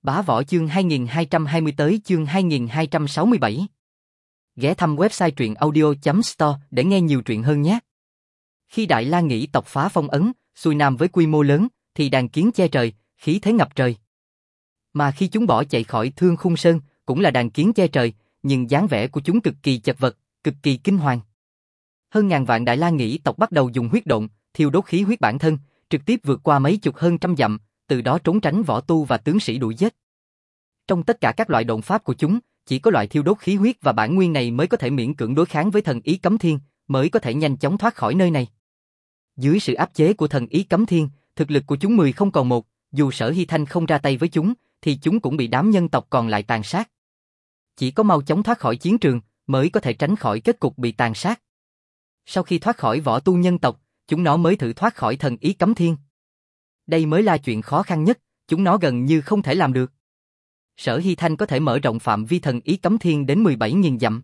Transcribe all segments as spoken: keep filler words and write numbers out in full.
Bá Võ chương hai nghìn hai trăm hai mươi tới chương hai nghìn hai trăm sáu mươi bảy. Ghé thăm website truyện audio chấm store để nghe nhiều truyện hơn nhé. Khi Đại La nghĩ tộc phá phong ấn, xuôi nam với quy mô lớn, thì đàn kiến che trời, khí thế ngập trời. Mà khi chúng bỏ chạy khỏi Thương Khung Sơn, cũng là đàn kiến che trời, nhưng dáng vẻ của chúng cực kỳ chật vật, cực kỳ kinh hoàng. Hơn ngàn vạn Đại La nghĩ tộc bắt đầu dùng huyết độn, thiêu đốt khí huyết bản thân, trực tiếp vượt qua mấy chục hơn trăm dặm, từ đó trốn tránh võ tu và tướng sĩ đuổi giết. Trong tất cả các loại độn pháp của chúng, chỉ có loại thiêu đốt khí huyết và bản nguyên này mới có thể miễn cưỡng đối kháng với thần ý cấm thiên, mới có thể nhanh chóng thoát khỏi nơi này. Dưới sự áp chế của thần ý cấm thiên, thực lực của chúng mười không còn một, dù Sở Hy Thanh không ra tay với chúng, thì chúng cũng bị đám nhân tộc còn lại tàn sát. Chỉ có mau chóng thoát khỏi chiến trường, mới có thể tránh khỏi kết cục bị tàn sát. Sau khi thoát khỏi võ tu nhân tộc, chúng nó mới thử thoát khỏi thần ý cấm thiên. Đây mới là chuyện khó khăn nhất, chúng nó gần như không thể làm được. Sở Hy Thanh có thể mở rộng phạm vi thần ý cấm thiên đến mười bảy nghìn dặm.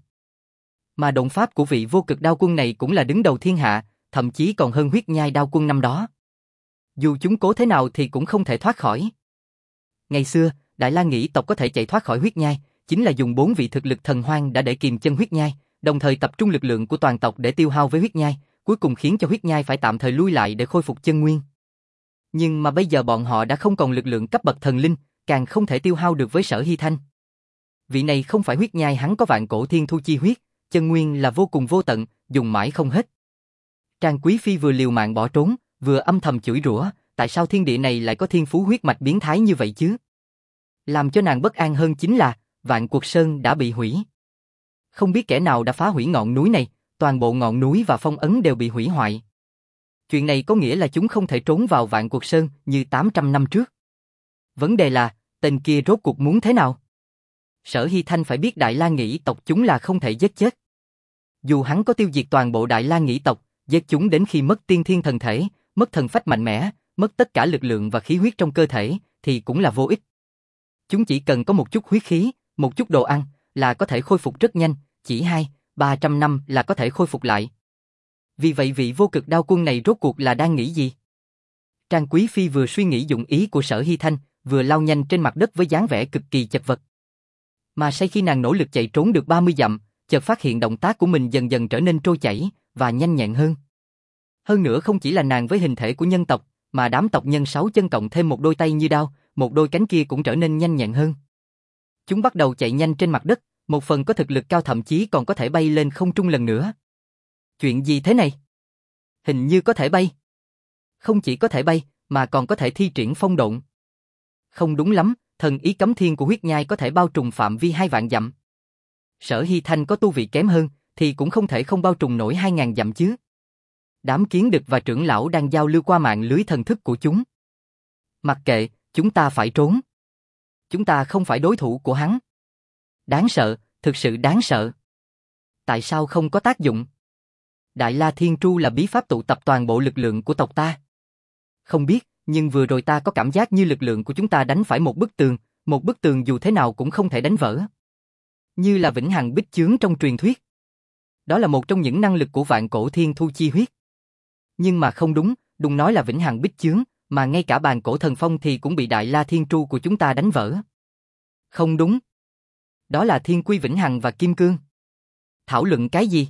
Mà độn pháp của vị vô cực đao quân này cũng là đứng đầu thiên hạ, thậm chí còn hơn huyết nhai đao quân năm đó. Dù chúng cố thế nào thì cũng không thể thoát khỏi. Ngày xưa, Đại La nghĩ tộc có thể chạy thoát khỏi huyết nhai, chính là dùng bốn vị thực lực thần hoang đã để kìm chân huyết nhai, đồng thời tập trung lực lượng của toàn tộc để tiêu hao với huyết nhai, cuối cùng khiến cho huyết nhai phải tạm thời lui lại để khôi phục chân nguyên. Nhưng mà bây giờ bọn họ đã không còn lực lượng cấp bậc thần linh, càng không thể tiêu hao được với Sở Hy Thanh. Vị này không phải huyết nhai, hắn có vạn cổ thiên thu chi huyết, chân nguyên là vô cùng vô tận, dùng mãi không hết. Trang Quý Phi vừa liều mạng bỏ trốn, vừa âm thầm chửi rủa, tại sao thiên địa này lại có thiên phú huyết mạch biến thái như vậy chứ? Làm cho nàng bất an hơn chính là, Vạn Cuộc Sơn đã bị hủy. Không biết kẻ nào đã phá hủy ngọn núi này, toàn bộ ngọn núi và phong ấn đều bị hủy hoại. Chuyện này có nghĩa là chúng không thể trốn vào Vạn Cuộc Sơn như tám trăm năm trước. Vấn đề là, tên kia rốt cuộc muốn thế nào? Sở Hy Thanh phải biết Đại La nghĩ tộc chúng là không thể giết chết. Dù hắn có tiêu diệt toàn bộ Đại La nghĩ tộc, giết chúng đến khi mất tiên thiên thần thể, mất thần phách mạnh mẽ, mất tất cả lực lượng và khí huyết trong cơ thể, thì cũng là vô ích. Chúng chỉ cần có một chút huyết khí, một chút đồ ăn, là có thể khôi phục rất nhanh, chỉ hai, ba trăm năm là có thể khôi phục lại. Vì vậy vị vô cực đao quân này rốt cuộc là đang nghĩ gì? Trang Quý Phi vừa suy nghĩ dụng ý của Sở Hy Thanh, vừa lao nhanh trên mặt đất với dáng vẻ cực kỳ chật vật. Mà sau khi nàng nỗ lực chạy trốn được ba mươi dặm, chợt phát hiện động tác của mình dần dần trở nên trôi chảy và nhanh nhẹn hơn. Hơn nữa không chỉ là nàng với hình thể của nhân tộc, mà đám tộc nhân sáu chân cộng thêm một đôi tay như đao, một đôi cánh kia cũng trở nên nhanh nhẹn hơn. Chúng bắt đầu chạy nhanh trên mặt đất, một phần có thực lực cao thậm chí còn có thể bay lên không trung lần nữa. Chuyện gì thế này? Hình như có thể bay. Không chỉ có thể bay, mà còn có thể thi triển phong độn. Không đúng lắm, thần ý cấm thiên của huyết nhai có thể bao trùm phạm vi hai vạn dặm. Sở Hy Thanh có tu vị kém hơn, thì cũng không thể không bao trùm nổi hai ngàn dặm chứ. Đám kiến đực và trưởng lão đang giao lưu qua mạng lưới thần thức của chúng. Mặc kệ, chúng ta phải trốn. Chúng ta không phải đối thủ của hắn. Đáng sợ, thực sự đáng sợ. Tại sao không có tác dụng? Đại La Thiên Tru là bí pháp tụ tập toàn bộ lực lượng của tộc ta. Không biết, nhưng vừa rồi ta có cảm giác như lực lượng của chúng ta đánh phải một bức tường, một bức tường dù thế nào cũng không thể đánh vỡ. Như là vĩnh hằng bích chướng trong truyền thuyết. Đó là một trong những năng lực của vạn cổ thiên thu chi huyết. Nhưng mà không đúng, đừng nói là vĩnh hằng bích chướng, mà ngay cả bàn cổ thần phong thì cũng bị Đại La Thiên Tru của chúng ta đánh vỡ. Không đúng. Đó là thiên quy vĩnh hằng và kim cương. Thảo luận cái gì?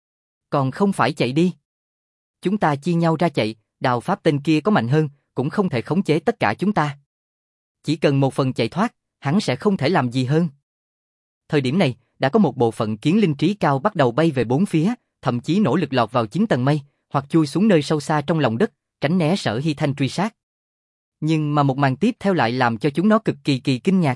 Còn không phải chạy đi. Chúng ta chia nhau ra chạy, đào pháp tên kia có mạnh hơn, cũng không thể khống chế tất cả chúng ta. Chỉ cần một phần chạy thoát, hắn sẽ không thể làm gì hơn. Thời điểm này, đã có một bộ phận kiến linh trí cao bắt đầu bay về bốn phía, thậm chí nỗ lực lọt vào chín tầng mây, hoặc chui xuống nơi sâu xa trong lòng đất, tránh né Sở Hy Thanh truy sát. Nhưng mà một màn tiếp theo lại làm cho chúng nó cực kỳ kỳ kinh ngạc.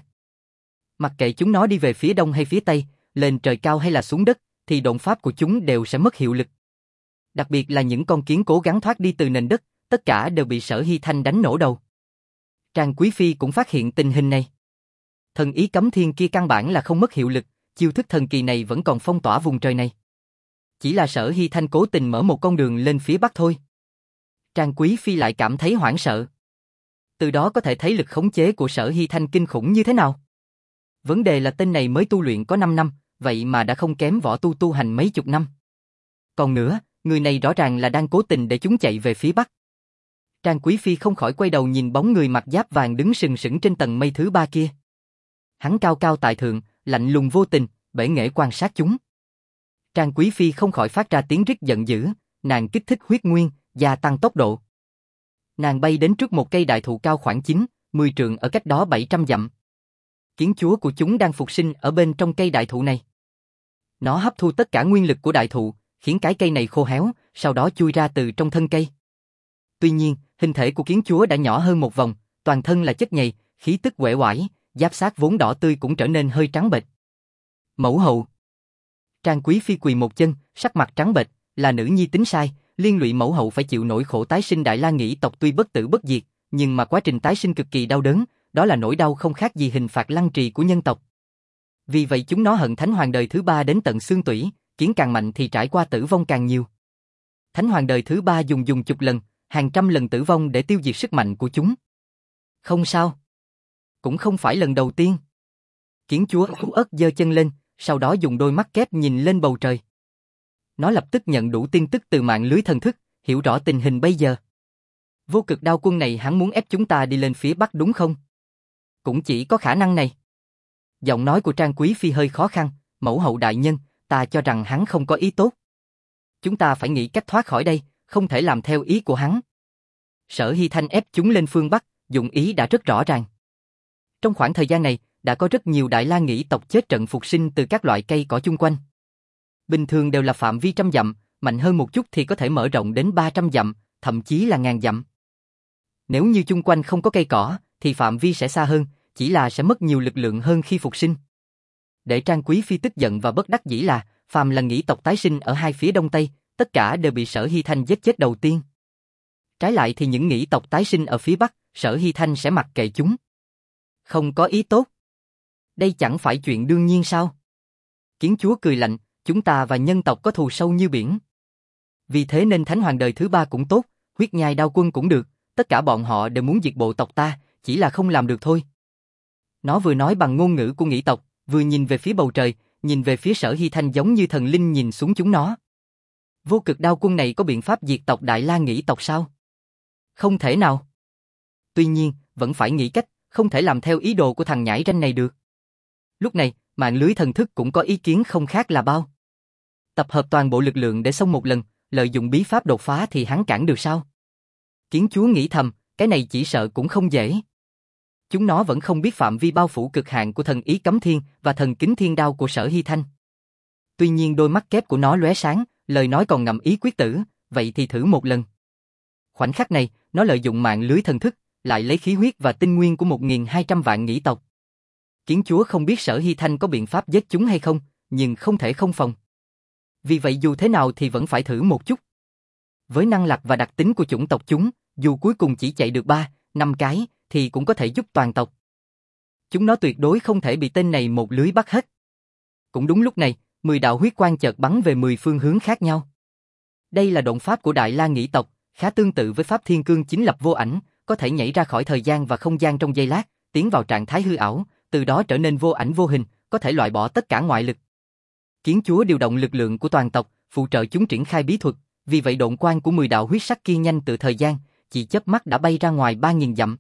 Mặc kệ chúng nó đi về phía đông hay phía tây, lên trời cao hay là xuống đất, thì độn pháp của chúng đều sẽ mất hiệu lực. Đặc biệt là những con kiến cố gắng thoát đi từ nền đất, tất cả đều bị Sở Hy Thanh đánh nổ đầu. Trang Quý Phi cũng phát hiện tình hình này. Thần ý cấm thiên kia căn bản là không mất hiệu lực, chiêu thức thần kỳ này vẫn còn phong tỏa vùng trời này. Chỉ là Sở Hy Thanh cố tình mở một con đường lên phía bắc thôi. Trang Quý Phi lại cảm thấy hoảng sợ. Từ đó có thể thấy lực khống chế của Sở Hy Thanh kinh khủng như thế nào. Vấn đề là tên này mới tu luyện có năm năm, vậy mà đã không kém võ tu tu hành mấy chục năm. Còn nữa, người này rõ ràng là đang cố tình để chúng chạy về phía bắc. Trang Quý Phi không khỏi quay đầu nhìn bóng người mặc giáp vàng đứng sừng sững trên tầng mây thứ ba kia. Hắn cao cao tại thượng, lạnh lùng vô tình, bể nghệ quan sát chúng. Trang Quý Phi không khỏi phát ra tiếng rít giận dữ, nàng kích thích huyết nguyên, gia tăng tốc độ. Nàng bay đến trước một cây đại thụ cao khoảng chín, mười trượng ở cách đó bảy trăm dặm. Kiến chúa của chúng đang phục sinh ở bên trong cây đại thụ này. Nó hấp thu tất cả nguyên lực của đại thụ, khiến cái cây này khô héo, sau đó chui ra từ trong thân cây. Tuy nhiên, hình thể của kiến chúa đã nhỏ hơn một vòng, toàn thân là chất nhầy, khí tức uể oải, giáp xác vốn đỏ tươi cũng trở nên hơi trắng bệch. Mẫu hậu. Trang Quý Phi quỳ một chân, sắc mặt trắng bệch, là nữ nhi tính sai, liên lụy mẫu hậu phải chịu nỗi khổ tái sinh Đại La Nghĩ tộc tuy bất tử bất diệt, nhưng mà quá trình tái sinh cực kỳ đau đớn, đó là nỗi đau không khác gì hình phạt lăng trì của nhân tộc. Vì vậy chúng nó hận Thánh Hoàng đời thứ ba đến tận xương tủy, kiến càng mạnh thì trải qua tử vong càng nhiều. Thánh Hoàng đời thứ ba dùng dùng chục lần, hàng trăm lần tử vong để tiêu diệt sức mạnh của chúng. Không sao. Cũng không phải lần đầu tiên. Kiến chúa ú ớt giơ chân lên, sau đó dùng đôi mắt kép nhìn lên bầu trời. Nó lập tức nhận đủ tin tức từ mạng lưới thần thức, hiểu rõ tình hình bây giờ. Vô cực đao quân này hắn muốn ép chúng ta đi lên phía bắc đúng không? Cũng chỉ có khả năng này. Giọng nói của Trang Quý Phi hơi khó khăn, mẫu hậu đại nhân, ta cho rằng hắn không có ý tốt. Chúng ta phải nghĩ cách thoát khỏi đây, không thể làm theo ý của hắn. Sở Hy Thanh ép chúng lên phương Bắc, dụng ý đã rất rõ ràng. Trong khoảng thời gian này, đã có rất nhiều Đại La Nghĩ tộc chết trận phục sinh từ các loại cây cỏ chung quanh. Bình thường đều là phạm vi trăm dặm, mạnh hơn một chút thì có thể mở rộng đến ba trăm dặm, thậm chí là ngàn dặm. Nếu như chung quanh không có cây cỏ, thì phạm vi sẽ xa hơn, chỉ là sẽ mất nhiều lực lượng hơn khi phục sinh. Để Trang Quý Phi tức giận và bất đắc dĩ là, phàm là nghĩ tộc tái sinh ở hai phía đông tây, tất cả đều bị Sở Hy Thanh giết chết đầu tiên. Trái lại thì những nghĩ tộc tái sinh ở phía bắc, Sở Hy Thanh sẽ mặc kệ chúng. Không có ý tốt. Đây chẳng phải chuyện đương nhiên sao? Kiến chúa cười lạnh, chúng ta và nhân tộc có thù sâu như biển. Vì thế nên Thánh Hoàng đời thứ ba cũng tốt, huyết nhai đao quân cũng được, tất cả bọn họ đều muốn diệt bộ tộc ta, chỉ là không làm được thôi. Nó vừa nói bằng ngôn ngữ của nghĩ tộc, vừa nhìn về phía bầu trời, nhìn về phía Sở Hy Thanh giống như thần linh nhìn xuống chúng nó. Vô cực đao quân này có biện pháp diệt tộc Đại La Nghĩ tộc sao? Không thể nào. Tuy nhiên, vẫn phải nghĩ cách, không thể làm theo ý đồ của thằng nhãi ranh này được. Lúc này, mạng lưới thần thức cũng có ý kiến không khác là bao. Tập hợp toàn bộ lực lượng để xông một lần, lợi dụng bí pháp đột phá thì hắn cản được sao? Kiến chúa nghĩ thầm, cái này chỉ sợ cũng không dễ. Chúng nó vẫn không biết phạm vi bao phủ cực hạn của thần ý cấm thiên và thần kính thiên đao của Sở Hy Thanh. Tuy nhiên đôi mắt kép của nó lóe sáng, lời nói còn ngầm ý quyết tử, vậy thì thử một lần. Khoảnh khắc này, nó lợi dụng mạng lưới thần thức, lại lấy khí huyết và tinh nguyên của một nghìn hai trăm vạn nghĩ tộc. Kiến chúa không biết Sở Hy Thanh có biện pháp giết chúng hay không, nhưng không thể không phòng. Vì vậy dù thế nào thì vẫn phải thử một chút. Với năng lực và đặc tính của chủng tộc chúng, dù cuối cùng chỉ chạy được ba, năm cái, thì cũng có thể giúp toàn tộc. Chúng nó tuyệt đối không thể bị tên này một lưới bắt hết. Cũng đúng lúc này, mười đạo huyết quang chợt bắn về mười phương hướng khác nhau. Đây là động pháp của Đại La Nghĩ tộc, khá tương tự với pháp Thiên Cương chính lập vô ảnh, có thể nhảy ra khỏi thời gian và không gian trong giây lát, tiến vào trạng thái hư ảo, từ đó trở nên vô ảnh vô hình, có thể loại bỏ tất cả ngoại lực. Kiến chúa điều động lực lượng của toàn tộc, phụ trợ chúng triển khai bí thuật, vì vậy độn quang của mười đạo huyết sắc kia nhanh từ thời gian, chỉ chớp mắt đã bay ra ngoài ba nghìn dặm.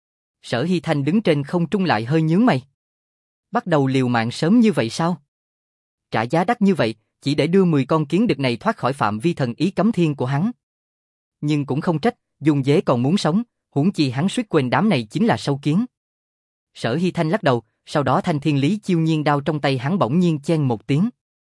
Sở Hy Thanh đứng trên không trung lại hơi nhướng mày. Bắt đầu liều mạng sớm như vậy sao? Trả giá đắt như vậy, chỉ để đưa mười con kiến đực này thoát khỏi phạm vi thần ý cấm thiên của hắn. Nhưng cũng không trách, dùng dế còn muốn sống, huống chi hắn suýt quên đám này chính là sâu kiến. Sở Hy Thanh lắc đầu, sau đó thanh thiên lý chiêu nhiên đao trong tay hắn bỗng nhiên chen một tiếng.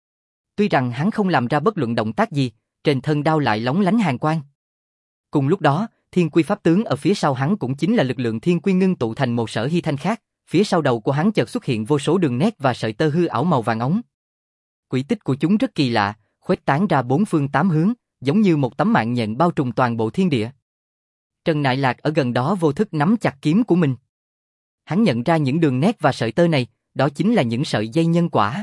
Tuy rằng hắn không làm ra bất luận động tác gì, trên thân đao lại lóng lánh hàn quang. Cùng lúc đó, thiên quy pháp tướng ở phía sau hắn cũng chính là lực lượng thiên quy ngưng tụ thành một Sở Hy Thanh khác, phía sau đầu của hắn chợt xuất hiện vô số đường nét và sợi tơ hư ảo màu vàng ống. Quỹ tích của chúng rất kỳ lạ, khuếch tán ra bốn phương tám hướng, giống như một tấm mạng nhện bao trùm toàn bộ thiên địa. Trần Nại Lạc ở gần đó vô thức nắm chặt kiếm của mình. Hắn nhận ra những đường nét và sợi tơ này, đó chính là những sợi dây nhân quả.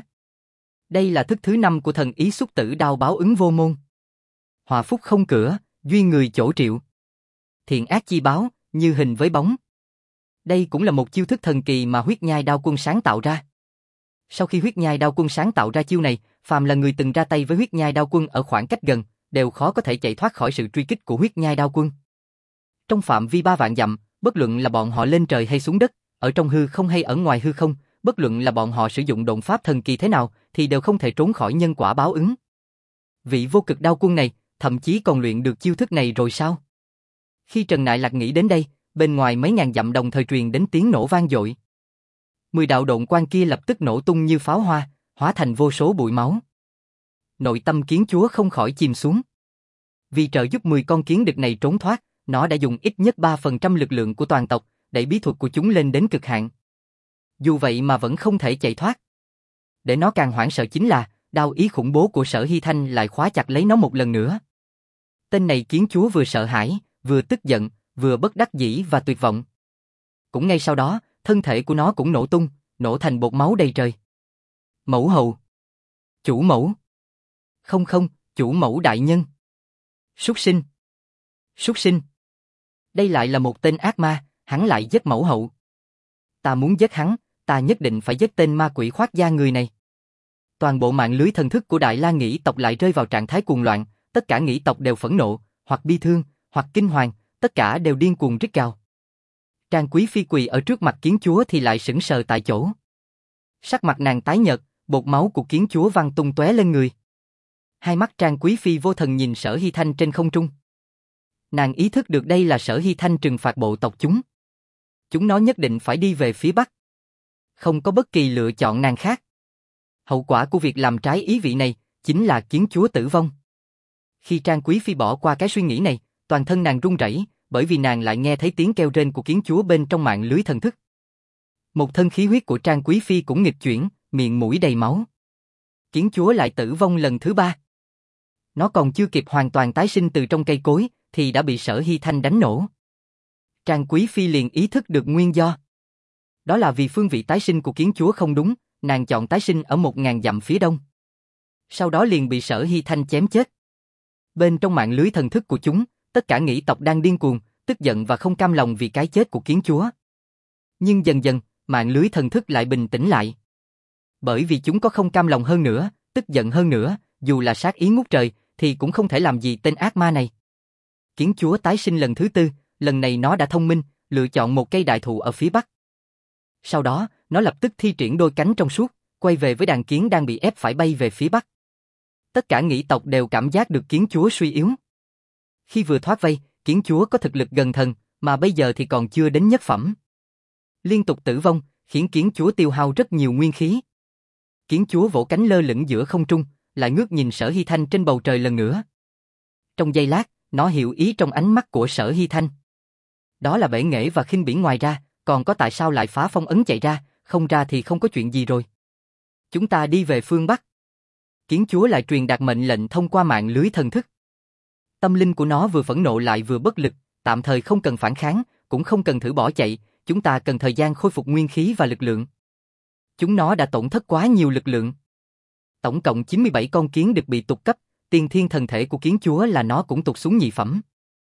Đây là thức thứ năm của thần ý xúc tử đao báo ứng vô môn. Hòa phúc không cửa, duyên người chỗ triệu. Thiện ác chi báo, như hình với bóng. Đây cũng là một chiêu thức thần kỳ mà huyết nhai đao quân sáng tạo ra. Sau khi huyết nhai đao quân sáng tạo ra chiêu này, phàm là người từng ra tay với huyết nhai đao quân ở khoảng cách gần, đều khó có thể chạy thoát khỏi sự truy kích của huyết nhai đao quân. Trong phạm vi ba vạn dặm, bất luận là bọn họ lên trời hay xuống đất, ở trong hư không hay ở ngoài hư không, bất luận là bọn họ sử dụng độn pháp thần kỳ thế nào, thì đều không thể trốn khỏi nhân quả báo ứng. Vị vô cực đao quân này, thậm chí còn luyện được chiêu thức này rồi sao? Khi Trần Nại Lạc nghĩ đến đây, bên ngoài mấy ngàn dặm đồng thời truyền đến tiếng nổ vang dội. Mười đạo độn quang kia lập tức nổ tung như pháo hoa, hóa thành vô số bụi máu. Nội tâm kiến chúa không khỏi chìm xuống. Vì trợ giúp mười con kiến đực này trốn thoát, nó đã dùng ít nhất ba phần trăm lực lượng của toàn tộc, đẩy bí thuật của chúng lên đến cực hạn. Dù vậy mà vẫn không thể chạy thoát. Để nó càng hoảng sợ chính là, đao ý khủng bố của Sở Hy Thanh lại khóa chặt lấy nó một lần nữa. Tên này kiến chúa vừa sợ hãi, vừa tức giận, vừa bất đắc dĩ và tuyệt vọng. Cũng ngay sau đó, thân thể của nó cũng nổ tung, nổ thành bột máu đầy trời. Mẫu hậu. Chủ mẫu. Không không, chủ mẫu đại nhân. Súc sinh. Súc sinh. Đây lại là một tên ác ma, hắn lại giết mẫu hậu. Ta muốn giết hắn, ta nhất định phải giết tên ma quỷ khoác da người này. Toàn bộ mạng lưới thần thức của Đại La Nghĩ tộc lại rơi vào trạng thái cuồng loạn, tất cả nghĩ tộc đều phẫn nộ, hoặc bi thương, hoặc kinh hoàng, tất cả đều điên cuồng rít gào. Trang Quý Phi quỳ ở trước mặt kiến chúa thì lại sững sờ tại chỗ. Sắc mặt nàng tái nhợt, bột máu của kiến chúa văng tung tóe lên người. Hai mắt Trang Quý Phi vô thần nhìn Sở Hy Thanh trên không trung. Nàng ý thức được đây là Sở Hy Thanh trừng phạt bộ tộc chúng. Chúng nó nhất định phải đi về phía Bắc. Không có bất kỳ lựa chọn nào khác. Hậu quả của việc làm trái ý vị này, chính là kiến chúa tử vong. Khi Trang Quý Phi bỏ qua cái suy nghĩ này, toàn thân nàng run rẩy, bởi vì nàng lại nghe thấy tiếng kêu rên của kiến chúa bên trong mạng lưới thần thức. Một thân khí huyết của Trang Quý Phi cũng nghịch chuyển, miệng mũi đầy máu. Kiến chúa lại tử vong lần thứ ba. Nó còn chưa kịp hoàn toàn tái sinh từ trong cây cối, thì đã bị Sở Hy Thanh đánh nổ. Trang Quý Phi liền ý thức được nguyên do. Đó là vì phương vị tái sinh của kiến chúa không đúng, nàng chọn tái sinh ở một ngàn dặm phía đông. Sau đó liền bị Sở Hy Thanh chém chết. Bên trong mạng lưới thần thức của chúng, tất cả nghĩ tộc đang điên cuồng, tức giận và không cam lòng vì cái chết của kiến chúa. Nhưng dần dần, mạng lưới thần thức lại bình tĩnh lại. Bởi vì chúng có không cam lòng hơn nữa, tức giận hơn nữa, dù là sát ý ngút trời, thì cũng không thể làm gì tên ác ma này. Kiến chúa tái sinh lần thứ tư, lần này nó đã thông minh, lựa chọn một cây đại thụ ở phía bắc. Sau đó, nó lập tức thi triển đôi cánh trong suốt, quay về với đàn kiến đang bị ép phải bay về phía bắc. Tất cả nghĩ tộc đều cảm giác được kiến chúa suy yếu. Khi vừa thoát vây, kiến chúa có thực lực gần thần, mà bây giờ thì còn chưa đến nhất phẩm. Liên tục tử vong, khiến kiến chúa tiêu hao rất nhiều nguyên khí. Kiến chúa vỗ cánh lơ lửng giữa không trung, lại ngước nhìn Sở Hy Thanh trên bầu trời lần nữa. Trong giây lát, nó hiểu ý trong ánh mắt của Sở Hy Thanh. Đó là bể nghệ và khinh bỉ ngoài ra, còn có tại sao lại phá phong ấn chạy ra, không ra thì không có chuyện gì rồi. Chúng ta đi về phương Bắc. Kiến chúa lại truyền đạt mệnh lệnh thông qua mạng lưới thần thức. Tâm linh của nó vừa phẫn nộ lại vừa bất lực, tạm thời không cần phản kháng, cũng không cần thử bỏ chạy, chúng ta cần thời gian khôi phục nguyên khí và lực lượng. Chúng nó đã tổn thất quá nhiều lực lượng. Tổng cộng chín mươi bảy con kiến được bị tụt cấp, tiên thiên thần thể của kiến chúa là nó cũng tụt xuống nhị phẩm.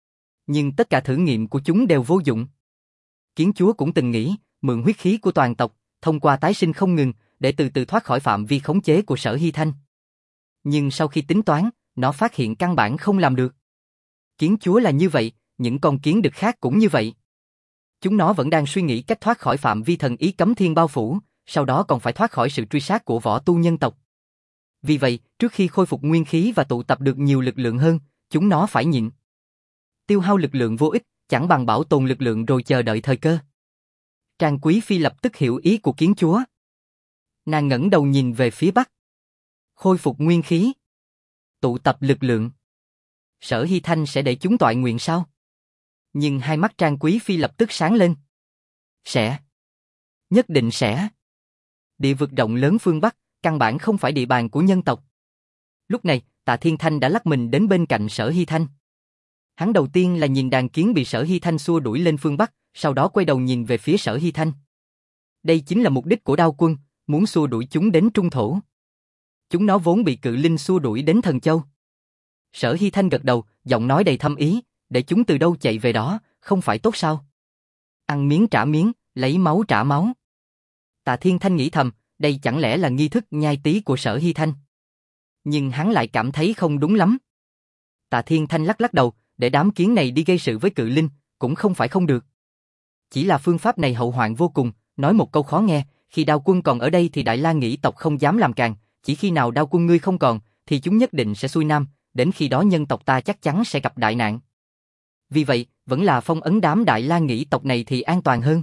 Nhưng tất cả thử nghiệm của chúng đều vô dụng. Kiến chúa cũng từng nghĩ, mượn huyết khí của toàn tộc, thông qua tái sinh không ngừng, để từ từ thoát khỏi phạm vi khống chế của Sở Hy Thanh. Nhưng sau khi tính toán, nó phát hiện căn bản không làm được. Kiến chúa là như vậy, những con kiến đực khác cũng như vậy. Chúng nó vẫn đang suy nghĩ cách thoát khỏi phạm vi thần ý cấm thiên bao phủ, sau đó còn phải thoát khỏi sự truy sát của võ tu nhân tộc. Vì vậy, trước khi khôi phục nguyên khí và tụ tập được nhiều lực lượng hơn, chúng nó phải nhịn. Tiêu hao lực lượng vô ích, chẳng bằng bảo tồn lực lượng rồi chờ đợi thời cơ. Trang Quý Phi lập tức hiểu ý của kiến chúa. Nàng ngẩng đầu nhìn về phía bắc. Khôi phục nguyên khí. Tụ tập lực lượng. Sở Hy Thanh sẽ để chúng toại nguyện sao? Nhưng hai mắt Trang Quý Phi lập tức sáng lên. Sẽ. Nhất định sẽ. Địa vực rộng lớn phương Bắc, căn bản không phải địa bàn của nhân tộc. Lúc này, Tạ Thiên Thanh đã lắc mình đến bên cạnh Sở Hy Thanh. Hắn đầu tiên là nhìn đàn kiến bị Sở Hy Thanh xua đuổi lên phương Bắc, sau đó quay đầu nhìn về phía Sở Hy Thanh. Đây chính là mục đích của Đao Quân, muốn xua đuổi chúng đến Trung Thổ. Chúng nó vốn bị cự linh xua đuổi đến Thần Châu. Sở Hy Thanh gật đầu, giọng nói đầy thâm ý, để chúng từ đâu chạy về đó, không phải tốt sao? Ăn miếng trả miếng, lấy máu trả máu. Tạ Thiên Thanh nghĩ thầm, đây chẳng lẽ là nghi thức nhai tí của Sở Hy Thanh? Nhưng hắn lại cảm thấy không đúng lắm. Tạ Thiên Thanh lắc lắc đầu, để đám kiến này đi gây sự với cự linh, cũng không phải không được. Chỉ là phương pháp này hậu hoạn vô cùng, nói một câu khó nghe, khi Đao Quân còn ở đây thì Đại La Nghĩ tộc không dám làm càng, chỉ khi nào Đao Quân ngươi không còn, thì chúng nhất định sẽ xuôi nam, đến khi đó nhân tộc ta chắc chắn sẽ gặp đại nạn. Vì vậy, vẫn là phong ấn đám Đại La Nghĩ tộc này thì an toàn hơn.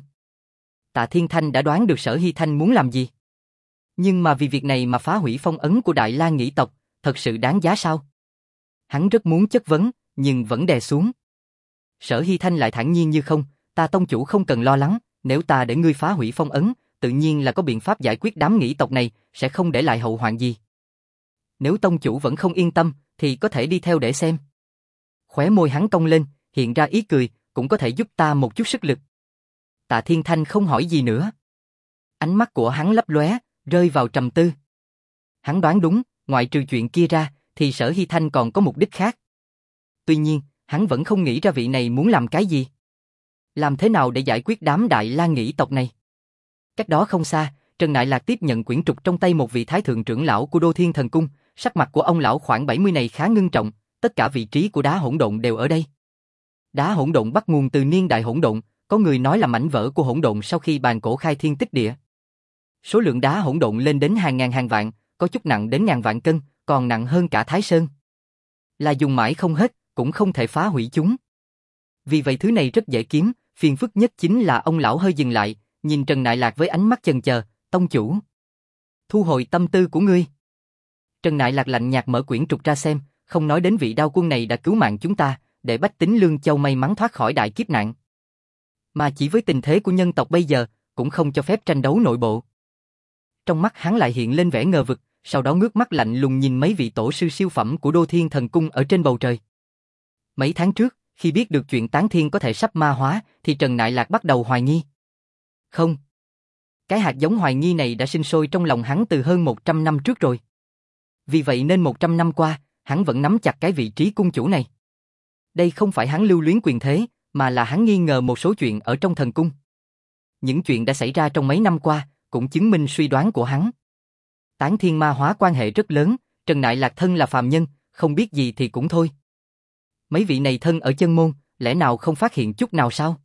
Tạ Thiên Thanh đã đoán được Sở Hy Thanh muốn làm gì. Nhưng mà vì việc này mà phá hủy phong ấn của Đại La Nghĩ tộc, thật sự đáng giá sao? Hắn rất muốn chất vấn, nhưng vẫn đè xuống. Sở Hy Thanh lại thản nhiên như không, ta tông chủ không cần lo lắng, nếu ta để ngươi phá hủy phong ấn, tự nhiên là có biện pháp giải quyết đám Nghĩ tộc này, sẽ không để lại hậu hoạn gì. Nếu tông chủ vẫn không yên tâm, thì có thể đi theo để xem. Khóe môi hắn cong lên, hiện ra ý cười, cũng có thể giúp ta một chút sức lực. Tạ Thiên Thanh không hỏi gì nữa. Ánh mắt của hắn lấp lóe, rơi vào trầm tư. Hắn đoán đúng, ngoại trừ chuyện kia ra, thì Sở Hy Thanh còn có mục đích khác. Tuy nhiên, hắn vẫn không nghĩ ra vị này muốn làm cái gì. Làm thế nào để giải quyết đám Đại La Nghĩ tộc này? Cách đó không xa, Trần Nại Lạc tiếp nhận quyển trục trong tay một vị thái thượng trưởng lão của Đô Thiên Thần Cung, sắc mặt của ông lão khoảng bảy mươi này khá ngưng trọng, tất cả vị trí của đá hỗn độn đều ở đây. Đá hỗn độn bắt nguồn từ niên đại hỗn độn, có người nói là mảnh vỡ của hỗn độn sau khi bàn cổ khai thiên tích địa. Số lượng đá hỗn độn lên đến hàng ngàn hàng vạn, có chút nặng đến ngàn vạn cân, còn nặng hơn cả Thái Sơn. Là dùng mãi không hết, cũng không thể phá hủy chúng. Vì vậy thứ này rất dễ kiếm, phiền phức nhất chính là ông lão hơi dừng lại, nhìn Trần Nại Lạc với ánh mắt chần chờ, tông chủ. Thu hồi tâm tư của ngươi. Trần Nại Lạc lạnh nhạt mở quyển trục ra xem, không nói đến vị Đao Quân này đã cứu mạng chúng ta, để bách tính Lương Châu may mắn thoát khỏi đại kiếp nạn. Mà chỉ với tình thế của nhân tộc bây giờ, cũng không cho phép tranh đấu nội bộ. Trong mắt hắn lại hiện lên vẻ ngờ vực, sau đó ngước mắt lạnh lùng nhìn mấy vị tổ sư siêu phẩm của Đô Thiên Thần Cung ở trên bầu trời. Mấy tháng trước, khi biết được chuyện Tán Thiên có thể sắp ma hóa, thì Trần Nại Lạc bắt đầu hoài nghi. Không. Cái hạt giống hoài nghi này đã sinh sôi trong lòng hắn từ hơn một trăm năm trước rồi. Vì vậy nên một trăm năm qua, hắn vẫn nắm chặt cái vị trí cung chủ này. Đây không phải hắn lưu luyến quyền thế, mà là hắn nghi ngờ một số chuyện ở trong thần cung. Những chuyện đã xảy ra trong mấy năm qua, cũng chứng minh suy đoán của hắn. Tán Thiên ma hóa quan hệ rất lớn, Trần Nại Lạc thân là phàm nhân, không biết gì thì cũng thôi. Mấy vị này thân ở chân môn, lẽ nào không phát hiện chút nào sao?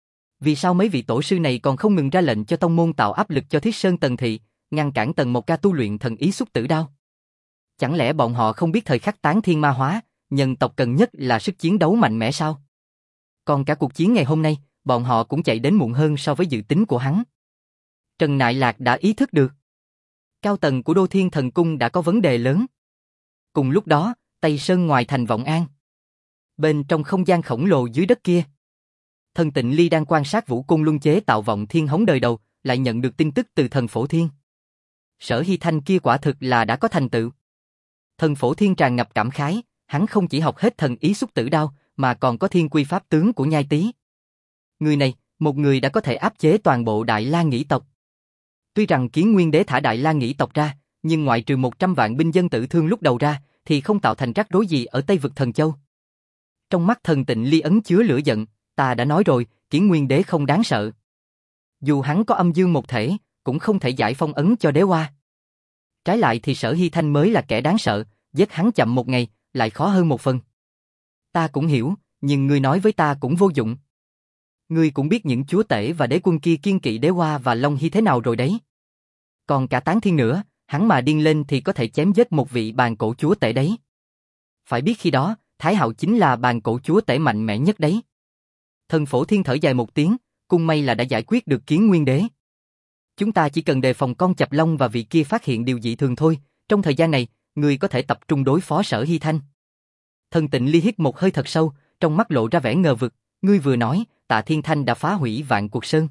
Vì sao mấy vị tổ sư này còn không ngừng ra lệnh cho tông môn tạo áp lực cho Thiết Sơn Tần Thị, ngăn cản Tần Một Ca tu luyện thần ý xúc tử đao? Chẳng lẽ bọn họ không biết thời khắc Tán Thiên ma hóa, nhân tộc cần nhất là sức chiến đấu mạnh mẽ sao? Còn cả cuộc chiến ngày hôm nay, bọn họ cũng chạy đến muộn hơn so với dự tính của hắn. Trần Nại Lạc đã ý thức được. Cao tầng của Đô Thiên Thần Cung đã có vấn đề lớn. Cùng lúc đó, Tây Sơn ngoài thành Vọng An. Bên trong không gian khổng lồ dưới đất kia, Thần Tịnh Ly đang quan sát Vũ Côn Luân chế tạo Vọng Thiên hống đời đầu, lại nhận được tin tức từ Thần Phổ Thiên. Sở Hy Thanh kia quả thực là đã có thành tựu. Thần Phổ Thiên tràn ngập cảm khái, hắn không chỉ học hết thần ý xúc tử đao, mà còn có thiên quy pháp tướng của Nhai Tý. Người này, một người đã có thể áp chế toàn bộ Đại La Nghĩ tộc. Tuy rằng Kiến Nguyên Đế thả Đại La Nghĩ tộc ra, nhưng ngoại trừ một trăm vạn binh dân tử thương lúc đầu ra, thì không tạo thành rắc rối gì ở Tây vực Thần Châu. Trong mắt Thần Tịnh Ly ấn chứa lửa giận, ta đã nói rồi, Kiến Nguyên Đế không đáng sợ. Dù hắn có âm dương một thể, cũng không thể giải phong ấn cho đế hoa. Trái lại thì Sở Hy Thanh mới là kẻ đáng sợ, giết hắn chậm một ngày, lại khó hơn một phần. Ta cũng hiểu, nhưng ngươi nói với ta cũng vô dụng. Ngươi cũng biết những chúa tể và đế quân kia kiên kỵ đế hoa và Long Hy thế nào rồi đấy. Còn cả Tán Thiên nữa, hắn mà điên lên thì có thể chém giết một vị bàn cổ chúa tể đấy. Phải biết khi đó, Thái Hạo chính là bàn cổ chúa tể mạnh mẽ nhất đấy. Thần Phổ Thiên thở dài một tiếng, cung may là đã giải quyết được Kiến Nguyên Đế. Chúng ta chỉ cần đề phòng con Chập Long và vị kia phát hiện điều dị thường thôi, trong thời gian này, ngươi có thể tập trung đối phó Sở Hy Thanh. Thần Tịnh Ly hít một hơi thật sâu, trong mắt lộ ra vẻ ngờ vực, ngươi vừa nói, Tạ Thiên Thanh đã phá hủy Vạn Cuộc Sơn.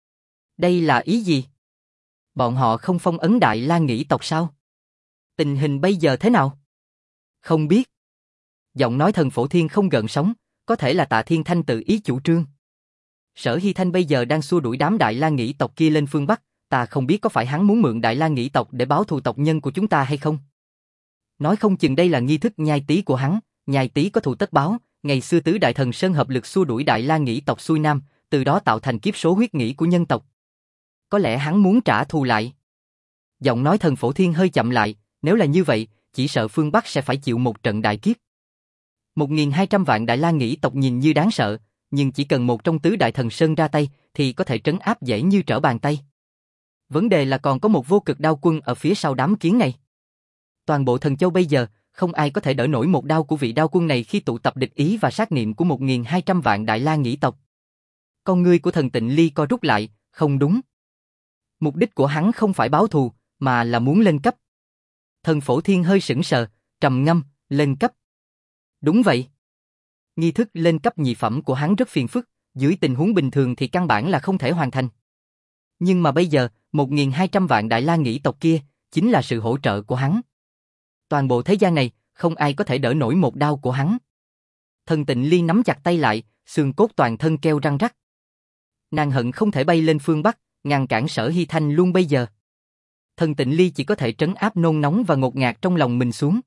Đây là ý gì? Bọn họ không phong ấn Đại La Nghĩ tộc sao? Tình hình bây giờ thế nào? Không biết. Giọng nói Thần Phổ Thiên không gợn sóng, có thể là Tạ Thiên Thanh tự ý chủ trương. Sở Hy Thanh bây giờ đang xua đuổi đám Đại La Nghĩ tộc kia lên phương Bắc, ta không biết có phải hắn muốn mượn Đại La Nghĩ tộc để báo thù tộc nhân của chúng ta hay không? Nói không chừng đây là nghi thức nhai tý của hắn, nhai tý có thù tất báo, ngày xưa tứ đại thần sơn hợp lực xua đuổi Đại La Nghĩ tộc xuôi nam, từ đó tạo thành kiếp số huyết nghĩ của nhân tộc. Có lẽ hắn muốn trả thù lại. Giọng nói Thần Phổ Thiên hơi chậm lại, nếu là như vậy, chỉ sợ phương Bắc sẽ phải chịu một trận đại kiếp. Một nghìn hai trăm vạn Đại La Nghĩ tộc nhìn như đáng sợ, nhưng chỉ cần một trong tứ đại thần sơn ra tay thì có thể trấn áp dễ như trở bàn tay. Vấn đề là còn có một vô cực đao quân ở phía sau đám kiến này. Toàn bộ Thần Châu bây giờ, không ai có thể đỡ nổi một đao của vị đao quân này khi tụ tập địch ý và sát niệm của một nghìn hai trăm vạn Đại La Nghĩ tộc. Con ngươi của Thần Tịnh Ly co rút lại, không đúng. Mục đích của hắn không phải báo thù, mà là muốn lên cấp. Thần Phổ Thiên hơi sững sờ, trầm ngâm, lên cấp. Đúng vậy. Nghi thức lên cấp nhị phẩm của hắn rất phiền phức, dưới tình huống bình thường thì căn bản là không thể hoàn thành. Nhưng mà bây giờ, một nghìn hai trăm vạn Đại La Nghĩ tộc kia, chính là sự hỗ trợ của hắn. Toàn bộ thế gian này, không ai có thể đỡ nổi một đao của hắn. Thần Tịnh Ly nắm chặt tay lại, xương cốt toàn thân kêu răng rắc. Nàng hận không thể bay lên phương Bắc, ngăn cản Sở Hy Thanh luôn bây giờ. Thần Tịnh Ly chỉ có thể trấn áp nôn nóng và ngột ngạt trong lòng mình xuống.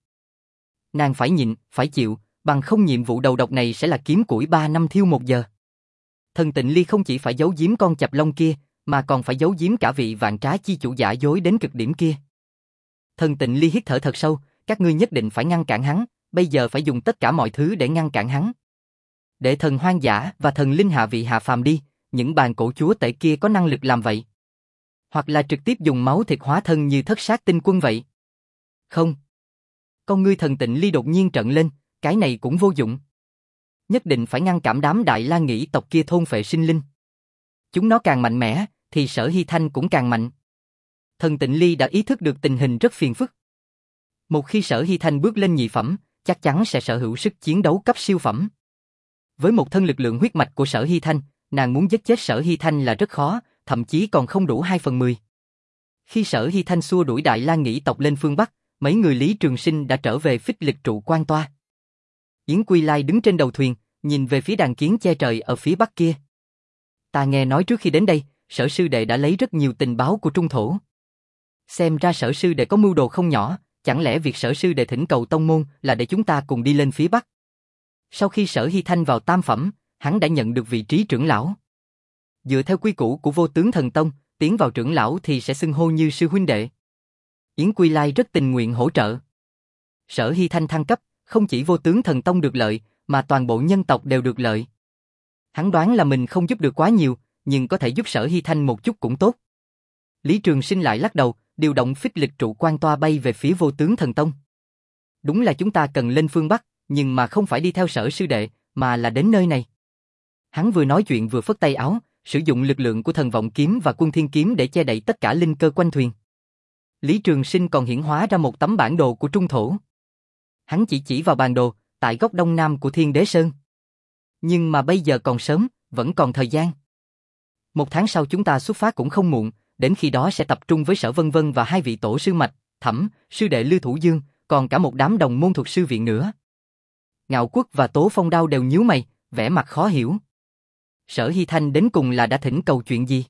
Nàng phải nhịn, phải chịu, bằng không nhiệm vụ đầu độc này sẽ là kiếm củi ba năm thiêu một giờ. Thần Tịnh Ly không chỉ phải giấu giếm con chập lông kia, mà còn phải giấu giếm cả vị vạn trá chi chủ giả dối đến cực điểm kia. Thần Tịnh Ly hít thở thật sâu, các ngươi nhất định phải ngăn cản hắn, bây giờ phải dùng tất cả mọi thứ để ngăn cản hắn. Để thần hoang dã và thần linh hạ vị hạ phàm đi, những bàn cổ chúa tể kia có năng lực làm vậy. Hoặc là trực tiếp dùng máu thịt hóa thân như Thất Sát Tinh Quân vậy. Không. Con ngươi Thần Tịnh Ly đột nhiên trợn lên, cái này cũng vô dụng. Nhất định phải ngăn cản đám Đại La Nghĩ tộc kia thôn phệ sinh linh. Chúng nó càng mạnh mẽ, thì Sở Hy Thanh cũng càng mạnh. Thần Tịnh Ly đã ý thức được tình hình rất phiền phức. Một khi Sở Hy Thanh bước lên nhị phẩm, chắc chắn sẽ sở hữu sức chiến đấu cấp siêu phẩm. Với một thân lực lượng huyết mạch của Sở Hy Thanh, nàng muốn giết chết Sở Hy Thanh là rất khó, thậm chí còn không đủ hai phần mười. Khi Sở Hy Thanh xua đuổi Đại La Nghĩ tộc lên phương Bắc, mấy người Lý Trường Sinh đã trở về phích lịch trụ quan toa. Yến Quy Lai đứng trên đầu thuyền, nhìn về phía đàn kiến che trời ở phía bắc kia. Ta nghe nói trước khi đến đây, Sở sư đệ đã lấy rất nhiều tình báo của Trung Thổ. Xem ra Sở sư đệ có mưu đồ không nhỏ, chẳng lẽ việc Sở sư đệ thỉnh cầu tông môn là để chúng ta cùng đi lên phía bắc? Sau khi Sở Hy Thanh vào tam phẩm, hắn đã nhận được vị trí trưởng lão. Dựa theo quy củ của Vô Tướng Thần Tông, tiến vào trưởng lão thì sẽ xưng hô như sư huynh đệ. Yến Quy Lai rất tình nguyện hỗ trợ. Sở Hy Thanh thăng cấp, không chỉ Vô Tướng Thần Tông được lợi, mà toàn bộ nhân tộc đều được lợi. Hắn đoán là mình không giúp được quá nhiều, nhưng có thể giúp Sở Hy Thanh một chút cũng tốt. Lý Trường Sinh lại lắc đầu, điều động phích lịch trụ quan toa bay về phía Vô Tướng Thần Tông. Đúng là chúng ta cần lên phương Bắc, nhưng mà không phải đi theo Sở sư đệ, mà là đến nơi này. Hắn vừa nói chuyện vừa phất tay áo, sử dụng lực lượng của Thần Vọng Kiếm và Quân Thiên Kiếm để che đậy tất cả linh cơ quanh thuyền. Lý Trường Sinh còn hiển hóa ra một tấm bản đồ của Trung Thổ. Hắn chỉ chỉ vào bản đồ, tại góc đông nam của Thiên Đế Sơn. Nhưng mà bây giờ còn sớm, vẫn còn thời gian. Một tháng sau chúng ta xuất phát cũng không muộn, đến khi đó sẽ tập trung với Sở Vân Vân và hai vị tổ sư mạch, Thẩm, sư đệ Lưu Thủ Dương, còn cả một đám đồng môn thuật sư viện nữa. Ngạo Quốc và Tố Phong Đao đều nhíu mày, vẻ mặt khó hiểu. Sở Hy Thanh đến cùng là đã thỉnh cầu chuyện gì?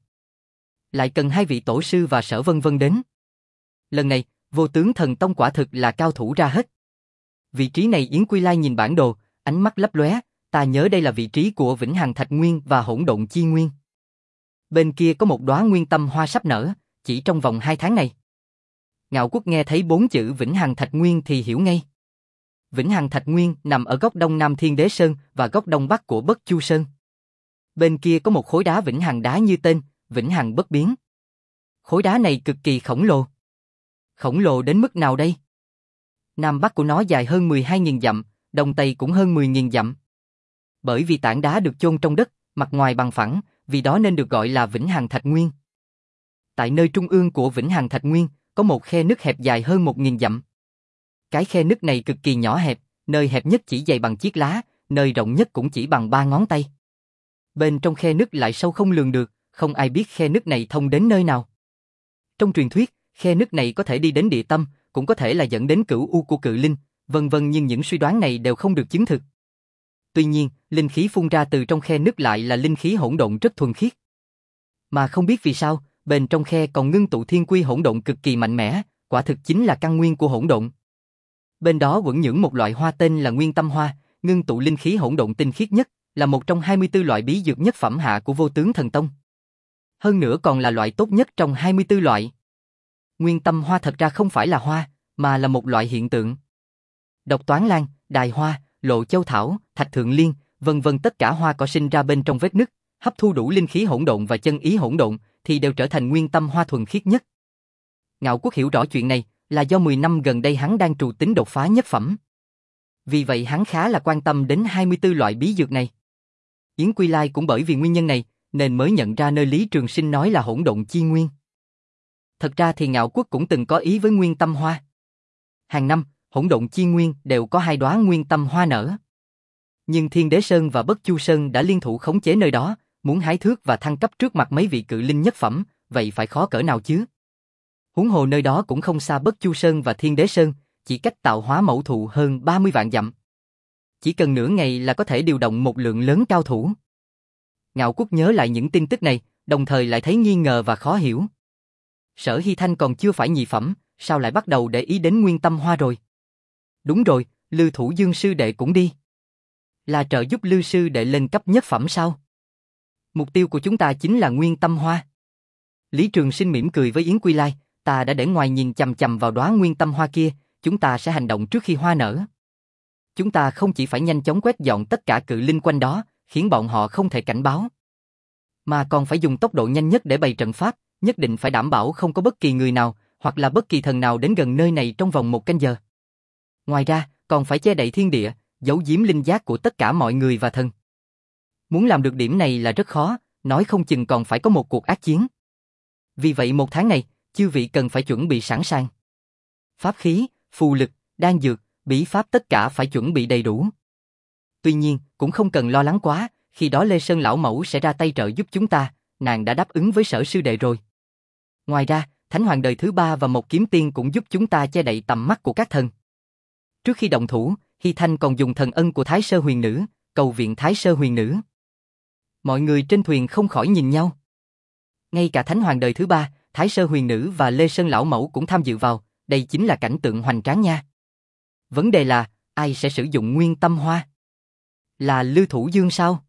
Lại cần hai vị tổ sư và Sở Vân Vân đến. Lần này, Vô Tướng Thần Tông quả thực là cao thủ ra hết. Vị trí này Yến Quy Lai nhìn bản đồ, ánh mắt lấp lóe, ta nhớ đây là vị trí của Vĩnh Hằng Thạch Nguyên và Hỗn Độn Chi Nguyên. Bên kia có một đóa nguyên tâm hoa sắp nở, chỉ trong vòng hai tháng này. Ngạo Quốc nghe thấy bốn chữ Vĩnh Hằng Thạch Nguyên thì hiểu ngay. Vĩnh Hằng Thạch Nguyên nằm ở góc đông nam Thiên Đế Sơn và góc đông bắc của Bất Chu Sơn. Bên kia có một khối đá Vĩnh Hằng đá như tên, Vĩnh Hằng bất biến. Khối đá này cực kỳ khổng lồ. Khổng lồ đến mức nào đây? Nam bắc của nó dài hơn mười hai nghìn dặm, đông tây cũng hơn mười nghìn dặm. Bởi vì tảng đá được chôn trong đất, mặt ngoài bằng phẳng, vì đó nên được gọi là Vĩnh Hằng Thạch Nguyên. Tại nơi trung ương của Vĩnh Hằng Thạch Nguyên, có một khe nứt hẹp dài hơn một nghìn dặm. Cái khe nứt này cực kỳ nhỏ hẹp, nơi hẹp nhất chỉ dày bằng chiếc lá, nơi rộng nhất cũng chỉ bằng ba ngón tay. Bên trong khe nứt lại sâu không lường được, không ai biết khe nứt này thông đến nơi nào. Trong truyền thuyết, khe nứt này có thể đi đến địa tâm, cũng có thể là dẫn đến cửu u của cự linh, vân vân, nhưng những suy đoán này đều không được chứng thực. Tuy nhiên, linh khí phun ra từ trong khe nứt lại là linh khí hỗn độn rất thuần khiết. Mà không biết vì sao, bên trong khe còn ngưng tụ thiên quy hỗn độn cực kỳ mạnh mẽ, quả thực chính là căn nguyên của hỗn độn. Bên đó quẩn nhưỡng một loại hoa tên là Nguyên Tâm Hoa, ngưng tụ linh khí hỗn độn tinh khiết nhất, là một trong hai mươi tư loại bí dược nhất phẩm hạ của Vô Tướng Thần Tông. Hơn nữa còn là loại tốt nhất trong hai mươi tư loại. Nguyên Tâm Hoa thật ra không phải là hoa, mà là một loại hiện tượng. Độc Toán Lan, Đài Hoa, Lộ Châu Thảo, Thạch Thượng Liên, vân vân, tất cả hoa cỏ sinh ra bên trong vết nứt, hấp thu đủ linh khí hỗn độn và chân ý hỗn độn, thì đều trở thành nguyên tâm hoa thuần khiết nhất. Ngạo Quốc hiểu rõ chuyện này, là do mười năm gần đây hắn đang trù tính đột phá nhất phẩm. Vì vậy hắn khá là quan tâm đến hai mươi tư loại bí dược này. Yến Quy Lai cũng bởi vì nguyên nhân này, nên mới nhận ra nơi Lý Trường Sinh nói là hỗn độn chi nguyên. Thật ra thì Ngạo Quốc cũng từng có ý với nguyên tâm hoa. Hàng năm, hỗn độn chi nguyên đều có hai đóa nguyên tâm hoa nở. Nhưng Thiên Đế Sơn và Bất Chu Sơn đã liên thủ khống chế nơi đó, muốn hái thước và thăng cấp trước mặt mấy vị cự linh nhất phẩm, vậy phải khó cỡ nào chứ? Huống hồ nơi đó cũng không xa Bất Chu Sơn và Thiên Đế Sơn, chỉ cách tạo hóa mẫu thụ hơn ba mươi vạn dặm. Chỉ cần nửa ngày là có thể điều động một lượng lớn cao thủ. Ngạo Quốc nhớ lại những tin tức này, đồng thời lại thấy nghi ngờ và khó hiểu. Sở Hy Thanh còn chưa phải nhị phẩm, sao lại bắt đầu để ý đến nguyên tâm hoa rồi? Đúng rồi, Lư Thủ Dương sư đệ cũng đi. Là trợ giúp Lư sư đệ lên cấp nhất phẩm sao? Mục tiêu của chúng ta chính là nguyên tâm hoa. Lý Trường Sinh mỉm cười với Yến Quy Lai, ta đã để ngoài nhìn chằm chằm vào đóa nguyên tâm hoa kia, chúng ta sẽ hành động trước khi hoa nở. Chúng ta không chỉ phải nhanh chóng quét dọn tất cả cự linh quanh đó, khiến bọn họ không thể cảnh báo, mà còn phải dùng tốc độ nhanh nhất để bày trận pháp, nhất định phải đảm bảo không có bất kỳ người nào, hoặc là bất kỳ thần nào đến gần nơi này trong vòng một canh giờ. Ngoài ra, còn phải che đậy thiên địa, giấu giếm linh giác của tất cả mọi người và thần. Muốn làm được điểm này là rất khó, nói không chừng còn phải có một cuộc ác chiến. Vì vậy một tháng này, chư vị cần phải chuẩn bị sẵn sàng. Pháp khí, phù lực, đan dược, bí pháp tất cả phải chuẩn bị đầy đủ. Tuy nhiên, cũng không cần lo lắng quá, khi đó Lê Sơn lão mẫu sẽ ra tay trợ giúp chúng ta, nàng đã đáp ứng với Sở sư đệ rồi. Ngoài ra, Thánh Hoàng đời thứ ba và Một Kiếm Tiên cũng giúp chúng ta che đậy tầm mắt của các thần. Trước khi động thủ, Hy Thanh còn dùng thần ân của Thái Sơ Huyền Nữ, cầu viện Thái Sơ Huyền Nữ. Mọi người trên thuyền không khỏi nhìn nhau. Ngay cả Thánh Hoàng đời thứ ba, Thái Sơ Huyền Nữ và Lê Sơn lão mẫu cũng tham dự vào, đây chính là cảnh tượng hoành tráng nha. Vấn đề là, ai sẽ sử dụng nguyên tâm hoa? Là Lư Thủ Dương sao?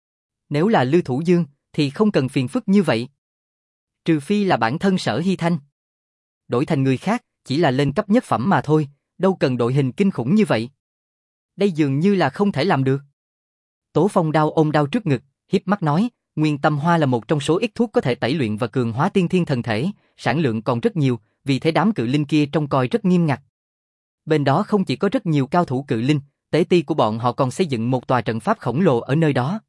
Nếu là Lư Thủ Dương, thì không cần phiền phức như vậy. Trừ phi là bản thân Sở Hy Thanh. Đổi thành người khác, chỉ là lên cấp nhất phẩm mà thôi, đâu cần đội hình kinh khủng như vậy. Đây dường như là không thể làm được. Tố Phong đao ôm đao trước ngực, hiếp mắt nói, nguyên tâm hoa là một trong số ít thuốc có thể tẩy luyện và cường hóa tiên thiên thần thể, sản lượng còn rất nhiều, vì thế đám cự linh kia trông coi rất nghiêm ngặt. Bên đó không chỉ có rất nhiều cao thủ cự linh, tế ti của bọn họ còn xây dựng một tòa trận pháp khổng lồ ở nơi đó.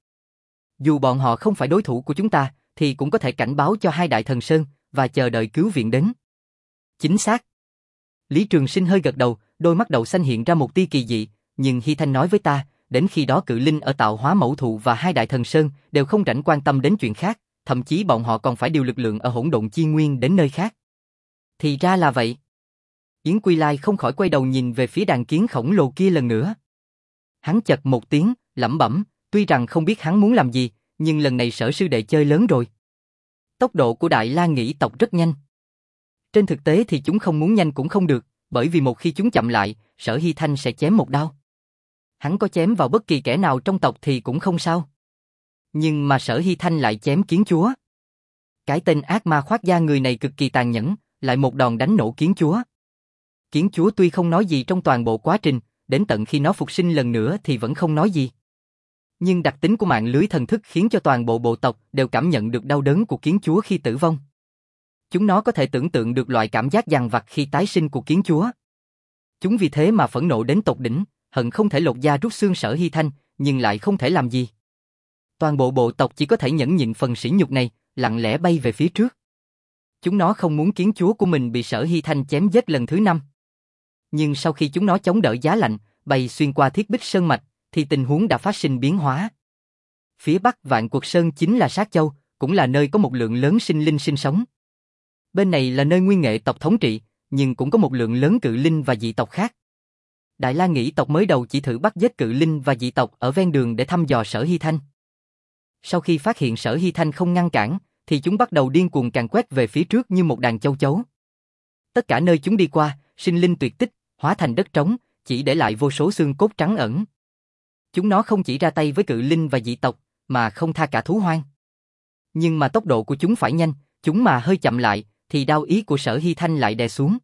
Dù bọn họ không phải đối thủ của chúng ta, thì cũng có thể cảnh báo cho hai đại thần sơn, và chờ đợi cứu viện đến. Chính xác. Lý Trường Sinh hơi gật đầu, đôi mắt đậu xanh hiện ra một tia kỳ dị, nhưng Hy Thanh nói với ta, đến khi đó cự linh ở tạo hóa mẫu thụ và hai đại thần sơn đều không rảnh quan tâm đến chuyện khác, thậm chí bọn họ còn phải điều lực lượng ở hỗn độn chi nguyên đến nơi khác. Thì ra là vậy. Yến Quy Lai không khỏi quay đầu nhìn về phía đàn kiến khổng lồ kia lần nữa. Hắn chật một tiếng, lẩm bẩm, tuy rằng không biết hắn muốn làm gì, nhưng lần này Sở sư đệ chơi lớn rồi. Tốc độ của Đại La Nghĩ tộc rất nhanh. Trên thực tế thì chúng không muốn nhanh cũng không được, bởi vì một khi chúng chậm lại, Sở Hy Thanh sẽ chém một đao. Hắn có chém vào bất kỳ kẻ nào trong tộc thì cũng không sao. Nhưng mà Sở Hy Thanh lại chém kiến chúa. Cái tên ác ma khoác da người này cực kỳ tàn nhẫn, lại một đòn đánh nổ kiến chúa. Kiến chúa tuy không nói gì trong toàn bộ quá trình, đến tận khi nó phục sinh lần nữa thì vẫn không nói gì. Nhưng đặc tính của mạng lưới thần thức khiến cho toàn bộ bộ tộc đều cảm nhận được đau đớn của kiến chúa khi tử vong. Chúng nó có thể tưởng tượng được loại cảm giác dằn vặt khi tái sinh của kiến chúa. Chúng vì thế mà phẫn nộ đến tột đỉnh, hận không thể lột da rút xương Sở Hy Thanh, nhưng lại không thể làm gì. Toàn bộ bộ tộc chỉ có thể nhẫn nhịn phần sỉ nhục này, lặng lẽ bay về phía trước. Chúng nó không muốn kiến chúa của mình bị Sở Hy Thanh chém giết lần thứ năm. Nhưng sau khi chúng nó chống đỡ giá lạnh, bay xuyên qua thiết bích sơn mạch, thì tình huống đã phát sinh biến hóa. Phía bắc Vạn Quật Sơn chính là Sát Châu, cũng là nơi có một lượng lớn sinh linh sinh sống. Bên này là nơi Nguyên Nghệ tộc thống trị, nhưng cũng có một lượng lớn cự linh và dị tộc khác. Đại La Nghĩ tộc mới đầu chỉ thử bắt giết cự linh và dị tộc ở ven đường để thăm dò Sở Hy Thanh. Sau khi phát hiện Sở Hy Thanh không ngăn cản, thì chúng bắt đầu điên cuồng càn quét về phía trước như một đàn châu chấu. Tất cả nơi chúng đi qua, sinh linh tuyệt tích, hóa thành đất trống, chỉ để lại vô số xương cốt trắng ẩn. Chúng nó không chỉ ra tay với cự linh và dị tộc, mà không tha cả thú hoang. Nhưng mà tốc độ của chúng phải nhanh, chúng mà hơi chậm lại, thì đao ý của Sở Hy Thanh lại đè xuống.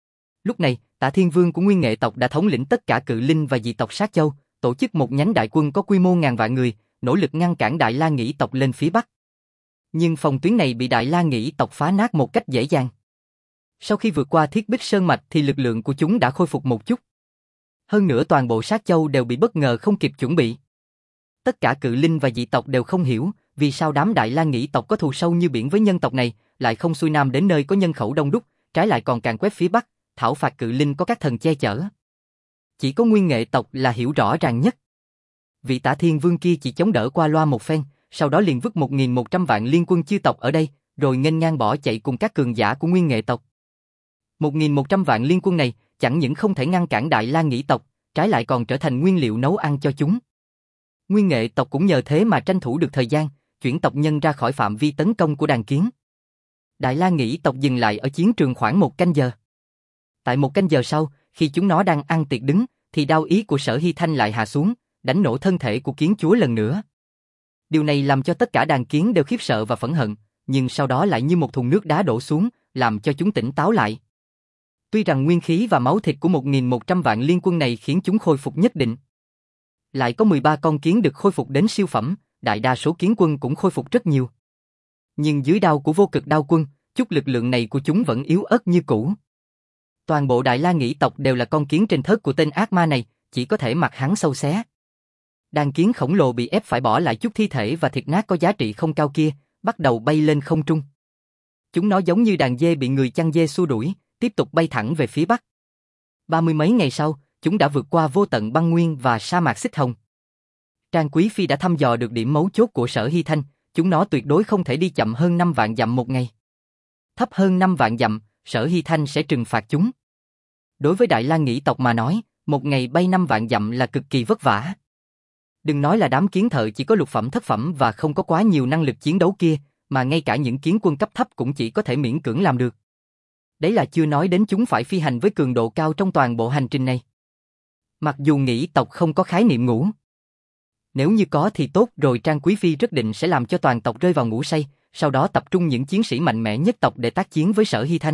Lúc này, Tạ Thiên Vương của Nguyên Nghệ tộc đã thống lĩnh tất cả cự linh và dị tộc Sát Châu, tổ chức một nhánh đại quân có quy mô ngàn vạn người, nỗ lực ngăn cản Đại La Nghĩ tộc lên phía bắc. Nhưng phòng tuyến này bị Đại La Nghĩ tộc phá nát một cách dễ dàng. Sau khi vượt qua Thiết Bích Sơn Mạch thì lực lượng của chúng đã khôi phục một chút. Hơn nữa toàn bộ sát châu đều bị bất ngờ không kịp chuẩn bị. Tất cả cự linh và dị tộc đều không hiểu vì sao đám Đại La Nghĩ tộc có thù sâu như biển với nhân tộc này, lại không xuôi nam đến nơi có nhân khẩu đông đúc, trái lại còn càn quét phía bắc, thảo phạt cự linh có các thần che chở. Chỉ có Nguyên Nghệ tộc là hiểu rõ ràng nhất. Vị Tả Thiên Vương kia chỉ chống đỡ qua loa một phen, sau đó liền vứt một nghìn một trăm vạn liên quân chư tộc ở đây, rồi nghênh ngang bỏ chạy cùng các cường giả của Nguyên Nghệ tộc. một nghìn một trăm vạn liên quân này chẳng những không thể ngăn cản Đại La Nghĩ tộc, trái lại còn trở thành nguyên liệu nấu ăn cho chúng. Nguyên Nghệ tộc cũng nhờ thế mà tranh thủ được thời gian, chuyển tộc nhân ra khỏi phạm vi tấn công của đàn kiến. Đại La Nghĩ tộc dừng lại ở chiến trường khoảng một canh giờ. Tại một canh giờ sau, khi chúng nó đang ăn tiệc đứng, thì đao ý của Sở Hy Thanh lại hạ xuống, đánh nổ thân thể của kiến chúa lần nữa. Điều này làm cho tất cả đàn kiến đều khiếp sợ và phẫn hận, nhưng sau đó lại như một thùng nước đá đổ xuống, làm cho chúng tỉnh táo lại. Tuy rằng nguyên khí và máu thịt của một nghìn một trăm vạn liên quân này khiến chúng khôi phục nhất định. Lại có mười ba con kiến được khôi phục đến siêu phẩm, đại đa số kiến quân cũng khôi phục rất nhiều. Nhưng dưới đao của Vô Cực Đao Quân, chút lực lượng này của chúng vẫn yếu ớt như cũ. Toàn bộ Đại La Nghĩ tộc đều là con kiến trên thớt của tên ác ma này, chỉ có thể mặc hắn sâu xé. Đàn kiến khổng lồ bị ép phải bỏ lại chút thi thể và thịt nát có giá trị không cao kia, bắt đầu bay lên không trung. Chúng nó giống như đàn dê bị người chăn dê xua đuổi, tiếp tục bay thẳng về phía bắc. Ba mươi mấy ngày sau, chúng đã vượt qua vô tận băng nguyên và sa mạc xích hồng. Trang Quý Phi đã thăm dò được điểm mấu chốt của Sở Hy Thanh, chúng nó tuyệt đối không thể đi chậm hơn năm vạn dặm một ngày. Thấp hơn năm vạn dặm, Sở Hy Thanh sẽ trừng phạt chúng. Đối với Đại La Nghĩ tộc mà nói, một ngày bay năm vạn dặm là cực kỳ vất vả. Đừng nói là đám kiến thợ chỉ có lục phẩm thất phẩm và không có quá nhiều năng lực chiến đấu kia, mà ngay cả những kiến quân cấp thấp cũng chỉ có thể miễn cưỡng làm được. Đấy là chưa nói đến chúng phải phi hành với cường độ cao trong toàn bộ hành trình này. Mặc dù Nghĩ tộc không có khái niệm ngủ. Nếu như có thì tốt rồi, Trang Quý Phi rất định sẽ làm cho toàn tộc rơi vào ngủ say, sau đó tập trung những chiến sĩ mạnh mẽ nhất tộc để tác chiến với Sở Hy Thanh.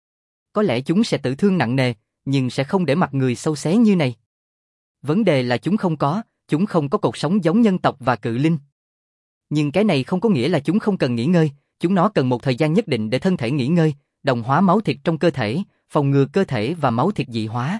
Có lẽ chúng sẽ tử thương nặng nề, nhưng sẽ không để mặt người xâu xé như này. Vấn đề là chúng không có, chúng không có cột sống giống nhân tộc và cự linh. Nhưng cái này không có nghĩa là chúng không cần nghỉ ngơi, chúng nó cần một thời gian nhất định để thân thể nghỉ ngơi, đồng hóa máu thịt trong cơ thể, phòng ngừa cơ thể và máu thịt dị hóa.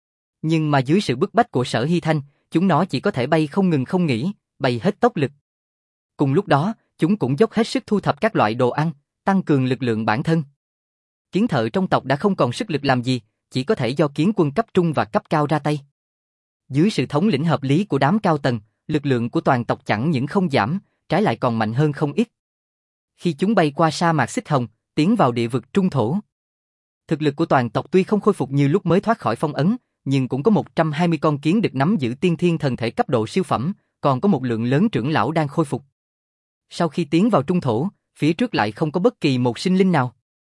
Nhưng mà dưới sự bức bách của Sở Hy Thanh, chúng nó chỉ có thể bay không ngừng không nghỉ, bay hết tốc lực. Cùng lúc đó, chúng cũng dốc hết sức thu thập các loại đồ ăn, tăng cường lực lượng bản thân. Kiến thợ trong tộc đã không còn sức lực làm gì, chỉ có thể do kiến quân cấp trung và cấp cao ra tay. Dưới sự thống lĩnh hợp lý của đám cao tầng, lực lượng của toàn tộc chẳng những không giảm, trái lại còn mạnh hơn không ít. Khi chúng bay qua sa mạc xích hồng, tiến vào địa vực trung thổ. Thực lực của toàn tộc tuy không khôi phục như lúc mới thoát khỏi phong ấn, nhưng cũng có một trăm hai mươi con kiến được nắm giữ tiên thiên thần thể cấp độ siêu phẩm, còn có một lượng lớn trưởng lão đang khôi phục. Sau khi tiến vào trung thổ, phía trước lại không có bất kỳ một sinh linh nào.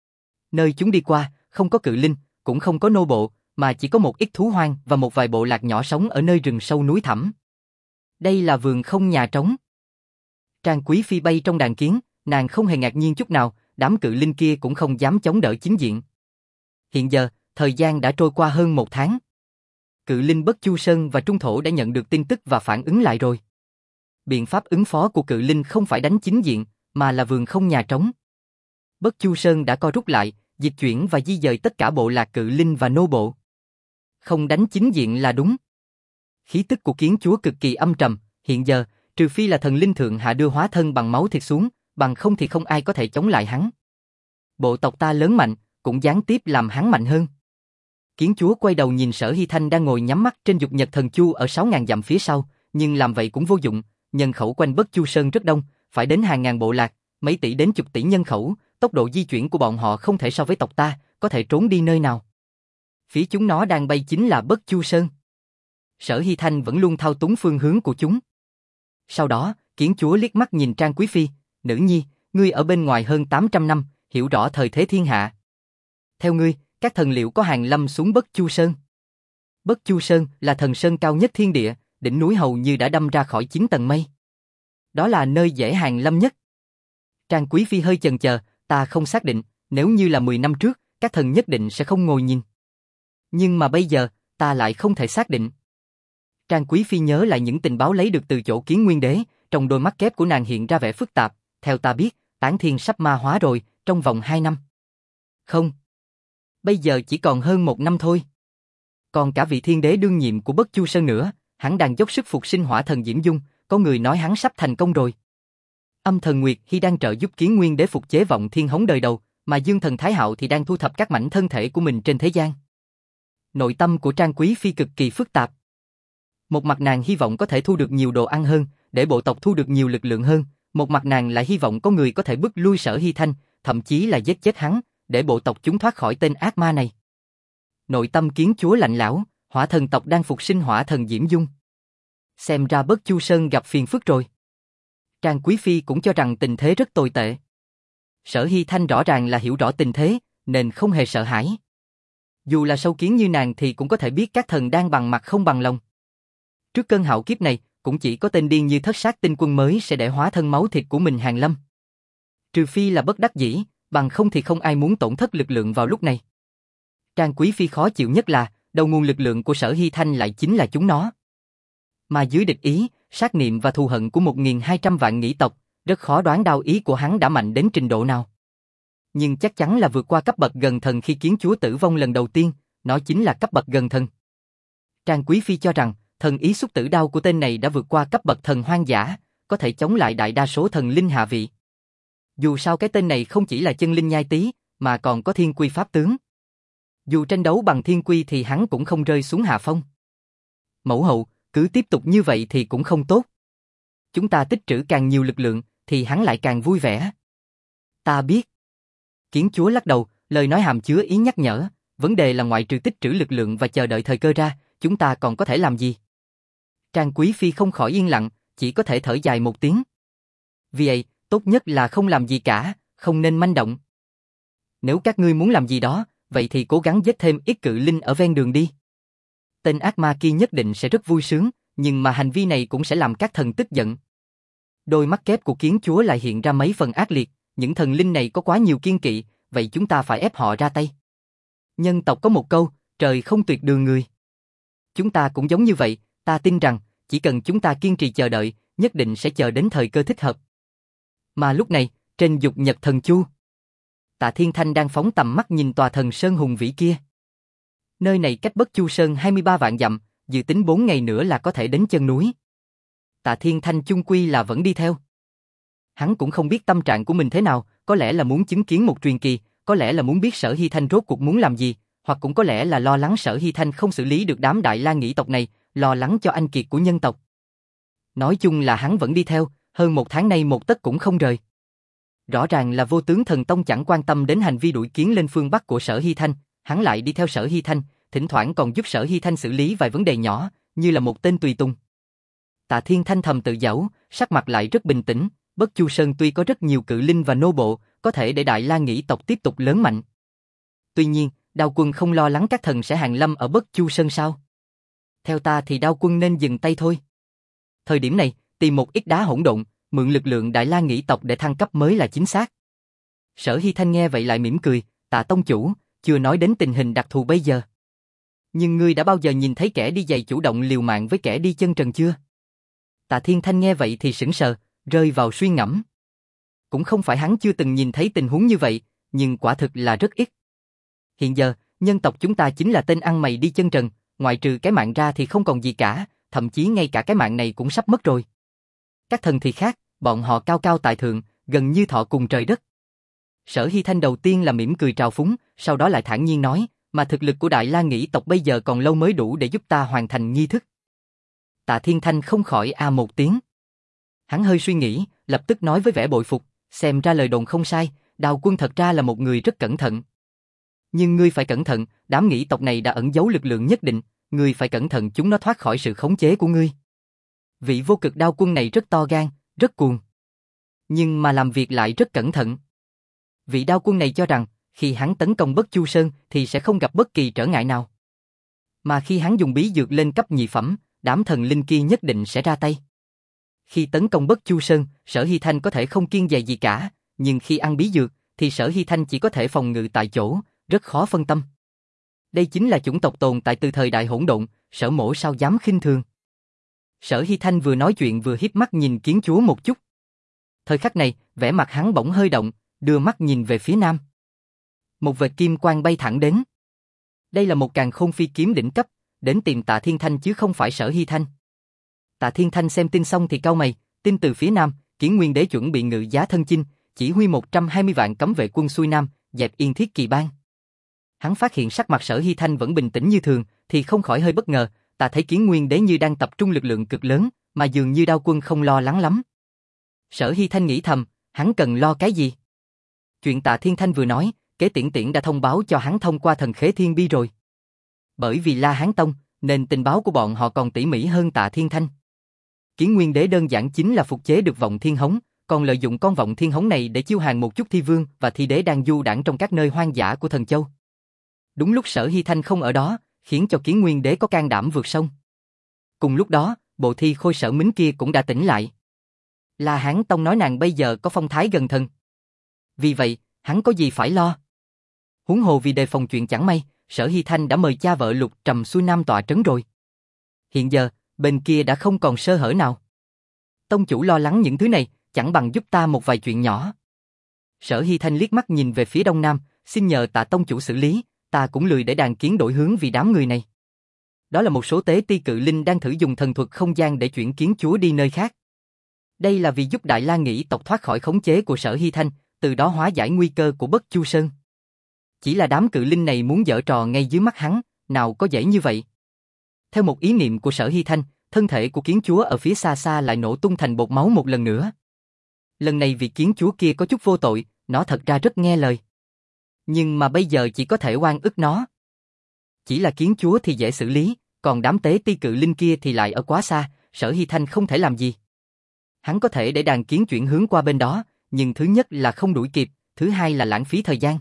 Nơi chúng đi qua, không có cự linh, cũng không có nô bộ, mà chỉ có một ít thú hoang và một vài bộ lạc nhỏ sống ở nơi rừng sâu núi thẳm. Đây là vườn không nhà trống. Trang Quý Phi bay trong đàn kiến, nàng không hề ngạc nhiên chút nào, đám cự linh kia cũng không dám chống đỡ chính diện. Hiện giờ, thời gian đã trôi qua hơn một tháng. Cự linh Bất Chu Sơn và Trung Thổ đã nhận được tin tức và phản ứng lại rồi. Biện pháp ứng phó của cự linh không phải đánh chính diện, mà là vườn không nhà trống. Bất Chu Sơn đã co rút lại, dịch chuyển và di dời tất cả bộ lạc cự linh và nô bộ. Không đánh chính diện là đúng. Khí tức của kiến chúa cực kỳ âm trầm, hiện giờ, trừ phi là thần linh thượng hạ đưa hóa thân bằng máu thịt xuống, bằng không thì không ai có thể chống lại hắn. Bộ tộc ta lớn mạnh, cũng gián tiếp làm hắn mạnh hơn. Kiến chúa quay đầu nhìn Sở Hy Thanh đang ngồi nhắm mắt trên dục nhật thần chu ở sáu ngàn dặm phía sau, nhưng làm vậy cũng vô dụng, nhân khẩu quanh Bất Chu Sơn rất đông, phải đến hàng ngàn bộ lạc, mấy tỷ đến chục tỷ nhân khẩu, tốc độ di chuyển của bọn họ không thể so với tộc ta, có thể trốn đi nơi nào. Phía chúng nó đang bay chính là Bất Chu Sơn. Sở Hy Thanh vẫn luôn thao túng phương hướng của chúng. Sau đó, kiến chúa liếc mắt nhìn Trang Quý Phi, nữ nhi, ngươi ở bên ngoài hơn tám trăm năm, hiểu rõ thời thế thiên hạ. Theo ngươi, các thần liệu có hàng lâm xuống Bất Chu Sơn. Bất Chu Sơn là thần sơn cao nhất thiên địa, đỉnh núi hầu như đã đâm ra khỏi chín tầng mây. Đó là nơi dễ hàng lâm nhất. Trang Quý Phi hơi chần chờ, ta không xác định, nếu như là mười năm trước, các thần nhất định sẽ không ngồi nhìn. Nhưng mà bây giờ, ta lại không thể xác định. Trang Quý Phi nhớ lại những tình báo lấy được từ chỗ Kiến Nguyên Đế, trong đôi mắt kép của nàng hiện ra vẻ phức tạp, theo ta biết, Tán Thiên sắp ma hóa rồi, trong vòng hai năm. Không. Bây giờ chỉ còn hơn một năm thôi. Còn cả vị thiên đế đương nhiệm của Bất Chu Sơn nữa, hắn đang dốc sức phục sinh hỏa thần Diễm Dung, có người nói hắn sắp thành công rồi. Âm thần Nguyệt Hy đang trợ giúp Kiến Nguyên đế phục chế vọng thiên hống đời đầu, mà Dương thần Thái Hạo thì đang thu thập các mảnh thân thể của mình trên thế gian. Nội tâm của Trang Quý Phi cực kỳ phức tạp. Một mặt nàng hy vọng có thể thu được nhiều đồ ăn hơn, để bộ tộc thu được nhiều lực lượng hơn, một mặt nàng lại hy vọng có người có thể bức lui Sở Hy Thanh, thậm chí là giết chết hắn, để bộ tộc chúng thoát khỏi tên ác ma này. Nội tâm Kiến Chúa lạnh lẽo, hỏa thần tộc đang phục sinh hỏa thần Diễm Dung. Xem ra Bất Chu Sơn gặp phiền phức rồi. Trang Quý Phi cũng cho rằng tình thế rất tồi tệ. Sở Hy Thanh rõ ràng là hiểu rõ tình thế, nên không hề sợ hãi. Dù là sâu kiến như nàng thì cũng có thể biết các thần đang bằng mặt không bằng lòng. Trước cơn hạo kiếp này, cũng chỉ có tên điên như Thất Sát Tinh Quân mới sẽ để hóa thân máu thịt của mình hàng lâm. Trừ phi là bất đắc dĩ, bằng không thì không ai muốn tổn thất lực lượng vào lúc này. Trang Quý Phi khó chịu nhất là, đầu nguồn lực lượng của Sở Hy Thanh lại chính là chúng nó. Mà dưới địch ý, sát niệm và thù hận của một nghìn hai trăm vạn nghĩ tộc, rất khó đoán đao ý của hắn đã mạnh đến trình độ nào. Nhưng chắc chắn là vượt qua cấp bậc gần thần khi Kiến Chúa tử vong lần đầu tiên, nó chính là cấp bậc gần thần. Trang Quý Phi cho rằng, thần ý xúc tử đao của tên này đã vượt qua cấp bậc thần hoang dã, có thể chống lại đại đa số thần linh hạ vị. Dù sao cái tên này không chỉ là chân linh nhai tí, mà còn có thiên quy pháp tướng. Dù tranh đấu bằng thiên quy thì hắn cũng không rơi xuống hạ phong. Mẫu hậu, cứ tiếp tục như vậy thì cũng không tốt. Chúng ta tích trữ càng nhiều lực lượng, thì hắn lại càng vui vẻ. Ta biết. Kiến Chúa lắc đầu, lời nói hàm chứa ý nhắc nhở, vấn đề là ngoại trừ tích trữ lực lượng và chờ đợi thời cơ ra, chúng ta còn có thể làm gì? Trang Quý Phi không khỏi yên lặng, chỉ có thể thở dài một tiếng. Vì vậy, tốt nhất là không làm gì cả, không nên manh động. Nếu các ngươi muốn làm gì đó, vậy thì cố gắng giết thêm ít cự linh ở ven đường đi. Tên ác ma kia nhất định sẽ rất vui sướng, nhưng mà hành vi này cũng sẽ làm các thần tức giận. Đôi mắt kép của Kiến Chúa lại hiện ra mấy phần ác liệt, những thần linh này có quá nhiều kiên kỵ, vậy chúng ta phải ép họ ra tay. Nhân tộc có một câu, trời không tuyệt đường người. Chúng ta cũng giống như vậy, ta tin rằng, chỉ cần chúng ta kiên trì chờ đợi, nhất định sẽ chờ đến thời cơ thích hợp. Mà lúc này, trên Dục Nhật Thần Chu, Tạ Thiên Thanh đang phóng tầm mắt nhìn tòa thần sơn hùng vĩ kia. Nơi này cách Bất Chu Sơn hai mươi ba vạn dặm, dự tính bốn ngày nữa là có thể đến chân núi. Tạ Thiên Thanh chung quy là vẫn đi theo. Hắn cũng không biết tâm trạng của mình thế nào, có lẽ là muốn chứng kiến một truyền kỳ, có lẽ là muốn biết Sở Hy Thanh rốt cuộc muốn làm gì, hoặc cũng có lẽ là lo lắng Sở Hy Thanh không xử lý được đám Đại La Nghĩ tộc này, lo lắng cho anh kiệt của nhân tộc. Nói chung là hắn vẫn đi theo, hơn một tháng nay một tấc cũng không rời. Rõ ràng là Vô Tướng Thần Tông chẳng quan tâm đến hành vi đuổi kiến lên phương Bắc của Sở Hy Thanh, hắn lại đi theo Sở Hy Thanh, thỉnh thoảng còn giúp Sở Hy Thanh xử lý vài vấn đề nhỏ, như là một tên tùy tùng. Tạ Thiên Thanh thầm tự giễu, sắc mặt lại rất bình tĩnh, Bất Chu Sơn tuy có rất nhiều cự linh và nô bộ, có thể để Đại La Nghĩ tộc tiếp tục lớn mạnh. Tuy nhiên, Đao Quân không lo lắng các thần sẽ hàng lâm ở Bất Chu Sơn sao? Theo ta thì Đao Quân nên dừng tay thôi. Thời điểm này, tìm một ít đá hỗn độn, mượn lực lượng Đại La Nghĩ tộc để thăng cấp mới là chính xác. Sở Hy Thanh nghe vậy lại mỉm cười, Tạ tông chủ, chưa nói đến tình hình đặc thù bây giờ. Nhưng ngươi đã bao giờ nhìn thấy kẻ đi giày chủ động liều mạng với kẻ đi chân trần chưa? Tạ Thiên Thanh nghe vậy thì sững sờ, rơi vào suy ngẫm. Cũng không phải hắn chưa từng nhìn thấy tình huống như vậy, nhưng quả thực là rất ít. Hiện giờ, nhân tộc chúng ta chính là tên ăn mày đi chân trần, ngoại trừ cái mạng ra thì không còn gì cả, thậm chí ngay cả cái mạng này cũng sắp mất rồi. Các thần thì khác, bọn họ cao cao tại thượng, gần như thọ cùng trời đất. Sở Hy Thanh đầu tiên là mỉm cười trào phúng, sau đó lại thản nhiên nói, mà thực lực của Đại La Nghĩ tộc bây giờ còn lâu mới đủ để giúp ta hoàn thành nghi thức. Tạ Thiên Thanh không khỏi a một tiếng. Hắn hơi suy nghĩ, lập tức nói với vẻ bội phục, xem ra lời đồn không sai, Đao Quân thật ra là một người rất cẩn thận. Nhưng ngươi phải cẩn thận, đám Nghĩ tộc này đã ẩn giấu lực lượng nhất định, ngươi phải cẩn thận chúng nó thoát khỏi sự khống chế của ngươi. Vị vô cực Đao Quân này rất to gan, rất cuồng. Nhưng mà làm việc lại rất cẩn thận. Vị Đao Quân này cho rằng, khi hắn tấn công Bất Chu Sơn thì sẽ không gặp bất kỳ trở ngại nào. Mà khi hắn dùng bí dược lên cấp nhị phẩm, đám thần linh kia nhất định sẽ ra tay. Khi tấn công Bất Chu Sơn, Sở Hy Thanh có thể không kiêng dè gì cả, nhưng khi ăn bí dược, thì Sở Hy Thanh chỉ có thể phòng ngự tại chỗ, rất khó phân tâm. Đây chính là chủng tộc tồn tại từ thời đại hỗn độn, Sở Mỗ sao dám khinh thường. Sở Hy Thanh vừa nói chuyện vừa híp mắt nhìn Kiến Chúa một chút. Thời khắc này, vẻ mặt hắn bỗng hơi động, đưa mắt nhìn về phía nam. Một vệt kim quang bay thẳng đến. Đây là một càn khôn phi kiếm đỉnh cấp, đến tìm Tạ Thiên Thanh chứ không phải Sở Hy Thanh. Tạ Thiên Thanh xem tin xong thì cau mày, tin từ phía nam, Kiến Nguyên Đế chuẩn bị ngự giá thân chinh, chỉ huy một trăm hai mươi vạn cấm vệ quân xuôi nam, dẹp Yên Thiết Kỳ Bang. Hắn phát hiện sắc mặt Sở Hy Thanh vẫn bình tĩnh như thường, thì không khỏi hơi bất ngờ, ta thấy Kiến Nguyên Đế như đang tập trung lực lượng cực lớn, mà dường như Đao Quân không lo lắng lắm. Sở Hy Thanh nghĩ thầm, hắn cần lo cái gì? Chuyện Tạ Thiên Thanh vừa nói, Kế Tiễn Tiễn đã thông báo cho hắn thông qua thần khế thiên bi rồi. Bởi vì La Hán Tông, nên tình báo của bọn họ còn tỉ mỉ hơn Tạ Thiên Thanh. Kiến Nguyên Đế đơn giản chính là phục chế được vọng thiên hống, còn lợi dụng con vọng thiên hống này để chiêu hàng một chút thi vương và thi đế đang du đãng trong các nơi hoang dã của Thần Châu. Đúng lúc Sở Hy Thanh không ở đó, khiến cho Kiến Nguyên Đế có can đảm vượt sông. Cùng lúc đó, bộ thi khôi Sở Mính kia cũng đã tỉnh lại. La Hán Tông nói nàng bây giờ có phong thái gần thần. Vì vậy, hắn có gì phải lo. Huống hồ vì đề phòng chuyện chẳng may, Sở Hy Thanh đã mời cha vợ Lục Trầm xuôi nam tọa trấn rồi. Hiện giờ, bên kia đã không còn sơ hở nào. Tông chủ lo lắng những thứ này, chẳng bằng giúp ta một vài chuyện nhỏ. Sở Hy Thanh liếc mắt nhìn về phía đông nam, xin nhờ Tạ tông chủ xử lý, ta cũng lười để đàn kiến đổi hướng vì đám người này. Đó là một số tế ti cự linh đang thử dùng thần thuật không gian để chuyển kiến chúa đi nơi khác. Đây là vì giúp Đại La Nghĩ tộc thoát khỏi khống chế của Sở Hy Thanh, từ đó hóa giải nguy cơ của Bất Chu Sơn. Chỉ là đám cự linh này muốn giở trò ngay dưới mắt hắn, nào có dễ như vậy. Theo một ý niệm của Sở Hy Thanh, thân thể của kiến chúa ở phía xa xa lại nổ tung thành bột máu một lần nữa. Lần này vì kiến chúa kia có chút vô tội, nó thật ra rất nghe lời. Nhưng mà bây giờ chỉ có thể oan ức nó. Chỉ là kiến chúa thì dễ xử lý, còn đám tế ti cự linh kia thì lại ở quá xa, Sở Hy Thanh không thể làm gì. Hắn có thể để đàn kiến chuyển hướng qua bên đó, nhưng thứ nhất là không đuổi kịp, thứ hai là lãng phí thời gian.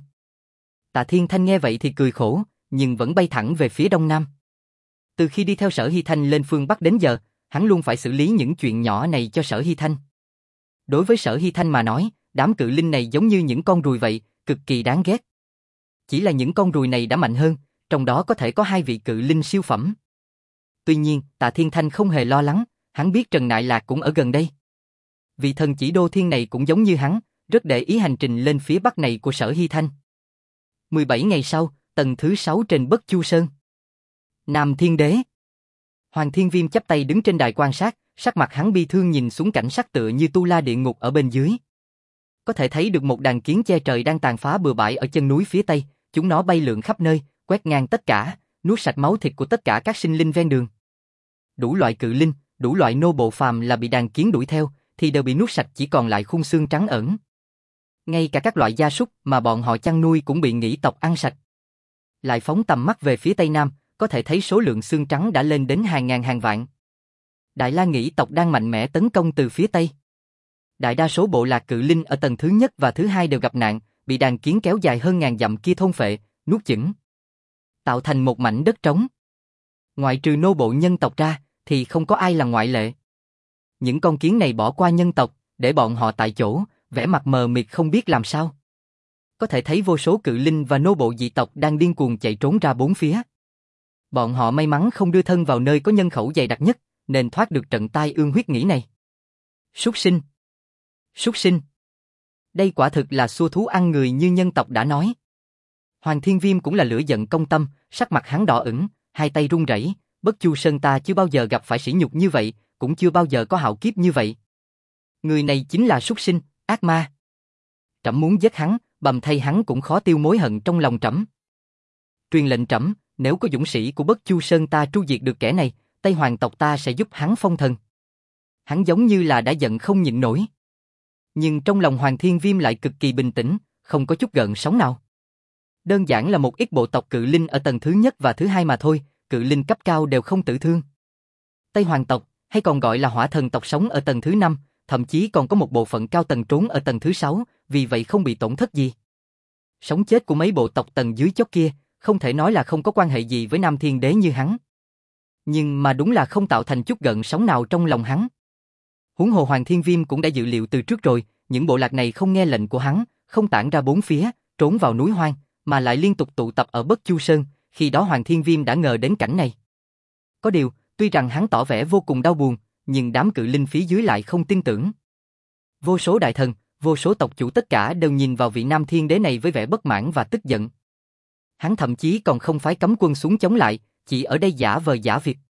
Tạ Thiên Thanh nghe vậy thì cười khổ, nhưng vẫn bay thẳng về phía đông nam. Từ khi đi theo Sở Hy Thanh lên phương Bắc đến giờ, hắn luôn phải xử lý những chuyện nhỏ này cho Sở Hy Thanh. Đối với Sở Hy Thanh mà nói, đám cự linh này giống như những con ruồi vậy, cực kỳ đáng ghét. Chỉ là những con ruồi này đã mạnh hơn, trong đó có thể có hai vị cự linh siêu phẩm. Tuy nhiên, Tạ Thiên Thanh không hề lo lắng, hắn biết Trần Nại Lạc cũng ở gần đây. Vị thần chỉ đô thiên này cũng giống như hắn, rất để ý hành trình lên phía bắc này của Sở Hy Thanh. mười bảy ngày sau, tầng thứ sáu trên Bất Chu Sơn. Nam Thiên Đế. Hoàng Thiên Viêm chắp tay đứng trên đài quan sát, sắc mặt hắn bi thương nhìn xuống cảnh sắc tựa như tu la địa ngục ở bên dưới. Có thể thấy được một đàn kiến che trời đang tàn phá bừa bãi ở chân núi phía tây, chúng nó bay lượn khắp nơi, quét ngang tất cả, nuốt sạch máu thịt của tất cả các sinh linh ven đường. Đủ loại cự linh, đủ loại nô bộ phàm là bị đàn kiến đuổi theo, thì đều bị nuốt sạch chỉ còn lại khung xương trắng ẩn. Ngay cả các loại gia súc mà bọn họ chăn nuôi cũng bị nghĩ tộc ăn sạch. Lại phóng tầm mắt về phía tây nam, có thể thấy số lượng xương trắng đã lên đến hàng ngàn hàng vạn. Đại La Nghĩ tộc đang mạnh mẽ tấn công từ phía tây. Đại đa số bộ lạc cự linh ở tầng thứ nhất và thứ hai đều gặp nạn, bị đàn kiến kéo dài hơn ngàn dặm kia thôn phệ, nuốt chửng, tạo thành một mảnh đất trống. Ngoại trừ nô bộ nhân tộc ra, thì không có ai là ngoại lệ. Những con kiến này bỏ qua nhân tộc, để bọn họ tại chỗ, vẻ mặt mờ mịt không biết làm sao. Có thể thấy vô số cự linh và nô bộ dị tộc đang điên cuồng chạy trốn ra bốn phía. Bọn họ may mắn không đưa thân vào nơi có nhân khẩu dày đặc nhất, nên thoát được trận tai ương huyết nghĩ này. Súc sinh! Súc sinh! Đây quả thực là xua thú ăn người như nhân tộc đã nói. Hoàng Thiên Viêm cũng là lửa giận công tâm, sắc mặt hắn đỏ ửng, hai tay run rẩy. Bất Chu Sơn ta chưa bao giờ gặp phải sỉ nhục như vậy, cũng chưa bao giờ có hạo kiếp như vậy. Người này chính là súc sinh, ác ma. Trẫm muốn giết hắn, bầm thay hắn cũng khó tiêu mối hận trong lòng trẫm. Truyền lệnh trẫm, nếu có dũng sĩ của Bất Chu Sơn ta tru diệt được kẻ này, Tây Hoàng tộc ta sẽ giúp hắn phong thần. Hắn giống như là đã giận không nhịn nổi. Nhưng trong lòng Hoàng Thiên Viêm lại cực kỳ bình tĩnh, không có chút gợn sóng nào. Đơn giản là một ít bộ tộc cự linh ở tầng thứ nhất và thứ hai mà thôi, cự linh cấp cao đều không tử thương. Tây Hoàng tộc, hay còn gọi là hỏa thần tộc sống ở tầng thứ năm, thậm chí còn có một bộ phận cao tầng trốn ở tầng thứ sáu, vì vậy không bị tổn thất gì. Sống chết của mấy bộ tộc tầng dưới chót kia, không thể nói là không có quan hệ gì với Nam Thiên Đế như hắn. Nhưng mà đúng là không tạo thành chút gợn sóng nào trong lòng hắn. Huống hồ Hoàng Thiên Viêm cũng đã dự liệu từ trước rồi, những bộ lạc này không nghe lệnh của hắn, không tản ra bốn phía, trốn vào núi hoang, mà lại liên tục tụ tập ở Bất Chu Sơn, khi đó Hoàng Thiên Viêm đã ngờ đến cảnh này. Có điều, tuy rằng hắn tỏ vẻ vô cùng đau buồn, nhưng đám cự linh phía dưới lại không tin tưởng. Vô số đại thần, vô số tộc chủ tất cả đều nhìn vào vị nam thiên đế này với vẻ bất mãn và tức giận. Hắn thậm chí còn không phái cấm quân xuống chống lại, chỉ ở đây giả vờ giả việc.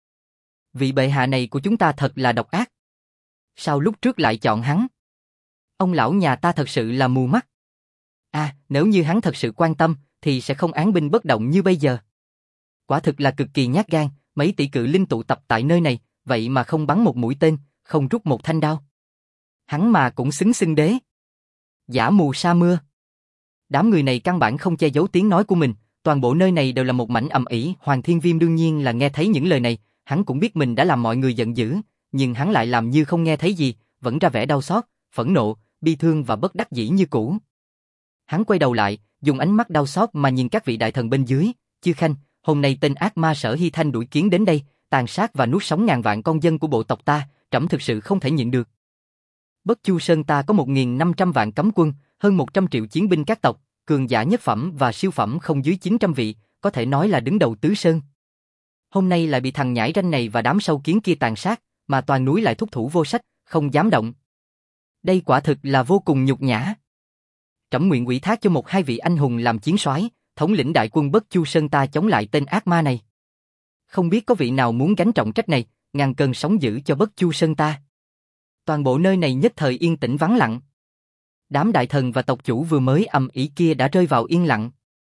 Vị bệ hạ này của chúng ta thật là độc ác. Sao lúc trước lại chọn hắn? Ông lão nhà ta thật sự là mù mắt. À, nếu như hắn thật sự quan tâm, thì sẽ không án binh bất động như bây giờ. Quả thực là cực kỳ nhát gan, mấy tỷ cự linh tụ tập tại nơi này, vậy mà không bắn một mũi tên, không rút một thanh đao. Hắn mà cũng xứng xưng đế. Giả mù sa mưa. Đám người này căn bản không che giấu tiếng nói của mình, toàn bộ nơi này đều là một mảnh ầm ĩ. Hoàng Thiên Viêm đương nhiên là nghe thấy những lời này, hắn cũng biết mình đã làm mọi người giận dữ, nhưng hắn lại làm như không nghe thấy gì, vẫn ra vẻ đau xót, phẫn nộ, bi thương và bất đắc dĩ như cũ. Hắn quay đầu lại, dùng ánh mắt đau xót mà nhìn các vị đại thần bên dưới. Chư Khanh, hôm nay tên ác ma Sở Hy Thanh đuổi kiến đến đây, tàn sát và nuốt sống ngàn vạn con dân của bộ tộc ta, trẫm thực sự không thể nhịn được. Bất Chu Sơn ta có một nghìn năm trăm vạn cấm quân, hơn một trăm triệu chiến binh các tộc, cường giả nhất phẩm và siêu phẩm không dưới chín trăm vị, có thể nói là đứng đầu tứ sơn. Hôm nay lại bị thằng nhãi ranh này và đám sâu kiến kia tàn sát, mà toàn núi lại thúc thủ vô sách, không dám động. Đây quả thực là vô cùng nhục nhã. Trẫm nguyện ủy thác cho một hai vị anh hùng làm chiến soái, thống lĩnh đại quân Bất Chu Sơn ta chống lại tên ác ma này. Không biết có vị nào muốn gánh trọng trách này, ngàn cơn sóng dữ cho Bất Chu Sơn ta. Toàn bộ nơi này nhất thời yên tĩnh vắng lặng. Đám đại thần và tộc chủ vừa mới ầm ĩ kia đã rơi vào yên lặng.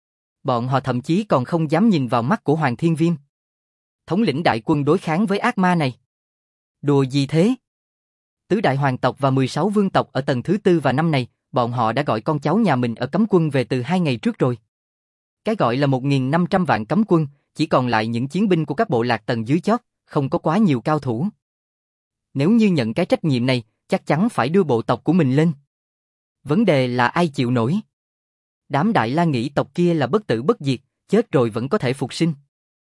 Bọn họ thậm chí còn không dám nhìn vào mắt của Hoàng Thiên Viêm. Thống lĩnh đại quân đối kháng với ác ma này. Đùa gì thế? Tứ đại hoàng tộc và mười sáu vương tộc ở tầng thứ tư và năm này, bọn họ đã gọi con cháu nhà mình ở cấm quân về từ hai ngày trước rồi. Cái gọi là một nghìn năm trăm vạn cấm quân, chỉ còn lại những chiến binh của các bộ lạc tầng dưới chót, không có quá nhiều cao thủ. Nếu như nhận cái trách nhiệm này, chắc chắn phải đưa bộ tộc của mình lên. Vấn đề là ai chịu nổi. Đám Đại La nghĩ tộc kia là bất tử bất diệt, chết rồi vẫn có thể phục sinh.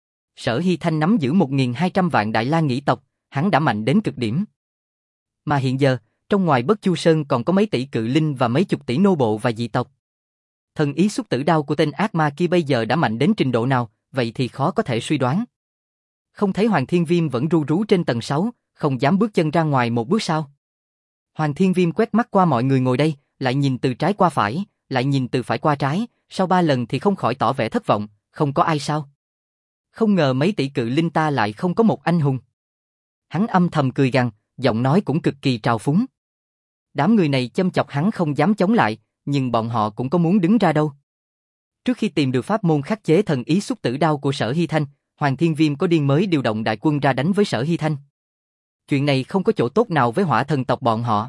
Sở Hy Thanh nắm giữ một nghìn hai trăm vạn Đại La nghĩ tộc, hắn đã mạnh đến cực điểm. Mà hiện giờ, trong ngoài Bất Chu Sơn còn có mấy tỷ cự linh và mấy chục tỷ nô bộ và dị tộc. Thần ý xúc tử đao của tên ác ma kia bây giờ đã mạnh đến trình độ nào, vậy thì khó có thể suy đoán. Không thấy Hoàng Thiên Viêm vẫn ru rú trên tầng sáu, không dám bước chân ra ngoài một bước sao? Hoàng Thiên Viêm quét mắt qua mọi người ngồi đây, lại nhìn từ trái qua phải, lại nhìn từ phải qua trái, sau ba lần thì không khỏi tỏ vẻ thất vọng, không có ai sao? Không ngờ mấy tỷ cự linh ta lại không có một anh hùng. Hắn âm thầm cười gằn, giọng nói cũng cực kỳ trào phúng. Đám người này châm chọc hắn không dám chống lại, nhưng bọn họ cũng có muốn đứng ra đâu. Trước khi tìm được pháp môn khắc chế thần ý xúc tử đao của Sở Hy Thanh, Hoàng Thiên Viêm có điên mới điều động đại quân ra đánh với Sở Hy Thanh. Chuyện này không có chỗ tốt nào với hỏa thần tộc bọn họ.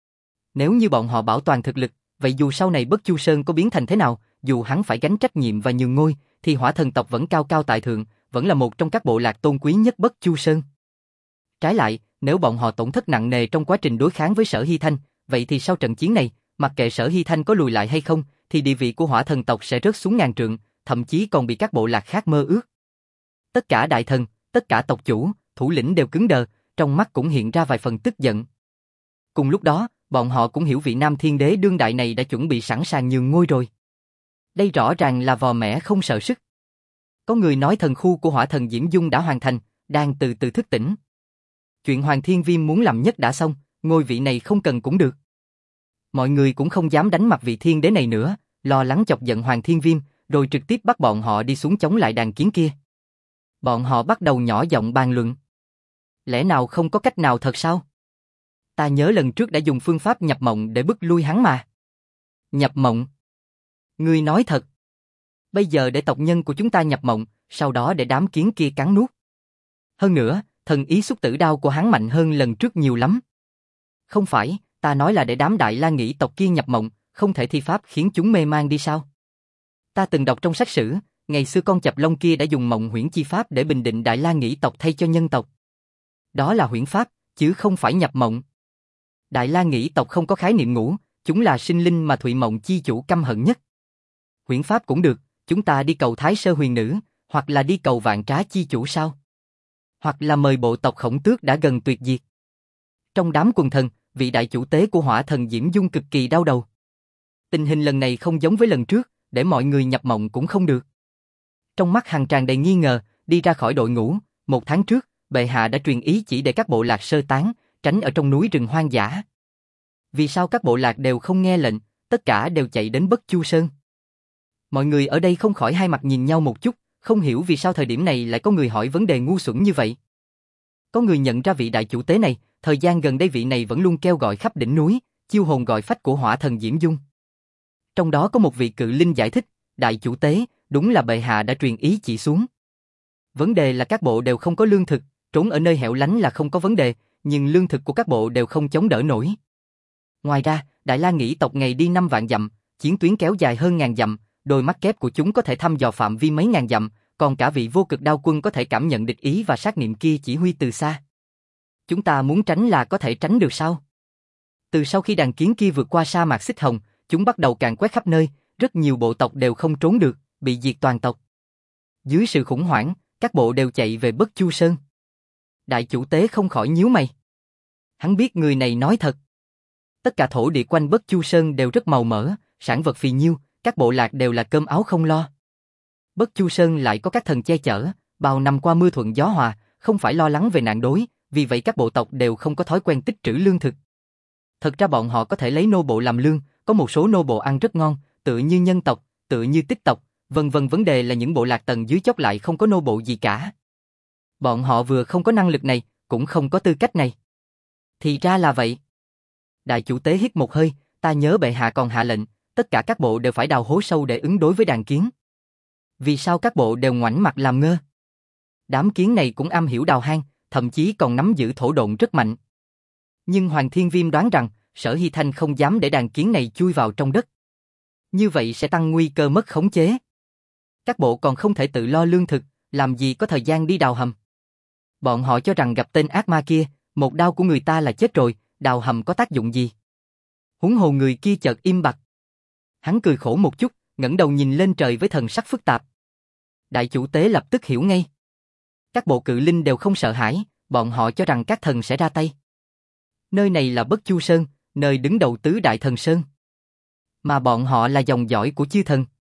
Nếu như bọn họ bảo toàn thực lực, vậy dù sau này Bất Chu Sơn có biến thành thế nào, dù hắn phải gánh trách nhiệm và nhường ngôi, thì hỏa thần tộc vẫn cao cao tại thượng, vẫn là một trong các bộ lạc tôn quý nhất Bất Chu Sơn. Trái lại, nếu bọn họ tổn thất nặng nề trong quá trình đối kháng với Sở Hy Thanh, vậy thì sau trận chiến này, mặc kệ Sở Hy Thanh có lùi lại hay không, thì địa vị của hỏa thần tộc sẽ rớt xuống ngàn trượng, thậm chí còn bị các bộ lạc khác mơ ước. Tất cả đại thần, tất cả tộc chủ, thủ lĩnh đều cứng đờ, trong mắt cũng hiện ra vài phần tức giận. Cùng lúc đó, bọn họ cũng hiểu vị nam thiên đế đương đại này đã chuẩn bị sẵn sàng nhường ngôi rồi. Đây rõ ràng là vò mẻ không sợ sức. Có người nói thần khu của hỏa thần Diễm Dung đã hoàn thành, đang từ từ thức tỉnh. Chuyện Hoàng Thiên Viêm muốn làm nhất đã xong, ngôi vị này không cần cũng được. Mọi người cũng không dám đánh mặt vị thiên đế này nữa, lo lắng chọc giận Hoàng Thiên Viêm, rồi trực tiếp bắt bọn họ đi xuống chống lại đàn kiến kia. Bọn họ bắt đầu nhỏ giọng bàn luận. Lẽ nào không có cách nào thật sao? Ta nhớ lần trước đã dùng phương pháp nhập mộng để bức lui hắn mà. Nhập mộng? Ngươi nói thật. Bây giờ để tộc nhân của chúng ta nhập mộng, sau đó để đám kiến kia cắn nuốt. Hơn nữa, thần ý xúc tử đao của hắn mạnh hơn lần trước nhiều lắm. Không phải, ta nói là để đám Đại La nghĩ tộc kia nhập mộng, không thể thi pháp khiến chúng mê man đi sao? Ta từng đọc trong sách sử, ngày xưa con chập long kia đã dùng mộng huyễn chi pháp để bình định Đại La nghĩ tộc thay cho nhân tộc. Đó là huyễn pháp, chứ không phải nhập mộng. Đại La nghĩ tộc không có khái niệm ngủ, chúng là sinh linh mà Thụy Mộng chi chủ căm hận nhất. Huyễn pháp cũng được, chúng ta đi cầu Thái Sơ Huyền Nữ, hoặc là đi cầu Vạn Trá chi chủ sao? Hoặc là mời bộ tộc Khổng Tước đã gần tuyệt diệt. Trong đám quần thần, vị đại chủ tế của hỏa thần Diễm Dung cực kỳ đau đầu. Tình hình lần này không giống với lần trước, để mọi người nhập mộng cũng không được. Trong mắt hắn tràn đầy nghi ngờ, đi ra khỏi đội ngũ, một tháng trước, bệ hạ đã truyền ý chỉ để các bộ lạc sơ tán, tránh ở trong núi rừng hoang dã. Vì sao các bộ lạc đều không nghe lệnh, tất cả đều chạy đến Bất Chu Sơn? Mọi người ở đây không khỏi hai mặt nhìn nhau một chút, không hiểu vì sao thời điểm này lại có người hỏi vấn đề ngu xuẩn như vậy. Có người nhận ra vị đại chủ tế này, thời gian gần đây vị này vẫn luôn kêu gọi khắp đỉnh núi, chiêu hồn gọi phách của hỏa thần Diễm Dung. Trong đó có một vị cự linh giải thích, đại chủ tế, đúng là bệ hạ đã truyền ý chỉ xuống. Vấn đề là các bộ đều không có lương thực, trốn ở nơi hẻo lánh là không có vấn đề, nhưng lương thực của các bộ đều không chống đỡ nổi. Ngoài ra, Đại La Nghĩ tộc ngày đi năm vạn dặm, chiến tuyến kéo dài hơn ngàn dặm, đôi mắt kép của chúng có thể thăm dò phạm vi mấy ngàn dặm, còn cả vị vô cực đao quân có thể cảm nhận địch ý và sát niệm kia chỉ huy từ xa. Chúng ta muốn tránh là có thể tránh được sao? Từ sau khi đàn kiến kia vượt qua sa mạc Xích Hồng, chúng bắt đầu càn quét khắp nơi, rất nhiều bộ tộc đều không trốn được, bị diệt toàn tộc. Dưới sự khủng hoảng, các bộ đều chạy về Bất Chu Sơn. Đại chủ tế không khỏi nhíu mày. Hắn biết người này nói thật. Tất cả thổ địa quanh Bất Chu Sơn đều rất màu mỡ, sản vật phì nhiêu, các bộ lạc đều là cơm áo không lo. Bất Chu Sơn lại có các thần che chở, bao năm qua mưa thuận gió hòa, không phải lo lắng về nạn đói, vì vậy các bộ tộc đều không có thói quen tích trữ lương thực. Thật ra bọn họ có thể lấy nô bộ làm lương, có một số nô bộ ăn rất ngon, tựa như nhân tộc, tựa như tích tộc, vân vân. Vấn đề là những bộ lạc tầng dưới chót lại không có nô bộ gì cả. Bọn họ vừa không có năng lực này, cũng không có tư cách này. Thì ra là vậy. Đại chủ tế hít một hơi, ta nhớ bệ hạ còn hạ lệnh, tất cả các bộ đều phải đào hố sâu để ứng đối với đàn kiến. Vì sao các bộ đều ngoảnh mặt làm ngơ? Đám kiến này cũng am hiểu đào hang, thậm chí còn nắm giữ thổ độn rất mạnh. Nhưng Hoàng Thiên Viêm đoán rằng, Sở Hy Thanh không dám để đàn kiến này chui vào trong đất. Như vậy sẽ tăng nguy cơ mất khống chế. Các bộ còn không thể tự lo lương thực, làm gì có thời gian đi đào hầm. Bọn họ cho rằng gặp tên ác ma kia, một đao của người ta là chết rồi, đào hầm có tác dụng gì? Huống hồ người kia chợt im bặt. Hắn cười khổ một chút, ngẩng đầu nhìn lên trời với thần sắc phức tạp. Đại chủ tế lập tức hiểu ngay. Các bộ cự linh đều không sợ hãi, bọn họ cho rằng các thần sẽ ra tay. Nơi này là Bất Chu Sơn, nơi đứng đầu tứ đại thần sơn. Mà bọn họ là dòng dõi của chư thần.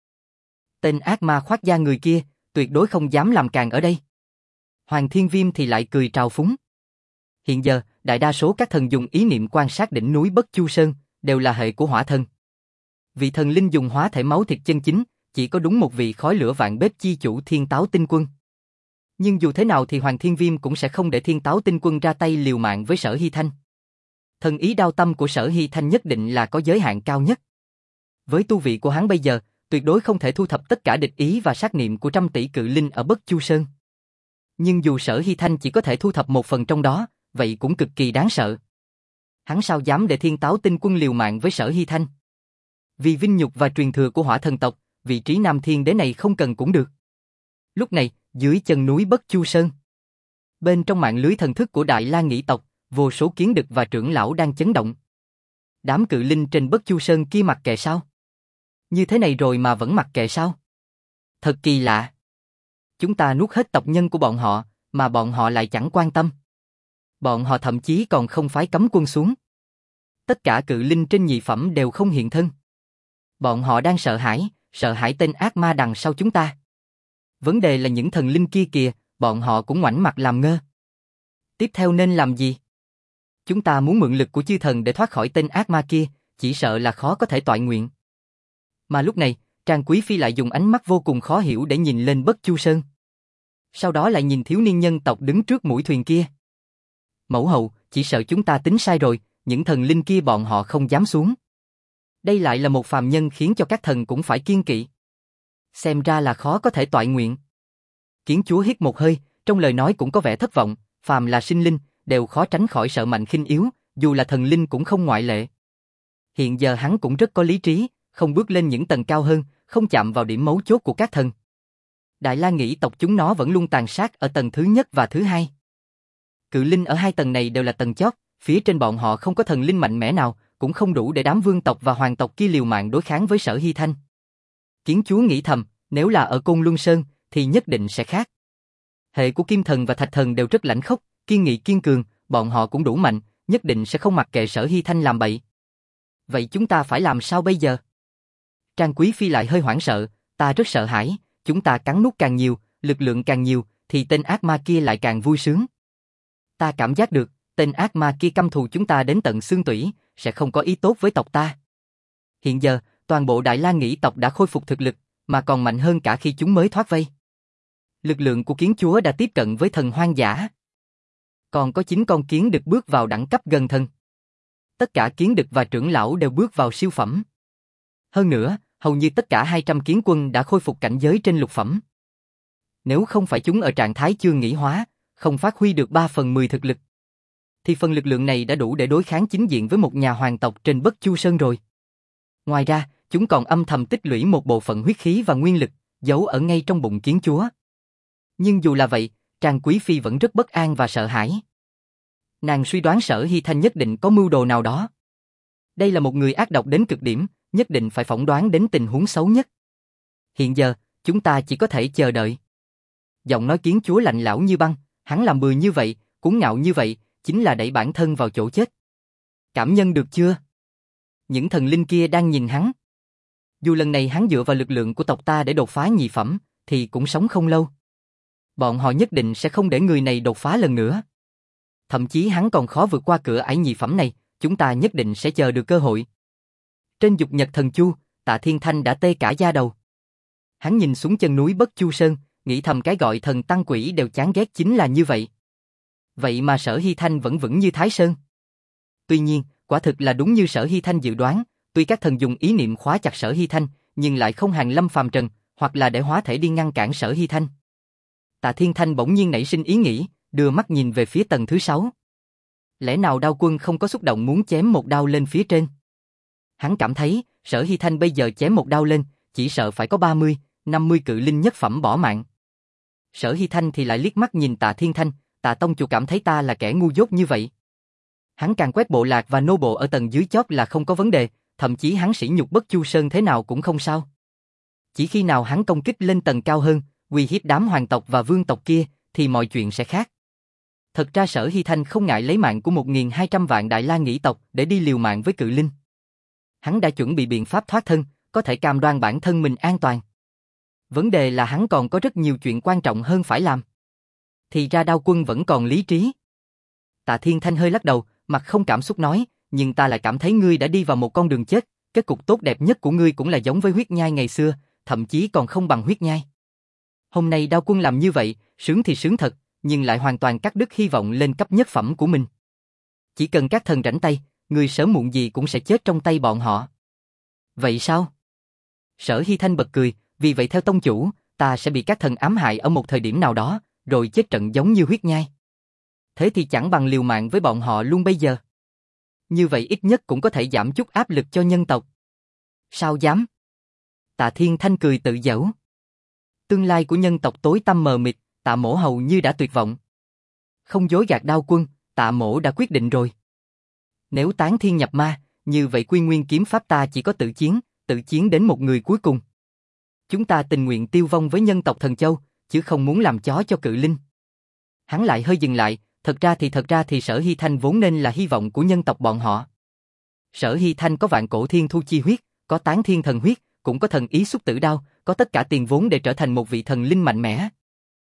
Tên ác ma khoác da người kia, tuyệt đối không dám làm càn ở đây. Hoàng Thiên Viêm thì lại cười trào phúng. Hiện giờ, đại đa số các thần dùng ý niệm quan sát đỉnh núi Bất Chu Sơn, đều là hệ của hỏa thần. Vị thần linh dùng hóa thể máu thịt chân chính, chỉ có đúng một vị khói lửa vạn bếp chi chủ Thiên Táo Tinh Quân. Nhưng dù thế nào thì Hoàng Thiên Viêm cũng sẽ không để Thiên Táo Tinh Quân ra tay liều mạng với Sở Hy Thanh. Thần ý đao tâm của Sở Hy Thanh nhất định là có giới hạn cao nhất. Với tu vị của hắn bây giờ, tuyệt đối không thể thu thập tất cả địch ý và sát niệm của trăm tỷ cự linh ở Bất Chu Sơn. Nhưng dù Sở Hy Thanh chỉ có thể thu thập một phần trong đó, vậy cũng cực kỳ đáng sợ. Hắn sao dám để Thiên Táo Tinh Quân liều mạng với Sở Hy Thanh? Vì vinh nhục và truyền thừa của hỏa thần tộc, vị trí Nam Thiên Đế này không cần cũng được. Lúc này, dưới chân núi Bất Chu Sơn, bên trong mạng lưới thần thức của Đại La Nghĩ tộc, vô số kiến đực và trưởng lão đang chấn động. Đám cự linh trên Bất Chu Sơn kia mặc kệ sao? Như thế này rồi mà vẫn mặc kệ sao? Thật kỳ lạ. Chúng ta nuốt hết tộc nhân của bọn họ, mà bọn họ lại chẳng quan tâm. Bọn họ thậm chí còn không phái cấm quân xuống. Tất cả cự linh trên nhị phẩm đều không hiện thân. Bọn họ đang sợ hãi, sợ hãi tên ác ma đằng sau chúng ta. Vấn đề là những thần linh kia kìa, bọn họ cũng ngoảnh mặt làm ngơ. Tiếp theo nên làm gì? Chúng ta muốn mượn lực của chư thần để thoát khỏi tên ác ma kia, chỉ sợ là khó có thể toại nguyện. Mà lúc này, Trang Quý Phi lại dùng ánh mắt vô cùng khó hiểu để nhìn lên Bất Chu Sơn. Sau đó lại nhìn thiếu niên nhân tộc đứng trước mũi thuyền kia. Mẫu hậu, chỉ sợ chúng ta tính sai rồi, những thần linh kia bọn họ không dám xuống. Đây lại là một phàm nhân khiến cho các thần cũng phải kiêng kỵ. Xem ra là khó có thể toại nguyện. Kiến chúa hít một hơi, trong lời nói cũng có vẻ thất vọng, phàm là sinh linh, đều khó tránh khỏi sợ mạnh khinh yếu, dù là thần linh cũng không ngoại lệ. Hiện giờ hắn cũng rất có lý trí, không bước lên những tầng cao hơn, không chạm vào điểm mấu chốt của các thần. Đại La Nghĩ tộc chúng nó vẫn luôn tàn sát ở tầng thứ nhất và thứ hai. Cự linh ở hai tầng này đều là tầng chót, phía trên bọn họ không có thần linh mạnh mẽ nào, cũng không đủ để đám vương tộc và hoàng tộc kia liều mạng đối kháng với Sở Hy Thanh. Kiến chúa nghĩ thầm, nếu là ở Côn Luân Sơn, thì nhất định sẽ khác. Hệ của Kim Thần và Thạch Thần đều rất lãnh khốc, kiên nghị kiên cường, bọn họ cũng đủ mạnh, nhất định sẽ không mặc kệ Sở Hy Thanh làm bậy. Vậy chúng ta phải làm sao bây giờ? Trang Quý Phi lại hơi hoảng sợ, ta rất sợ hãi, chúng ta cắn nuốt càng nhiều, lực lượng càng nhiều, thì tên ác ma kia lại càng vui sướng. Ta cảm giác được, tên ác ma kia căm thù chúng ta đến tận xương tủy, sẽ không có ý tốt với tộc ta. Hiện giờ, toàn bộ Đại La Nghĩ tộc đã khôi phục thực lực, mà còn mạnh hơn cả khi chúng mới thoát vây. Lực lượng của kiến chúa đã tiếp cận với thần hoang dã. Còn có chín con kiến đực bước vào đẳng cấp gần thần. Tất cả kiến đực và trưởng lão đều bước vào siêu phẩm. Hơn nữa, hầu như tất cả hai trăm kiến quân đã khôi phục cảnh giới trên lục phẩm. Nếu không phải chúng ở trạng thái chưa nghỉ hóa, không phát huy được ba phần mười thực lực, thì phần lực lượng này đã đủ để đối kháng chính diện với một nhà hoàng tộc trên Bất Chu Sơn rồi. Ngoài ra, chúng còn âm thầm tích lũy một bộ phận huyết khí và nguyên lực, giấu ở ngay trong bụng kiến chúa. Nhưng dù là vậy, Trang Quý Phi vẫn rất bất an và sợ hãi. Nàng suy đoán Sở Hy Thanh nhất định có mưu đồ nào đó. Đây là một người ác độc đến cực điểm, nhất định phải phỏng đoán đến tình huống xấu nhất. Hiện giờ, chúng ta chỉ có thể chờ đợi. Giọng nói kiến chúa lạnh lẽo như băng, hắn làm bừa như vậy, cuồng ngạo như vậy, chính là đẩy bản thân vào chỗ chết. Cảm nhận được chưa? Những thần linh kia đang nhìn hắn. Dù lần này hắn dựa vào lực lượng của tộc ta để đột phá nhị phẩm, thì cũng sống không lâu. Bọn họ nhất định sẽ không để người này đột phá lần nữa. Thậm chí hắn còn khó vượt qua cửa ải nhị phẩm này, chúng ta nhất định sẽ chờ được cơ hội. Trên Dục Nhật Thần Chu, Tạ Thiên Thanh đã tê cả da đầu. Hắn nhìn xuống chân núi Bất Chu Sơn, nghĩ thầm cái gọi thần tăng quỷ đều chán ghét chính là như vậy. Vậy mà Sở Hy Thanh vẫn vững như Thái Sơn. Tuy nhiên, quả thực là đúng như Sở Hy Thanh dự đoán, tuy các thần dùng ý niệm khóa chặt Sở Hy Thanh, nhưng lại không hàng lâm phàm trần, hoặc là để hóa thể đi ngăn cản Sở Hy Thanh. Tạ Thiên Thanh bỗng nhiên nảy sinh ý nghĩ, đưa mắt nhìn về phía tầng thứ sáu. Lẽ nào Đao Quân không có xúc động muốn chém một đao lên phía trên? Hắn cảm thấy, Sở Hy Thanh bây giờ chém một đao lên, chỉ sợ phải có ba mươi, năm mươi cự linh nhất phẩm bỏ mạng. Sở Hy Thanh thì lại liếc mắt nhìn Tạ Thiên Thanh, Tạ tông chủ cảm thấy ta là kẻ ngu dốt như vậy. Hắn càng quét bộ lạc và nô bộ ở tầng dưới chót là không có vấn đề, thậm chí hắn sỉ nhục Bất Chu Sơn thế nào cũng không sao. Chỉ khi nào hắn công kích lên tầng cao hơn, uy hiếp đám hoàng tộc và vương tộc kia, thì mọi chuyện sẽ khác. Thật ra Sở Hy Thanh không ngại lấy mạng của một nghìn hai trăm vạn Đại La Nghĩ tộc để đi liều mạng với cự linh. Hắn đã chuẩn bị biện pháp thoát thân, có thể cam đoan bản thân mình an toàn. Vấn đề là hắn còn có rất nhiều chuyện quan trọng hơn phải làm. Thì ra Đao Quân vẫn còn lý trí. Tạ Thiên Thanh hơi lắc đầu, mặt không cảm xúc nói, nhưng ta lại cảm thấy ngươi đã đi vào một con đường chết, kết cục tốt đẹp nhất của ngươi cũng là giống với huyết nhai ngày xưa, thậm chí còn không bằng huyết nhai. Hôm nay Đao Quân làm như vậy, sướng thì sướng thật, nhưng lại hoàn toàn cắt đứt hy vọng lên cấp nhất phẩm của mình. Chỉ cần các thần rảnh tay, ngươi sớm muộn gì cũng sẽ chết trong tay bọn họ. Vậy sao? Sở Hy Thanh bật cười, vì vậy theo tông chủ, ta sẽ bị các thần ám hại ở một thời điểm nào đó, rồi chết trận giống như huyết nhai. Thế thì chẳng bằng liều mạng với bọn họ luôn bây giờ. Như vậy ít nhất cũng có thể giảm chút áp lực cho nhân tộc. Sao dám? Tạ Thiên Thanh cười tự giễu. Tương lai của nhân tộc tối tăm mờ mịt, Tạ Mỗ hầu như đã tuyệt vọng. Không dối gạt Đao Quân, Tạ Mỗ đã quyết định rồi. Nếu tán thiên nhập ma, như vậy Quy Nguyên kiếm pháp ta chỉ có tự chiến, tự chiến đến một người cuối cùng. Chúng ta tình nguyện tiêu vong với nhân tộc Thần Châu, chứ không muốn làm chó cho cự linh. Hắn lại hơi dừng lại, thật ra thì thật ra thì Sở Hy Thanh vốn nên là hy vọng của nhân tộc bọn họ. Sở Hy Thanh có vạn cổ thiên thu chi huyết, có tán thiên thần huyết, cũng có thần ý xúc tử đao, có tất cả tiền vốn để trở thành một vị thần linh mạnh mẽ.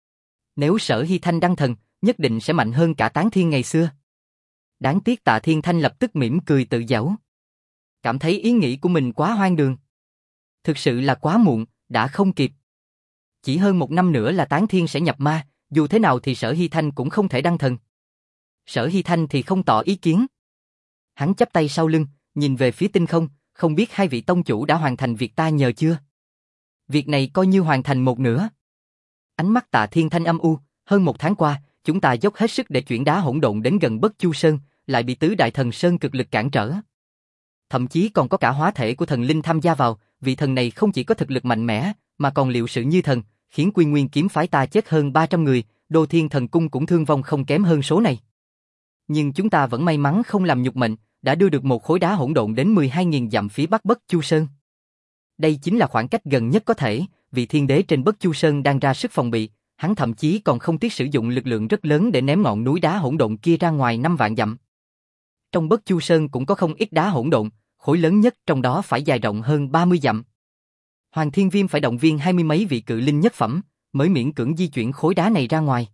Nếu Sở Hy Thanh đăng thần, nhất định sẽ mạnh hơn cả tán thiên ngày xưa. Đáng tiếc Tạ Thiên Thanh lập tức mỉm cười tự giễu. Cảm thấy ý nghĩ của mình quá hoang đường. Thực sự là quá muộn, đã không kịp. Chỉ hơn một năm nữa là tán thiên sẽ nhập ma, dù thế nào thì Sở Hy Thanh cũng không thể đăng thần. Sở Hy Thanh thì không tỏ ý kiến. Hắn chắp tay sau lưng, nhìn về phía tinh không, không biết hai vị tông chủ đã hoàn thành việc ta nhờ chưa? Việc này coi như hoàn thành một nửa. Ánh mắt Tạ Thiên Thanh âm u, hơn một tháng qua, chúng ta dốc hết sức để chuyển đá hỗn độn đến gần Bất Chu Sơn, lại bị tứ đại thần sơn cực lực cản trở. Thậm chí còn có cả hóa thể của thần linh tham gia vào, vị thần này không chỉ có thực lực mạnh mẽ, mà còn liệu sự như thần, khiến Quy Nguyên kiếm phái ta chết hơn ba trăm người, Đô Thiên Thần Cung cũng thương vong không kém hơn số này. Nhưng chúng ta vẫn may mắn không làm nhục mệnh, đã đưa được một khối đá hỗn độn đến mười hai nghìn dặm phía bắc Bất Chu Sơn. Đây chính là khoảng cách gần nhất có thể, vị thiên đế trên Bất Chu Sơn đang ra sức phòng bị, hắn thậm chí còn không tiếc sử dụng lực lượng rất lớn để ném ngọn núi đá hỗn độn kia ra ngoài năm vạn dặm. Trong Bất Chu Sơn cũng có không ít đá hỗn độn, khối lớn nhất trong đó phải dài rộng hơn ba mươi dặm. Hoàng Thiên Viêm phải động viên hai mươi mấy vị cự linh nhất phẩm, mới miễn cưỡng di chuyển khối đá này ra ngoài.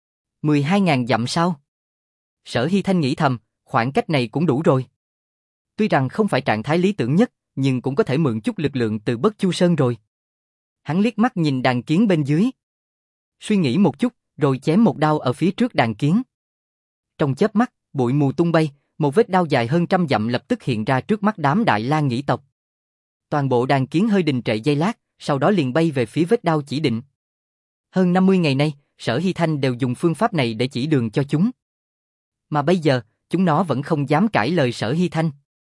mười hai nghìn dặm sao? Sở Hy Thanh nghĩ thầm, khoảng cách này cũng đủ rồi. Tuy rằng không phải trạng thái lý tưởng nhất, nhưng cũng có thể mượn chút lực lượng từ Bất Chu Sơn rồi. Hắn liếc mắt nhìn đàn kiến bên dưới. Suy nghĩ một chút, rồi chém một đao ở phía trước đàn kiến. Trong chớp mắt, bụi mù tung bay, một vết đao dài hơn trăm dặm lập tức hiện ra trước mắt đám Đại La Nghĩ tộc. Toàn bộ đàn kiến hơi đình trệ giây lát, sau đó liền bay về phía vết đao chỉ định. Hơn năm mươi ngày nay, Sở Hy Thanh đều dùng phương pháp này để chỉ đường cho chúng. Mà bây giờ, chúng nó vẫn không dám cãi lời Sở Hy Thanh.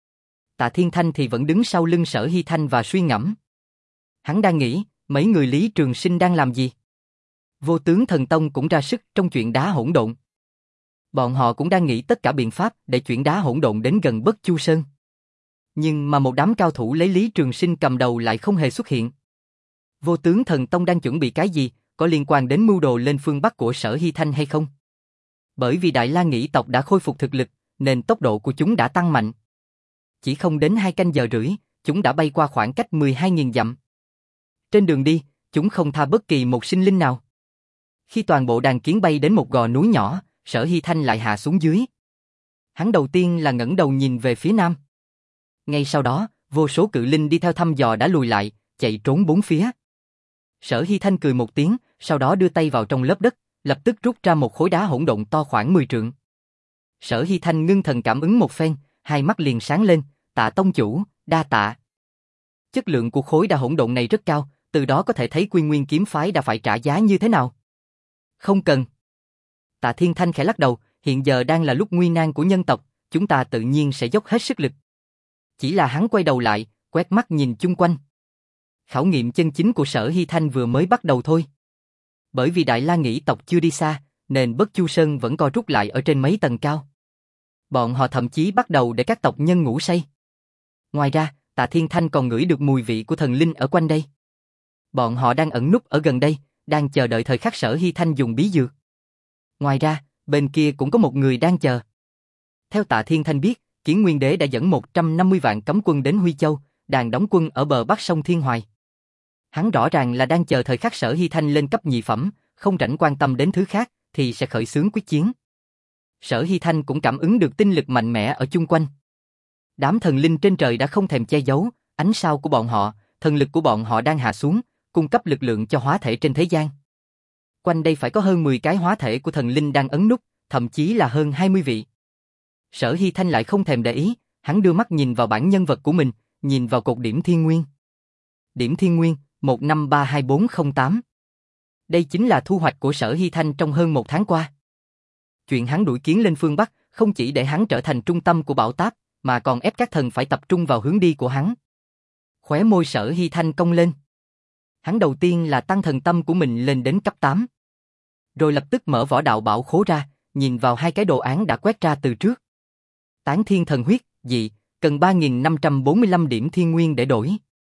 Tạ Thiên Thanh thì vẫn đứng sau lưng Sở Hy Thanh và suy ngẫm. Hắn đang nghĩ, mấy người Lý Trường Sinh đang làm gì? Vô Tướng Thần Tông cũng ra sức trong chuyện đá hỗn độn. Bọn họ cũng đang nghĩ tất cả biện pháp để chuyển đá hỗn độn đến gần Bất Chu Sơn. Nhưng mà một đám cao thủ lấy Lý Trường Sinh cầm đầu lại không hề xuất hiện. Vô Tướng Thần Tông đang chuẩn bị cái gì, có liên quan đến mưu đồ lên phương Bắc của Sở Hy Thanh hay không? Bởi vì Đại La Nghĩ tộc đã khôi phục thực lực, nên tốc độ của chúng đã tăng mạnh. Chỉ không đến hai canh giờ rưỡi, chúng đã bay qua khoảng cách mười hai nghìn dặm. Trên đường đi, chúng không tha bất kỳ một sinh linh nào. Khi toàn bộ đàn kiến bay đến một gò núi nhỏ, Sở Hy Thanh lại hạ xuống dưới. Hắn đầu tiên là ngẩng đầu nhìn về phía nam. Ngay sau đó, vô số cự linh đi theo thăm dò đã lùi lại, chạy trốn bốn phía. Sở Hy Thanh cười một tiếng, sau đó đưa tay vào trong lớp đất, lập tức rút ra một khối đá hỗn độn to khoảng mười trượng. Sở Hy Thanh ngưng thần cảm ứng một phen, hai mắt liền sáng lên, Tạ tông chủ, đa tạ. Chất lượng của khối đá hỗn độn này rất cao, từ đó có thể thấy Quy Nguyên kiếm phái đã phải trả giá như thế nào. Không cần. Tạ Thiên Thanh khẽ lắc đầu, hiện giờ đang là lúc nguy nan của nhân tộc, chúng ta tự nhiên sẽ dốc hết sức lực. Chỉ là hắn quay đầu lại, quét mắt nhìn chung quanh. Khảo nghiệm chân chính của Sở Hy Thanh vừa mới bắt đầu thôi. Bởi vì Đại La Nghĩ tộc chưa đi xa, nên Bất Chu Sơn vẫn co rút lại ở trên mấy tầng cao. Bọn họ thậm chí bắt đầu để các tộc nhân ngủ say. Ngoài ra, Tạ Thiên Thanh còn ngửi được mùi vị của thần linh ở quanh đây. Bọn họ đang ẩn núp ở gần đây, đang chờ đợi thời khắc Sở Hy Thanh dùng bí dược. Ngoài ra, bên kia cũng có một người đang chờ. Theo Tạ Thiên Thanh biết, Kiến Nguyên Đế đã dẫn một trăm năm mươi vạn cấm quân đến Huy Châu, đang đóng quân ở bờ bắc sông Thiên Hoài. Hắn rõ ràng là đang chờ thời khắc Sở Hy Thanh lên cấp nhị phẩm, không rảnh quan tâm đến thứ khác, thì sẽ khởi xướng quyết chiến. Sở Hy Thanh cũng cảm ứng được tinh lực mạnh mẽ ở chung quanh. Đám thần linh trên trời đã không thèm che giấu, ánh sao của bọn họ, thần lực của bọn họ đang hạ xuống, cung cấp lực lượng cho hóa thể trên thế gian. Quanh đây phải có hơn mười cái hóa thể của thần linh đang ấn nút, thậm chí là hơn hai mươi vị. Sở Hy Thanh lại không thèm để ý, hắn đưa mắt nhìn vào bản nhân vật của mình, nhìn vào cột điểm thiên nguyên. Điểm thiên nguyên, một năm ba hai bốn không tám. Đây chính là thu hoạch của Sở Hy Thanh trong hơn một tháng qua. Chuyện hắn đuổi kiến lên phương Bắc, không chỉ để hắn trở thành trung tâm của bão táp, mà còn ép các thần phải tập trung vào hướng đi của hắn. Khóe môi Sở Hy Thanh cong lên. Hắn đầu tiên là tăng thần tâm của mình lên đến cấp tám. Rồi lập tức mở võ đạo bảo khố ra, nhìn vào hai cái đồ án đã quét ra từ trước. Tán thiên thần huyết, dị, cần ba nghìn năm trăm bốn mươi lăm điểm thiên nguyên để đổi.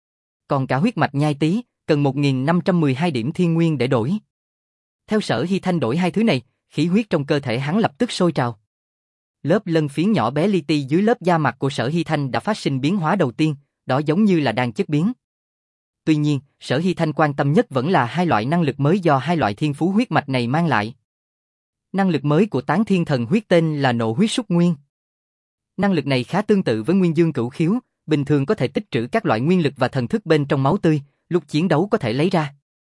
Còn cả huyết mạch nhai tý, cần một nghìn năm trăm mười hai điểm thiên nguyên để đổi. Theo Sở Hy Thanh đổi hai thứ này, khí huyết trong cơ thể hắn lập tức sôi trào. Lớp lân phiến nhỏ bé li ti dưới lớp da mặt của Sở Hy Thanh đã phát sinh biến hóa đầu tiên, đó giống như là đang chất biến. Tuy nhiên, Sở Hy Thanh quan tâm nhất vẫn là hai loại năng lực mới do hai loại thiên phú huyết mạch này mang lại. Năng lực mới của Tán Thiên Thần huyết tên là Nộ huyết súc nguyên. Năng lực này khá tương tự với Nguyên Dương Cửu Khiếu, bình thường có thể tích trữ các loại nguyên lực và thần thức bên trong máu tươi, lúc chiến đấu có thể lấy ra.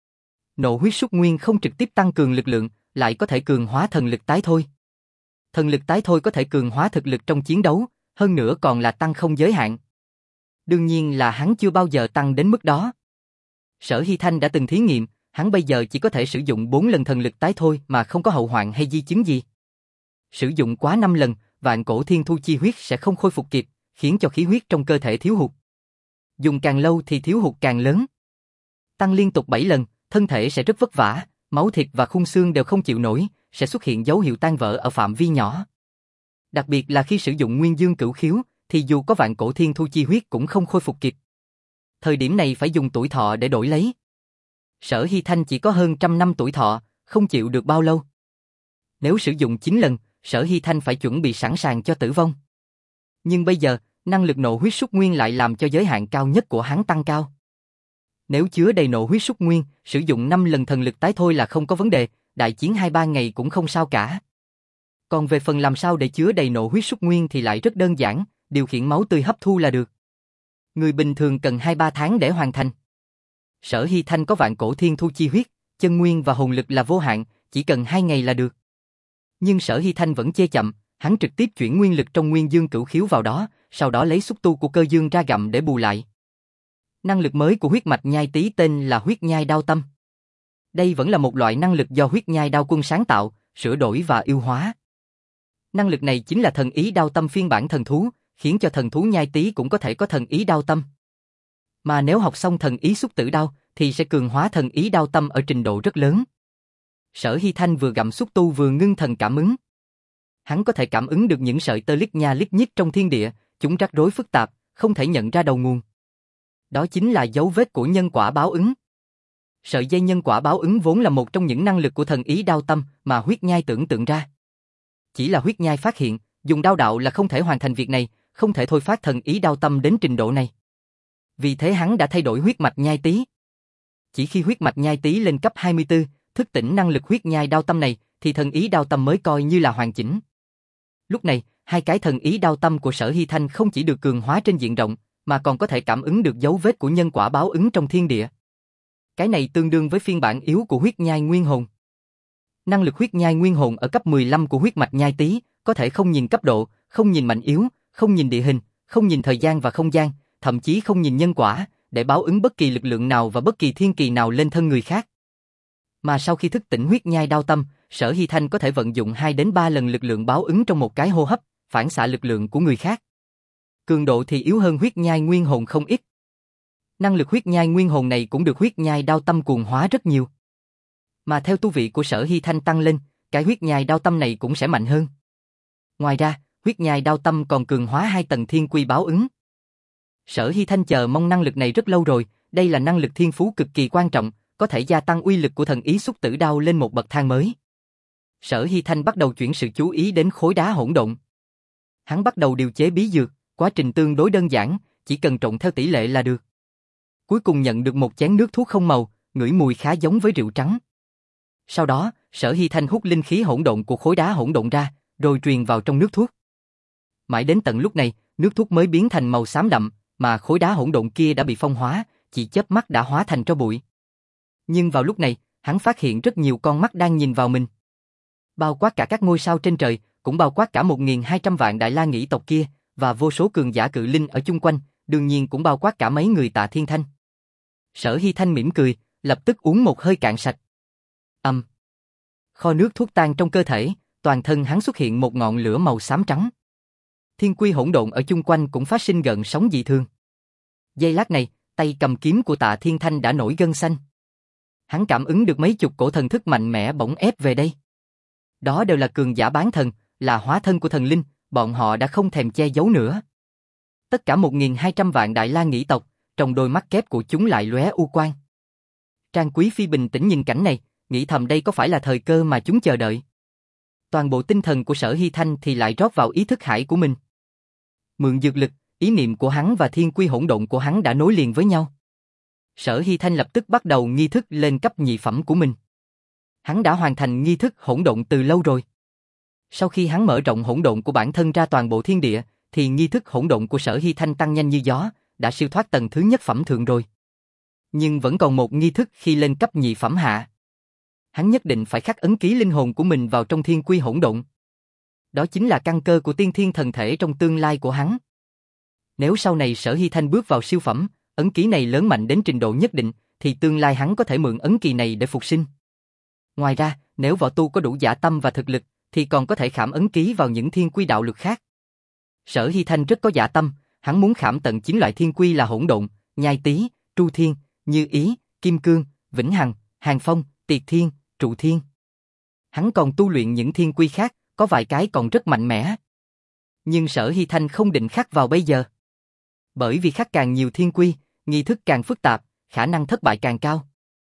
Nộ huyết súc nguyên không trực tiếp tăng cường lực lượng, lại có thể cường hóa thần lực tái thôi. Thần lực tái thôi có thể cường hóa thực lực trong chiến đấu, hơn nữa còn là tăng không giới hạn. Đương nhiên là hắn chưa bao giờ tăng đến mức đó. Sở Hy Thanh đã từng thí nghiệm, hắn bây giờ chỉ có thể sử dụng bốn lần thần lực tái thôi mà không có hậu hoạn hay di chứng gì. Sử dụng quá năm lần, vạn cổ thiên thu chi huyết sẽ không khôi phục kịp, khiến cho khí huyết trong cơ thể thiếu hụt. Dùng càng lâu thì thiếu hụt càng lớn. Tăng liên tục bảy lần, thân thể sẽ rất vất vả, máu thịt và khung xương đều không chịu nổi, sẽ xuất hiện dấu hiệu tan vỡ ở phạm vi nhỏ. Đặc biệt là khi sử dụng Nguyên Dương Cửu Khiếu, thì dù có vạn cổ thiên thu chi huyết cũng không khôi phục kịp. Thời điểm này phải dùng tuổi thọ để đổi lấy. Sở Hy Thanh chỉ có hơn trăm năm tuổi thọ, không chịu được bao lâu. Nếu sử dụng chín lần, Sở Hy Thanh phải chuẩn bị sẵn sàng cho tử vong. Nhưng bây giờ, năng lực nộ huyết súc nguyên lại làm cho giới hạn cao nhất của hắn tăng cao. Nếu chứa đầy nộ huyết súc nguyên, sử dụng năm lần thần lực tái thôi là không có vấn đề, đại chiến hai ba ngày cũng không sao cả. Còn về phần làm sao để chứa đầy nộ huyết súc nguyên thì lại rất đơn giản, điều khiển máu tươi hấp thu là được. Người bình thường cần hai ba tháng để hoàn thành. Sở Hy Thanh có vạn cổ thiên thu chi huyết, chân nguyên và hồn lực là vô hạn, chỉ cần hai ngày là được. Nhưng Sở Hy Thanh vẫn chê chậm, hắn trực tiếp chuyển nguyên lực trong nguyên dương cửu khiếu vào đó, sau đó lấy xúc tu của cơ dương ra gặm để bù lại. Năng lực mới của huyết mạch nhai tý tên là huyết nhai đao tâm. Đây vẫn là một loại năng lực do huyết nhai đao quân sáng tạo, sửa đổi và yêu hóa. Năng lực này chính là thần ý đao tâm phiên bản thần thú, khiến cho thần thú nhai tý cũng có thể có thần ý đao tâm. Mà nếu học xong thần ý xúc tử đao, thì sẽ cường hóa thần ý đao tâm ở trình độ rất lớn. Sở Hy Thanh vừa gặm xúc tu vừa ngưng thần cảm ứng. Hắn có thể cảm ứng được những sợi tơ lít nha lít nhít trong thiên địa, chúng rắc rối phức tạp, không thể nhận ra đầu nguồn. Đó chính là dấu vết của nhân quả báo ứng. Sợi dây nhân quả báo ứng vốn là một trong những năng lực của thần ý đao tâm mà huyết nhai tưởng tượng ra. Chỉ là huyết nhai phát hiện, dùng đao đạo là không thể hoàn thành việc này, không thể thôi phát thần ý đao tâm đến trình độ này. Vì thế hắn đã thay đổi huyết mạch nhai tý. Chỉ khi huyết mạch nhai tý lên cấp hai mươi tư, thức tỉnh năng lực huyết nhai đao tâm này, thì thần ý đao tâm mới coi như là hoàn chỉnh. Lúc này, hai cái thần ý đao tâm của Sở Hy Thanh không chỉ được cường hóa trên diện rộng, mà còn có thể cảm ứng được dấu vết của nhân quả báo ứng trong thiên địa. Cái này tương đương với phiên bản yếu của huyết nhai nguyên hồn. Năng lực huyết nhai nguyên hồn ở cấp mười lăm của huyết mạch nhai tý, có thể không nhìn cấp độ, không nhìn mạnh yếu, không nhìn địa hình, không nhìn thời gian và không gian, thậm chí không nhìn nhân quả, để báo ứng bất kỳ lực lượng nào và bất kỳ thiên kỳ nào lên thân người khác. Mà sau khi thức tỉnh huyết nhai đao tâm, Sở Hy Thanh có thể vận dụng hai đến ba lần lực lượng báo ứng trong một cái hô hấp, phản xạ lực lượng của người khác. Cường độ thì yếu hơn huyết nhai nguyên hồn không ít. Năng lực huyết nhai nguyên hồn này cũng được huyết nhai đao tâm cuồng hóa rất nhiều. Mà theo tu vị của Sở Hy Thanh tăng lên, cái huyết nhai đao tâm này cũng sẽ mạnh hơn. Ngoài ra, huyết nhai đao tâm còn cường hóa hai tầng thiên quy báo ứng. Sở Hy Thanh chờ mong năng lực này rất lâu rồi, đây là năng lực thiên phú cực kỳ quan trọng, có thể gia tăng uy lực của thần ý xúc tử đao lên một bậc thang mới. Sở Hy Thanh bắt đầu chuyển sự chú ý đến khối đá hỗn độn. Hắn bắt đầu điều chế bí dược, quá trình tương đối đơn giản, chỉ cần trộn theo tỷ lệ là được. Cuối cùng nhận được một chén nước thuốc không màu, ngửi mùi khá giống với rượu trắng. Sau đó, Sở Hy Thanh hút linh khí hỗn độn của khối đá hỗn độn ra, rồi truyền vào trong nước thuốc. Mãi đến tận lúc này, nước thuốc mới biến thành màu xám đậm, mà khối đá hỗn độn kia đã bị phong hóa, chỉ chớp mắt đã hóa thành tro bụi. Nhưng vào lúc này, hắn phát hiện rất nhiều con mắt đang nhìn vào mình. Bao quát cả các ngôi sao trên trời, cũng bao quát cả một nghìn hai trăm vạn Đại La Nghĩ tộc kia, và vô số cường giả cự linh ở chung quanh, đương nhiên cũng bao quát cả mấy người Tạ Thiên Thanh. Sở Hy Thanh mỉm cười, lập tức uống một hơi cạn sạch. Âm. Kho nước thuốc tan trong cơ thể, toàn thân hắn xuất hiện một ngọn lửa màu xám trắng. Thiên quy hỗn độn ở chung quanh cũng phát sinh gợn sóng dị thường. Giây lát này, tay cầm kiếm của Tạ Thiên Thanh đã nổi gân xanh. Hắn cảm ứng được mấy chục cổ thần thức mạnh mẽ bỗng ép về đây. Đó đều là cường giả bán thần, là hóa thân của thần linh, bọn họ đã không thèm che giấu nữa. Tất cả một nghìn hai trăm vạn Đại La Nghĩ tộc, trong đôi mắt kép của chúng lại lóe u quang. Trang Quý Phi bình tĩnh nhìn cảnh này, nghĩ thầm đây có phải là thời cơ mà chúng chờ đợi. Toàn bộ tinh thần của Sở Hy Thanh thì lại rót vào ý thức hải của mình. Mượn dược lực, ý niệm của hắn và thiên quy hỗn độn của hắn đã nối liền với nhau. Sở Hy Thanh lập tức bắt đầu nghi thức lên cấp nhị phẩm của mình. Hắn đã hoàn thành nghi thức hỗn độn từ lâu rồi. Sau khi hắn mở rộng hỗn độn của bản thân ra toàn bộ thiên địa, thì nghi thức hỗn độn của Sở Hy Thanh tăng nhanh như gió, đã siêu thoát tầng thứ nhất phẩm thượng rồi. Nhưng vẫn còn một nghi thức khi lên cấp nhị phẩm hạ. Hắn nhất định phải khắc ấn ký linh hồn của mình vào trong thiên quy hỗn độn. Đó chính là căn cơ của tiên thiên thần thể trong tương lai của hắn. Nếu sau này Sở Hy Thanh bước vào siêu phẩm, ấn ký này lớn mạnh đến trình độ nhất định, thì tương lai hắn có thể mượn ấn kỳ này để phục sinh. Ngoài ra, nếu võ tu có đủ dạ tâm và thực lực, thì còn có thể khảm ấn ký vào những thiên quy đạo lực khác. Sở Hy Thanh rất có dạ tâm, hắn muốn khảm tận chín loại thiên quy là hỗn độn, nhai tý, tru thiên, như ý, kim cương, vĩnh hằng, hàng phong, tiệt thiên, trụ thiên. Hắn còn tu luyện những thiên quy khác, có vài cái còn rất mạnh mẽ. Nhưng Sở Hy Thanh không định khắc vào bây giờ. Bởi vì khắc càng nhiều thiên quy, nghi thức càng phức tạp, khả năng thất bại càng cao.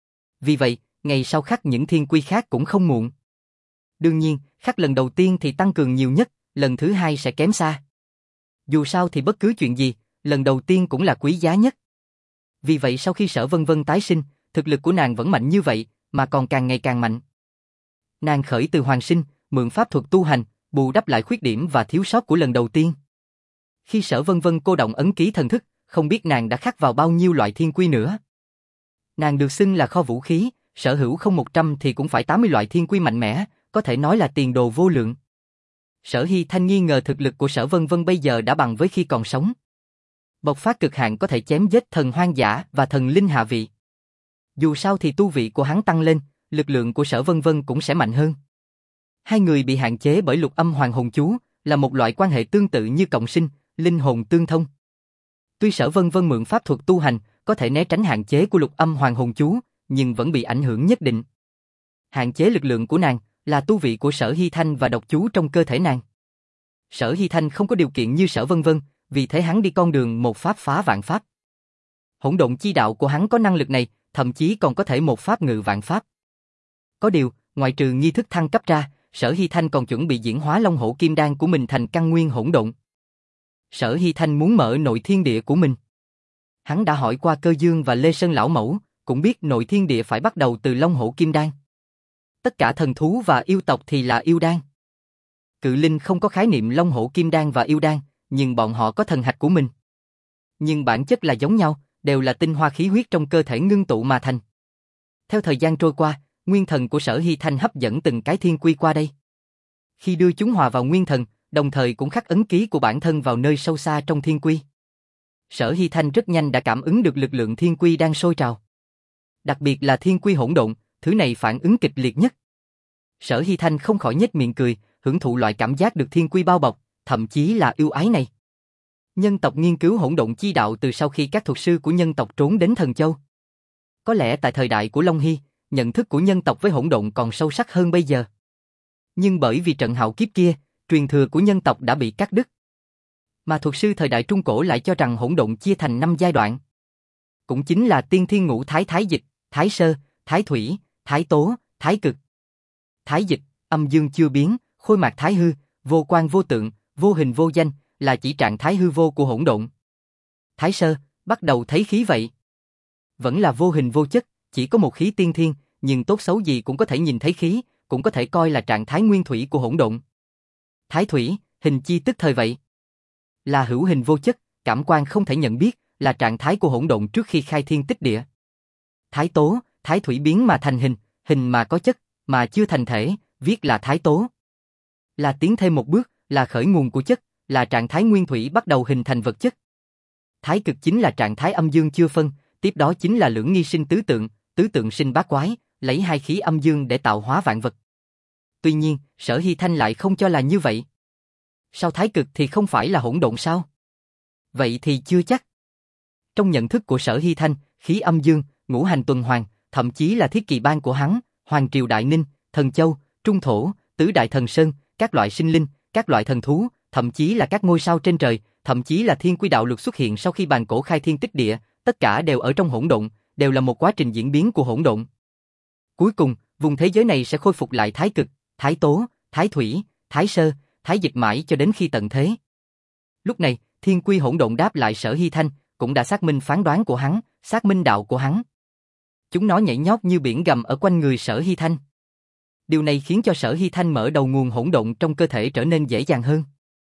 Vì vậy, ngày sau khắc những thiên quy khác cũng không muộn. Đương nhiên, khắc lần đầu tiên thì tăng cường nhiều nhất, lần thứ hai sẽ kém xa. Dù sao thì bất cứ chuyện gì, lần đầu tiên cũng là quý giá nhất. Vì vậy sau khi Sở Vân Vân tái sinh, thực lực của nàng vẫn mạnh như vậy, mà còn càng ngày càng mạnh. Nàng khởi từ hoàng sinh, mượn pháp thuật tu hành, bù đắp lại khuyết điểm và thiếu sót của lần đầu tiên. Khi Sở Vân Vân cô động ấn ký thần thức, không biết nàng đã khắc vào bao nhiêu loại thiên quy nữa. Nàng được xưng là kho vũ khí, sở hữu không một trăm thì cũng phải tám mươi loại thiên quy mạnh mẽ, có thể nói là tiền đồ vô lượng. Sở Hy Thanh nghi ngờ thực lực của Sở Vân Vân bây giờ đã bằng với khi còn sống. Bộc phát cực hạn có thể chém giết thần hoang dã và thần linh hạ vị. Dù sao thì tu vị của hắn tăng lên, lực lượng của Sở Vân Vân cũng sẽ mạnh hơn. Hai người bị hạn chế bởi lục âm hoàng hồn chú, là một loại quan hệ tương tự như cộng sinh, linh hồn tương thông. Tuy Sở Vân Vân mượn pháp thuật tu hành, có thể né tránh hạn chế của lục âm hoàng hồn chú, nhưng vẫn bị ảnh hưởng nhất định. Hạn chế lực lượng của nàng là tu vị của Sở Hy Thanh và độc chú trong cơ thể nàng. Sở Hy Thanh không có điều kiện như Sở Vân Vân, vì thế hắn đi con đường một pháp phá vạn pháp. Hỗn độn chi đạo của hắn có năng lực này, thậm chí còn có thể một pháp ngự vạn pháp. Có điều, ngoại trừ nghi thức thăng cấp ra, Sở Hy Thanh còn chuẩn bị diễn hóa Long Hổ Kim Đan của mình thành căn nguyên hỗn độn. Sở Hy Thanh muốn mở nội thiên địa của mình. Hắn đã hỏi qua Cơ Dương và Lê Sơn lão mẫu, cũng biết nội thiên địa phải bắt đầu từ Long Hổ Kim Đan. Tất cả thần thú và yêu tộc thì là yêu đan. Cự linh không có khái niệm Long Hổ Kim Đan và yêu đan, nhưng bọn họ có thần hạch của mình. Nhưng bản chất là giống nhau, đều là tinh hoa khí huyết trong cơ thể ngưng tụ mà thành. Theo thời gian trôi qua, nguyên thần của Sở Hy Thanh hấp dẫn từng cái thiên quy qua đây. Khi đưa chúng hòa vào nguyên thần, đồng thời cũng khắc ấn ký của bản thân vào nơi sâu xa trong thiên quy. Sở Hy Thanh rất nhanh đã cảm ứng được lực lượng thiên quy đang sôi trào. Đặc biệt là thiên quy hỗn độn, thứ này phản ứng kịch liệt nhất. Sở Hy Thanh không khỏi nhếch miệng cười, hưởng thụ loại cảm giác được thiên quy bao bọc, thậm chí là yêu ái này. Nhân tộc nghiên cứu hỗn độn chi đạo từ sau khi các thuật sư của nhân tộc trốn đến Thần Châu. Có lẽ tại thời đại của Long Hy, nhận thức của nhân tộc với hỗn độn còn sâu sắc hơn bây giờ. Nhưng bởi vì trận hạo kiếp kia, truyền thừa của nhân tộc đã bị cắt đứt. Mà thuật sư thời đại Trung Cổ lại cho rằng hỗn độn chia thành năm giai đoạn. Cũng chính là tiên thiên ngũ thái thái dịch, thái sơ, thái thủy, thái tố, thái cực. Thái dịch, âm dương chưa biến, khôi mạc thái hư, vô quan vô tượng, vô hình vô danh, là chỉ trạng thái hư vô của hỗn độn. Thái sơ, bắt đầu thấy khí vậy. Vẫn là vô hình vô chất, chỉ có một khí tiên thiên, nhưng tốt xấu gì cũng có thể nhìn thấy khí, cũng có thể coi là trạng thái nguyên thủy của hỗn độn. Thái thủy, hình chi tức thời vậy. Là hữu hình vô chất, cảm quan không thể nhận biết, là trạng thái của hỗn độn trước khi khai thiên tích địa. Thái tố, thái thủy biến mà thành hình, hình mà có chất, mà chưa thành thể, viết là thái tố. Là tiến thêm một bước, là khởi nguồn của chất, là trạng thái nguyên thủy bắt đầu hình thành vật chất. Thái cực chính là trạng thái âm dương chưa phân, tiếp đó chính là lưỡng nghi sinh tứ tượng, tứ tượng sinh bát quái, lấy hai khí âm dương để tạo hóa vạn vật. Tuy nhiên, Sở Hy Thanh lại không cho là như vậy. Sao thái cực thì không phải là hỗn độn sao? Vậy thì chưa chắc. Trong nhận thức của Sở Hy Thanh, khí âm dương, ngũ hành tuần hoàn, thậm chí là thiết kỳ ban của hắn, Hoàng Triều Đại Ninh, Thần Châu, Trung Thổ, Tứ Đại Thần Sơn, các loại sinh linh, các loại thần thú, thậm chí là các ngôi sao trên trời, thậm chí là thiên quy đạo luật xuất hiện sau khi bàn cổ khai thiên tích địa, tất cả đều ở trong hỗn độn, đều là một quá trình diễn biến của hỗn độn. Cuối cùng, vùng thế giới này sẽ khôi phục lại thái cực, thái tố, thái thủy, thái sơ, thái dịch mãi cho đến khi tận thế. Lúc này, thiên quy hỗn độn đáp lại Sở Hy Thanh, cũng đã xác minh phán đoán của hắn, xác minh đạo của hắn. Chúng nó nhảy nhót như biển gầm ở quanh người Sở Hy Thanh. Điều này khiến cho Sở Hy Thanh mở đầu nguồn hỗn độn trong cơ thể trở nên dễ dàng hơn.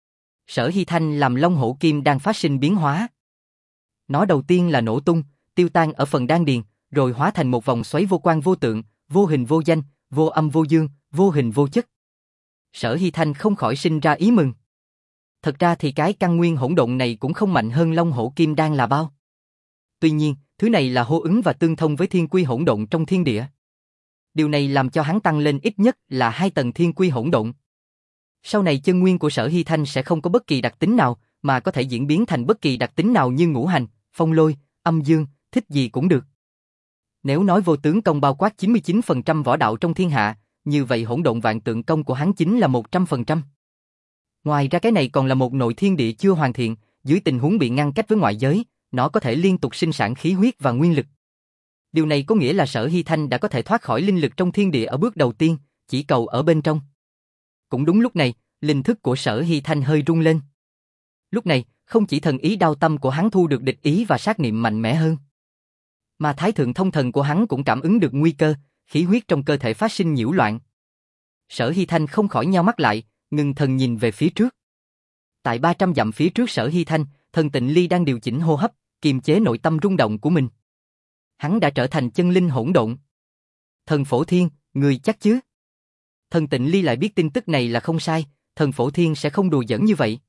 Sở Hy Thanh làm Long Hổ Kim đang phát sinh biến hóa. Nó đầu tiên là nổ tung, tiêu tan ở phần đan điền, rồi hóa thành một vòng xoáy vô quan vô tượng, vô hình vô danh, vô âm vô dương, vô hình vô chất. Sở Hy Thanh không khỏi sinh ra ý mừng. Thật ra thì cái căn nguyên hỗn độn này cũng không mạnh hơn Long Hổ Kim Đan là bao. Tuy nhiên, thứ này là hô ứng và tương thông với thiên quy hỗn độn trong thiên địa. Điều này làm cho hắn tăng lên ít nhất là hai tầng thiên quy hỗn độn. Sau này chân nguyên của Sở Hy Thanh sẽ không có bất kỳ đặc tính nào, mà có thể diễn biến thành bất kỳ đặc tính nào như ngũ hành, phong lôi, âm dương, thích gì cũng được. Nếu nói vô tướng công bao quát chín mươi chín phần trăm võ đạo trong thiên hạ, như vậy hỗn độn vạn tượng công của hắn chính là một trăm phần trăm. Ngoài ra cái này còn là một nội thiên địa chưa hoàn thiện, dưới tình huống bị ngăn cách với ngoại giới, nó có thể liên tục sinh sản khí huyết và nguyên lực. Điều này có nghĩa là Sở Hy Thanh đã có thể thoát khỏi linh lực trong thiên địa ở bước đầu tiên, chỉ cầu ở bên trong. Cũng đúng lúc này, linh thức của Sở Hy Thanh hơi rung lên. Lúc này, không chỉ thần ý đao tâm của hắn thu được địch ý và sát niệm mạnh mẽ hơn, mà thái thượng thông thần của hắn cũng cảm ứng được nguy cơ, khí huyết trong cơ thể phát sinh nhiễu loạn. Sở Hy Thanh không khỏi nheo mắt lại, ngưng thần nhìn về phía trước. Tại ba trăm dặm phía trước Sở Hy Thanh, Thần Tịnh Ly đang điều chỉnh hô hấp, kiềm chế nội tâm rung động của mình. Hắn đã trở thành chân linh hỗn độn. Thần Phổ Thiên, người chắc chứ? Thần Tịnh Ly lại biết tin tức này là không sai, Thần Phổ Thiên sẽ không đùa giỡn như vậy.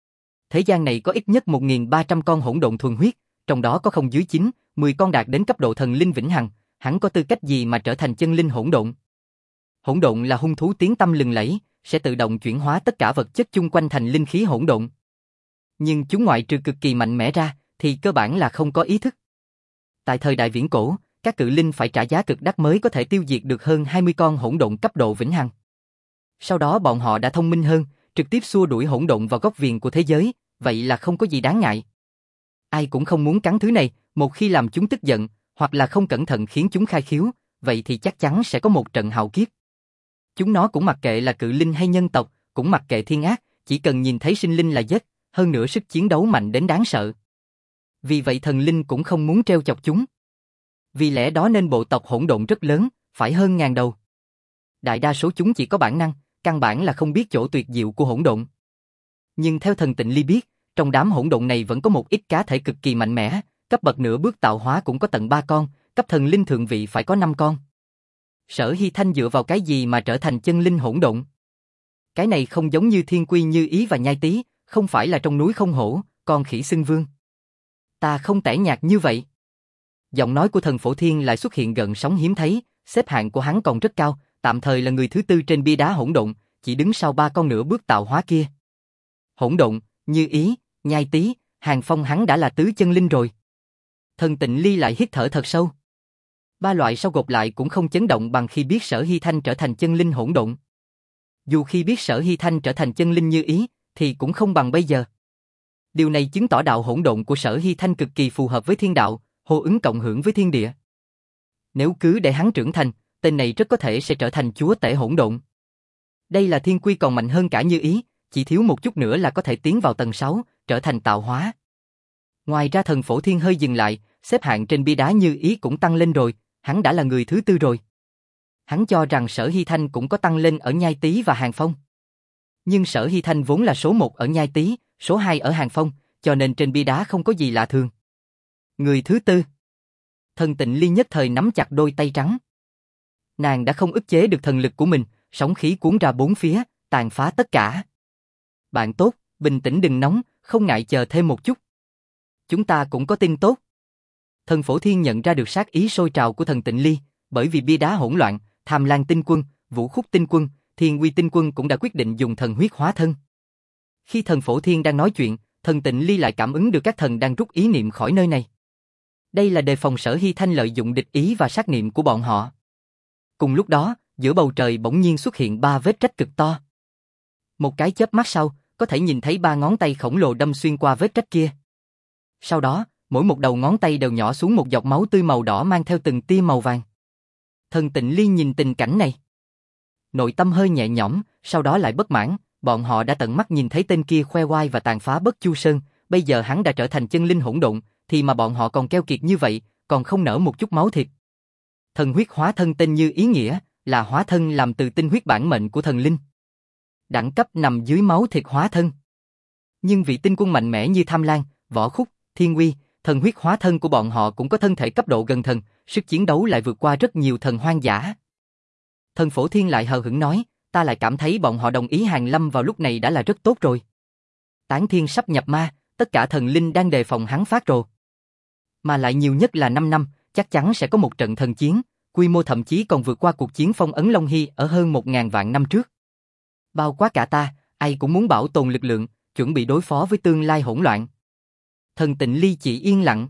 Thế gian này có ít nhất một nghìn ba trăm con hỗn độn thuần huyết, trong đó có không dưới chín, mười con đạt đến cấp độ thần linh vĩnh hằng, hắn có tư cách gì mà trở thành chân linh hỗn độn? Hỗn độn là hung thú tiếng tăm lừng lẫy, sẽ tự động chuyển hóa tất cả vật chất chung quanh thành linh khí hỗn độn. Nhưng chúng ngoại trừ cực kỳ mạnh mẽ ra, thì cơ bản là không có ý thức. Tại thời đại viễn cổ, các cự linh phải trả giá cực đắt mới có thể tiêu diệt được hơn hai mươi con hỗn độn cấp độ vĩnh hằng. Sau đó bọn họ đã thông minh hơn, trực tiếp xua đuổi hỗn độn vào góc viền của thế giới, vậy là không có gì đáng ngại. Ai cũng không muốn cắn thứ này, một khi làm chúng tức giận, hoặc là không cẩn thận khiến chúng khai khiếu, vậy thì chắc chắn sẽ có một trận hạo kiếp. Chúng nó cũng mặc kệ là cự linh hay nhân tộc, cũng mặc kệ thiên ác, chỉ cần nhìn thấy sinh linh là giết, hơn nữa sức chiến đấu mạnh đến đáng sợ. Vì vậy thần linh cũng không muốn trêu chọc chúng. Vì lẽ đó nên bộ tộc hỗn độn rất lớn, phải hơn ngàn đầu. Đại đa số chúng chỉ có bản năng, căn bản là không biết chỗ tuyệt diệu của hỗn độn. Nhưng theo Thần Tịnh Ly biết, trong đám hỗn độn này vẫn có một ít cá thể cực kỳ mạnh mẽ, cấp bậc nửa bước tạo hóa cũng có tận ba con, cấp thần linh thượng vị phải có năm con. Sở Hy Thanh dựa vào cái gì mà trở thành chân linh hỗn độn? Cái này không giống như Thiên Quy Như Ý và Nhai Tý, không phải là trong núi không hổ, con khỉ xưng vương. Ta không tẻ nhạt như vậy. Giọng nói của Thần Phổ Thiên lại xuất hiện gần sóng hiếm thấy, xếp hạng của hắn còn rất cao, tạm thời là người thứ tư trên bia đá hỗn độn, chỉ đứng sau ba con nửa bước tạo hóa kia. Hỗn độn, Như Ý, Nhai Tý, Hàng Phong hắn đã là tứ chân linh rồi. Thần Tịnh Ly lại hít thở thật sâu. Ba loại sau gộp lại cũng không chấn động bằng khi biết Sở Hy Thanh trở thành chân linh hỗn độn. Dù khi biết Sở Hy Thanh trở thành chân linh Như Ý, thì cũng không bằng bây giờ. Điều này chứng tỏ đạo hỗn độn của Sở Hy Thanh cực kỳ phù hợp với thiên đạo, hô ứng cộng hưởng với thiên địa. Nếu cứ để hắn trưởng thành, tên này rất có thể sẽ trở thành chúa tể hỗn độn. Đây là thiên quy còn mạnh hơn cả Như Ý, chỉ thiếu một chút nữa là có thể tiến vào tầng sáu, trở thành tạo hóa. Ngoài ra Thần Phổ Thiên hơi dừng lại, xếp hạng trên bia đá Như Ý cũng tăng lên rồi, hắn đã là người thứ tư rồi. Hắn cho rằng Sở Hy Thanh cũng có tăng lên ở Nhai Tý và Hàng Phong. Nhưng Sở Hy Thanh vốn là số một ở Nhai Tý, số hai ở Hàng Phong, cho nên trên bia đá không có gì lạ thường. Người thứ tư. Thần Tịnh Ly nhất thời nắm chặt đôi tay trắng. Nàng đã không ức chế được thần lực của mình, sóng khí cuốn ra bốn phía, tàn phá tất cả. Bạn tốt, bình tĩnh đừng nóng, không ngại chờ thêm một chút. Chúng ta cũng có tin tốt. Thần Phổ Thiên nhận ra được sát ý sôi trào của Thần Tịnh Ly, bởi vì bia đá hỗn loạn, Tham Lang Tinh Quân, Vũ Khúc Tinh Quân, Thiên Uy Tinh Quân cũng đã quyết định dùng thần huyết hóa thân. Khi Thần Phổ Thiên đang nói chuyện, Thần Tịnh Ly lại cảm ứng được các thần đang rút ý niệm khỏi nơi này. Đây là đề phòng Sở Hy Thanh lợi dụng địch ý và sát niệm của bọn họ. Cùng lúc đó, giữa bầu trời bỗng nhiên xuất hiện ba vết rách cực to. Một cái chớp mắt sau, có thể nhìn thấy ba ngón tay khổng lồ đâm xuyên qua vết rách kia. Sau đó, mỗi một đầu ngón tay đều nhỏ xuống một giọt máu tươi màu đỏ mang theo từng tia màu vàng. Thần Tịnh Ly nhìn tình cảnh này, nội tâm hơi nhẹ nhõm, sau đó lại bất mãn, bọn họ đã tận mắt nhìn thấy tên kia khoe oai và tàn phá Bất Chu Sơn, bây giờ hắn đã trở thành chân linh hỗn độn, thì mà bọn họ còn keo kiệt như vậy, còn không nở một chút máu thịt. Thần huyết hóa thân tên như ý nghĩa, là hóa thân làm từ tinh huyết bản mệnh của thần linh. Đẳng cấp nằm dưới máu thịt hóa thân. Nhưng vị tinh quân mạnh mẽ như Tham Lang, Võ Khúc, Thiên Uy, thần huyết hóa thân của bọn họ cũng có thân thể cấp độ gần thần, sức chiến đấu lại vượt qua rất nhiều thần hoang dã. Thần Phổ Thiên lại hờ hững nói, ta lại cảm thấy bọn họ đồng ý hàng lâm vào lúc này đã là rất tốt rồi. Tán Thiên sắp nhập ma, tất cả thần linh đang đề phòng hắn phát rồ. Mà lại nhiều nhất là năm năm, chắc chắn sẽ có một trận thần chiến, quy mô thậm chí còn vượt qua cuộc chiến phong ấn Long Hy ở hơn một ngàn vạn năm trước. Bao quát cả ta, ai cũng muốn bảo tồn lực lượng, chuẩn bị đối phó với tương lai hỗn loạn. Thần Tịnh Ly chỉ yên lặng.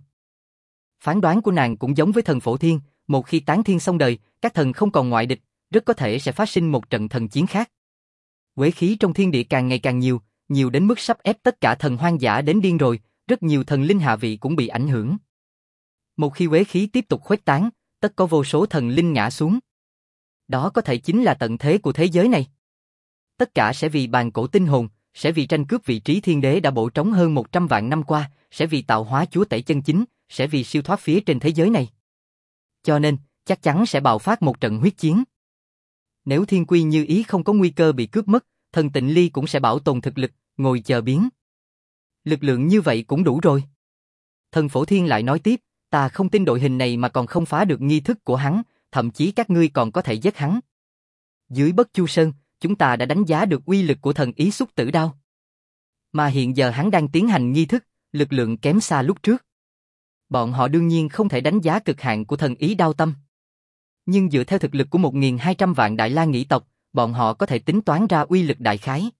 Phán đoán của nàng cũng giống với Thần Phổ Thiên, một khi Tán Thiên xong đời, các thần không còn ngoại địch, rất có thể sẽ phát sinh một trận thần chiến khác. Uế khí trong thiên địa càng ngày càng nhiều, nhiều đến mức sắp ép tất cả thần hoang dã đến điên rồi, rất nhiều thần linh hạ vị cũng bị ảnh hưởng. Một khi uế khí tiếp tục khuếch tán, tất có vô số thần linh ngã xuống. Đó có thể chính là tận thế của thế giới này. Tất cả sẽ vì bàn cổ tinh hồn, sẽ vì tranh cướp vị trí thiên đế đã bổ trống hơn một trăm vạn năm qua, sẽ vì tạo hóa chúa tể chân chính, sẽ vì siêu thoát phía trên thế giới này. Cho nên, chắc chắn sẽ bạo phát một trận huyết chiến. Nếu Thiên Quy Như Ý không có nguy cơ bị cướp mất, Thần Tịnh Ly cũng sẽ bảo tồn thực lực, ngồi chờ biến. Lực lượng như vậy cũng đủ rồi. Thần Phổ Thiên lại nói tiếp, ta không tin đội hình này mà còn không phá được nghi thức của hắn, thậm chí các ngươi còn có thể giết hắn. Dưới Bất Chu Sơn, chúng ta đã đánh giá được uy lực của thần ý xúc tử đao. Mà hiện giờ hắn đang tiến hành nghi thức, lực lượng kém xa lúc trước. Bọn họ đương nhiên không thể đánh giá cực hạn của thần ý đao tâm. Nhưng dựa theo thực lực của một nghìn hai trăm vạn Đại La Nghĩ tộc, bọn họ có thể tính toán ra uy lực đại khái.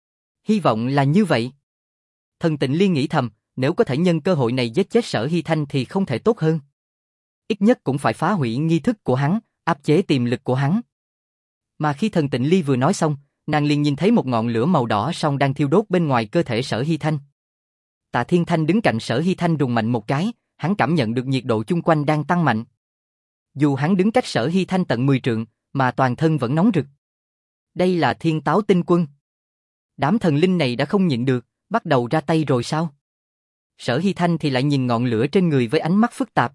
Hy vọng là như vậy. Thần Tịnh Liên nghĩ thầm, nếu có thể nhân cơ hội này giết chết Sở Hy Thanh thì không thể tốt hơn. Ít nhất cũng phải phá hủy nghi thức của hắn, áp chế tiềm lực của hắn. Mà khi Thần Tịnh Ly vừa nói xong, nàng liền nhìn thấy một ngọn lửa màu đỏ song đang thiêu đốt bên ngoài cơ thể Sở Hy Thanh. Tạ Thiên Thanh đứng cạnh Sở Hy Thanh rùng mạnh một cái, hắn cảm nhận được nhiệt độ chung quanh đang tăng mạnh. Dù hắn đứng cách Sở Hy Thanh tận mười trượng, mà toàn thân vẫn nóng rực. Đây là Thiên Táo Tinh Quân. Đám thần linh này đã không nhịn được, bắt đầu ra tay rồi sao? Sở Hy Thanh thì lại nhìn ngọn lửa trên người với ánh mắt phức tạp.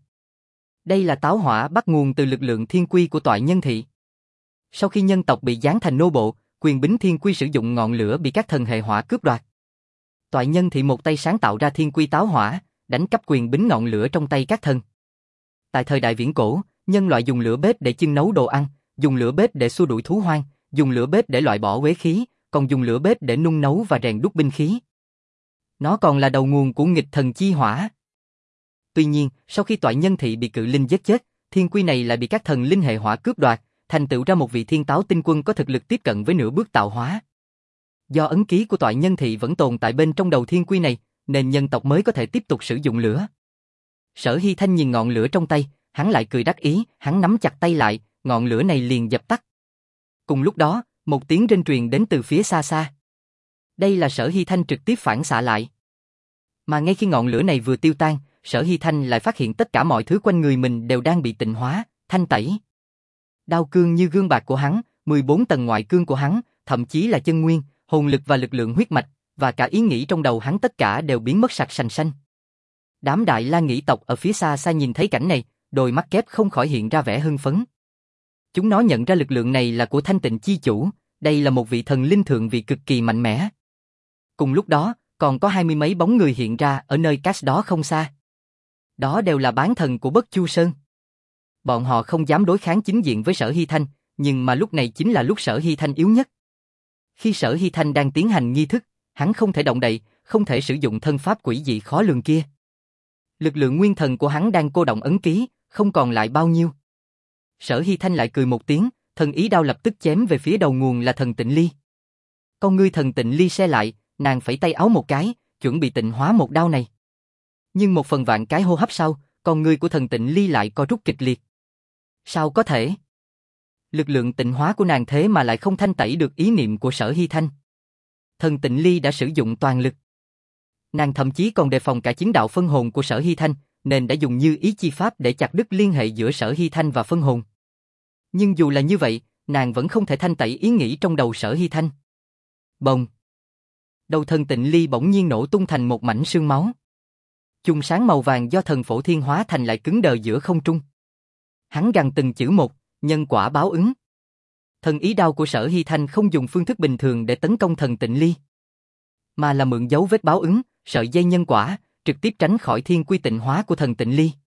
Đây là táo hỏa bắt nguồn từ lực lượng thiên quy của Toại Nhân Thị. Sau khi nhân tộc bị giáng thành nô bộ, quyền bính thiên quy sử dụng ngọn lửa bị các thần hệ hỏa cướp đoạt. Toại Nhân Thị một tay sáng tạo ra thiên quy táo hỏa, đánh cắp quyền bính ngọn lửa trong tay các thần. Tại thời đại viễn cổ, nhân loại dùng lửa bếp để chưng nấu đồ ăn, dùng lửa bếp để xua đuổi thú hoang, dùng lửa bếp để loại bỏ uế khí, còn dùng lửa bếp để nung nấu và rèn đúc binh khí. Nó còn là đầu nguồn của nghịch thần chi hỏa. Tuy nhiên, sau khi Toại Nhân Thị bị cự linh giết chết, thiên quy này lại bị các thần linh hệ hỏa cướp đoạt, thành tựu ra một vị Thiên Táo Tinh Quân có thực lực tiếp cận với nửa bước tạo hóa. Do ấn ký của Toại Nhân Thị vẫn tồn tại bên trong đầu thiên quy này, nên nhân tộc mới có thể tiếp tục sử dụng lửa. Sở Hy Thanh nhìn ngọn lửa trong tay, hắn lại cười đắc ý, hắn nắm chặt tay lại, ngọn lửa này liền dập tắt. Cùng lúc đó, một tiếng rên truyền đến từ phía xa xa. Đây là Sở Hy Thanh trực tiếp phản xạ lại. Mà ngay khi ngọn lửa này vừa tiêu tan, Sở Hy Thanh lại phát hiện tất cả mọi thứ quanh người mình đều đang bị tịnh hóa, thanh tẩy. Đao cương như gương bạc của hắn, mười bốn tầng ngoại cương của hắn, thậm chí là chân nguyên, hồn lực và lực lượng huyết mạch, và cả ý nghĩ trong đầu hắn tất cả đều biến mất sạch sành xanh. Đám Đại La Nghĩ tộc ở phía xa xa nhìn thấy cảnh này, đôi mắt kép không khỏi hiện ra vẻ hưng phấn. Chúng nó nhận ra lực lượng này là của Thanh Tịnh Chi Chủ, đây là một vị thần linh thượng vị cực kỳ mạnh mẽ. Cùng lúc đó, còn có hai mươi mấy bóng người hiện ra ở nơi cách đó không xa. Đó đều là bán thần của Bất Chu Sơn. Bọn họ không dám đối kháng chính diện với Sở Hy Thanh, nhưng mà lúc này chính là lúc Sở Hy Thanh yếu nhất. Khi Sở Hy Thanh đang tiến hành nghi thức, hắn không thể động đậy, không thể sử dụng thân pháp quỷ dị khó lường kia. Lực lượng nguyên thần của hắn đang cô động ấn ký, không còn lại bao nhiêu. Sở Hy Thanh lại cười một tiếng, thần ý đao lập tức chém về phía đầu nguồn là Thần Tịnh Ly. Con ngươi Thần Tịnh Ly se lại, nàng phẩy tay áo một cái, chuẩn bị tịnh hóa một đao này. Nhưng một phần vạn cái hô hấp sau, con ngươi của Thần Tịnh Ly lại co rút kịch liệt. Sao có thể? Lực lượng tịnh hóa của nàng thế mà lại không thanh tẩy được ý niệm của Sở Hy Thanh. Thần Tịnh Ly đã sử dụng toàn lực. Nàng thậm chí còn đề phòng cả chính đạo phân hồn của Sở Hy Thanh, nên đã dùng như ý chi pháp để chặt đứt liên hệ giữa Sở Hy Thanh và phân hồn. Nhưng dù là như vậy, nàng vẫn không thể thanh tẩy ý nghĩ trong đầu Sở Hy Thanh. Bồng! Đầu Thần Tịnh Ly bỗng nhiên nổ tung thành một mảnh sương máu. Chùm sáng màu vàng do Thần Phổ Thiên hóa thành lại cứng đờ giữa không trung. Hắn gằn từng chữ một, nhân quả báo ứng. Thần ý đao của Sở Hy Thanh không dùng phương thức bình thường để tấn công Thần Tịnh Ly, mà là mượn dấu vết báo ứng, sợi dây nhân quả, trực tiếp tránh khỏi thiên quy tịnh hóa của Thần Tịnh Ly.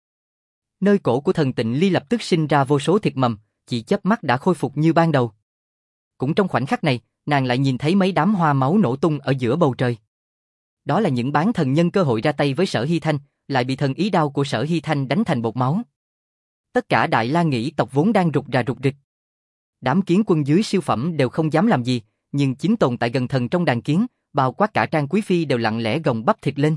Nơi cổ của Thần Tịnh Ly lập tức sinh ra vô số thịt mầm, chỉ chớp mắt đã khôi phục như ban đầu. Cũng trong khoảnh khắc này, nàng lại nhìn thấy mấy đám hoa máu nổ tung ở giữa bầu trời. Đó là những bán thần nhân cơ hội ra tay với Sở Hy Thanh, lại bị thần ý đao của Sở Hy Thanh đánh thành bột máu. Tất cả Đại La Nghĩ tộc vốn đang rụt rà rụt rịch. Đám kiến quân dưới siêu phẩm đều không dám làm gì, nhưng chính tồn tại gần thần trong đàn kiến, bao quát cả Trang Quý Phi đều lặng lẽ gồng bắp thịt lên.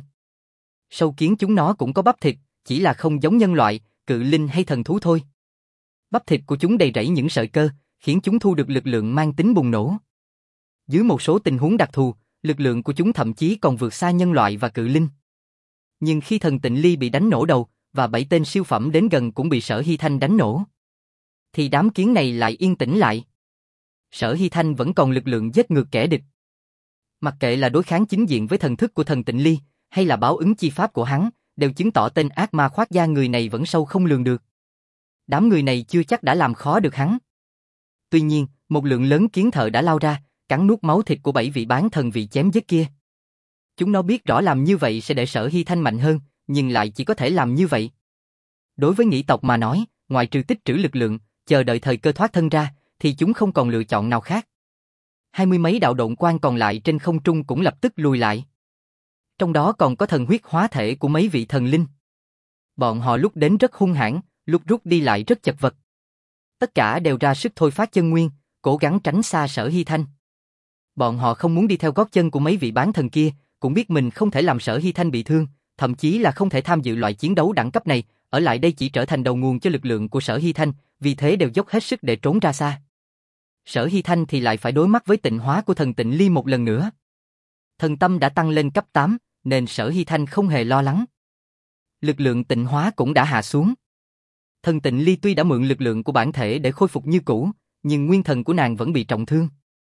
Sâu kiến chúng nó cũng có bắp thịt, chỉ là không giống nhân loại, cự linh hay thần thú thôi. Bắp thịt của chúng đầy rẫy những sợi cơ, khiến chúng thu được lực lượng mang tính bùng nổ. Dưới một số tình huống đặc thù, lực lượng của chúng thậm chí còn vượt xa nhân loại và cự linh. Nhưng khi Thần Tịnh Ly bị đánh nổ đầu, và bảy tên siêu phẩm đến gần cũng bị Sở Hy Thanh đánh nổ, thì đám kiến này lại yên tĩnh lại. Sở Hy Thanh vẫn còn lực lượng giết ngược kẻ địch. Mặc kệ là đối kháng chính diện với thần thức của Thần Tịnh Ly, hay là báo ứng chi pháp của hắn, đều chứng tỏ tên ác ma khoác da người này vẫn sâu không lường được. Đám người này chưa chắc đã làm khó được hắn. Tuy nhiên, một lượng lớn kiến thợ đã lao ra, cắn nuốt máu thịt của bảy vị bán thần vị chém giết kia. Chúng nó biết rõ làm như vậy sẽ để Sở Hy Thanh mạnh hơn, nhưng lại chỉ có thể làm như vậy. Đối với nghĩ tộc mà nói, ngoài trừ tích trữ lực lượng, chờ đợi thời cơ thoát thân ra, thì chúng không còn lựa chọn nào khác. Hai mươi mấy đạo độn quang còn lại trên không trung cũng lập tức lùi lại. Trong đó còn có thần huyết hóa thể của mấy vị thần linh. Bọn họ lúc đến rất hung hãn, lúc rút đi lại rất chật vật. Tất cả đều ra sức thôi phát chân nguyên, cố gắng tránh xa Sở Hy Thanh. Bọn họ không muốn đi theo gót chân của mấy vị bán thần kia, cũng biết mình không thể làm Sở Hy Thanh bị thương, thậm chí là không thể tham dự loại chiến đấu đẳng cấp này, ở lại đây chỉ trở thành đầu nguồn cho lực lượng của Sở Hy Thanh, vì thế đều dốc hết sức để trốn ra xa. Sở Hy Thanh thì lại phải đối mặt với tịnh hóa của thần Tịnh Ly một lần nữa. Thần tâm đã tăng lên cấp tám, nên Sở Hy Thanh không hề lo lắng. Lực lượng tịnh hóa cũng đã hạ xuống. Thần Tịnh Ly tuy đã mượn lực lượng của bản thể để khôi phục như cũ, nhưng nguyên thần của nàng vẫn bị trọng thương.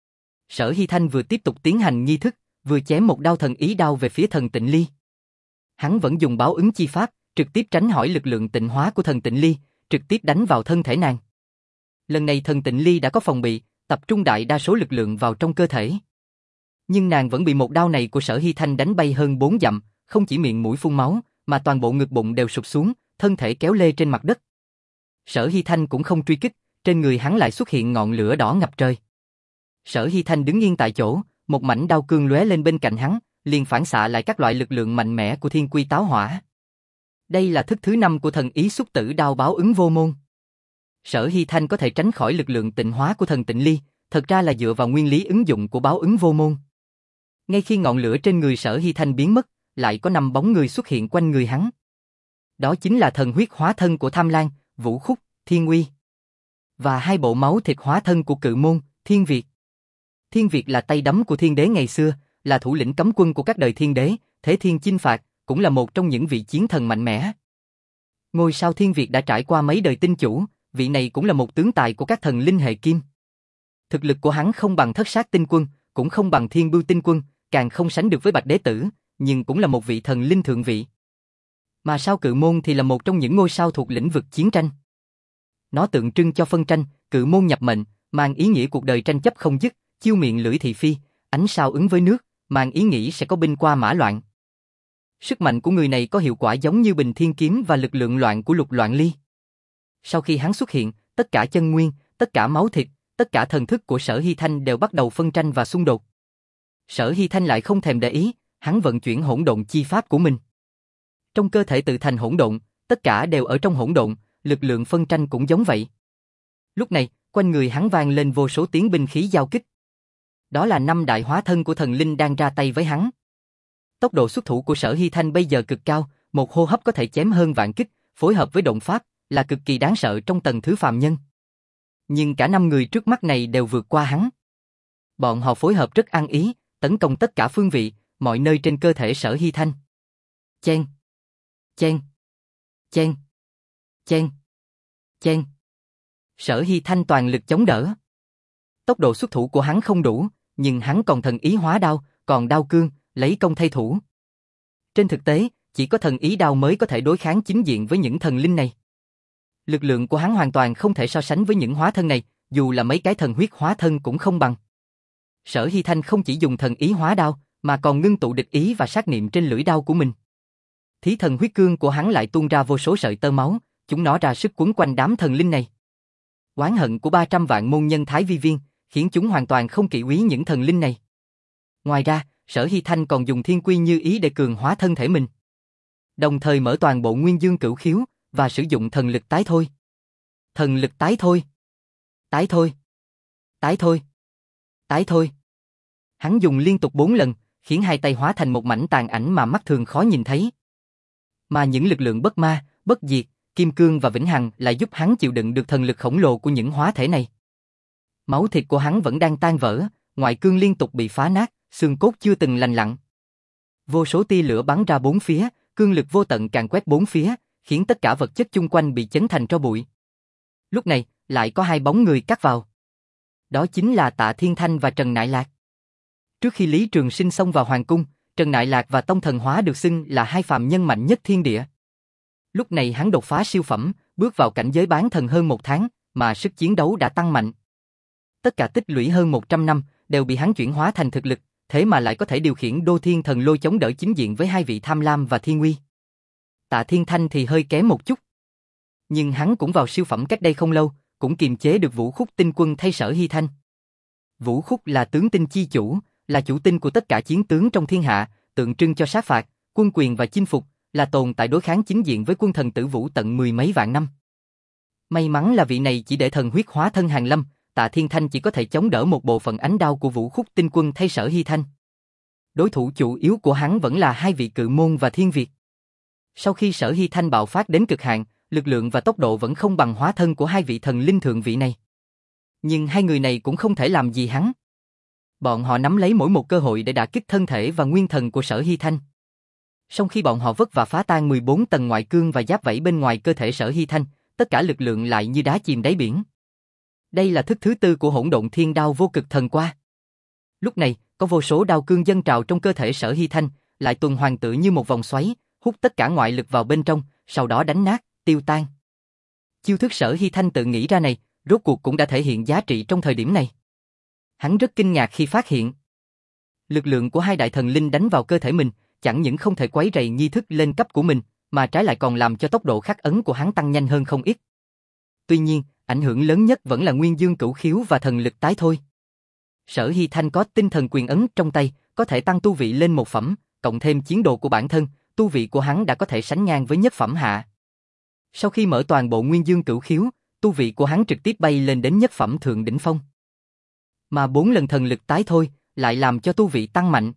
Sở Hy Thanh vừa tiếp tục tiến hành nghi thức, vừa chém một đao thần ý đao về phía thần Tịnh Ly. Hắn vẫn dùng báo ứng chi pháp, trực tiếp tránh hỏi lực lượng tịnh hóa của thần Tịnh Ly, trực tiếp đánh vào thân thể nàng. Lần này thần Tịnh Ly đã có phòng bị, tập trung đại đa số lực lượng vào trong cơ thể. Nhưng nàng vẫn bị một đao này của Sở Hy Thanh đánh bay hơn bốn dặm, không chỉ miệng mũi phun máu, mà toàn bộ ngực bụng đều sụp xuống, thân thể kéo lê trên mặt đất. Sở Hy Thanh cũng không truy kích, trên người hắn lại xuất hiện ngọn lửa đỏ ngập trời. Sở Hy Thanh đứng yên tại chỗ, một mảnh đao cương lóe lên bên cạnh hắn, liền phản xạ lại các loại lực lượng mạnh mẽ của thiên quy táo hỏa. Đây là thức thứ năm của thần ý xúc tử đao báo ứng vô môn. Sở Hy Thanh có thể tránh khỏi lực lượng tịnh hóa của thần Tịnh Ly, thật ra là dựa vào nguyên lý ứng dụng của báo ứng vô môn. Ngay khi ngọn lửa trên người Sở Hy Thanh biến mất, lại có năm bóng người xuất hiện quanh người hắn. Đó chính là thần huyết hóa thân của Tham Lan, Vũ Khúc, Thiên Uy, và hai bộ máu thịt hóa thân của Cự Môn, Thiên Việt. Thiên Việt là tay đấm của Thiên Đế ngày xưa, là thủ lĩnh cấm quân của các đời Thiên Đế, Thế Thiên chinh phạt, cũng là một trong những vị chiến thần mạnh mẽ. Ngôi sao Thiên Việt đã trải qua mấy đời tinh chủ, vị này cũng là một tướng tài của các thần linh hệ kim. Thực lực của hắn không bằng Thất Sát Tinh Quân, cũng không bằng Thiên Bưu Tinh Quân, càng không sánh được với Bạch Đế Tử, nhưng cũng là một vị thần linh thượng vị. Mà sao Cự Môn thì là một trong những ngôi sao thuộc lĩnh vực chiến tranh. Nó tượng trưng cho phân tranh, Cự Môn nhập mệnh, mang ý nghĩa cuộc đời tranh chấp không dứt, chiêu miệng lưỡi thị phi, ánh sao ứng với nước, mang ý nghĩ sẽ có binh qua mã loạn. Sức mạnh của người này có hiệu quả giống như Bình Thiên Kiếm và lực lượng loạn của Lục Loạn Ly. Sau khi hắn xuất hiện, tất cả chân nguyên, tất cả máu thịt, tất cả thần thức của Sở Hy Thanh đều bắt đầu phân tranh và xung đột. Sở Hy Thanh lại không thèm để ý, hắn vận chuyển hỗn độn chi pháp của mình. Trong cơ thể tự thành hỗn độn, tất cả đều ở trong hỗn độn, lực lượng phân tranh cũng giống vậy. Lúc này, quanh người hắn vang lên vô số tiếng binh khí giao kích. Đó là năm đại hóa thân của thần linh đang ra tay với hắn. Tốc độ xuất thủ của Sở Hy Thanh bây giờ cực cao, một hô hấp có thể chém hơn vạn kích, phối hợp với động pháp, là cực kỳ đáng sợ trong tầng thứ phàm nhân. Nhưng cả năm người trước mắt này đều vượt qua hắn. Bọn họ phối hợp rất ăn ý, tấn công tất cả phương vị, mọi nơi trên cơ thể Sở Hy Thanh. Chen, chen, chen, chen, chen. Sở Hy Thanh toàn lực chống đỡ. Tốc độ xuất thủ của hắn không đủ, nhưng hắn còn thần ý hóa đao, còn đao cương, lấy công thay thủ. Trên thực tế, chỉ có thần ý đao mới có thể đối kháng chính diện với những thần linh này. Lực lượng của hắn hoàn toàn không thể so sánh với những hóa thân này, dù là mấy cái thần huyết hóa thân cũng không bằng. Sở Hy Thanh không chỉ dùng thần ý hóa đao, mà còn ngưng tụ địch ý và sát niệm trên lưỡi đao của mình. Thí thần huyết cương của hắn lại tuôn ra vô số sợi tơ máu, chúng nó ra sức quấn quanh đám thần linh này. Oán hận của ba trăm vạn môn nhân Thái Vi Viên, khiến chúng hoàn toàn không kỵ úy những thần linh này. Ngoài ra, Sở Hy Thanh còn dùng thiên quy như ý để cường hóa thân thể mình. Đồng thời mở toàn bộ nguyên dương cửu khiếu, và sử dụng thần lực tái thôi. Thần lực tái thôi. Tái thôi. Tái thôi. Tái thôi. Hắn dùng liên tục bốn lần, khiến hai tay hóa thành một mảnh tàn ảnh mà mắt thường khó nhìn thấy. Mà những lực lượng bất ma, bất diệt, kim cương và vĩnh hằng lại giúp hắn chịu đựng được thần lực khổng lồ của những hóa thể này. Máu thịt của hắn vẫn đang tan vỡ, ngoại cương liên tục bị phá nát, xương cốt chưa từng lành lặn. Vô số tia lửa bắn ra bốn phía, cương lực vô tận càn quét bốn phía, khiến tất cả vật chất chung quanh bị chấn thành tro bụi. Lúc này, lại có hai bóng người cắt vào. Đó chính là Tạ Thiên Thanh và Trần Nại Lạc. Trước khi Lý Trường Sinh xông vào hoàng cung, Trần Nại Lạc và Tông Thần Hóa được xưng là hai phàm nhân mạnh nhất thiên địa. Lúc này hắn đột phá siêu phẩm, bước vào cảnh giới bán thần hơn một tháng, mà sức chiến đấu đã tăng mạnh. Tất cả tích lũy hơn một trăm năm, đều bị hắn chuyển hóa thành thực lực, thế mà lại có thể điều khiển Đô Thiên Thần Lôi chống đỡ chính diện với hai vị Tham Lam và Thiên Uy. Tạ Thiên Thanh thì hơi kém một chút. Nhưng hắn cũng vào siêu phẩm cách đây không lâu, cũng kiềm chế được Vũ Khúc tinh quân thay Sở Hy Thanh. Vũ Khúc là tướng tinh chi chủ, là chủ tinh của tất cả chiến tướng trong thiên hạ, tượng trưng cho sát phạt, quân quyền và chinh phục, là tồn tại đối kháng chính diện với quân thần Tử Vũ tận mười mấy vạn năm. May mắn là vị này chỉ để thần huyết hóa thân hàng lâm, Tạ Thiên Thanh chỉ có thể chống đỡ một bộ phận ánh đao của Vũ Khúc tinh quân thay Sở Hy Thanh. Đối thủ chủ yếu của hắn vẫn là hai vị Cự Môn và Thiên Việt. Sau khi Sở Hy Thanh bạo phát đến cực hạn, lực lượng và tốc độ vẫn không bằng hóa thân của hai vị thần linh thượng vị này. Nhưng hai người này cũng không thể làm gì hắn. Bọn họ nắm lấy mỗi một cơ hội để đả kích thân thể và nguyên thần của Sở Hy Thanh. Sau khi bọn họ vất vả phá tan mười bốn tầng ngoại cương và giáp vảy bên ngoài cơ thể Sở Hy Thanh, tất cả lực lượng lại như đá chìm đáy biển. Đây là thức thứ tư của hỗn độn thiên đao vô cực thần qua. Lúc này, có vô số đao cương dâng trào trong cơ thể Sở Hy Thanh, lại tuần hoàn tự như một vòng xoáy, hút tất cả ngoại lực vào bên trong, sau đó đánh nát, tiêu tan. Chiêu thức Sở Hy Thanh tự nghĩ ra này, rốt cuộc cũng đã thể hiện giá trị trong thời điểm này. Hắn rất kinh ngạc khi phát hiện lực lượng của hai đại thần linh đánh vào cơ thể mình, chẳng những không thể quấy rầy nghi thức lên cấp của mình, mà trái lại còn làm cho tốc độ khắc ấn của hắn tăng nhanh hơn không ít. Tuy nhiên, ảnh hưởng lớn nhất vẫn là Nguyên Dương Cửu Khiếu và thần lực tái thôi. Sở Hy Thanh có tinh thần quyền ấn trong tay, có thể tăng tu vị lên một phẩm, cộng thêm chiến độ của bản thân, tu vị của hắn đã có thể sánh ngang với nhất phẩm hạ. Sau khi mở toàn bộ Nguyên Dương Cửu Khiếu, tu vị của hắn trực tiếp bay lên đến nhất phẩm thượng đỉnh phong. Mà bốn lần thần lực tái thôi, lại làm cho tu vị tăng mạnh.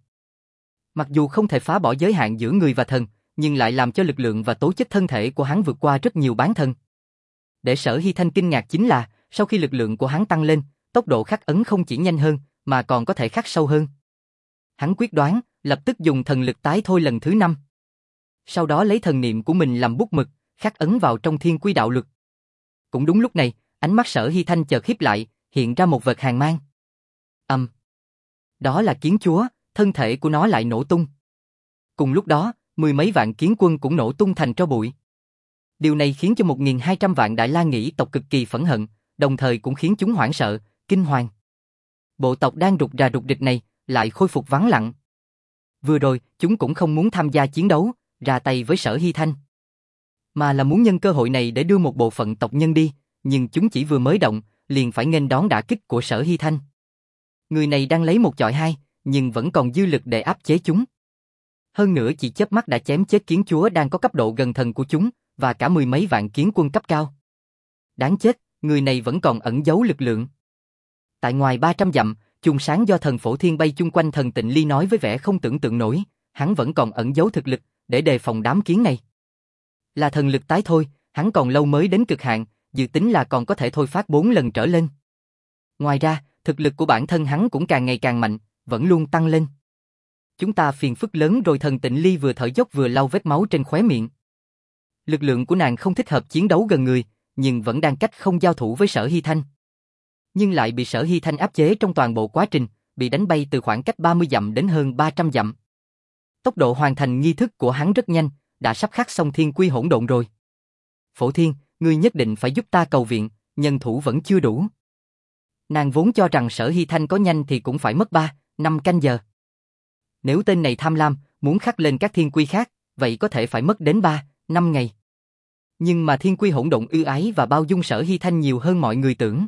Mặc dù không thể phá bỏ giới hạn giữa người và thần, nhưng lại làm cho lực lượng và tố chất thân thể của hắn vượt qua rất nhiều bán thần. Để Sở Hy Thanh kinh ngạc chính là, sau khi lực lượng của hắn tăng lên, tốc độ khắc ấn không chỉ nhanh hơn, mà còn có thể khắc sâu hơn. Hắn quyết đoán, lập tức dùng thần lực tái thôi lần thứ năm. Sau đó lấy thần niệm của mình làm bút mực, khắc ấn vào trong thiên quy đạo luật. Cũng đúng lúc này, ánh mắt Sở Hy Thanh chợt híp lại, hiện ra một vệt hàn mang. Ầm. Um. Đó là kiến chúa, thân thể của nó lại nổ tung. Cùng lúc đó, mười mấy vạn kiến quân cũng nổ tung thành tro bụi. Điều này khiến cho một nghìn hai trăm vạn Đại La Nghĩ tộc cực kỳ phẫn hận, đồng thời cũng khiến chúng hoảng sợ, kinh hoàng. Bộ tộc đang rụt rà rụt rịch này, lại khôi phục vắng lặng. Vừa rồi, chúng cũng không muốn tham gia chiến đấu, ra tay với Sở Hy Thanh, mà là muốn nhân cơ hội này để đưa một bộ phận tộc nhân đi, nhưng chúng chỉ vừa mới động, liền phải nghênh đón đả kích của Sở Hy Thanh. Người này đang lấy một chọi hai, nhưng vẫn còn dư lực để áp chế chúng. Hơn nữa chỉ chớp mắt đã chém chết kiến chúa đang có cấp độ gần thần của chúng, và cả mười mấy vạn kiến quân cấp cao. Đáng chết, người này vẫn còn ẩn giấu lực lượng. Tại ngoài ba trăm dặm, chùm sáng do thần Phổ Thiên bay chung quanh thần Tịnh Ly nói với vẻ không tưởng tượng nổi, hắn vẫn còn ẩn giấu thực lực, để đề phòng đám kiến này. Là thần lực tái thôi, hắn còn lâu mới đến cực hạn, dự tính là còn có thể thôi phát bốn lần trở lên. Ngoài ra, thực lực của bản thân hắn cũng càng ngày càng mạnh, vẫn luôn tăng lên. Chúng ta phiền phức lớn rồi. Thần Tịnh Ly vừa thở dốc vừa lau vết máu trên khóe miệng. Lực lượng của nàng không thích hợp chiến đấu gần người, nhưng vẫn đang cách không giao thủ với Sở Hy Thanh. Nhưng lại bị Sở Hy Thanh áp chế trong toàn bộ quá trình, bị đánh bay từ khoảng cách ba mươi dặm đến hơn ba trăm dặm. Tốc độ hoàn thành nghi thức của hắn rất nhanh, đã sắp khắc xong thiên quy hỗn độn rồi. Phổ Thiên, ngươi nhất định phải giúp ta cầu viện, nhân thủ vẫn chưa đủ. Nàng vốn cho rằng Sở Hy Thanh có nhanh thì cũng phải mất ba, năm canh giờ. Nếu tên này tham lam, muốn khắc lên các thiên quy khác, vậy có thể phải mất đến ba, năm ngày. Nhưng mà thiên quy hỗn độn ưu ái và bao dung Sở Hy Thanh nhiều hơn mọi người tưởng.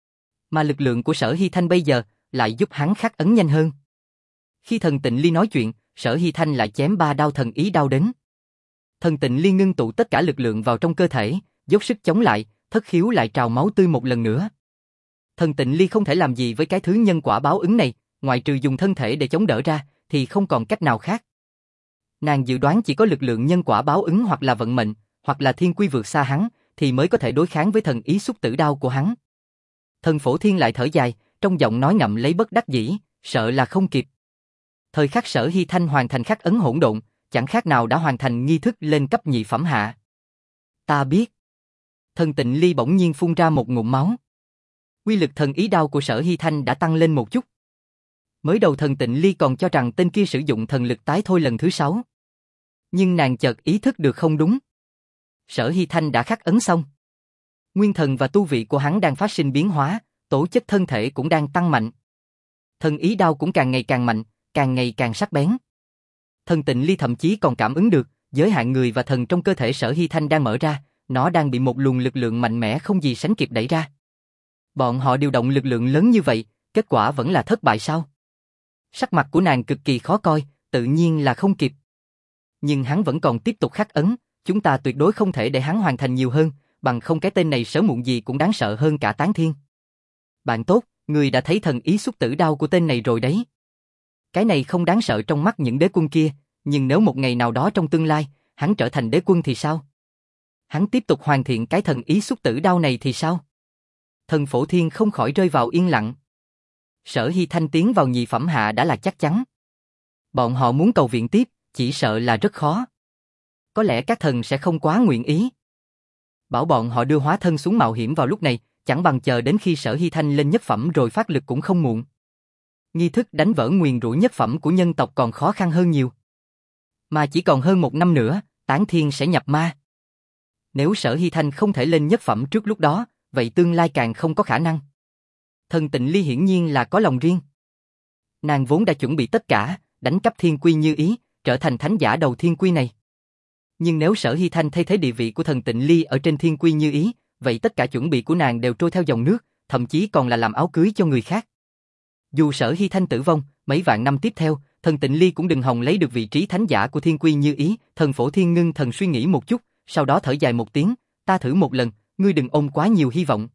Mà lực lượng của Sở Hy Thanh bây giờ lại giúp hắn khắc ấn nhanh hơn. Khi thần Tịnh Ly nói chuyện, Sở Hy Thanh lại chém ba đao thần ý đao đến. Thần Tịnh Ly ngưng tụ tất cả lực lượng vào trong cơ thể, dốc sức chống lại, thất khiếu lại trào máu tươi một lần nữa. Thần Tịnh Ly không thể làm gì với cái thứ nhân quả báo ứng này, ngoại trừ dùng thân thể để chống đỡ ra, thì không còn cách nào khác. Nàng dự đoán chỉ có lực lượng nhân quả báo ứng hoặc là vận mệnh, hoặc là thiên quy vượt xa hắn, thì mới có thể đối kháng với thần ý xúc tử đao của hắn. Thần Phổ Thiên lại thở dài, trong giọng nói ngậm lấy bất đắc dĩ, sợ là không kịp. Thời khắc Sở Hy Thanh hoàn thành khắc ấn hỗn độn, chẳng khác nào đã hoàn thành nghi thức lên cấp nhị phẩm hạ. Ta biết. Thần Tịnh Ly bỗng nhiên phun ra một ngụm máu. Quy lực thần ý đao của Sở Hy Thanh đã tăng lên một chút. Mới đầu thần Tịnh Ly còn cho rằng tên kia sử dụng thần lực tái thôi lần thứ sáu. Nhưng nàng chợt ý thức được không đúng. Sở Hy Thanh đã khắc ấn xong. Nguyên thần và tu vị của hắn đang phát sinh biến hóa, tố chất thân thể cũng đang tăng mạnh. Thần ý đao cũng càng ngày càng mạnh, càng ngày càng sắc bén. Thần Tịnh Ly thậm chí còn cảm ứng được, giới hạn người và thần trong cơ thể Sở Hy Thanh đang mở ra, nó đang bị một luồng lực lượng mạnh mẽ không gì sánh kịp đẩy ra. Bọn họ điều động lực lượng lớn như vậy, kết quả vẫn là thất bại sao? Sắc mặt của nàng cực kỳ khó coi, tự nhiên là không kịp. Nhưng hắn vẫn còn tiếp tục khắc ấn, chúng ta tuyệt đối không thể để hắn hoàn thành nhiều hơn, bằng không cái tên này sớm muộn gì cũng đáng sợ hơn cả Tán Thiên. Bạn tốt, người đã thấy thần ý xúc tử đao của tên này rồi đấy. Cái này không đáng sợ trong mắt những đế quân kia, nhưng nếu một ngày nào đó trong tương lai, hắn trở thành đế quân thì sao? Hắn tiếp tục hoàn thiện cái thần ý xúc tử đao này thì sao? Thần Phổ Thiên không khỏi rơi vào yên lặng. Sở Hy Thanh tiến vào nhị phẩm hạ đã là chắc chắn. Bọn họ muốn cầu viện tiếp, chỉ sợ là rất khó. Có lẽ các thần sẽ không quá nguyện ý. Bảo bọn họ đưa hóa thân xuống mạo hiểm vào lúc này, chẳng bằng chờ đến khi Sở Hy Thanh lên nhất phẩm rồi phát lực cũng không muộn. Nghi thức đánh vỡ nguyền rủa nhất phẩm của nhân tộc còn khó khăn hơn nhiều. Mà chỉ còn hơn một năm nữa, Tán Thiên sẽ nhập ma. Nếu Sở Hy Thanh không thể lên nhất phẩm trước lúc đó, vậy tương lai càng không có khả năng. Thần Tịnh Ly hiển nhiên là có lòng riêng. Nàng vốn đã chuẩn bị tất cả, đánh cắp thiên quy như ý, trở thành thánh giả đầu thiên quy này. Nhưng nếu Sở Hy Thanh thay thế địa vị của thần Tịnh Ly ở trên thiên quy như ý, vậy tất cả chuẩn bị của nàng đều trôi theo dòng nước, thậm chí còn là làm áo cưới cho người khác. Dù Sở Hy Thanh tử vong, mấy vạn năm tiếp theo, thần Tịnh Ly cũng đừng hòng lấy được vị trí thánh giả của thiên quy như ý. Thần Phổ Thiên ngưng thần suy nghĩ một chút, sau đó thở dài một tiếng, ta thử một lần, ngươi đừng ôm quá nhiều hy vọng.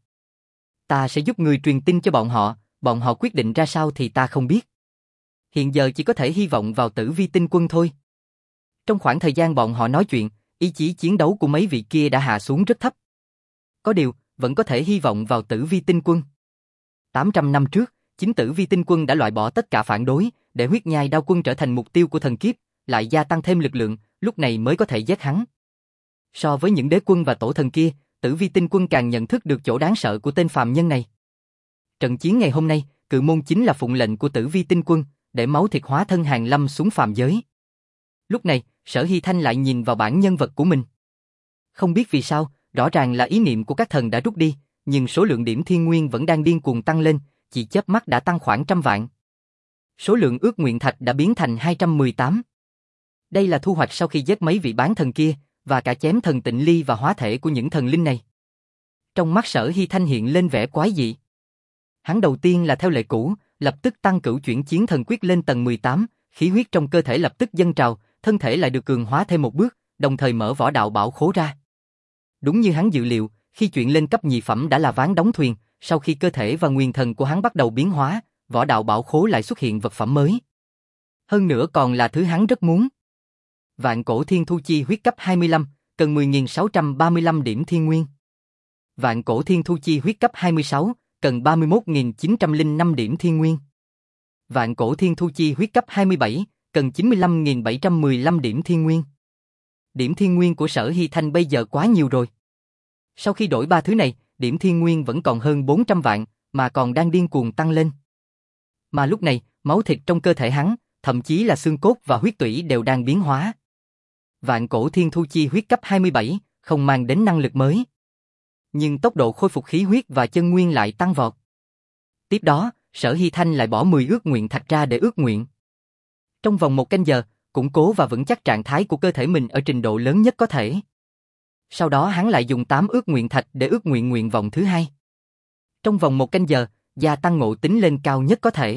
Ta sẽ giúp ngươi truyền tin cho bọn họ, bọn họ quyết định ra sao thì ta không biết. Hiện giờ chỉ có thể hy vọng vào Tử Vi Tinh Quân thôi. Trong khoảng thời gian bọn họ nói chuyện, ý chí chiến đấu của mấy vị kia đã hạ xuống rất thấp. Có điều, vẫn có thể hy vọng vào Tử Vi Tinh Quân. tám trăm năm trước, chính Tử Vi Tinh Quân đã loại bỏ tất cả phản đối, để huyết nhai đao quân trở thành mục tiêu của thần kiếp, lại gia tăng thêm lực lượng, lúc này mới có thể giết hắn. So với những đế quân và tổ thần kia, Tử Vi Tinh Quân càng nhận thức được chỗ đáng sợ của tên phàm nhân này. Trận chiến ngày hôm nay, Cự Môn chính là phụng lệnh của Tử Vi Tinh Quân, để máu thịt hóa thân hàng lâm xuống phàm giới. Lúc này, Sở Hy Thanh lại nhìn vào bản nhân vật của mình. Không biết vì sao, rõ ràng là ý niệm của các thần đã rút đi, nhưng số lượng điểm thiên nguyên vẫn đang điên cuồng tăng lên, chỉ chớp mắt đã tăng khoảng trăm vạn. Số lượng ước nguyện thạch đã biến thành hai trăm mười tám. Đây là thu hoạch sau khi giết mấy vị bán thần kia, và cả chém thần Tịnh Ly và hóa thể của những thần linh này. Trong mắt Sở Hy Thanh hiện lên vẻ quái dị. Hắn đầu tiên là theo lệ cũ, lập tức tăng cửu chuyển chiến thần quyết lên tầng mười tám, khí huyết trong cơ thể lập tức dâng trào, thân thể lại được cường hóa thêm một bước, đồng thời mở võ đạo bảo khố ra. Đúng như hắn dự liệu, khi chuyện lên cấp nhị phẩm đã là ván đóng thuyền, sau khi cơ thể và nguyên thần của hắn bắt đầu biến hóa, võ đạo bảo khố lại xuất hiện vật phẩm mới. Hơn nữa còn là thứ hắn rất muốn. Vạn cổ thiên thu chi huyết cấp hai mươi lăm, cần mười nghìn sáu trăm ba mươi lăm điểm thiên nguyên. Vạn cổ thiên thu chi huyết cấp hai mươi sáu, cần ba mươi mốt nghìn chín trăm lẻ năm điểm thiên nguyên. Vạn cổ thiên thu chi huyết cấp hai mươi bảy, cần chín mươi lăm nghìn bảy trăm mười lăm điểm thiên nguyên. Điểm thiên nguyên của Sở Hy Thanh bây giờ quá nhiều rồi. Sau khi đổi ba thứ này, điểm thiên nguyên vẫn còn hơn bốn trăm vạn, mà còn đang điên cuồng tăng lên. Mà lúc này, máu thịt trong cơ thể hắn, thậm chí là xương cốt và huyết tủy đều đang biến hóa. Vạn cổ thiên thu chi huyết cấp hai mươi bảy, không mang đến năng lực mới. Nhưng tốc độ khôi phục khí huyết và chân nguyên lại tăng vọt. Tiếp đó, Sở Hy Thanh lại bỏ mười ước nguyện thạch ra để ước nguyện. Trong vòng một canh giờ, củng cố và vững chắc trạng thái của cơ thể mình ở trình độ lớn nhất có thể. Sau đó hắn lại dùng tám ước nguyện thạch để ước nguyện nguyện vọng thứ hai. Trong vòng một canh giờ, gia tăng ngộ tính lên cao nhất có thể.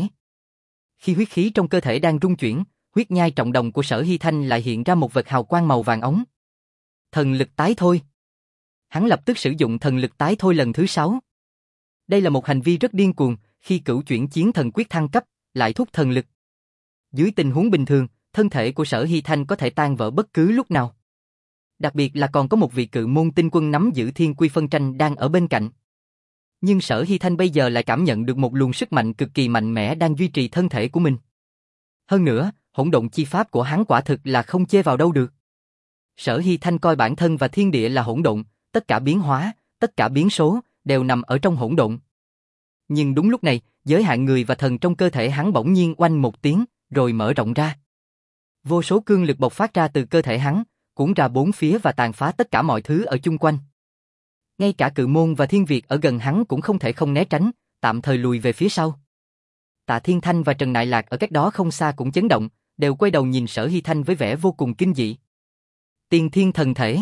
Khi huyết khí trong cơ thể đang rung chuyển, huyết nhai trọng đồng của Sở Hy Thanh lại hiện ra một vệt hào quang màu vàng ống. Thần lực tái thôi. Hắn lập tức sử dụng thần lực tái thôi lần thứ sáu. Đây là một hành vi rất điên cuồng, khi cửu chuyển chiến thần quyết thăng cấp, lại thúc thần lực. Dưới tình huống bình thường, thân thể của Sở Hy Thanh có thể tan vỡ bất cứ lúc nào. Đặc biệt là còn có một vị cự môn tinh quân nắm giữ thiên quy phân tranh đang ở bên cạnh. Nhưng Sở Hy Thanh bây giờ lại cảm nhận được một luồng sức mạnh cực kỳ mạnh mẽ đang duy trì thân thể của mình. Hơn nữa, hỗn độn chi pháp của hắn quả thực là không chê vào đâu được. Sở Hy Thanh coi bản thân và thiên địa là hỗn độn, tất cả biến hóa, tất cả biến số, đều nằm ở trong hỗn độn. Nhưng đúng lúc này, giới hạn người và thần trong cơ thể hắn bỗng nhiên oanh một tiếng, rồi mở rộng ra. Vô số cương lực bộc phát ra từ cơ thể hắn, cuốn ra bốn phía và tàn phá tất cả mọi thứ ở chung quanh. Ngay cả cự môn và thiên việt ở gần hắn cũng không thể không né tránh, tạm thời lùi về phía sau. Tạ Thiên Thanh và Trần Nại Lạc ở cách đó không xa cũng chấn động, đều quay đầu nhìn Sở Hy Thanh với vẻ vô cùng kinh dị. Tiên thiên thần thể.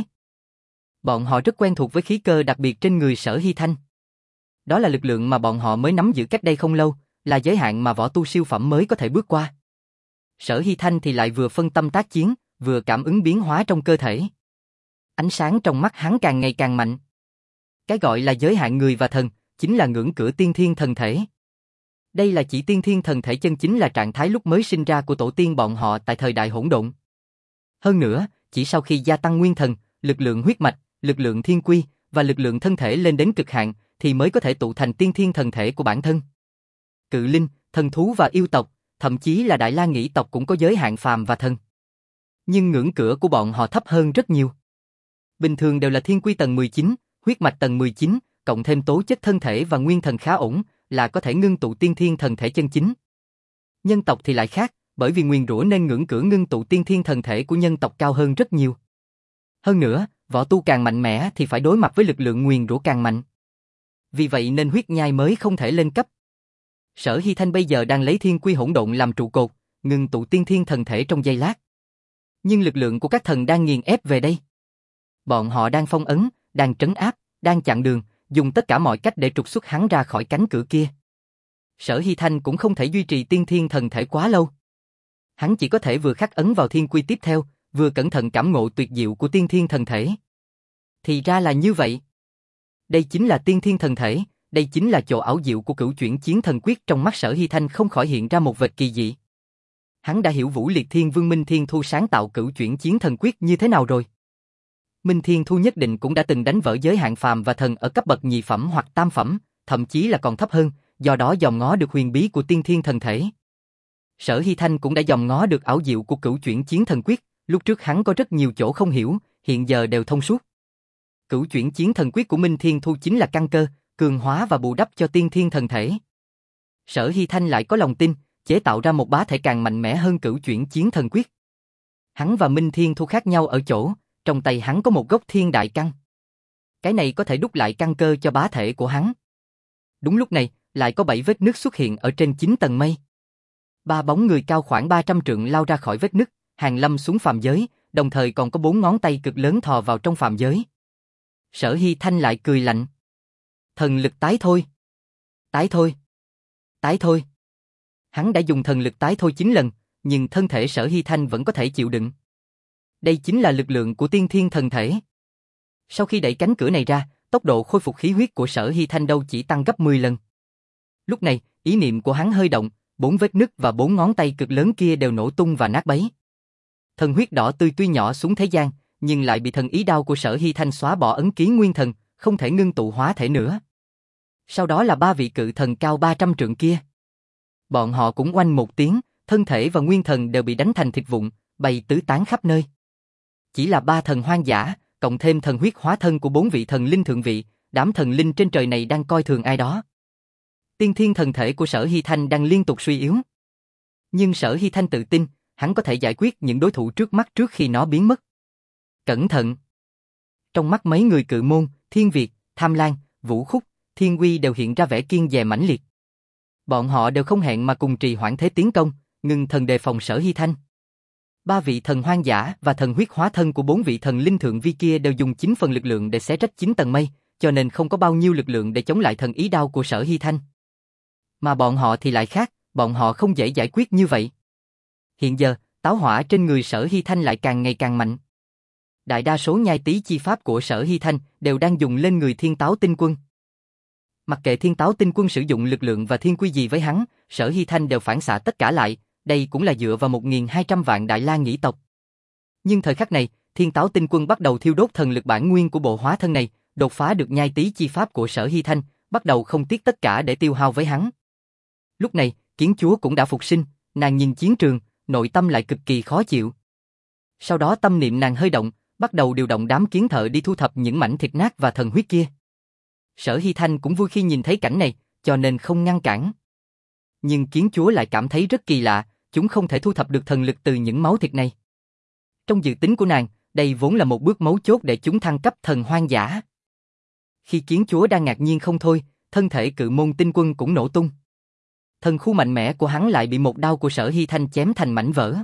Bọn họ rất quen thuộc với khí cơ đặc biệt trên người Sở Hy Thanh. Đó là lực lượng mà bọn họ mới nắm giữ cách đây không lâu, là giới hạn mà võ tu siêu phẩm mới có thể bước qua. Sở Hy Thanh thì lại vừa phân tâm tác chiến, vừa cảm ứng biến hóa trong cơ thể. Ánh sáng trong mắt hắn càng ngày càng mạnh. Cái gọi là giới hạn người và thần, chính là ngưỡng cửa tiên thiên thần thể. Đây là chỉ tiên thiên thần thể chân chính là trạng thái lúc mới sinh ra của tổ tiên bọn họ tại thời đại hỗn độn. Hơn nữa, chỉ sau khi gia tăng nguyên thần, lực lượng huyết mạch, lực lượng thiên quy và lực lượng thân thể lên đến cực hạn thì mới có thể tụ thành tiên thiên thần thể của bản thân. Cự linh, thần thú và yêu tộc, thậm chí là Đại La Nghĩ tộc cũng có giới hạn phàm và thần. Nhưng ngưỡng cửa của bọn họ thấp hơn rất nhiều. Bình thường đều là thiên quy tầng mười chín, huyết mạch tầng mười chín, cộng thêm tố chất thân thể và nguyên thần khá ổn, là có thể ngưng tụ tiên thiên thần thể chân chính. Nhân tộc thì lại khác, bởi vì nguyền rủa nên ngưỡng cửa ngưng tụ tiên thiên thần thể của nhân tộc cao hơn rất nhiều. Hơn nữa, võ tu càng mạnh mẽ thì phải đối mặt với lực lượng nguyền rủa càng mạnh. Vì vậy nên huyết nhai mới không thể lên cấp. Sở Hy Thanh bây giờ đang lấy thiên quy hỗn độn làm trụ cột, ngưng tụ tiên thiên thần thể trong giây lát. Nhưng lực lượng của các thần đang nghiền ép về đây. Bọn họ đang phong ấn, đang trấn áp, đang chặn đường, dùng tất cả mọi cách để trục xuất hắn ra khỏi cánh cửa kia. Sở Hy Thanh cũng không thể duy trì tiên thiên thần thể quá lâu. Hắn chỉ có thể vừa khắc ấn vào thiên quy tiếp theo, vừa cẩn thận cảm ngộ tuyệt diệu của tiên thiên thần thể. Thì ra là như vậy. Đây chính là tiên thiên thần thể, đây chính là chỗ ảo diệu của cửu chuyển chiến thần quyết. Trong mắt Sở Hy Thanh không khỏi hiện ra một vệt kỳ dị. Hắn đã hiểu Vũ Liệt Thiên Vương Minh Thiên Thu sáng tạo cửu chuyển chiến thần quyết như thế nào rồi. Minh Thiên Thu nhất định cũng đã từng đánh vỡ giới hạn phàm và thần ở cấp bậc nhị phẩm hoặc tam phẩm, thậm chí là còn thấp hơn, do đó dòm ngó được huyền bí của tiên thiên thần thể. Sở Hy Thanh cũng đã dòm ngó được ảo diệu của cửu chuyển chiến thần quyết, lúc trước hắn có rất nhiều chỗ không hiểu, hiện giờ đều thông suốt. Cửu chuyển chiến thần quyết của Minh Thiên Thu chính là căn cơ, cường hóa và bù đắp cho tiên thiên thần thể. Sở Hy Thanh lại có lòng tin, chế tạo ra một bá thể càng mạnh mẽ hơn cửu chuyển chiến thần quyết. Hắn và Minh Thiên Thu khác nhau ở chỗ, trong tay hắn có một gốc thiên đại căn. Cái này có thể đúc lại căn cơ cho bá thể của hắn. Đúng lúc này, lại có bảy vết nứt xuất hiện ở trên chín tầng mây. Ba bóng người cao khoảng ba trăm trượng lao ra khỏi vết nứt, hàng lâm xuống phàm giới, đồng thời còn có bốn ngón tay cực lớn thò vào trong phàm giới. Sở Hy Thanh lại cười lạnh. Thần lực tái thôi. Tái thôi. Tái thôi. Hắn đã dùng thần lực tái thôi chín lần, nhưng thân thể Sở Hy Thanh vẫn có thể chịu đựng. Đây chính là lực lượng của tiên thiên thần thể. Sau khi đẩy cánh cửa này ra, tốc độ khôi phục khí huyết của Sở Hy Thanh đâu chỉ tăng gấp mười lần. Lúc này, ý niệm của hắn hơi động, bốn vết nứt và bốn ngón tay cực lớn kia đều nổ tung và nát bấy. Thần huyết đỏ tươi tuy nhỏ xuống thế gian, nhưng lại bị thần ý đao của Sở Hy Thanh xóa bỏ ấn ký nguyên thần, không thể ngưng tụ hóa thể nữa. Sau đó là ba vị cự thần cao ba trăm trượng kia. Bọn họ cũng oanh một tiếng, thân thể và nguyên thần đều bị đánh thành thịt vụn, bay tứ tán khắp nơi. Chỉ là ba thần hoang dã, cộng thêm thần huyết hóa thân của bốn vị thần linh thượng vị, đám thần linh trên trời này đang coi thường ai đó. Tiên thiên thần thể của Sở Hy Thanh đang liên tục suy yếu. Nhưng Sở Hy Thanh tự tin, hắn có thể giải quyết những đối thủ trước mắt trước khi nó biến mất. Cẩn thận! Trong mắt mấy người Cự Môn, Thiên Việt, Tham Lan, Vũ Khúc, Thiên Quy đều hiện ra vẻ kiên dè mãnh liệt. Bọn họ đều không hẹn mà cùng trì hoãn thế tiến công, ngưng thần đề phòng Sở Hy Thanh. Ba vị thần hoang dã và thần huyết hóa thân của bốn vị thần linh thượng vi kia đều dùng chín phần lực lượng để xé rách chín tầng mây, cho nên không có bao nhiêu lực lượng để chống lại thần ý đao của Sở Hy Thanh. Mà bọn họ thì lại khác, bọn họ không dễ giải quyết như vậy. Hiện giờ, táo hỏa trên người Sở Hy Thanh lại càng ngày càng mạnh. Đại đa số nhai tí chi pháp của Sở Hy Thanh đều đang dùng lên người Thiên Táo Tinh Quân. Mặc kệ Thiên Táo Tinh Quân sử dụng lực lượng và thiên quy gì với hắn, Sở Hy Thanh đều phản xạ tất cả lại, đây cũng là dựa vào một nghìn hai trăm vạn Đại La Nghĩ tộc. Nhưng thời khắc này, Thiên Táo Tinh Quân bắt đầu thiêu đốt thần lực bản nguyên của bộ hóa thân này, đột phá được nhai tí chi pháp của Sở Hy Thanh, bắt đầu không tiếc tất cả để tiêu hao với hắn. Lúc này, Kiến Chúa cũng đã phục sinh, nàng nhìn chiến trường, nội tâm lại cực kỳ khó chịu. Sau đó tâm niệm nàng hơi động, bắt đầu điều động đám kiến thợ đi thu thập những mảnh thịt nát và thần huyết kia. Sở Hy Thanh cũng vui khi nhìn thấy cảnh này, cho nên không ngăn cản. Nhưng Kiến Chúa lại cảm thấy rất kỳ lạ, chúng không thể thu thập được thần lực từ những máu thịt này. Trong dự tính của nàng, đây vốn là một bước mấu chốt để chúng thăng cấp thần hoang dã. Khi Kiến Chúa đang ngạc nhiên không thôi, thân thể Cự Môn Tinh Quân cũng nổ tung. Thần khu mạnh mẽ của hắn lại bị một đao của Sở Hy Thanh chém thành mảnh vỡ.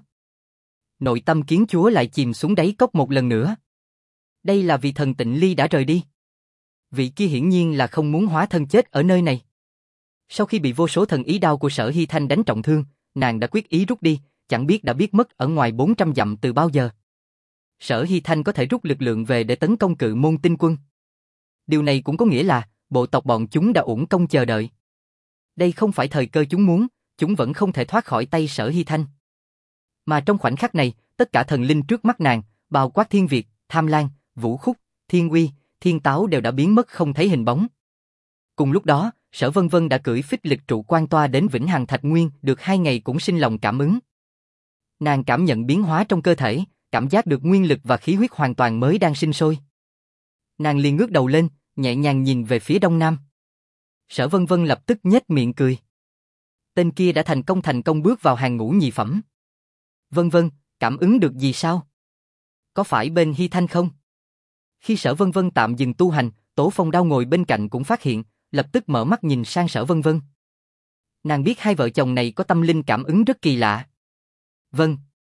Nội tâm kiến chúa lại chìm xuống đáy cốc một lần nữa. Đây là vì thần Tịnh Ly đã rời đi. Vị kia hiển nhiên là không muốn hóa thân chết ở nơi này. Sau khi bị vô số thần ý đao của Sở Hy Thanh đánh trọng thương, nàng đã quyết ý rút đi, chẳng biết đã biết mất ở ngoài bốn trăm dặm từ bao giờ. Sở Hy Thanh có thể rút lực lượng về để tấn công Cự Môn Tinh Quân. Điều này cũng có nghĩa là bộ tộc bọn chúng đã uổng công chờ đợi. Đây không phải thời cơ chúng muốn, chúng vẫn không thể thoát khỏi tay Sở Hy Thanh. Mà trong khoảnh khắc này, tất cả thần linh trước mắt nàng, bao quát Thiên Việt, Tham Lan, Vũ Khúc, Thiên Uy, Thiên Táo đều đã biến mất không thấy hình bóng. Cùng lúc đó, Sở Vân Vân đã cưỡi phích lịch trụ quan toa đến Vĩnh Hằng Thạch Nguyên, được hai ngày cũng sinh lòng cảm ứng. Nàng cảm nhận biến hóa trong cơ thể, cảm giác được nguyên lực và khí huyết hoàn toàn mới đang sinh sôi. Nàng liền ngước đầu lên, nhẹ nhàng nhìn về phía đông nam. Sở Vân Vân lập tức nhếch miệng cười. Tên kia đã thành công thành công bước vào hàng ngũ nhị phẩm. Vân Vân, cảm ứng được gì sao? Có phải bên Hy Thanh không? Khi Sở Vân Vân tạm dừng tu hành, Tố Phong Đao ngồi bên cạnh cũng phát hiện, lập tức mở mắt nhìn sang Sở Vân Vân. Nàng biết hai vợ chồng này có tâm linh cảm ứng rất kỳ lạ. Vâng.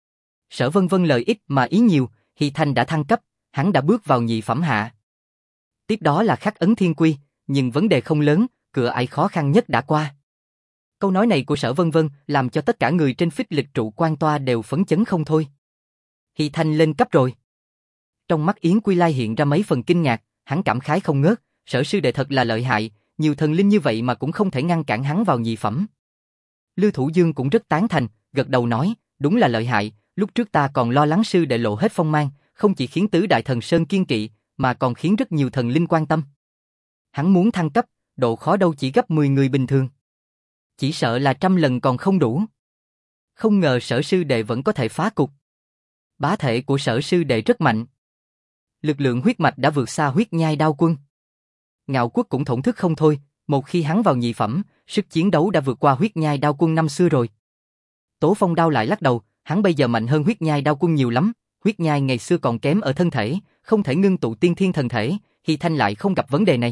Sở Vân Vân lời ít mà ý nhiều, Hy Thanh đã thăng cấp, hắn đã bước vào nhị phẩm hạ. Tiếp đó là khắc ấn thiên quy, nhưng vấn đề không lớn, cửa ải khó khăn nhất đã qua. Câu nói này của Sở Vân Vân làm cho tất cả người trên phích lịch trụ quan toa đều phấn chấn không thôi. Hy Thanh lên cấp rồi. Trong mắt Yến Quy Lai hiện ra mấy phần kinh ngạc, hắn cảm khái không ngớt, Sở sư đệ thật là lợi hại, nhiều thần linh như vậy mà cũng không thể ngăn cản hắn vào nhị phẩm. Lưu Thủ Dương cũng rất tán thành, gật đầu nói, đúng là lợi hại, lúc trước ta còn lo lắng sư đệ lộ hết phong mang, không chỉ khiến tứ đại thần sơn kiên kỵ, mà còn khiến rất nhiều thần linh quan tâm. Hắn muốn thăng cấp, độ khó đâu chỉ gấp mười người bình thường. Chỉ sợ là trăm lần còn không đủ. Không ngờ Sở sư đệ vẫn có thể phá cục. Bá thể của Sở sư đệ rất mạnh. Lực lượng huyết mạch đã vượt xa huyết nhai đao quân. Ngạo Quốc cũng thổn thức không thôi, một khi hắn vào nhị phẩm, sức chiến đấu đã vượt qua huyết nhai đao quân năm xưa rồi. Tố Phong Đao lại lắc đầu, hắn bây giờ mạnh hơn huyết nhai đao quân nhiều lắm, huyết nhai ngày xưa còn kém ở thân thể, không thể ngưng tụ tiên thiên thần thể, Hy Thanh lại không gặp vấn đề này.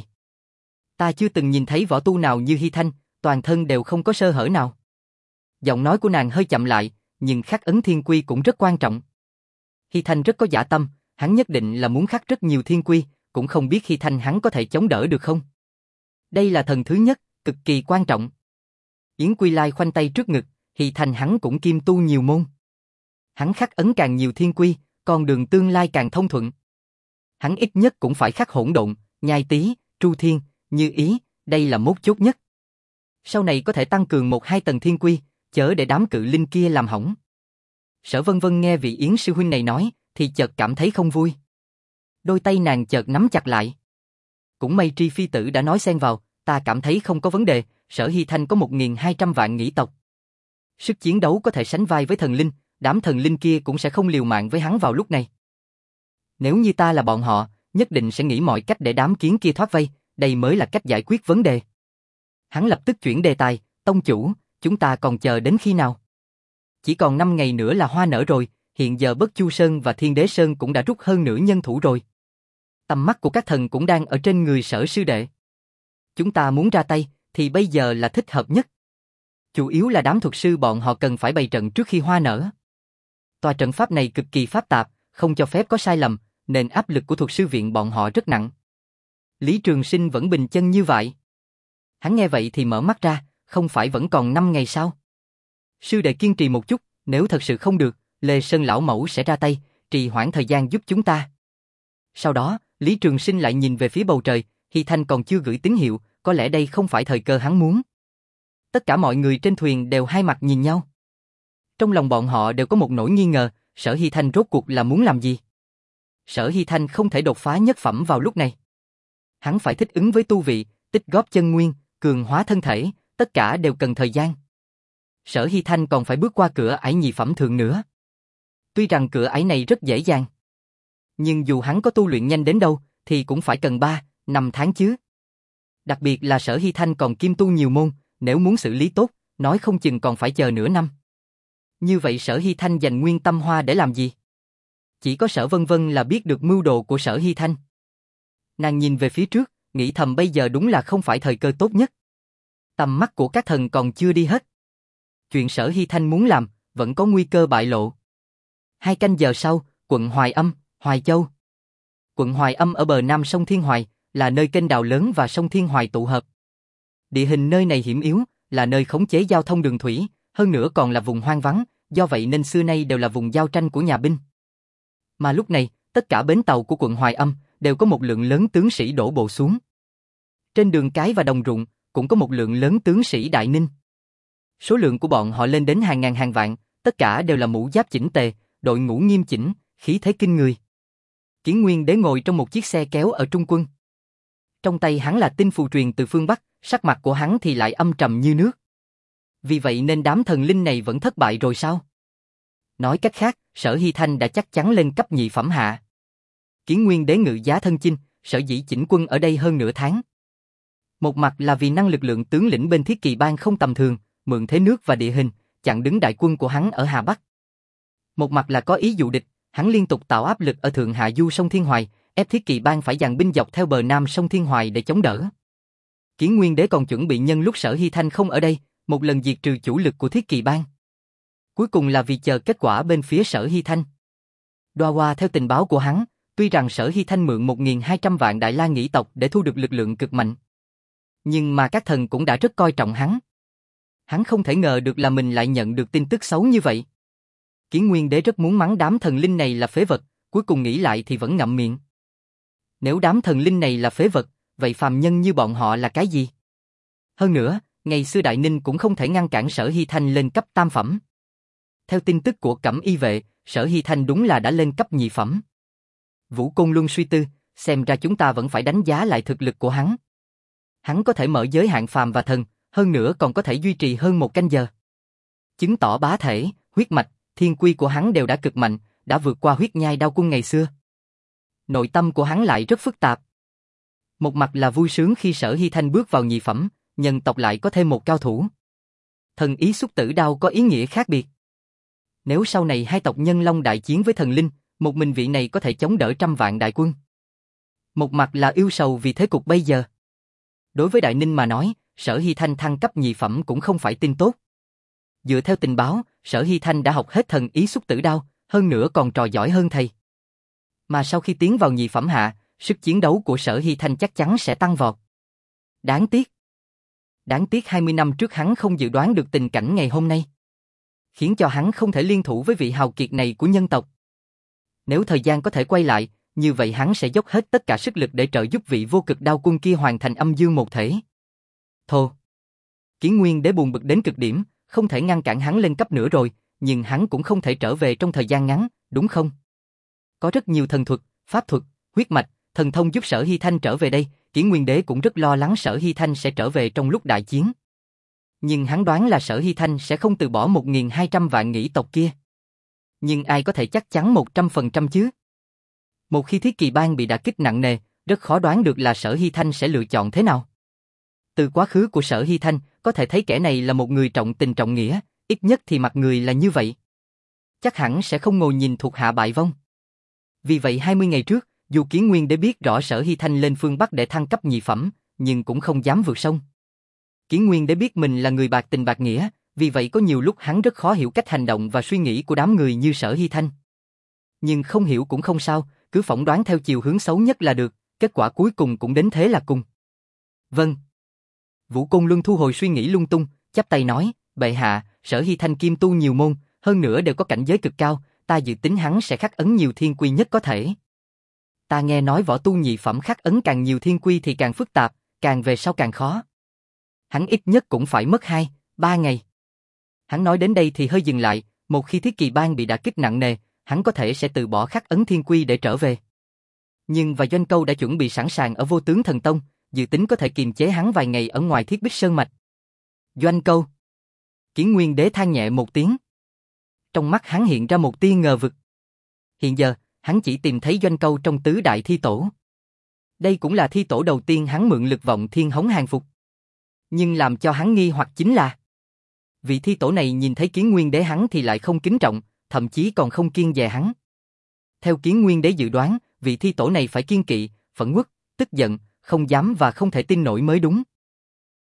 Ta chưa từng nhìn thấy võ tu nào như Hy Thanh, toàn thân đều không có sơ hở nào. Giọng nói của nàng hơi chậm lại, nhưng khắc ấn thiên quy cũng rất quan trọng. Hy Thanh rất có dã tâm, hắn nhất định là muốn khắc rất nhiều thiên quy, cũng không biết Hy Thanh hắn có thể chống đỡ được không. Đây là thần thứ nhất, cực kỳ quan trọng. Yến Quy Lai khoanh tay trước ngực, Hy Thanh hắn cũng kim tu nhiều môn. Hắn khắc ấn càng nhiều thiên quy, con đường tương lai càng thông thuận. Hắn ít nhất cũng phải khắc hỗn độn, nhai tý, tru thiên, như ý, đây là mốt chốt nhất. Sau này có thể tăng cường một hai tầng thiên quy, chớ để đám cự linh kia làm hỏng. Sở Vân Vân nghe vị Yến sư huynh này nói, thì chợt cảm thấy không vui. Đôi tay nàng chợt nắm chặt lại. Cũng may Tri Phi Tử đã nói xen vào, ta cảm thấy không có vấn đề, Sở Hy Thanh có một nghìn hai trăm vạn nghĩ tộc. Sức chiến đấu có thể sánh vai với thần linh, đám thần linh kia cũng sẽ không liều mạng với hắn vào lúc này. Nếu như ta là bọn họ, nhất định sẽ nghĩ mọi cách để đám kiến kia thoát vây, đây mới là cách giải quyết vấn đề. Hắn lập tức chuyển đề tài, tông chủ, chúng ta còn chờ đến khi nào? Chỉ còn năm ngày nữa là hoa nở rồi, hiện giờ Bất Chu Sơn và Thiên Đế Sơn cũng đã rút hơn nửa nhân thủ rồi. Tầm mắt của các thần cũng đang ở trên người Sở sư đệ. Chúng ta muốn ra tay, thì bây giờ là thích hợp nhất. Chủ yếu là đám thuật sư bọn họ cần phải bày trận trước khi hoa nở. Tòa trận pháp này cực kỳ phức tạp, không cho phép có sai lầm, nên áp lực của thuật sư viện bọn họ rất nặng. Lý Trường Sinh vẫn bình chân như vậy. Hắn nghe vậy thì mở mắt ra, không phải vẫn còn năm ngày sao? Sư đệ kiên trì một chút, nếu thật sự không được, Lê Sơn lão mẫu sẽ ra tay, trì hoãn thời gian giúp chúng ta. Sau đó, Lý Trường Sinh lại nhìn về phía bầu trời, Hy Thanh còn chưa gửi tín hiệu, có lẽ đây không phải thời cơ hắn muốn. Tất cả mọi người trên thuyền đều hai mặt nhìn nhau. Trong lòng bọn họ đều có một nỗi nghi ngờ, Sở Hy Thanh rốt cuộc là muốn làm gì? Sở Hy Thanh không thể đột phá nhất phẩm vào lúc này. Hắn phải thích ứng với tu vị, tích góp chân nguyên, cường hóa thân thể, tất cả đều cần thời gian. Sở Hy Thanh còn phải bước qua cửa ải nhị phẩm thượng nữa. Tuy rằng cửa ải này rất dễ dàng, nhưng dù hắn có tu luyện nhanh đến đâu, thì cũng phải cần ba, năm tháng chứ. Đặc biệt là Sở Hy Thanh còn kim tu nhiều môn, nếu muốn xử lý tốt, nói không chừng còn phải chờ nửa năm. Như vậy Sở Hy Thanh dành nguyên tâm hoa để làm gì? Chỉ có Sở Vân Vân là biết được mưu đồ của Sở Hy Thanh. Nàng nhìn về phía trước, nghĩ thầm bây giờ đúng là không phải thời cơ tốt nhất. Tầm mắt của các thần còn chưa đi hết. Chuyện Sở Hy Thanh muốn làm, vẫn có nguy cơ bại lộ. Hai canh giờ sau, quận Hoài Âm, Hoài Châu. Quận Hoài Âm ở bờ nam sông Thiên Hoài, là nơi kênh đào lớn và sông Thiên Hoài tụ hợp. Địa hình nơi này hiểm yếu, là nơi khống chế giao thông đường thủy, hơn nữa còn là vùng hoang vắng, do vậy nên xưa nay đều là vùng giao tranh của nhà binh. Mà lúc này, tất cả bến tàu của quận Hoài Âm đều có một lượng lớn tướng sĩ đổ bộ xuống. Trên đường cái và đồng ruộng, cũng có một lượng lớn tướng sĩ Đại Ninh. Số lượng của bọn họ lên đến hàng ngàn hàng vạn, tất cả đều là mũ giáp chỉnh tề, đội ngũ nghiêm chỉnh, khí thế kinh người. Kiến Nguyên Đế ngồi trong một chiếc xe kéo ở trung quân. Trong tay hắn là tin phù truyền từ phương Bắc, sắc mặt của hắn thì lại âm trầm như nước. Vì vậy nên đám thần linh này vẫn thất bại rồi sao? Nói cách khác, Sở Hy Thanh đã chắc chắn lên cấp nhị phẩm hạ. Kiến Nguyên Đế ngự giá thân chinh, sở dĩ chỉnh quân ở đây hơn nửa tháng. Một mặt là vì năng lực lượng tướng lĩnh bên Thiết Kỳ Bang không tầm thường, mượn thế nước và địa hình, chặn đứng đại quân của hắn ở Hà Bắc. Một mặt là có ý dụ địch, hắn liên tục tạo áp lực ở thượng hạ du sông Thiên Hoài, ép Thiết Kỳ Bang phải dàn binh dọc theo bờ nam sông Thiên Hoài để chống đỡ. Kiến Nguyên Đế còn chuẩn bị nhân lúc Sở Hy Thanh không ở đây, một lần diệt trừ chủ lực của Thiết Kỳ Bang. Cuối cùng là vì chờ kết quả bên phía Sở Hy Thanh. Đoa Hoa theo tình báo của hắn, tuy rằng Sở Hy Thanh mượn một nghìn hai trăm vạn Đại La Nghĩ tộc để thu được lực lượng cực mạnh, nhưng mà các thần cũng đã rất coi trọng hắn. Hắn không thể ngờ được là mình lại nhận được tin tức xấu như vậy. Kiến Nguyên Đế rất muốn mắng đám thần linh này là phế vật, cuối cùng nghĩ lại thì vẫn ngậm miệng. Nếu đám thần linh này là phế vật, vậy phàm nhân như bọn họ là cái gì? Hơn nữa, ngày xưa Đại Ninh cũng không thể ngăn cản Sở Hy Thanh lên cấp tam phẩm. Theo tin tức của Cẩm Y vệ, Sở Hy Thanh đúng là đã lên cấp nhị phẩm. Vũ Côn Luân suy tư, xem ra chúng ta vẫn phải đánh giá lại thực lực của hắn. Hắn có thể mở giới hạn phàm và thần, hơn nữa còn có thể duy trì hơn một canh giờ. Chứng tỏ bá thể, huyết mạch, thiên quy của hắn đều đã cực mạnh, đã vượt qua huyết nhai đao quân ngày xưa. Nội tâm của hắn lại rất phức tạp. Một mặt là vui sướng khi Sở Hy Thanh bước vào nhị phẩm, nhân tộc lại có thêm một cao thủ. Thần ý xúc tử đao có ý nghĩa khác biệt. Nếu sau này hai tộc Nhân Long đại chiến với thần linh, một mình vị này có thể chống đỡ trăm vạn đại quân. Một mặt là yêu sầu vì thế cục bây giờ. Đối với Đại Ninh mà nói, Sở Hy Thanh thăng cấp nhị phẩm cũng không phải tin tốt. Dựa theo tình báo, Sở Hy Thanh đã học hết thần ý xúc tử đao, hơn nữa còn trò giỏi hơn thầy. Mà sau khi tiến vào nhị phẩm hạ, sức chiến đấu của Sở Hy Thanh chắc chắn sẽ tăng vọt. Đáng tiếc. Đáng tiếc hai mươi năm trước hắn không dự đoán được tình cảnh ngày hôm nay. Khiến cho hắn không thể liên thủ với vị hào kiệt này của nhân tộc. Nếu thời gian có thể quay lại, như vậy hắn sẽ dốc hết tất cả sức lực để trợ giúp vị vô cực đao quân kia hoàn thành âm dương một thể. Thô. Kiến Nguyên Đế buồn bực đến cực điểm, không thể ngăn cản hắn lên cấp nữa rồi, nhưng hắn cũng không thể trở về trong thời gian ngắn, đúng không? Có rất nhiều thần thuật, pháp thuật, huyết mạch, thần thông giúp Sở Hy Thanh trở về đây, Kiến Nguyên Đế cũng rất lo lắng Sở Hy Thanh sẽ trở về trong lúc đại chiến. Nhưng hắn đoán là Sở Hy Thanh sẽ không từ bỏ một nghìn hai trăm vạn Nghĩ tộc kia. Nhưng ai có thể chắc chắn một trăm phần trăm chứ? Một khi Thiết Kỳ Bang bị đả kích nặng nề, rất khó đoán được là Sở Hy Thanh sẽ lựa chọn thế nào. Từ quá khứ của Sở Hy Thanh, có thể thấy kẻ này là một người trọng tình trọng nghĩa, ít nhất thì mặt người là như vậy. Chắc hẳn sẽ không ngồi nhìn thuộc hạ bại vong. Vì vậy hai mươi ngày trước, dù Kiến Nguyên Đế biết rõ Sở Hy Thanh lên phương Bắc để thăng cấp nhị phẩm, nhưng cũng không dám vượt sông. Kiến Nguyên Đế biết mình là người bạc tình bạc nghĩa, vì vậy có nhiều lúc hắn rất khó hiểu cách hành động và suy nghĩ của đám người như Sở Hy Thanh. Nhưng không hiểu cũng không sao, cứ phỏng đoán theo chiều hướng xấu nhất là được, kết quả cuối cùng cũng đến thế là cùng. Vâng. Vũ Côn Luân thu hồi suy nghĩ lung tung, chắp tay nói, bệ hạ, Sở Hy Thanh kim tu nhiều môn, hơn nữa đều có cảnh giới cực cao, ta dự tính hắn sẽ khắc ấn nhiều thiên quy nhất có thể. Ta nghe nói võ tu nhị phẩm khắc ấn càng nhiều thiên quy thì càng phức tạp, càng về sau càng khó. Hắn ít nhất cũng phải mất hai, ba ngày. Hắn nói đến đây thì hơi dừng lại, một khi Thiết Kỳ Bang bị đả kích nặng nề, hắn có thể sẽ từ bỏ khắc ấn thiên quy để trở về. Nhưng và Doanh Câu đã chuẩn bị sẵn sàng ở Vô Tướng Thần Tông, dự tính có thể kiềm chế hắn vài ngày ở ngoài Thiết Bích Sơn Mạch. Doanh Câu. Kiến Nguyên Đế than nhẹ một tiếng. Trong mắt hắn hiện ra một tia ngờ vực. Hiện giờ, hắn chỉ tìm thấy Doanh Câu trong tứ đại thi tổ. Đây cũng là thi tổ đầu tiên hắn mượn lực vọng thiên hống hàng phục. Nhưng làm cho hắn nghi hoặc chính là vị thi tổ này nhìn thấy Kiến Nguyên Đế hắn thì lại không kính trọng, thậm chí còn không kiêng dè hắn. Theo Kiến Nguyên Đế dự đoán, vị thi tổ này phải kiêng kỵ, phẫn uất, tức giận, không dám và không thể tin nổi mới đúng.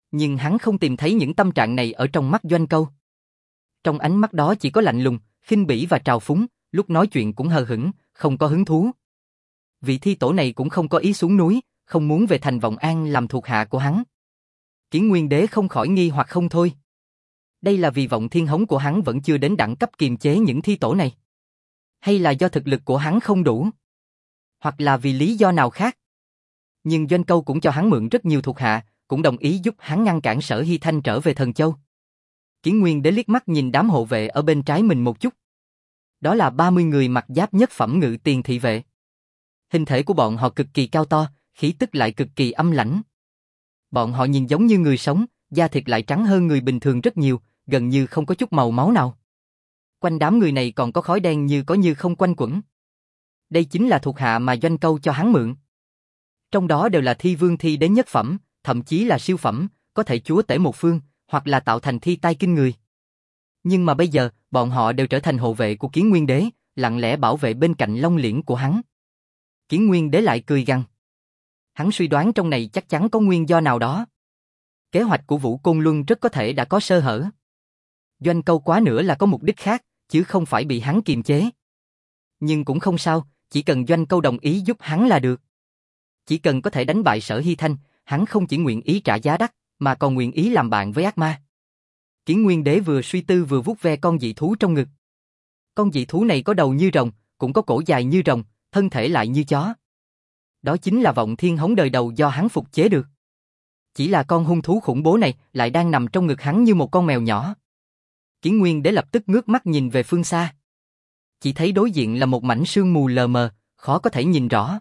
Nhưng hắn không tìm thấy những tâm trạng này ở trong mắt Doanh Câu. Trong ánh mắt đó chỉ có lạnh lùng, khinh bỉ và trào phúng, lúc nói chuyện cũng hờ hững, không có hứng thú. Vị thi tổ này cũng không có ý xuống núi, không muốn về thành Vọng An làm thuộc hạ của hắn. Kiến Nguyên Đế không khỏi nghi hoặc không thôi. Đây là vì Vọng Thiên Hống của hắn vẫn chưa đến đẳng cấp kiềm chế những thi tổ này. Hay là do thực lực của hắn không đủ? Hoặc là vì lý do nào khác? Nhưng Doanh Câu cũng cho hắn mượn rất nhiều thuộc hạ, cũng đồng ý giúp hắn ngăn cản Sở Hy Thanh trở về Thần Châu. Kiến Nguyên Đế liếc mắt nhìn đám hộ vệ ở bên trái mình một chút. Đó là ba mươi người mặc giáp nhất phẩm ngự tiền thị vệ. Hình thể của bọn họ cực kỳ cao to, khí tức lại cực kỳ âm lãnh. Bọn họ nhìn giống như người sống, da thịt lại trắng hơn người bình thường rất nhiều, gần như không có chút màu máu nào. Quanh đám người này còn có khói đen như có như không quanh quẩn. Đây chính là thuộc hạ mà Doanh Câu cho hắn mượn. Trong đó đều là thi vương thi đến nhất phẩm, thậm chí là siêu phẩm, có thể chúa tể một phương, hoặc là tạo thành thi tai kinh người. Nhưng mà bây giờ, bọn họ đều trở thành hộ vệ của Kiến Nguyên Đế, lặng lẽ bảo vệ bên cạnh Long Liễn của hắn. Kiến Nguyên Đế lại cười gằn. Hắn suy đoán trong này chắc chắn có nguyên do nào đó. Kế hoạch của Vũ Côn Luân rất có thể đã có sơ hở. Doanh Câu quá nữa là có mục đích khác, chứ không phải bị hắn kiềm chế. Nhưng cũng không sao, chỉ cần Doanh Câu đồng ý giúp hắn là được. Chỉ cần có thể đánh bại Sở Hy Thanh, hắn không chỉ nguyện ý trả giá đắt, mà còn nguyện ý làm bạn với ác ma. Kiến Nguyên Đế vừa suy tư vừa vuốt ve con dị thú trong ngực. Con dị thú này có đầu như rồng, cũng có cổ dài như rồng, thân thể lại như chó. Đó chính là Vọng Thiên Hống đời đầu do hắn phục chế được. Chỉ là con hung thú khủng bố này lại đang nằm trong ngực hắn như một con mèo nhỏ. Kiến Nguyên Đế lập tức ngước mắt nhìn về phương xa. Chỉ thấy đối diện là một mảnh sương mù lờ mờ, khó có thể nhìn rõ.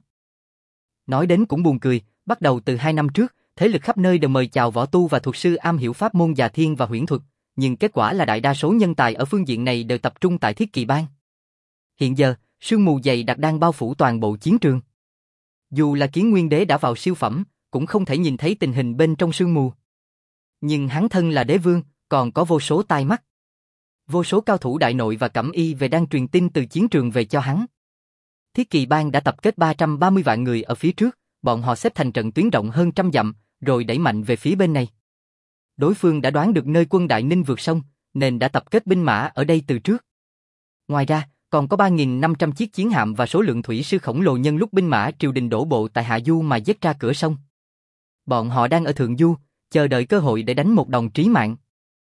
Nói đến cũng buồn cười, bắt đầu từ hai năm trước, thế lực khắp nơi đều mời chào võ tu và thuật sư am hiểu pháp môn già thiên và huyễn thuật, nhưng kết quả là đại đa số nhân tài ở phương diện này đều tập trung tại Thiết Kỵ Bang. Hiện giờ, sương mù dày đặc đang bao phủ toàn bộ chiến trường. Dù là Kiến Nguyên Đế đã vào siêu phẩm, cũng không thể nhìn thấy tình hình bên trong sương mù. Nhưng hắn thân là đế vương, còn có vô số tai mắt. Vô số cao thủ đại nội và cẩm y về đang truyền tin từ chiến trường về cho hắn. Thiết Kỵ Bang đã tập kết ba trăm ba mươi vạn người ở phía trước, bọn họ xếp thành trận tuyến rộng hơn trăm dặm, rồi đẩy mạnh về phía bên này. Đối phương đã đoán được nơi quân Đại Ninh vượt sông, nên đã tập kết binh mã ở đây từ trước. Ngoài ra, còn có ba nghìn năm trăm chiếc chiến hạm và số lượng thủy sư khổng lồ nhân lúc binh mã triều đình đổ bộ tại Hạ Du mà dết ra cửa sông. Bọn họ đang ở Thượng Du, chờ đợi cơ hội để đánh một đòn trí mạng.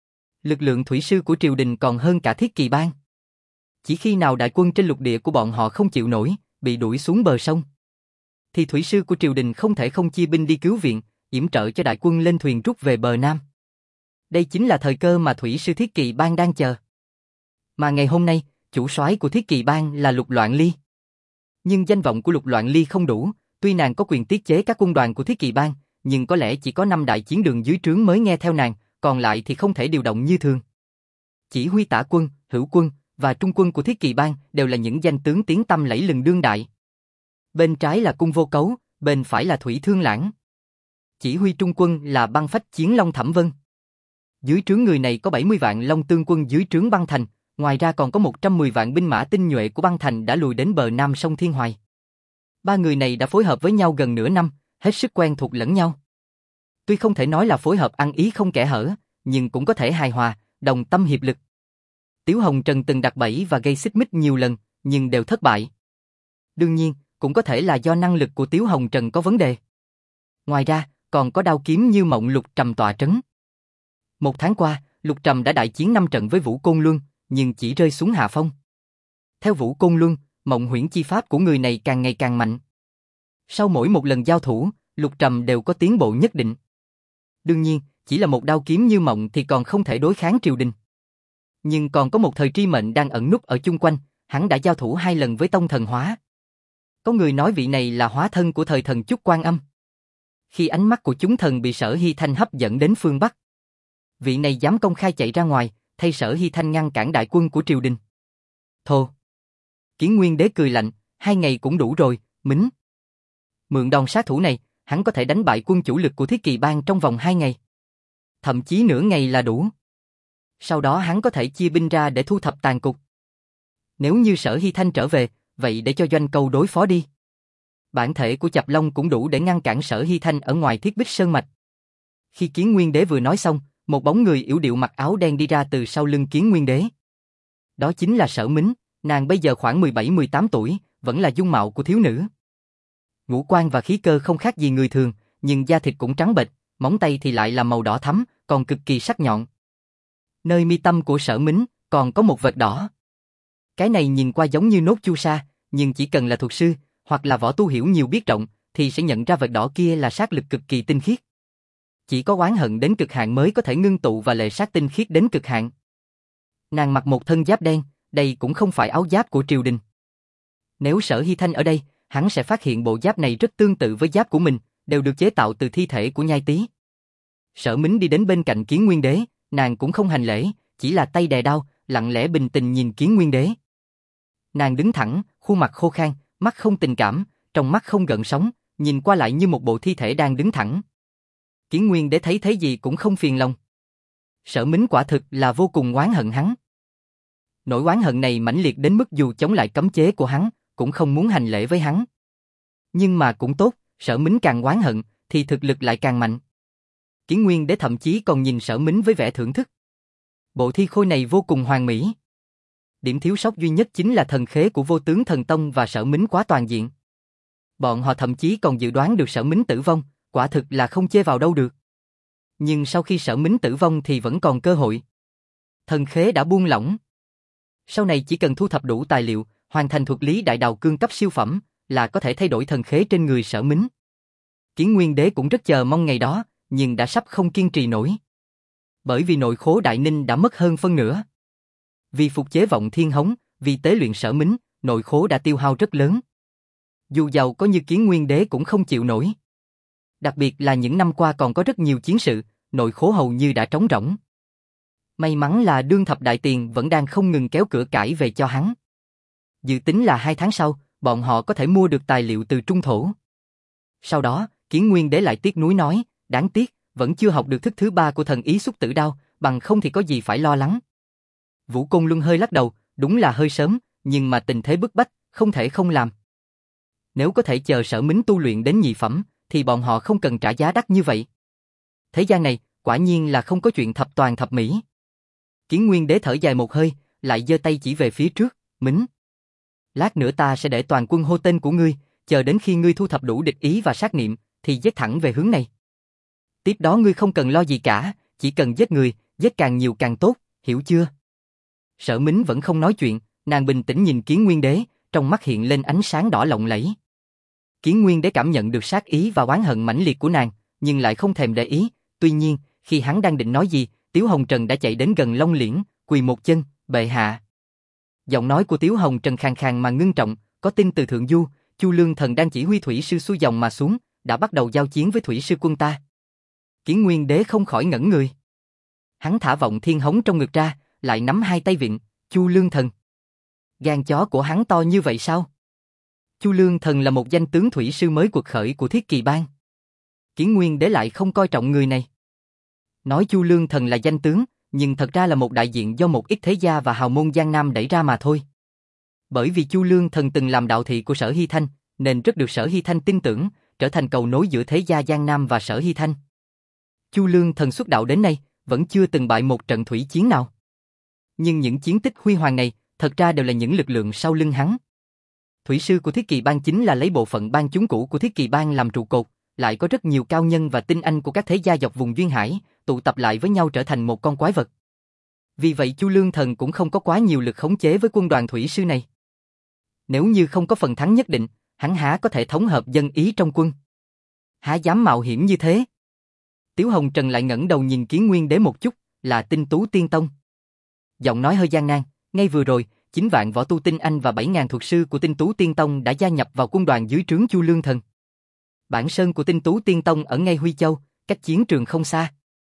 Lực lượng thủy sư của triều đình còn hơn cả Thiết Kỵ Bang. Chỉ khi nào đại quân trên lục địa của bọn họ không chịu nổi, bị đuổi xuống bờ sông, thì thủy sư của triều đình không thể không chia binh đi cứu viện, yểm trợ cho đại quân lên thuyền rút về bờ Nam. Đây chính là thời cơ mà thủy sư Thiết Kỵ Bang đang chờ. Mà ngày hôm nay, chủ soái của Thiết Kỵ Bang là Lục Loạn Ly. Nhưng danh vọng của Lục Loạn Ly không đủ, tuy nàng có quyền tiết chế các quân đoàn của Thiết Kỵ Bang, nhưng có lẽ chỉ có năm đại chiến đường dưới trướng mới nghe theo nàng, còn lại thì không thể điều động như thường. Chỉ huy tả quân, hữu quân và trung quân của Thiết Kỵ Bang đều là những danh tướng tiếng tăm lẫy lừng đương đại. Bên trái là Cung Vô Cấu, bên phải là Thủy Thương Lãng. Chỉ huy trung quân là Băng Phách Chiến Long Thẩm Vân. Dưới trướng người này có bảy mươi vạn Long Tương quân dưới trướng Băng Thành, ngoài ra còn có một trăm mười vạn binh mã tinh nhuệ của Băng Thành đã lùi đến bờ Nam sông Thiên Hoài. Ba người này đã phối hợp với nhau gần nửa năm, hết sức quen thuộc lẫn nhau. Tuy không thể nói là phối hợp ăn ý không kẽ hở, nhưng cũng có thể hài hòa, đồng tâm hiệp lực. Tiếu Hồng Trần từng đặt bẫy và gây xích mích nhiều lần, nhưng đều thất bại. Đương nhiên, cũng có thể là do năng lực của Tiếu Hồng Trần có vấn đề. Ngoài ra, còn có đao kiếm như mộng Lục Trầm tọa trấn. Một tháng qua, Lục Trầm đã đại chiến năm trận với Vũ Côn Luân, nhưng chỉ rơi xuống hạ phong. Theo Vũ Côn Luân, mộng huyễn chi pháp của người này càng ngày càng mạnh. Sau mỗi một lần giao thủ, Lục Trầm đều có tiến bộ nhất định. Đương nhiên, chỉ là một đao kiếm như mộng thì còn không thể đối kháng triều đình. Nhưng còn có một thời tri mệnh đang ẩn núp ở chung quanh, hắn đã giao thủ hai lần với Tông Thần Hóa. Có người nói vị này là hóa thân của thời thần Chúc Quan Âm. Khi ánh mắt của chúng thần bị Sở Hy Thanh hấp dẫn đến phương Bắc, vị này dám công khai chạy ra ngoài, thay Sở Hy Thanh ngăn cản đại quân của triều đình. Thô! Kiến Nguyên Đế cười lạnh, hai ngày cũng đủ rồi, mính. Mượn đòn sát thủ này, hắn có thể đánh bại quân chủ lực của Thiết Kỵ Bang trong vòng hai ngày. Thậm chí nửa ngày là đủ. Sau đó hắn có thể chia binh ra để thu thập tàn cục. Nếu như Sở Hy Thanh trở về, vậy để cho Doanh Câu đối phó đi. Bản thể của Chập Long cũng đủ để ngăn cản Sở Hy Thanh ở ngoài Thiết Bích Sơn Mạch. Khi Kiến Nguyên Đế vừa nói xong, một bóng người yểu điệu mặc áo đen đi ra từ sau lưng Kiến Nguyên Đế. Đó chính là Sở Mính, nàng bây giờ khoảng mười bảy mười tám tuổi, vẫn là dung mạo của thiếu nữ. Ngũ quan và khí cơ không khác gì người thường, nhưng da thịt cũng trắng bệch, móng tay thì lại là màu đỏ thắm, còn cực kỳ sắc nhọn. Nơi mi tâm của Sở Mính còn có một vệt đỏ. Cái này nhìn qua giống như nốt chu sa, nhưng chỉ cần là thuật sư hoặc là võ tu hiểu nhiều biết rộng thì sẽ nhận ra vệt đỏ kia là sát lực cực kỳ tinh khiết. Chỉ có oán hận đến cực hạn mới có thể ngưng tụ và lệ sát tinh khiết đến cực hạn. Nàng mặc một thân giáp đen, đây cũng không phải áo giáp của triều đình. Nếu Sở Hy Thanh ở đây, hắn sẽ phát hiện bộ giáp này rất tương tự với giáp của mình, đều được chế tạo từ thi thể của nhai tý. Sở Mính đi đến bên cạnh Kiến Nguyên Đế, nàng cũng không hành lễ, chỉ là tay đè đao, lặng lẽ bình tĩnh nhìn Kiến Nguyên Đế. Nàng đứng thẳng, khuôn mặt khô khan, mắt không tình cảm, trong mắt không gợn sóng, nhìn qua lại như một bộ thi thể đang đứng thẳng. Kiến Nguyên Đế thấy thế gì cũng không phiền lòng. Sở Mính quả thực là vô cùng oán hận hắn. Nỗi oán hận này mãnh liệt đến mức dù chống lại cấm chế của hắn, cũng không muốn hành lễ với hắn. Nhưng mà cũng tốt, Sở Mính càng oán hận, thì thực lực lại càng mạnh. Kiến Nguyên Đế thậm chí còn nhìn Sở Mính với vẻ thưởng thức. Bộ thi khôi này vô cùng hoàn mỹ. Điểm thiếu sót duy nhất chính là thần khế của Vô Tướng Thần Tông và Sở Mính quá toàn diện. Bọn họ thậm chí còn dự đoán được Sở Mính tử vong, quả thực là không chê vào đâu được. Nhưng sau khi Sở Mính tử vong thì vẫn còn cơ hội. Thần khế đã buông lỏng. Sau này chỉ cần thu thập đủ tài liệu, hoàn thành thuật lý đại đào cương cấp siêu phẩm, là có thể thay đổi thần khế trên người Sở Mính. Kiến Nguyên Đế cũng rất chờ mong ngày đó, nhưng đã sắp không kiên trì nổi. Bởi vì nội khố Đại Ninh đã mất hơn phân nửa. Vì phục chế Vọng Thiên Hống, vì tế luyện Sở Mính, nội khố đã tiêu hao rất lớn. Dù giàu có như Kiến Nguyên Đế cũng không chịu nổi. Đặc biệt là những năm qua còn có rất nhiều chiến sự, nội khố hầu như đã trống rỗng. May mắn là Đương Thập Đại Tiền vẫn đang không ngừng kéo cửa cải về cho hắn. Dự tính là hai tháng sau, bọn họ có thể mua được tài liệu từ Trung Thổ. Sau đó, Kiến Nguyên Đế lại tiếc nuối nói, đáng tiếc, vẫn chưa học được thức thứ ba của thần ý xúc tử đao, bằng không thì có gì phải lo lắng. Vũ Côn Luân hơi lắc đầu, đúng là hơi sớm, nhưng mà tình thế bức bách, không thể không làm. Nếu có thể chờ Sở Mính tu luyện đến nhị phẩm, thì bọn họ không cần trả giá đắt như vậy. Thế gian này, quả nhiên là không có chuyện thập toàn thập mỹ. Kiến Nguyên Đế thở dài một hơi, lại giơ tay chỉ về phía trước, Mính. Lát nữa ta sẽ để toàn quân hô tên của ngươi, chờ đến khi ngươi thu thập đủ địch ý và sát niệm, thì giết thẳng về hướng này. Tiếp đó ngươi không cần lo gì cả, chỉ cần giết người, giết càng nhiều càng tốt, hiểu chưa? Sở Mính vẫn không nói chuyện, nàng bình tĩnh nhìn Kiến Nguyên Đế, trong mắt hiện lên ánh sáng đỏ lộng lẫy. Kiến Nguyên Đế cảm nhận được sát ý và oán hận mãnh liệt của nàng, nhưng lại không thèm để ý. Tuy nhiên, khi hắn đang định nói gì, Tiếu Hồng Trần đã chạy đến gần Long Liễn, quỳ một chân, bệ hạ. Giọng nói của Tiếu Hồng Trần khàn khàn mà ngưng trọng, có tin từ Thượng Du, Chu Lương Thần đang chỉ huy thủy sư xuôi dòng mà xuống, đã bắt đầu giao chiến với thủy sư quân ta. Kiến Nguyên Đế không khỏi ngẩn người. Hắn thả Vọng Thiên Hống trong ngực ra, lại nắm hai tay vịn, Chu Lương Thần. Gan chó của hắn to như vậy sao? Chu Lương Thần là một danh tướng thủy sư mới quật khởi của Thiết Kỳ Bang. Kiến Nguyên Đế lại không coi trọng người này. Nói Chu Lương Thần là danh tướng, nhưng thật ra là một đại diện do một ít thế gia và hào môn Giang Nam đẩy ra mà thôi. Bởi vì Chu Lương Thần từng làm đạo thị của Sở Hy Thanh, nên rất được Sở Hy Thanh tin tưởng, trở thành cầu nối giữa thế gia Giang Nam và Sở Hy Thanh. Chu Lương Thần xuất đạo đến nay, vẫn chưa từng bại một trận thủy chiến nào. Nhưng những chiến tích huy hoàng này, thật ra đều là những lực lượng sau lưng hắn. Thủy sư của Thiết Kỳ Bang chính là lấy bộ phận bang chúng cũ của Thiết Kỳ Bang làm trụ cột, lại có rất nhiều cao nhân và tinh anh của các thế gia dọc vùng duyên hải, tụ tập lại với nhau trở thành một con quái vật. Vì vậy Chu Lương Thần cũng không có quá nhiều lực khống chế với quân đoàn thủy sư này. Nếu như không có phần thắng nhất định, hắn há có thể thống hợp dân ý trong quân. Há dám mạo hiểm như thế? Tiếu Hồng Trần lại ngẩng đầu nhìn Kiến Nguyên Đế một chút, là Tinh Tú Tiên Tông. Giọng nói hơi gian nan, ngay vừa rồi, chín vạn võ tu tinh anh và bảy ngàn thuật sư của Tinh Tú Tiên Tông đã gia nhập vào quân đoàn dưới trướng Chu Lương Thần. Bản sơn của Tinh Tú Tiên Tông ở ngay Huy Châu, cách chiến trường không xa.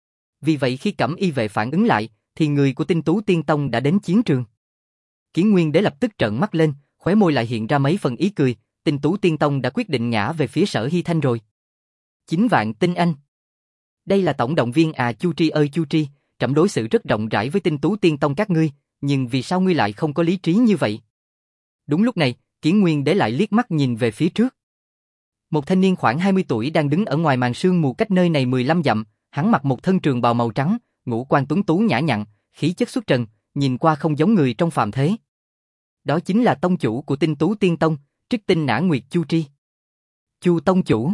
Vì vậy khi Cẩm Y vệ phản ứng lại, thì người của Tinh Tú Tiên Tông đã đến chiến trường. Kiến Nguyên Đế lập tức trợn mắt lên, khóe môi lại hiện ra mấy phần ý cười, Tinh Tú Tiên Tông đã quyết định ngã về phía Sở Hy Thanh rồi. Chín vạn tinh anh. Đây là tổng động viên à. Chu Tri ơi Chu Tri, trẫm đối xử rất rộng rãi với Tinh Tú Tiên Tông các ngươi, nhưng vì sao ngươi lại không có lý trí như vậy? Đúng lúc này, Kiến Nguyên Đế lại liếc mắt nhìn về phía trước. Một thanh niên khoảng hai mươi tuổi đang đứng ở ngoài màn sương mù cách nơi này mười lăm dặm, Hắn mặc một thân trường bào màu trắng, ngũ quan tuấn tú nhã nhặn, khí chất xuất trần, nhìn qua không giống người trong phàm thế. Đó chính là tông chủ của Tinh Tú Tiên Tông, Trích Tinh Nã Nguyệt Chu Tri. Chu tông chủ.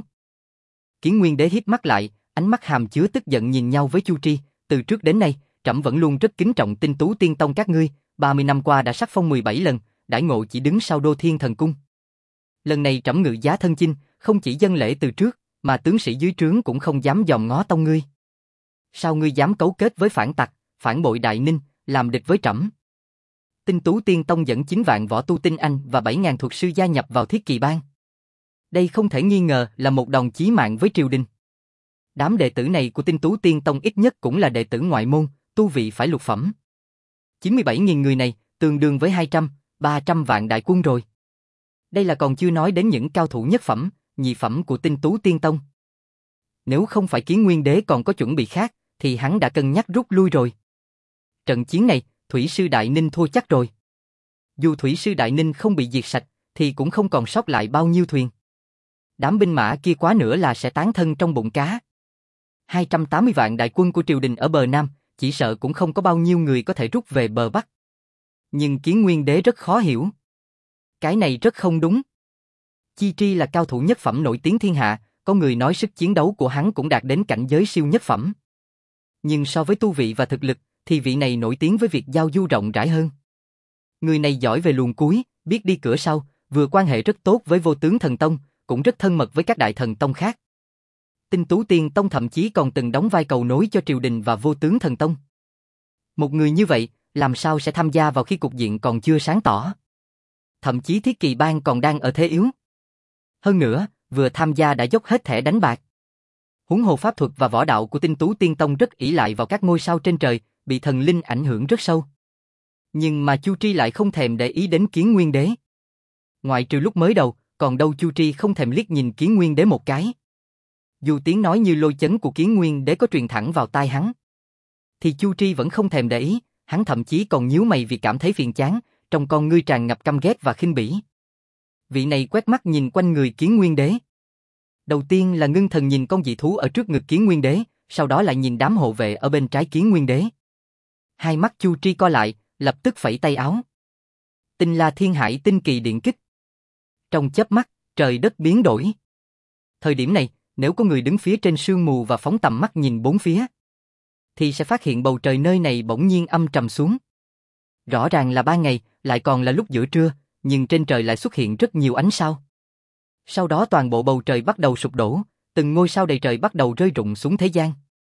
Kiến Nguyên Đế híp mắt lại, ánh mắt hàm chứa tức giận nhìn nhau với Chu Tri, từ trước đến nay, trẫm vẫn luôn rất kính trọng Tinh Tú Tiên Tông các ngươi, ba mươi năm qua đã sắc phong mười bảy lần, đãi ngộ chỉ đứng sau Đô Thiên Thần Cung. Lần này trẫm ngự giá thân chinh, không chỉ dân lễ từ trước, mà tướng sĩ dưới trướng cũng không dám dòm ngó tông ngươi. Sao ngươi dám cấu kết với phản tặc, phản bội Đại Ninh, làm địch với trẫm? Tinh Tú Tiên Tông dẫn chín vạn võ tu tinh anh và bảy nghìn thuật sư gia nhập vào Thiết Kỳ Bang. Đây không thể nghi ngờ là một đòn chí mạng với triều đình. Đám đệ tử này của Tinh Tú Tiên Tông ít nhất cũng là đệ tử ngoại môn, tu vị phải lục phẩm. chín mươi bảy nghìn người này, tương đương với hai trăm, ba trăm vạn đại quân rồi. Đây là còn chưa nói đến những cao thủ nhất phẩm, nhị phẩm của Tinh Tú Tiên Tông. Nếu không phải Kiến Nguyên Đế còn có chuẩn bị khác, thì hắn đã cân nhắc rút lui rồi. Trận chiến này, Thủy sư Đại Ninh thua chắc rồi. Dù Thủy sư Đại Ninh không bị diệt sạch, thì cũng không còn sót lại bao nhiêu thuyền. Đám binh mã kia quá nữa là sẽ tán thân trong bụng cá. hai trăm tám mươi vạn đại quân của triều đình ở bờ Nam, chỉ sợ cũng không có bao nhiêu người có thể rút về bờ Bắc. Nhưng Kiến Nguyên Đế rất khó hiểu. Cái này rất không đúng. Chi Tri là cao thủ nhất phẩm nổi tiếng thiên hạ, có người nói sức chiến đấu của hắn cũng đạt đến cảnh giới siêu nhất phẩm. Nhưng so với tu vị và thực lực, thì vị này nổi tiếng với việc giao du rộng rãi hơn. Người này giỏi về luồn cuối, biết đi cửa sau, vừa quan hệ rất tốt với Vô Tướng Thần Tông, cũng rất thân mật với các đại thần tông khác. Tinh Tú Tiên Tông thậm chí còn từng đóng vai cầu nối cho triều đình và Vô Tướng Thần Tông. Một người như vậy, làm sao sẽ tham gia vào khi cục diện còn chưa sáng tỏ? Thậm chí Thiết Kỳ Bang còn đang ở thế yếu. Hơn nữa, vừa tham gia đã dốc hết thẻ đánh bạc. Huống hồ pháp thuật và võ đạo của Tinh Tú Tiên Tông rất ỷ lại vào các ngôi sao trên trời, bị thần linh ảnh hưởng rất sâu. Nhưng mà Chu Tri lại không thèm để ý đến Kiến Nguyên Đế. Ngoại trừ lúc mới đầu, còn đâu Chu Tri không thèm liếc nhìn Kiến Nguyên Đế một cái. Dù tiếng nói như lôi chấn của Kiến Nguyên Đế có truyền thẳng vào tai hắn, thì Chu Tri vẫn không thèm để ý, hắn thậm chí còn nhíu mày vì cảm thấy phiền chán, trong con ngươi tràn ngập căm ghét và khinh bỉ. Vị này quét mắt nhìn quanh người Kiến Nguyên Đế. Đầu tiên là ngưng thần nhìn con dị thú ở trước ngực Kiến Nguyên Đế, sau đó lại nhìn đám hộ vệ ở bên trái Kiến Nguyên Đế. Hai mắt Chu Tri co lại, lập tức phẩy tay áo. Tinh La Thiên Hải tinh kỳ điện kích. Trong chớp mắt, trời đất biến đổi. Thời điểm này, nếu có người đứng phía trên sương mù và phóng tầm mắt nhìn bốn phía, thì sẽ phát hiện bầu trời nơi này bỗng nhiên âm trầm xuống. Rõ ràng là ban ngày, lại còn là lúc giữa trưa, nhưng trên trời lại xuất hiện rất nhiều ánh sao. Sau đó toàn bộ bầu trời bắt đầu sụp đổ, từng ngôi sao đầy trời bắt đầu rơi rụng xuống thế gian.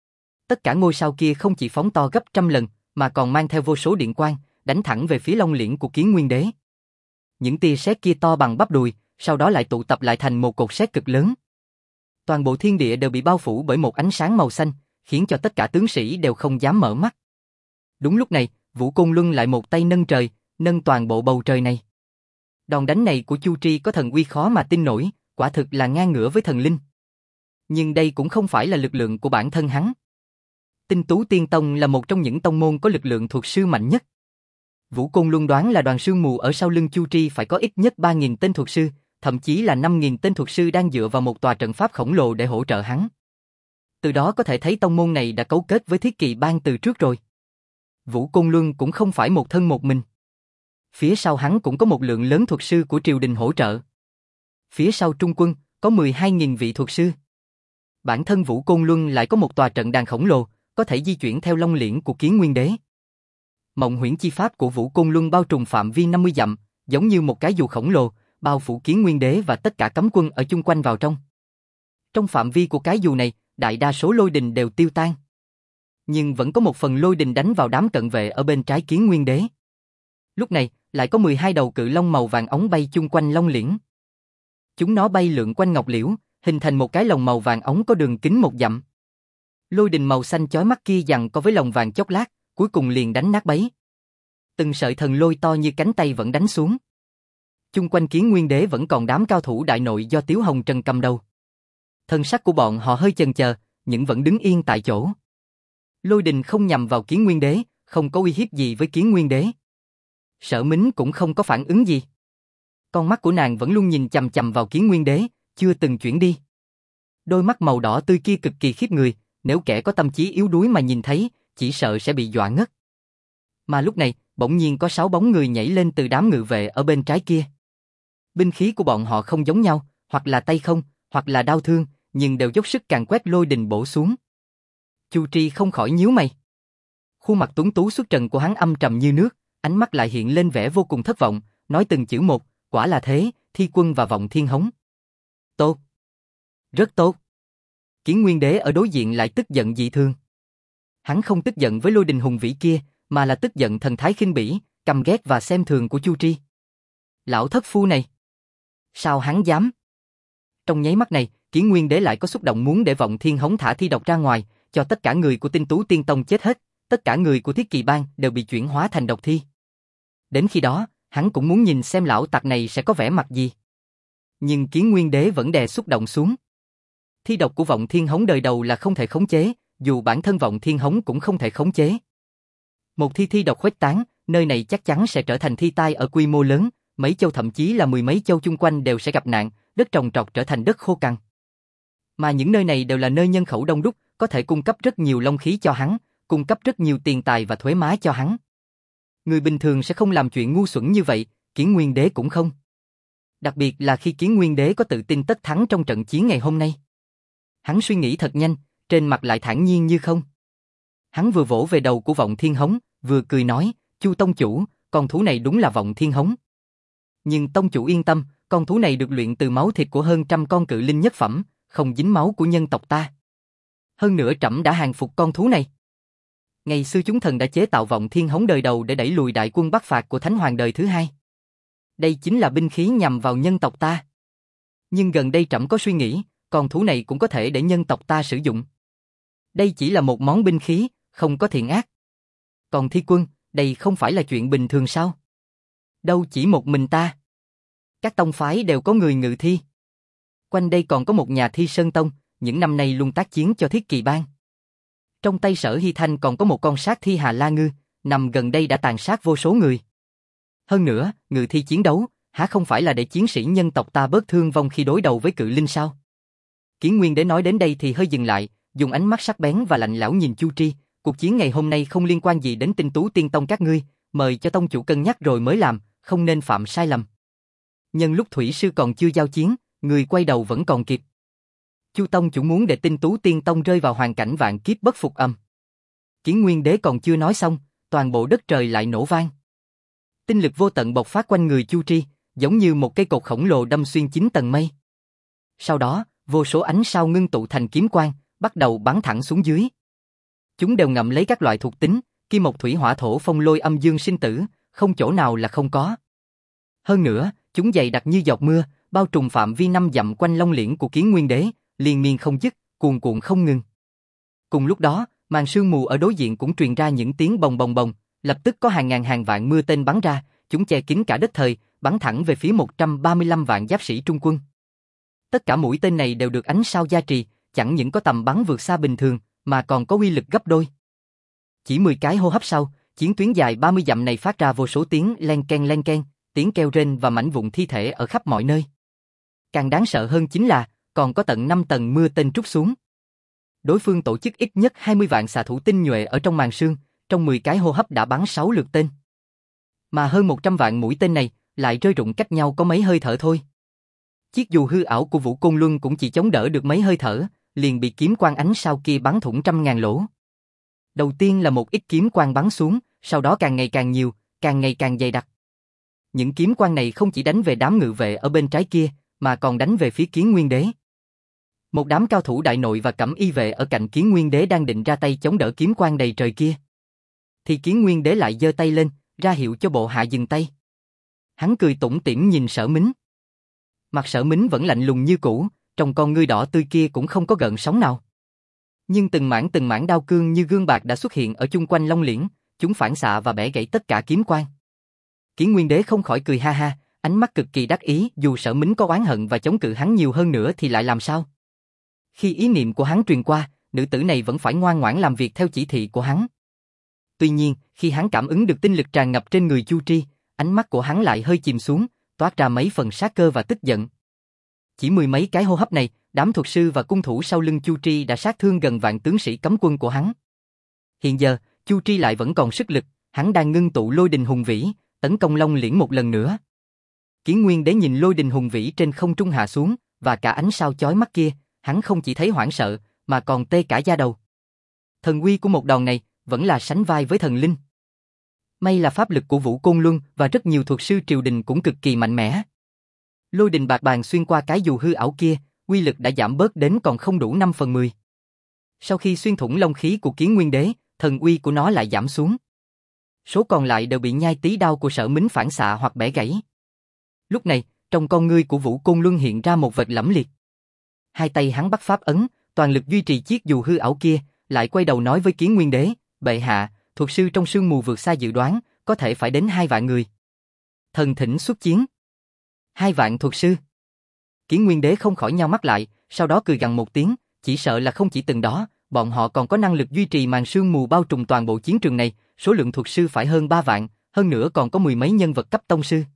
Tất cả ngôi sao kia không chỉ phóng to gấp trăm lần, mà còn mang theo vô số điện quang, đánh thẳng về phía long liễn của Kiến Nguyên Đế. Những tia sét kia to bằng bắp đùi, sau đó lại tụ tập lại thành một cột sét cực lớn. Toàn bộ thiên địa đều bị bao phủ bởi một ánh sáng màu xanh, khiến cho tất cả tướng sĩ đều không dám mở mắt. Đúng lúc này, Vũ Côn Luân lại một tay nâng trời, nâng toàn bộ bầu trời này. Đòn đánh này của Chu Tri có thần uy khó mà tin nổi, quả thực là ngang ngửa với thần linh. Nhưng đây cũng không phải là lực lượng của bản thân hắn. Tinh Tú Tiên Tông là một trong những tông môn có lực lượng thuật sư mạnh nhất. Vũ Côn Luân đoán là đoàn sương mù ở sau lưng Chu Tri phải có ít nhất ba nghìn tên thuật sư, thậm chí là năm nghìn tên thuật sư đang dựa vào một tòa trận pháp khổng lồ để hỗ trợ hắn. Từ đó có thể thấy tông môn này đã cấu kết với Thiết Kỳ Bang từ trước rồi. Vũ Côn Luân cũng không phải một thân một mình. Phía sau hắn cũng có một lượng lớn thuật sư của triều đình hỗ trợ. Phía sau Trung quân có mười hai nghìn vị thuật sư. Bản thân Vũ Côn Luân lại có một tòa trận đàn khổng lồ, có thể di chuyển theo long liễn của Kiến Nguyên Đế. Mộng huyễn chi pháp của Vũ Côn Luân bao trùm phạm vi năm mươi dặm, giống như một cái dù khổng lồ, bao phủ Kiến Nguyên Đế và tất cả cấm quân ở chung quanh vào trong. Trong phạm vi của cái dù này, đại đa số lôi đình đều tiêu tan. Nhưng vẫn có một phần lôi đình đánh vào đám cận vệ ở bên trái Kiến Nguyên Đế. Lúc này, lại có mười hai đầu cự long màu vàng óng bay chung quanh long liễn. Chúng nó bay lượn quanh ngọc liễu, hình thành một cái lồng màu vàng óng có đường kính một dặm. Lôi đình màu xanh chói mắt kia giằng co với lồng vàng chốc lát, cuối cùng liền đánh nát bấy. Từng sợi thần lôi to như cánh tay vẫn đánh xuống. Chung quanh Kiến Nguyên Đế vẫn còn đám cao thủ đại nội do Tiếu Hồng Trần cầm đầu. Thân sắc của bọn họ hơi chần chờ, nhưng vẫn đứng yên tại chỗ. Lôi đình không nhằm vào Kiến Nguyên Đế, không có uy hiếp gì với Kiến Nguyên Đế. Sở Mính cũng không có phản ứng gì. Con mắt của nàng vẫn luôn nhìn chằm chằm vào Kiến Nguyên Đế, chưa từng chuyển đi. Đôi mắt màu đỏ tươi kia cực kỳ khiếp người, nếu kẻ có tâm trí yếu đuối mà nhìn thấy, chỉ sợ sẽ bị dọa ngất. Mà lúc này, bỗng nhiên có sáu bóng người nhảy lên từ đám ngự vệ ở bên trái kia. Binh khí của bọn họ không giống nhau, hoặc là tay không, hoặc là đao thương, nhưng đều dốc sức càn quét lôi đình bổ xuống. Chu Tri không khỏi nhíu mày. Khuôn mặt tuấn tú xuất trần của hắn âm trầm như nước, ánh mắt lại hiện lên vẻ vô cùng thất vọng, nói từng chữ một, quả là thế, Thi Quân và Vọng Thiên Hống. Tốt. Rất tốt. Kiến Nguyên Đế ở đối diện lại tức giận dị thường. Hắn không tức giận với lôi đình hùng vĩ kia, mà là tức giận thần thái khinh bỉ, căm ghét và xem thường của Chu Tri. Lão thất phu này. Sao hắn dám? Trong nháy mắt này, Kiến Nguyên Đế lại có xúc động muốn để Vọng Thiên Hống thả thi độc ra ngoài, cho tất cả người của Tinh Tú Tiên Tông chết hết, tất cả người của Thiết Kỳ Bang đều bị chuyển hóa thành độc thi. Đến khi đó, hắn cũng muốn nhìn xem lão tặc này sẽ có vẻ mặt gì. Nhưng Kiến Nguyên Đế vẫn đè xúc động xuống. Thi độc của Vọng Thiên Hống đời đầu là không thể khống chế, dù bản thân Vọng Thiên Hống cũng không thể khống chế. Một thi thi độc khuếch tán, nơi này chắc chắn sẽ trở thành thi tai ở quy mô lớn, mấy châu thậm chí là mười mấy châu chung quanh đều sẽ gặp nạn, đất trồng trọt trở thành đất khô cằn. Mà những nơi này đều là nơi nhân khẩu đông đúc, có thể cung cấp rất nhiều long khí cho hắn, cung cấp rất nhiều tiền tài và thuế má cho hắn. Người bình thường sẽ không làm chuyện ngu xuẩn như vậy, Kiến Nguyên Đế cũng không. Đặc biệt là khi Kiến Nguyên Đế có tự tin tất thắng trong trận chiến ngày hôm nay. Hắn suy nghĩ thật nhanh, trên mặt lại thản nhiên như không. Hắn vừa vỗ về đầu của Vọng Thiên Hống, vừa cười nói, Chu tông chủ, con thú này đúng là Vọng Thiên Hống. Nhưng tông chủ yên tâm, con thú này được luyện từ máu thịt của hơn trăm con cự linh nhất phẩm, không dính máu của nhân tộc ta. Hơn nữa trẫm đã hàng phục con thú này. Ngày xưa chúng thần đã chế tạo Vọng Thiên Hống đời đầu để đẩy lùi đại quân Bắc phạt của Thánh Hoàng đời thứ hai. Đây chính là binh khí nhằm vào nhân tộc ta. Nhưng gần đây trẫm có suy nghĩ, con thú này cũng có thể để nhân tộc ta sử dụng. Đây chỉ là một món binh khí, không có thiện ác. Còn Thi Quân, đây không phải là chuyện bình thường sao? Đâu chỉ một mình ta. Các tông phái đều có người ngự thi. Quanh đây còn có một nhà thi Sơn Tông, những năm nay luôn tác chiến cho Thiết Kỳ Bang. Trong tay Sở Hy Thanh còn có một con sát thi Hà La Ngư, nằm gần đây đã tàn sát vô số người. Hơn nữa, ngự thi chiến đấu, há không phải là để chiến sĩ nhân tộc ta bớt thương vong khi đối đầu với cự linh sao? Kiến Nguyên Đế nói đến đây thì hơi dừng lại, dùng ánh mắt sắc bén và lạnh lẽo nhìn Chu Tri, cuộc chiến ngày hôm nay không liên quan gì đến Tinh Tú Tiên Tông các ngươi, mời cho tông chủ cân nhắc rồi mới làm, không nên phạm sai lầm. Nhân lúc thủy sư còn chưa giao chiến, người quay đầu vẫn còn kịp. Chu tông chủ muốn để Tinh Tú Tiên Tông rơi vào hoàn cảnh vạn kiếp bất phục âm. Kiến Nguyên Đế còn chưa nói xong, toàn bộ đất trời lại nổ vang. Tinh lực vô tận bộc phát quanh người Chu Tri, giống như một cây cột khổng lồ đâm xuyên chín tầng mây. Sau đó, vô số ánh sao ngưng tụ thành kiếm quang, bắt đầu bắn thẳng xuống dưới. Chúng đều ngậm lấy các loại thuộc tính, kim mộc thủy hỏa thổ phong lôi âm dương sinh tử, không chỗ nào là không có. Hơn nữa, chúng dày đặc như giọt mưa, bao trùm phạm vi năm dặm quanh long liễn của Kiến Nguyên Đế, liên miên không dứt, cuồn cuộn không ngừng. Cùng lúc đó, màn sương mù ở đối diện cũng truyền ra những tiếng bồng bồng bồng, lập tức có hàng ngàn hàng vạn mưa tên bắn ra, chúng che kín cả đất thời, bắn thẳng về phía một trăm ba mươi lăm vạn giáp sĩ Trung quân. Tất cả mũi tên này đều được ánh sao gia trì, chẳng những có tầm bắn vượt xa bình thường, mà còn có uy lực gấp đôi. Chỉ mười cái hô hấp sau, chiến tuyến dài ba mươi dặm này phát ra vô số tiếng len ken len ken, tiếng kêu rên và mảnh vụn thi thể ở khắp mọi nơi. Càng đáng sợ hơn chính là, còn có tận năm tầng mưa tên trút xuống. Đối phương tổ chức ít nhất hai mươi vạn xạ thủ tinh nhuệ ở trong màn sương, trong mười cái hô hấp đã bắn sáu lượt tên. Mà hơn một trăm vạn mũi tên này, lại rơi rụng cách nhau có mấy hơi thở thôi. Chiếc dù hư ảo của Vũ Côn Luân cũng chỉ chống đỡ được mấy hơi thở, liền bị kiếm quang ánh sao kia bắn thủng trăm ngàn lỗ. Đầu tiên là một ít kiếm quang bắn xuống, sau đó càng ngày càng nhiều, càng ngày càng dày đặc. Những kiếm quang này không chỉ đánh về đám ngự vệ ở bên trái kia, mà còn đánh về phía Kiến Nguyên Đế. Một đám cao thủ đại nội và cẩm y vệ ở cạnh Kiến Nguyên Đế đang định ra tay chống đỡ kiếm quang đầy trời kia. Thì Kiến Nguyên Đế lại giơ tay lên, ra hiệu cho bộ hạ dừng tay. Hắn cười tủm tỉm nhìn Sở Mính. Mặt Sở Mính vẫn lạnh lùng như cũ, trong con ngươi đỏ tươi kia cũng không có gợn sóng nào. Nhưng từng mảng từng mảng đao cương như gương bạc đã xuất hiện ở chung quanh long liễn, chúng phản xạ và bẻ gãy tất cả kiếm quang. Kiến Nguyên Đế không khỏi cười ha ha, ánh mắt cực kỳ đắc ý, dù Sở Mính có oán hận và chống cự hắn nhiều hơn nữa thì lại làm sao? Khi ý niệm của hắn truyền qua, nữ tử này vẫn phải ngoan ngoãn làm việc theo chỉ thị của hắn. Tuy nhiên, khi hắn cảm ứng được tinh lực tràn ngập trên người Chu Tri, ánh mắt của hắn lại hơi chìm xuống, toát ra mấy phần sát cơ và tức giận. Chỉ mười mấy cái hô hấp này, đám thuật sư và cung thủ sau lưng Chu Tri đã sát thương gần vạn tướng sĩ cấm quân của hắn. Hiện giờ, Chu Tri lại vẫn còn sức lực, hắn đang ngưng tụ lôi đình hùng vĩ, tấn công Long Liễn một lần nữa. Kiến Nguyên Đế nhìn lôi đình hùng vĩ trên không trung hạ xuống, và cả ánh sao chói mắt kia, hắn không chỉ thấy hoảng sợ, mà còn tê cả da đầu. Thần uy của một đòn này vẫn là sánh vai với thần linh. May là pháp lực của Vũ Côn Luân và rất nhiều thuật sư triều đình cũng cực kỳ mạnh mẽ. Lôi đình bạc bàn xuyên qua cái dù hư ảo kia, uy lực đã giảm bớt đến còn không đủ năm phần mười. Sau khi xuyên thủng long khí của Kiến Nguyên Đế, thần uy của nó lại giảm xuống. Số còn lại đều bị nhai tí đao của Sở Mính phản xạ hoặc bẻ gãy. Lúc này, trong con ngươi của Vũ Côn Luân hiện ra một vệt lẫm liệt. Hai tay hắn bắt pháp ấn, toàn lực duy trì chiếc dù hư ảo kia, lại quay đầu nói với Kiến Nguyên Đế, bệ hạ, thuật sư trong sương mù vượt xa dự đoán, có thể phải đến hai vạn người. Thần thỉnh xuất chiến. Hai vạn thuật sư. Kiến Nguyên Đế không khỏi nhao mắt lại, sau đó cười gằn một tiếng, chỉ sợ là không chỉ từng đó, bọn họ còn có năng lực duy trì màn sương mù bao trùm toàn bộ chiến trường này, số lượng thuật sư phải hơn ba vạn, hơn nữa còn có mười mấy nhân vật cấp tông sư.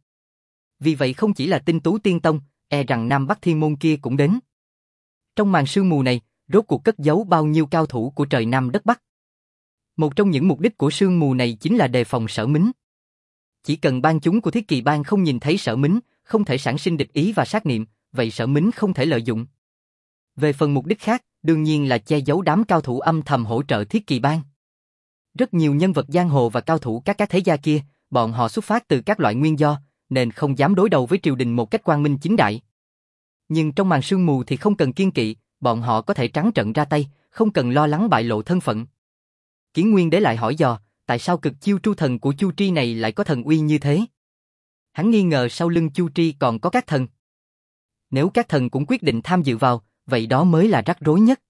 Vì vậy không chỉ là Tinh Tú Tiên Tông, e rằng Nam Bắc Thiên Môn kia cũng đến. Trong màn sương mù này, rốt cuộc cất giấu bao nhiêu cao thủ của trời Nam đất Bắc. Một trong những mục đích của sương mù này chính là đề phòng Sở Mính. Chỉ cần bang chúng của Thiết Kỳ Bang không nhìn thấy Sở Mính, không thể sản sinh địch ý và sát niệm, vậy Sở Mính không thể lợi dụng. Về phần mục đích khác, đương nhiên là che giấu đám cao thủ âm thầm hỗ trợ Thiết Kỳ Bang. Rất nhiều nhân vật giang hồ và cao thủ các các thế gia kia, bọn họ xuất phát từ các loại nguyên do, nên không dám đối đầu với triều đình một cách quang minh chính đại. Nhưng trong màn sương mù thì không cần kiêng kỵ, bọn họ có thể trắng trợn ra tay, không cần lo lắng bại lộ thân phận. Kiến Nguyên Đế lại hỏi dò, tại sao cực chiêu tru thần của Chu Tri này lại có thần uy như thế? Hắn nghi ngờ sau lưng Chu Tri còn có các thần. Nếu các thần cũng quyết định tham dự vào, vậy đó mới là rắc rối nhất.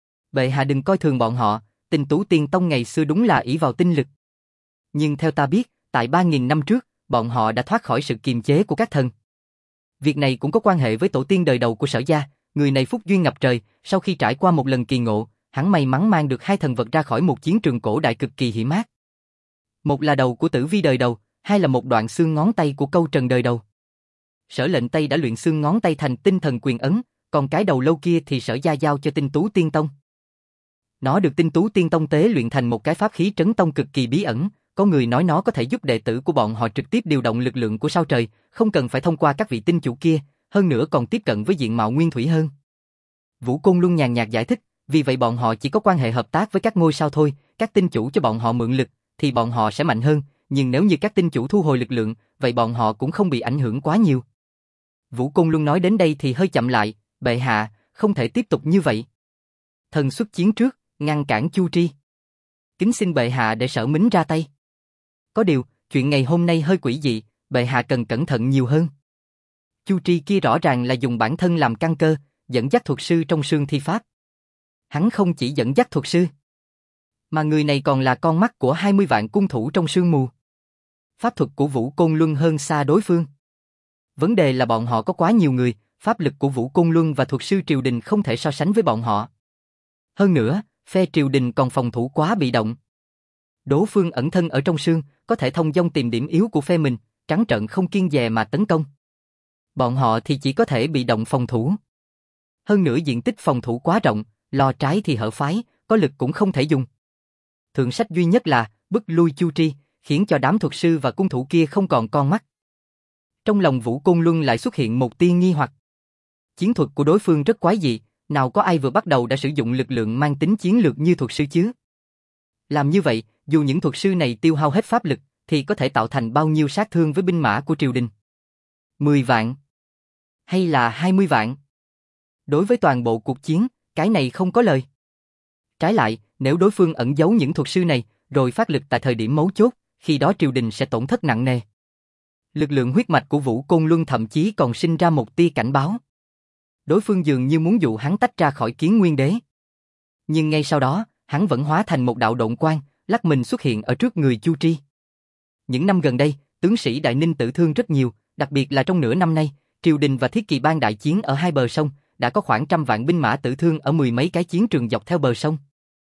Bệ hạ đừng coi thường bọn họ, Tinh Tú Tiên Tông ngày xưa đúng là ỷ vào tinh lực. Nhưng theo ta biết, tại ba nghìn năm trước, bọn họ đã thoát khỏi sự kiềm chế của các thần. Việc này cũng có quan hệ với tổ tiên đời đầu của Sở gia, người này phúc duyên ngập trời, sau khi trải qua một lần kỳ ngộ, hắn may mắn mang được hai thần vật ra khỏi một chiến trường cổ đại cực kỳ hiểm ác. Một là đầu của Tử Vi đời đầu, hai là một đoạn xương ngón tay của Câu Trần đời đầu. Sở Lệnh Tây đã luyện xương ngón tay thành tinh thần quyền ấn, còn cái đầu lâu kia thì Sở gia giao cho Tinh Tú Tiên Tông. Nó được Tinh Tú Tiên Tông tế luyện thành một cái pháp khí trấn tông cực kỳ bí ẩn, có người nói nó có thể giúp đệ tử của bọn họ trực tiếp điều động lực lượng của sao trời, không cần phải thông qua các vị tinh chủ kia, hơn nữa còn tiếp cận với diện mạo nguyên thủy hơn. Vũ Côn Luân nhàn nhạt giải thích, vì vậy bọn họ chỉ có quan hệ hợp tác với các ngôi sao thôi, các tinh chủ cho bọn họ mượn lực, thì bọn họ sẽ mạnh hơn, nhưng nếu như các tinh chủ thu hồi lực lượng, vậy bọn họ cũng không bị ảnh hưởng quá nhiều. Vũ Côn Luân nói đến đây thì hơi chậm lại, bệ hạ, không thể tiếp tục như vậy. Thần xuất chiến trước, ngăn cản Chu Tri. Kính xin bệ hạ để Sở Mính ra tay. Có điều, chuyện ngày hôm nay hơi quỷ dị, bệ hạ cần cẩn thận nhiều hơn. Chu Tri kia rõ ràng là dùng bản thân làm căn cơ, dẫn dắt thuật sư trong sương thi pháp. Hắn không chỉ dẫn dắt thuật sư, mà người này còn là con mắt của hai mươi vạn cung thủ trong sương mù. Pháp thuật của Vũ Côn Luân hơn xa đối phương. Vấn đề là bọn họ có quá nhiều người, pháp lực của Vũ Côn Luân và thuật sư triều đình không thể so sánh với bọn họ. Hơn nữa, phe triều đình còn phòng thủ quá bị động. Đỗ Phương ẩn thân ở trong sương, có thể thông dong tìm điểm yếu của phe mình, trắng trợn không kiêng dè mà tấn công. Bọn họ thì chỉ có thể bị động phòng thủ. Hơn nữa diện tích phòng thủ quá rộng, lo trái thì hở phái, có lực cũng không thể dùng. Thượng sách duy nhất là bức lui Chu Tri, khiến cho đám thuật sư và cung thủ kia không còn con mắt. Trong lòng Vũ Côn Luân lại xuất hiện một tia nghi hoặc. Chiến thuật của đối phương rất quái dị, nào có ai vừa bắt đầu đã sử dụng lực lượng mang tính chiến lược như thuật sư chứ? Làm như vậy, dù những thuật sư này tiêu hao hết pháp lực, thì có thể tạo thành bao nhiêu sát thương với binh mã của triều đình? mười vạn? Hay là hai mươi vạn? Đối với toàn bộ cuộc chiến, cái này không có lời. Trái lại, nếu đối phương ẩn giấu những thuật sư này, rồi phát lực tại thời điểm mấu chốt, khi đó triều đình sẽ tổn thất nặng nề. Lực lượng huyết mạch của Vũ Côn Luân thậm chí còn sinh ra một tia cảnh báo. Đối phương dường như muốn dụ hắn tách ra khỏi Kiến Nguyên Đế. Nhưng ngay sau đó, hắn vẫn hóa thành một đạo độn quang, lắc mình xuất hiện ở trước người Chu Tri. Những năm gần đây, tướng sĩ Đại Ninh tử thương rất nhiều, đặc biệt là trong nửa năm nay, triều đình và Thiết Kỳ Bang đại chiến ở hai bờ sông, đã có khoảng trăm vạn binh mã tử thương ở mười mấy cái chiến trường dọc theo bờ sông.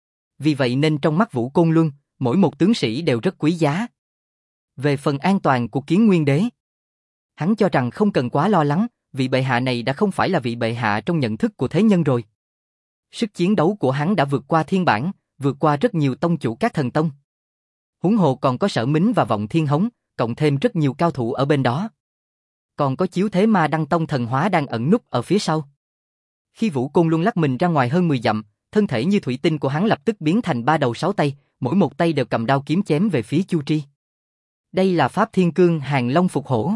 Vì vậy nên trong mắt Vũ Côn Luân, mỗi một tướng sĩ đều rất quý giá. Về phần an toàn của Kiến Nguyên Đế, hắn cho rằng không cần quá lo lắng, vị bệ hạ này đã không phải là vị bệ hạ trong nhận thức của thế nhân rồi. Sức chiến đấu của hắn đã vượt qua thiên bản, vượt qua rất nhiều tông chủ các thần tông. Huống hồ còn có Sở Mính và Vọng Thiên Hống, cộng thêm rất nhiều cao thủ ở bên đó. Còn có Chiếu Thế Ma Đăng Tông thần hóa đang ẩn núp ở phía sau. Khi Vũ Côn Luân lắc mình ra ngoài hơn mười dặm, thân thể như thủy tinh của hắn lập tức biến thành ba đầu sáu tay, mỗi một tay đều cầm đao kiếm chém về phía Chu Tri. Đây là pháp Thiên Cương Hàng Long Phục Hổ.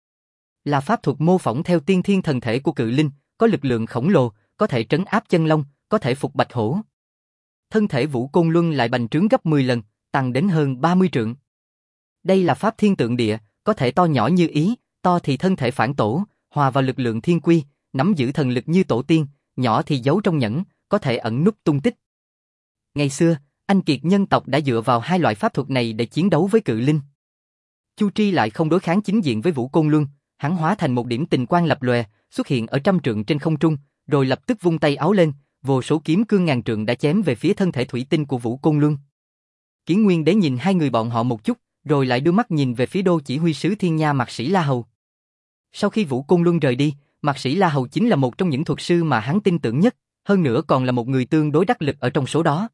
Là pháp thuật mô phỏng theo tiên thiên thần thể của cự linh, có lực lượng khổng lồ, có thể trấn áp chân long, có thể phục bạch hổ. Thân thể Vũ Côn Luân lại bành trướng gấp mười lần, tăng đến hơn ba mươi trượng. Đây là pháp thiên tượng địa, có thể to nhỏ như ý, to thì thân thể phản tổ, hòa vào lực lượng thiên quy, nắm giữ thần lực như tổ tiên, nhỏ thì giấu trong nhẫn, có thể ẩn núp tung tích. Ngày xưa, anh kiệt nhân tộc đã dựa vào hai loại pháp thuật này để chiến đấu với cự linh. Chu Tri lại không đối kháng chính diện với Vũ Côn Luân, hắn hóa thành một điểm tình quang lập lòe, xuất hiện ở trăm trượng trên không trung, rồi lập tức vung tay áo lên, vô số kiếm cương ngàn trượng đã chém về phía thân thể thủy tinh của Vũ Côn Luân. Kiến Nguyên Đế nhìn hai người bọn họ một chút, rồi lại đưa mắt nhìn về phía đô chỉ huy sứ Thiên Nha Mạc Sĩ La Hầu. Sau khi Vũ Côn Luân rời đi, Mạc Sĩ La Hầu chính là một trong những thuật sư mà hắn tin tưởng nhất, hơn nữa còn là một người tương đối đắc lực ở trong số đó.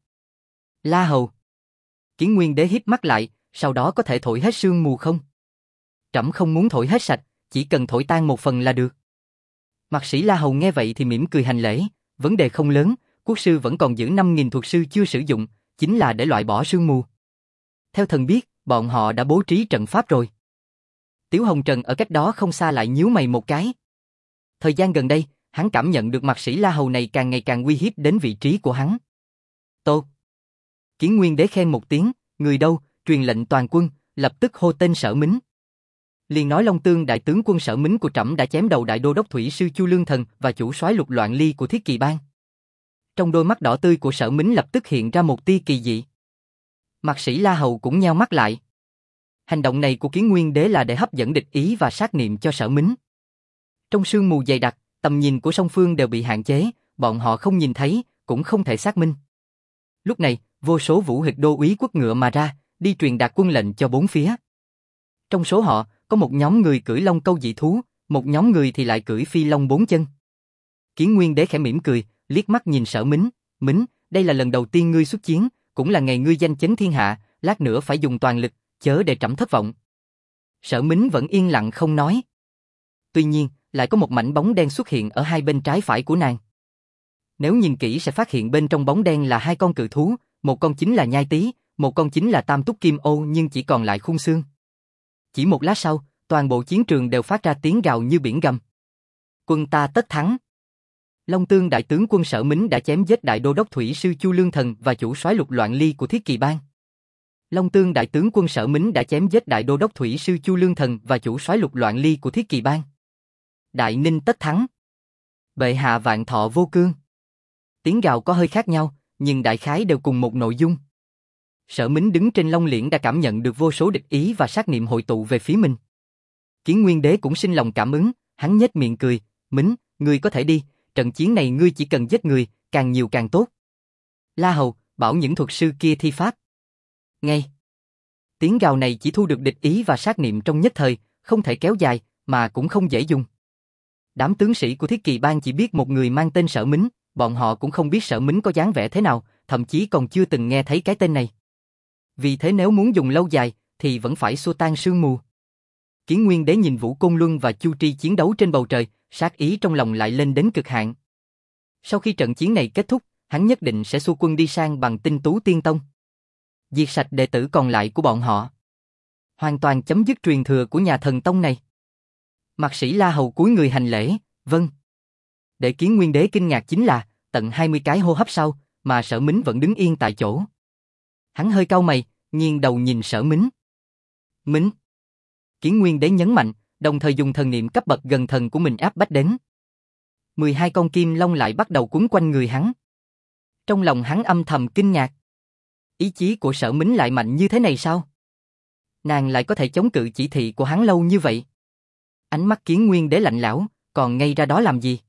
La Hầu. Kiến Nguyên Đế híp mắt lại, sau đó có thể thổi hết sương mù không? Trẫm không muốn thổi hết sạch, chỉ cần thổi tan một phần là được. Mạc Sĩ La Hầu nghe vậy thì mỉm cười hành lễ, vấn đề không lớn, quốc sư vẫn còn giữ năm nghìn thuật sư chưa sử dụng, chính là để loại bỏ sương mù. Theo thần biết, bọn họ đã bố trí trận pháp rồi. Tiểu Hồng Trần ở cách đó không xa lại nhíu mày một cái. Thời gian gần đây, hắn cảm nhận được Mạc Sĩ La Hầu này càng ngày càng uy hiếp đến vị trí của hắn. Tốt. Kiến Nguyên Đế khen một tiếng, người đâu, truyền lệnh toàn quân, lập tức hô tên Sở Mính. Liền nói Long Tương đại tướng quân Sở Mính của trẫm đã chém đầu đại đô đốc thủy sư Chu Lương Thần và chủ soái Lục Loạn Ly của Thiết Kỳ Bang. Trong đôi mắt đỏ tươi của Sở Mính lập tức hiện ra một tia kỳ dị. Mạc Sĩ La Hầu cũng nheo mắt lại. Hành động này của Kiến Nguyên Đế là để hấp dẫn địch ý và sát niệm cho Sở Mính. Trong sương mù dày đặc, tầm nhìn của song phương đều bị hạn chế, bọn họ không nhìn thấy, cũng không thể xác minh. Lúc này, vô số vũ hịch đô úy quất ngựa mà ra, đi truyền đạt quân lệnh cho bốn phía. Trong số họ, có một nhóm người cưỡi long câu dị thú, một nhóm người thì lại cưỡi phi long bốn chân. Kiến Nguyên Đế khẽ mỉm cười, liếc mắt nhìn Sở Mính, Mính, đây là lần đầu tiên ngươi xuất chiến, cũng là ngày ngươi danh chấn thiên hạ, lát nữa phải dùng toàn lực, chớ để trẫm thất vọng. Sở Mính vẫn yên lặng không nói. Tuy nhiên, lại có một mảnh bóng đen xuất hiện ở hai bên trái phải của nàng. Nếu nhìn kỹ sẽ phát hiện bên trong bóng đen là hai con cự thú, một con chính là Nhai Tý, một con chính là Tam Túc Kim Ô nhưng chỉ còn lại khung xương. Chỉ một lát sau, toàn bộ chiến trường đều phát ra tiếng gào như biển gầm. Quân ta tất thắng. Long Tương đại tướng quân Sở Mính đã chém giết đại đô đốc thủy sư Chu Lương Thần và chủ soái Lục Loạn Ly của Thiết Kỳ Bang. Long Tương đại tướng quân Sở Mính đã chém giết đại đô đốc thủy sư Chu Lương Thần và chủ soái Lục Loạn Ly của Thiết Kỳ Bang. Đại Ninh tất thắng. Bệ hạ vạn thọ vô cương. Tiếng gào có hơi khác nhau, nhưng đại khái đều cùng một nội dung. Sở Mính đứng trên Long Liễn đã cảm nhận được vô số địch ý và sát niệm hội tụ về phía mình. Kiến Nguyên Đế cũng sinh lòng cảm ứng, hắn nhếch miệng cười, Mính, ngươi có thể đi, trận chiến này ngươi chỉ cần giết người, càng nhiều càng tốt. La Hầu, bảo những thuật sư kia thi pháp. Ngay. Tiếng gào này chỉ thu được địch ý và sát niệm trong nhất thời, không thể kéo dài, mà cũng không dễ dùng. Đám tướng sĩ của Thiết Kỳ Bang chỉ biết một người mang tên Sở Mính, bọn họ cũng không biết Sở Mính có dáng vẻ thế nào, thậm chí còn chưa từng nghe thấy cái tên này. Vì thế nếu muốn dùng lâu dài, thì vẫn phải xua tan sương mù. Kiến Nguyên Đế nhìn Vũ Côn Luân và Chu Tri chiến đấu trên bầu trời, sát ý trong lòng lại lên đến cực hạn. Sau khi trận chiến này kết thúc, hắn nhất định sẽ xua quân đi sang bằng Tinh Tú Tiên Tông, diệt sạch đệ tử còn lại của bọn họ, hoàn toàn chấm dứt truyền thừa của nhà thần tông này. Mạc Sĩ La Hầu cúi người hành lễ, vâng. Để Kiến Nguyên Đế kinh ngạc chính là, tận hai mươi cái hô hấp sau, mà Sở Mính vẫn đứng yên tại chỗ. Hắn hơi cau mày, nghiêng đầu nhìn Sở Mính. Mính. Kiến Nguyên Đế nhấn mạnh, đồng thời dùng thần niệm cấp bậc gần thần của mình áp bách đến. mười hai con kim long lại bắt đầu quấn quanh người hắn. Trong lòng hắn âm thầm kinh ngạc. Ý chí của Sở Mính lại mạnh như thế này sao? Nàng lại có thể chống cự chỉ thị của hắn lâu như vậy. Ánh mắt Kiến Nguyên Đế lạnh lẽo, còn ngây ra đó làm gì?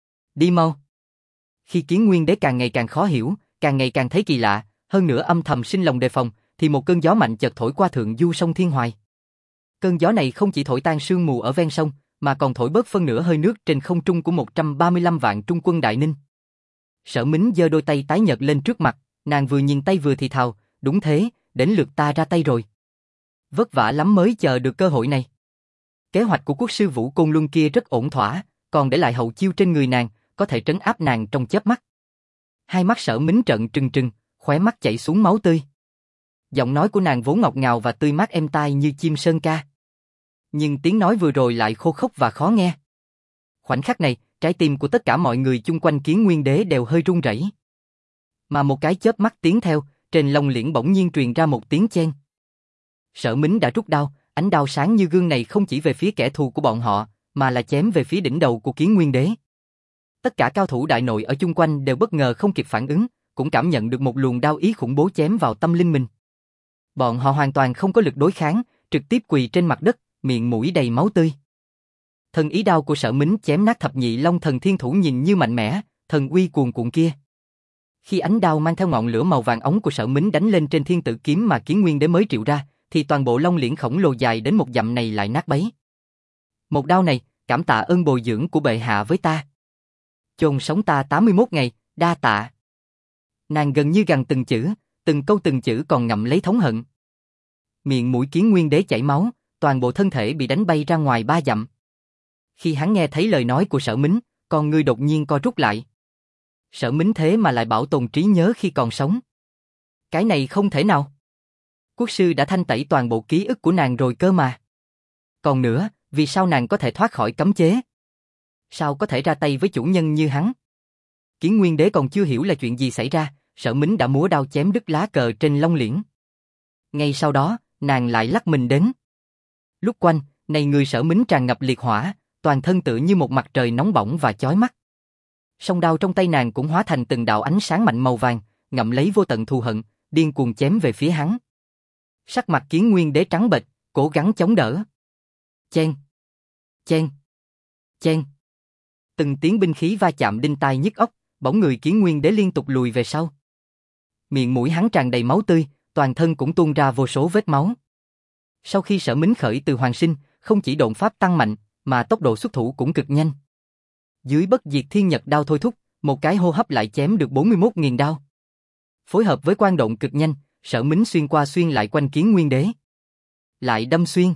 Đi mau. Khi Kiến Nguyên Đế càng ngày càng khó hiểu, càng ngày càng thấy kỳ lạ, hơn nữa âm thầm sinh lòng đề phòng, thì một cơn gió mạnh chợt thổi qua thượng du sông Thiên Hoài. Cơn gió này không chỉ thổi tan sương mù ở ven sông, mà còn thổi bớt phân nửa hơi nước trên không trung của một trăm ba mươi lăm vạn trung quân Đại Ninh. Sở Mính giơ đôi tay tái nhợt lên trước mặt, nàng vừa nhìn tay vừa thì thào, đúng thế, đến lượt ta ra tay rồi. Vất vả lắm mới chờ được cơ hội này. Kế hoạch của quốc sư Vũ Côn Luân kia rất ổn thỏa, còn để lại hậu chiêu trên người nàng, có thể trấn áp nàng trong chớp mắt. Hai mắt Sở Mính trợn trừng trừng, khóe mắt chảy xuống máu tươi. Giọng nói của nàng vốn ngọt ngào và tươi mát êm tai như chim sơn ca. Nhưng tiếng nói vừa rồi lại khô khốc và khó nghe. Khoảnh khắc này, trái tim của tất cả mọi người chung quanh Kiến Nguyên Đế đều hơi run rẩy. Mà một cái chớp mắt tiến theo, trên lông liễn bỗng nhiên truyền ra một tiếng chen. Sở Mính đã rút đao, ánh đao sáng như gương này không chỉ về phía kẻ thù của bọn họ, mà là chém về phía đỉnh đầu của Kiến Nguyên Đế. Tất cả cao thủ đại nội ở chung quanh đều bất ngờ không kịp phản ứng, cũng cảm nhận được một luồng đao ý khủng bố chém vào tâm linh mình. Bọn họ hoàn toàn không có lực đối kháng, trực tiếp quỳ trên mặt đất, miệng mũi đầy máu tươi. Thần ý đao của Sở Mính chém nát thập nhị long thần thiên thủ nhìn như mạnh mẽ, thần uy cuồn cuộn kia. Khi ánh đao mang theo ngọn lửa màu vàng ống của Sở Mính đánh lên trên thiên tử kiếm mà Kiến Nguyên Đế mới triệu ra, thì toàn bộ long liễn khổng lồ dài đến một dặm này lại nát bấy. Một đao này, cảm tạ ơn bồi dưỡng của bệ hạ với ta. Chôn sống ta tám mươi mốt ngày, đa tạ. Nàng gần như gằn từng chữ, từng câu từng chữ còn ngậm lấy thống hận. Miệng mũi Kiến Nguyên Đế chảy máu, toàn bộ thân thể bị đánh bay ra ngoài ba dặm. Khi hắn nghe thấy lời nói của Sở Mính, con ngươi đột nhiên co rút lại. Sở Mính thế mà lại bảo tồn trí nhớ khi còn sống. Cái này không thể nào. Quốc sư đã thanh tẩy toàn bộ ký ức của nàng rồi cơ mà. Còn nữa, vì sao nàng có thể thoát khỏi cấm chế? Sao có thể ra tay với chủ nhân như hắn? Kiến Nguyên Đế còn chưa hiểu là chuyện gì xảy ra, Sở Mính đã múa đao chém đứt lá cờ trên long liễn. Ngay sau đó, nàng lại lắc mình đến. Lúc quanh, này người Sở Mính tràn ngập liệt hỏa, toàn thân tựa như một mặt trời nóng bỏng và chói mắt. Song đao trong tay nàng cũng hóa thành từng đạo ánh sáng mạnh màu vàng, ngậm lấy vô tận thù hận, điên cuồng chém về phía hắn. Sắc mặt Kiến Nguyên Đế trắng bệch, cố gắng chống đỡ. Chen, chen, chen. Từng tiếng binh khí va chạm đinh tai nhức óc, bỗng người Kiến Nguyên Đế liên tục lùi về sau. Miệng mũi hắn tràn đầy máu tươi, toàn thân cũng tuôn ra vô số vết máu. Sau khi Sở Mính khởi từ hoàng sinh, không chỉ độn pháp tăng mạnh, mà tốc độ xuất thủ cũng cực nhanh. Dưới bất diệt thiên nhật đao thôi thúc, một cái hô hấp lại chém được bốn mươi mốt nghìn đao. Phối hợp với quan độn cực nhanh, Sở Mính xuyên qua xuyên lại quanh Kiến Nguyên Đế. Lại đâm xuyên.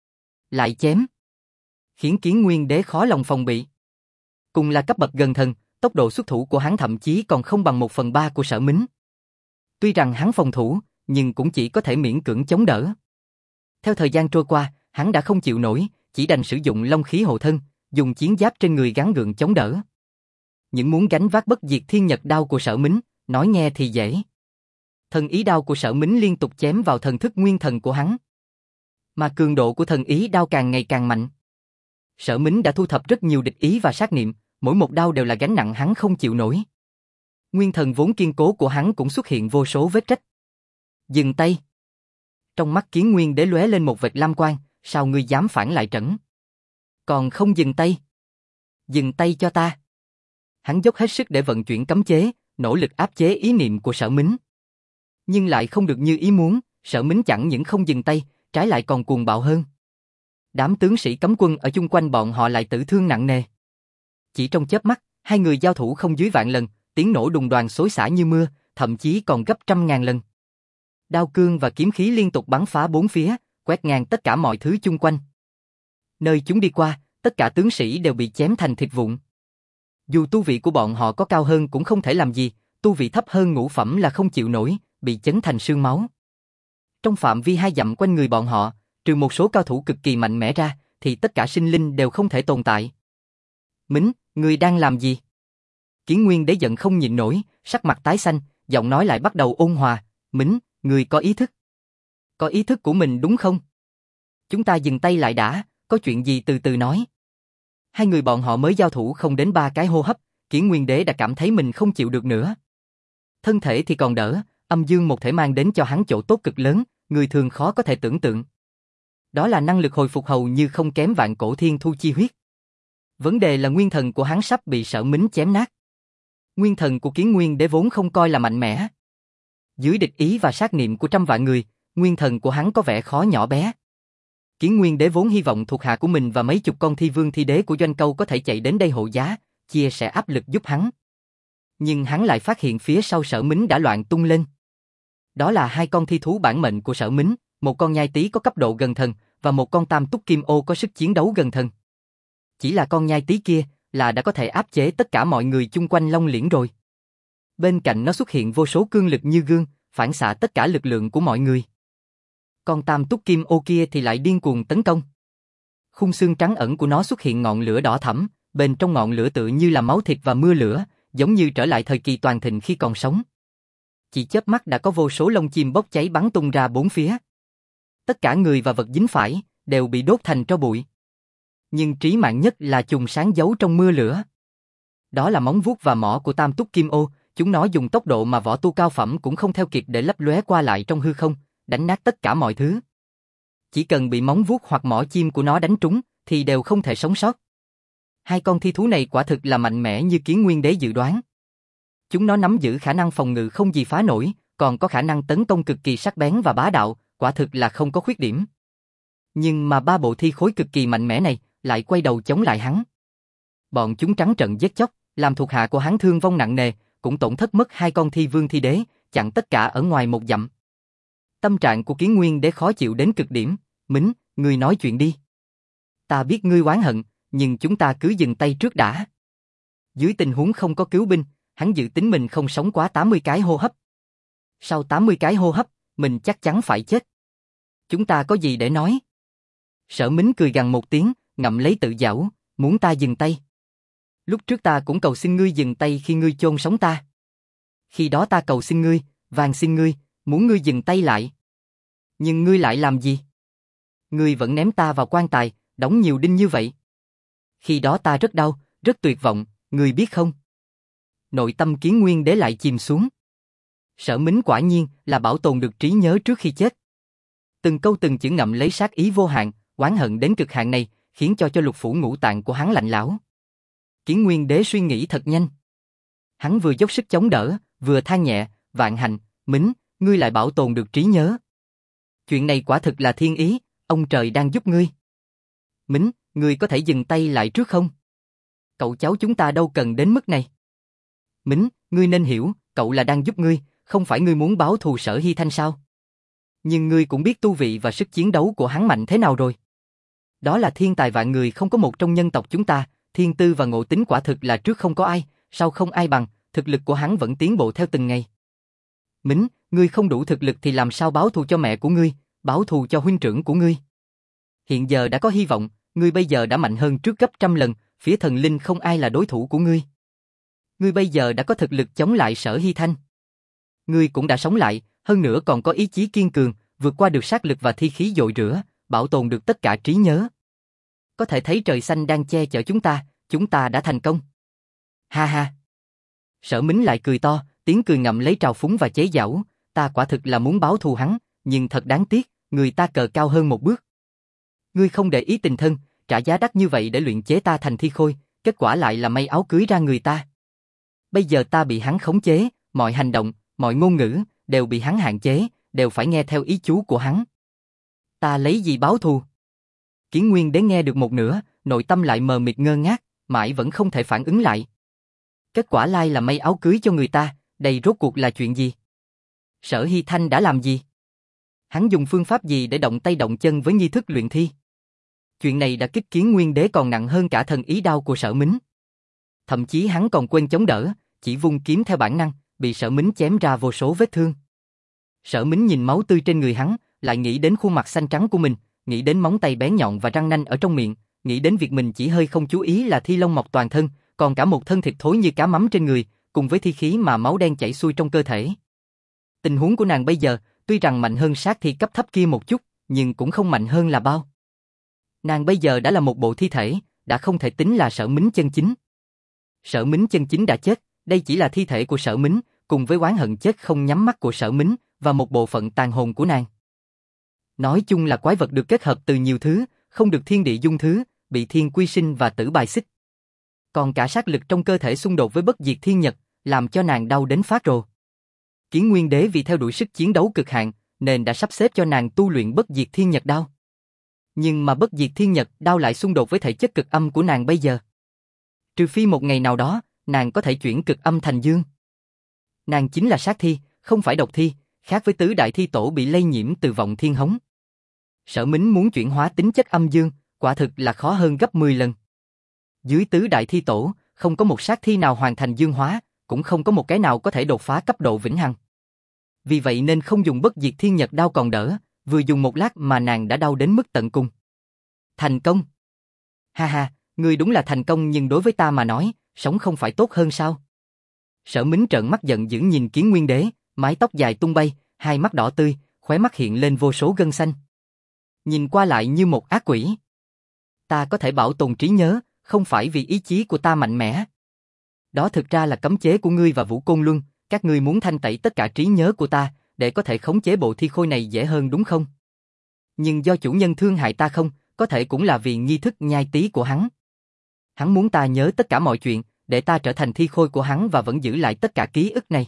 Lại chém. Khiến Kiến Nguyên Đế khó lòng phòng bị. Cùng là cấp bậc gần thần, tốc độ xuất thủ của hắn thậm chí còn không bằng một phần ba của Sở Mính. Tuy rằng hắn phòng thủ, nhưng cũng chỉ có thể miễn cưỡng chống đỡ. Theo thời gian trôi qua, hắn đã không chịu nổi, chỉ đành sử dụng long khí hộ thân, dùng chiến giáp trên người gắng gượng chống đỡ. Những muốn gánh vác bất diệt thiên nhật đao của Sở Mính, nói nghe thì dễ. Thần ý đao của Sở Mính liên tục chém vào thần thức nguyên thần của hắn. Mà cường độ của thần ý đao càng ngày càng mạnh. Sở Mính đã thu thập rất nhiều địch ý và sát niệm, mỗi một đao đều là gánh nặng hắn không chịu nổi. Nguyên thần vốn kiên cố của hắn cũng xuất hiện vô số vết rách. Dừng tay. Trong mắt Kiến Nguyên Đế lóe lên một vệt lam quang, sao ngươi dám phản lại trẫm? Còn không dừng tay. Dừng tay cho ta. Hắn dốc hết sức để vận chuyển cấm chế, nỗ lực áp chế ý niệm của Sở Mính. Nhưng lại không được như ý muốn, Sở Mính chẳng những không dừng tay, trái lại còn cuồng bạo hơn. Đám tướng sĩ cấm quân ở chung quanh bọn họ lại tử thương nặng nề. Chỉ trong chớp mắt, hai người giao thủ không dưới vạn lần, tiếng nổ đùng đoàng xối xả như mưa, thậm chí còn gấp trăm ngàn lần. Đao cương và kiếm khí liên tục bắn phá bốn phía, quét ngang tất cả mọi thứ chung quanh. Nơi chúng đi qua, tất cả tướng sĩ đều bị chém thành thịt vụn. Dù tu vị của bọn họ có cao hơn cũng không thể làm gì, tu vị thấp hơn ngũ phẩm là không chịu nổi, bị chấn thành xương máu. Trong phạm vi hai dặm quanh người bọn họ, trừ một số cao thủ cực kỳ mạnh mẽ ra, thì tất cả sinh linh đều không thể tồn tại. Mính, ngươi đang làm gì? Kiến Nguyên Đế giận không nhịn nổi, sắc mặt tái xanh, giọng nói lại bắt đầu ôn hòa. Mính, ngươi có ý thức. Có ý thức của mình đúng không? Chúng ta dừng tay lại đã, có chuyện gì từ từ nói. Hai người bọn họ mới giao thủ không đến ba cái hô hấp, Kiến Nguyên Đế đã cảm thấy mình không chịu được nữa. Thân thể thì còn đỡ, âm dương một thể mang đến cho hắn chỗ tốt cực lớn, người thường khó có thể tưởng tượng. Đó là năng lực hồi phục hầu như không kém vạn cổ thiên thu chi huyết. Vấn đề là nguyên thần của hắn sắp bị Sở Mính chém nát. Nguyên thần của Kiến Nguyên Đế vốn không coi là mạnh mẽ. Dưới địch ý và sát niệm của trăm vạn người, nguyên thần của hắn có vẻ khó nhỏ bé. Kiến Nguyên Đế vốn hy vọng thuộc hạ của mình và mấy chục con thi vương thi đế của Doanh Câu có thể chạy đến đây hộ giá, chia sẻ áp lực giúp hắn. Nhưng hắn lại phát hiện phía sau Sở Mính đã loạn tung lên. Đó là hai con thi thú bản mệnh của Sở Mính, một con nhai tý có cấp độ gần thần, và một con tam túc kim ô có sức chiến đấu gần thần. Chỉ là con nhai tý kia, là đã có thể áp chế tất cả mọi người chung quanh Long Liễn rồi. Bên cạnh nó xuất hiện vô số cương lực như gương, phản xạ tất cả lực lượng của mọi người. Con tam túc kim ô kia thì lại điên cuồng tấn công. Khung xương trắng ẩn của nó xuất hiện ngọn lửa đỏ thẫm, bên trong ngọn lửa tự như là máu thịt và mưa lửa, giống như trở lại thời kỳ toàn thịnh khi còn sống. Chỉ chớp mắt đã có vô số lông chim bốc cháy bắn tung ra bốn phía. Tất cả người và vật dính phải, đều bị đốt thành tro bụi. Nhưng trí mạng nhất là chùm sáng giấu trong mưa lửa. Đó là móng vuốt và mỏ của tam túc kim ô, chúng nó dùng tốc độ mà võ tu cao phẩm cũng không theo kịp để lấp lóe qua lại trong hư không, đánh nát tất cả mọi thứ. Chỉ cần bị móng vuốt hoặc mỏ chim của nó đánh trúng, thì đều không thể sống sót. Hai con thi thú này quả thực là mạnh mẽ như Kiến Nguyên Đế dự đoán. Chúng nó nắm giữ khả năng phòng ngự không gì phá nổi, còn có khả năng tấn công cực kỳ sắc bén và bá đạo, quả thực là không có khuyết điểm. Nhưng mà ba bộ thi khối cực kỳ mạnh mẽ này lại quay đầu chống lại hắn. Bọn chúng trắng trợn giết chóc, làm thuộc hạ của hắn thương vong nặng nề, cũng tổn thất mất hai con thi vương thi đế, chặn tất cả ở ngoài một dặm. Tâm trạng của Kiến Nguyên Đế khó chịu đến cực điểm. Mính, ngươi nói chuyện đi. Ta biết ngươi oán hận, nhưng chúng ta cứ dừng tay trước đã. Dưới tình huống không có cứu binh, hắn dự tính mình không sống quá tám mươi cái hô hấp. Sau tám mươi cái hô hấp, mình chắc chắn phải chết. Chúng ta có gì để nói? Sở Mính cười gằn một tiếng, ngậm lấy tự giảo, muốn ta dừng tay. Lúc trước ta cũng cầu xin ngươi dừng tay khi ngươi chôn sống ta. Khi đó ta cầu xin ngươi, van xin ngươi, muốn ngươi dừng tay lại. Nhưng ngươi lại làm gì? Ngươi vẫn ném ta vào quan tài, đóng nhiều đinh như vậy. Khi đó ta rất đau, rất tuyệt vọng, ngươi biết không? Nội tâm Kiến Nguyên Đế lại chìm xuống. Sở Mính quả nhiên là bảo tồn được trí nhớ trước khi chết. Từng câu từng chữ ngậm lấy sát ý vô hạn, oán hận đến cực hạn này, khiến cho cho lục phủ ngũ tạng của hắn lạnh lẽo. Kiến Nguyên Đế suy nghĩ thật nhanh. Hắn vừa dốc sức chống đỡ, vừa than nhẹ, vạn hạnh, Mính, ngươi lại bảo tồn được trí nhớ. Chuyện này quả thực là thiên ý, ông trời đang giúp ngươi. Mính, ngươi có thể dừng tay lại trước không? Cậu cháu chúng ta đâu cần đến mức này. Mính, ngươi nên hiểu, cậu là đang giúp ngươi, không phải ngươi muốn báo thù Sở Hy Thanh sao? Nhưng ngươi cũng biết tu vị và sức chiến đấu của hắn mạnh thế nào rồi. Đó là thiên tài vạn người không có một trong nhân tộc chúng ta, thiên tư và ngộ tính quả thực là trước không có ai, sau không ai bằng, thực lực của hắn vẫn tiến bộ theo từng ngày. Mính, ngươi không đủ thực lực thì làm sao báo thù cho mẹ của ngươi, báo thù cho huynh trưởng của ngươi. Hiện giờ đã có hy vọng, ngươi bây giờ đã mạnh hơn trước gấp trăm lần, phía thần linh không ai là đối thủ của ngươi. Ngươi bây giờ đã có thực lực chống lại Sở Hy Thanh. Ngươi cũng đã sống lại, hơn nữa còn có ý chí kiên cường, vượt qua được sát lực và thi khí dội rửa, bảo tồn được tất cả trí nhớ. Có thể thấy trời xanh đang che chở chúng ta, chúng ta đã thành công. Ha ha. Sở Mính lại cười to, tiếng cười ngậm lấy trào phúng và chế giễu, ta quả thực là muốn báo thù hắn, nhưng thật đáng tiếc, người ta cờ cao hơn một bước. Ngươi không để ý tình thân, trả giá đắt như vậy để luyện chế ta thành thi khôi, kết quả lại là may áo cưới ra người ta. Bây giờ ta bị hắn khống chế, mọi hành động, mọi ngôn ngữ, đều bị hắn hạn chế, đều phải nghe theo ý chú của hắn. Ta lấy gì báo thù? Kiến Nguyên Đế nghe được một nửa, nội tâm lại mờ mịt ngơ ngác, mãi vẫn không thể phản ứng lại. Kết quả lai là may áo cưới cho người ta, đây rốt cuộc là chuyện gì? Sở Hy Thanh đã làm gì? Hắn dùng phương pháp gì để động tay động chân với nghi thức luyện thi? Chuyện này đã kích Kiến Nguyên Đế còn nặng hơn cả thần ý đao của Sở Mính. Thậm chí hắn còn quên chống đỡ, chỉ vung kiếm theo bản năng, bị Sở Mính chém ra vô số vết thương. Sở Mính nhìn máu tươi trên người hắn, lại nghĩ đến khuôn mặt xanh trắng của mình, nghĩ đến móng tay bén nhọn và răng nanh ở trong miệng, nghĩ đến việc mình chỉ hơi không chú ý là thi lông mọc toàn thân, còn cả một thân thịt thối như cá mắm trên người, cùng với thi khí mà máu đen chảy xuôi trong cơ thể. Tình huống của nàng bây giờ, tuy rằng mạnh hơn sát thi cấp thấp kia một chút, nhưng cũng không mạnh hơn là bao. Nàng bây giờ đã là một bộ thi thể, đã không thể tính là Sở Mính chân chính. Sở Mính chân chính đã chết, đây chỉ là thi thể của Sở Mính, cùng với oán hận chết không nhắm mắt của Sở Mính, và một bộ phận tàn hồn của nàng. Nói chung là quái vật được kết hợp từ nhiều thứ, không được thiên địa dung thứ, bị thiên quy sinh và tử bài xích. Còn cả sát lực trong cơ thể xung đột với bất diệt thiên nhật, làm cho nàng đau đến phát rồ. Kiến Nguyên Đế vì theo đuổi sức chiến đấu cực hạn, nên đã sắp xếp cho nàng tu luyện bất diệt thiên nhật đao. Nhưng mà bất diệt thiên nhật đao lại xung đột với thể chất cực âm của nàng bây giờ. Trừ phi một ngày nào đó, nàng có thể chuyển cực âm thành dương. Nàng chính là sát thi, không phải độc thi, khác với tứ đại thi tổ bị lây nhiễm từ vọng thiên hống. Sở Mính muốn chuyển hóa tính chất âm dương, quả thực là khó hơn gấp mười lần. Dưới tứ đại thi tổ, không có một sát thi nào hoàn thành dương hóa, cũng không có một cái nào có thể đột phá cấp độ vĩnh hằng. Vì vậy nên không dùng bất diệt thiên nhật đao còn đỡ, vừa dùng một lát mà nàng đã đau đến mức tận cùng. Thành công! Ha ha, ngươi đúng là thành công, nhưng đối với ta mà nói, sống không phải tốt hơn sao? Sở Mính trợn mắt giận dữ nhìn Kiến Nguyên Đế, mái tóc dài tung bay, hai mắt đỏ tươi, khóe mắt hiện lên vô số gân xanh. Nhìn qua lại như một ác quỷ. Ta có thể bảo tồn trí nhớ, không phải vì ý chí của ta mạnh mẽ. Đó thực ra là cấm chế của ngươi và Vũ Côn Luân, các ngươi muốn thanh tẩy tất cả trí nhớ của ta, để có thể khống chế bộ thi khôi này dễ hơn đúng không? Nhưng do chủ nhân thương hại ta không, có thể cũng là vì nghi thức nhai tí của hắn. Hắn muốn ta nhớ tất cả mọi chuyện, để ta trở thành thi khôi của hắn và vẫn giữ lại tất cả ký ức này.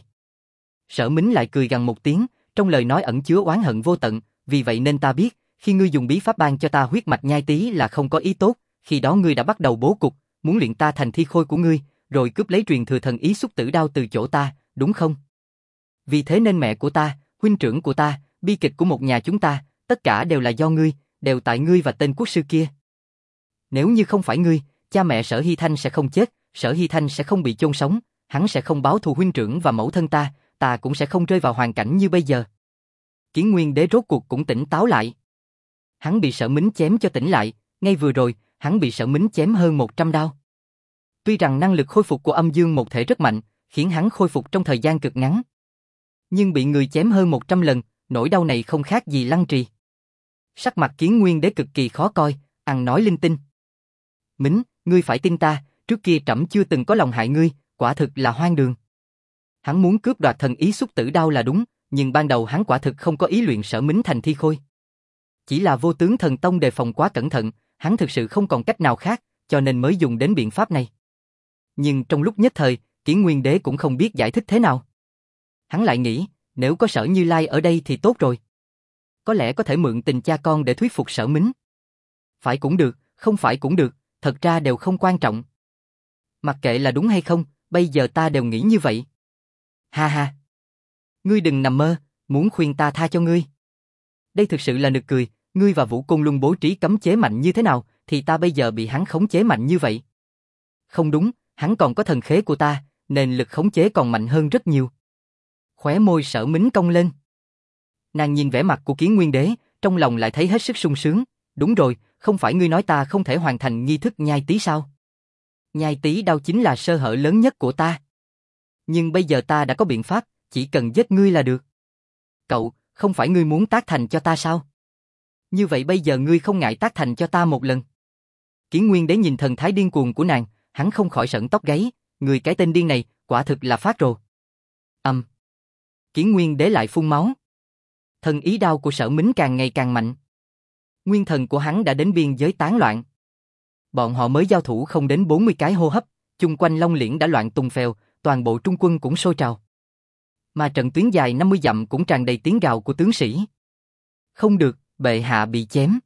Sở Mính lại cười gằn một tiếng, trong lời nói ẩn chứa oán hận vô tận, vì vậy nên ta biết, khi ngươi dùng bí pháp ban cho ta huyết mạch nhai tí là không có ý tốt, khi đó ngươi đã bắt đầu bố cục, muốn luyện ta thành thi khôi của ngươi, rồi cướp lấy truyền thừa thần ý xúc tử đao từ chỗ ta, đúng không? Vì thế nên mẹ của ta, huynh trưởng của ta, bi kịch của một nhà chúng ta, tất cả đều là do ngươi, đều tại ngươi và tên quốc sư kia. Nếu như không phải ngươi, cha mẹ Sở Hy Thanh sẽ không chết, Sở Hy Thanh sẽ không bị chôn sống, hắn sẽ không báo thù huynh trưởng và mẫu thân ta, ta cũng sẽ không rơi vào hoàn cảnh như bây giờ. Kiến Nguyên Đế rốt cuộc cũng tỉnh táo lại. Hắn bị Sở Mính chém cho tỉnh lại, ngay vừa rồi, hắn bị Sở Mính chém hơn một trăm đao. Tuy rằng năng lực khôi phục của âm dương một thể rất mạnh, khiến hắn khôi phục trong thời gian cực ngắn. Nhưng bị người chém hơn một trăm lần, nỗi đau này không khác gì lăng trì. Sắc mặt Kiến Nguyên Đế cực kỳ khó coi, ăn nói linh tinh. Mính, ngươi phải tin ta, trước kia trẫm chưa từng có lòng hại ngươi, quả thực là hoang đường. Hắn muốn cướp đoạt thần ý xúc tử đao là đúng, nhưng ban đầu hắn quả thực không có ý luyện Sở Mính thành thi khôi. Chỉ là Vô Tướng Thần Tông đề phòng quá cẩn thận, hắn thực sự không còn cách nào khác, cho nên mới dùng đến biện pháp này. Nhưng trong lúc nhất thời, Kiến Nguyên Đế cũng không biết giải thích thế nào. Hắn lại nghĩ, nếu có Sở Như Lai ở đây thì tốt rồi. Có lẽ có thể mượn tình cha con để thuyết phục Sở Mính. Phải cũng được, không phải cũng được, thật ra đều không quan trọng. Mặc kệ là đúng hay không, bây giờ ta đều nghĩ như vậy. Ha ha. Ngươi đừng nằm mơ, muốn khuyên ta tha cho ngươi. Đây thực sự là nực cười, ngươi và Vũ Côn Luân bố trí cấm chế mạnh như thế nào, thì ta bây giờ bị hắn khống chế mạnh như vậy. Không đúng, hắn còn có thần khế của ta, nên lực khống chế còn mạnh hơn rất nhiều. Khóe môi Sở Mính cong lên. Nàng nhìn vẻ mặt của Kiến Nguyên Đế, trong lòng lại thấy hết sức sung sướng. Đúng rồi, không phải ngươi nói ta không thể hoàn thành nghi thức nhai tí sao? Nhai tí đao chính là sơ hở lớn nhất của ta. Nhưng bây giờ ta đã có biện pháp, chỉ cần giết ngươi là được. Cậu, không phải ngươi muốn tác thành cho ta sao? Như vậy bây giờ ngươi không ngại tác thành cho ta một lần. Kiến Nguyên Đế nhìn thần thái điên cuồng của nàng, hắn không khỏi sởn tóc gáy, người cái tên điên này, quả thực là phát rồ. Âm. Um. Kiến Nguyên Đế lại phun máu. Thần ý đao của Sở Mính càng ngày càng mạnh. Nguyên thần của hắn đã đến biên giới tán loạn. Bọn họ mới giao thủ không đến bốn mươi cái hô hấp, chung quanh Long Liễn đã loạn tung phèo, toàn bộ trung quân cũng sôi trào. Mà trận tuyến dài năm mươi dặm cũng tràn đầy tiếng gào của tướng sĩ. Không được, bệ hạ bị chém.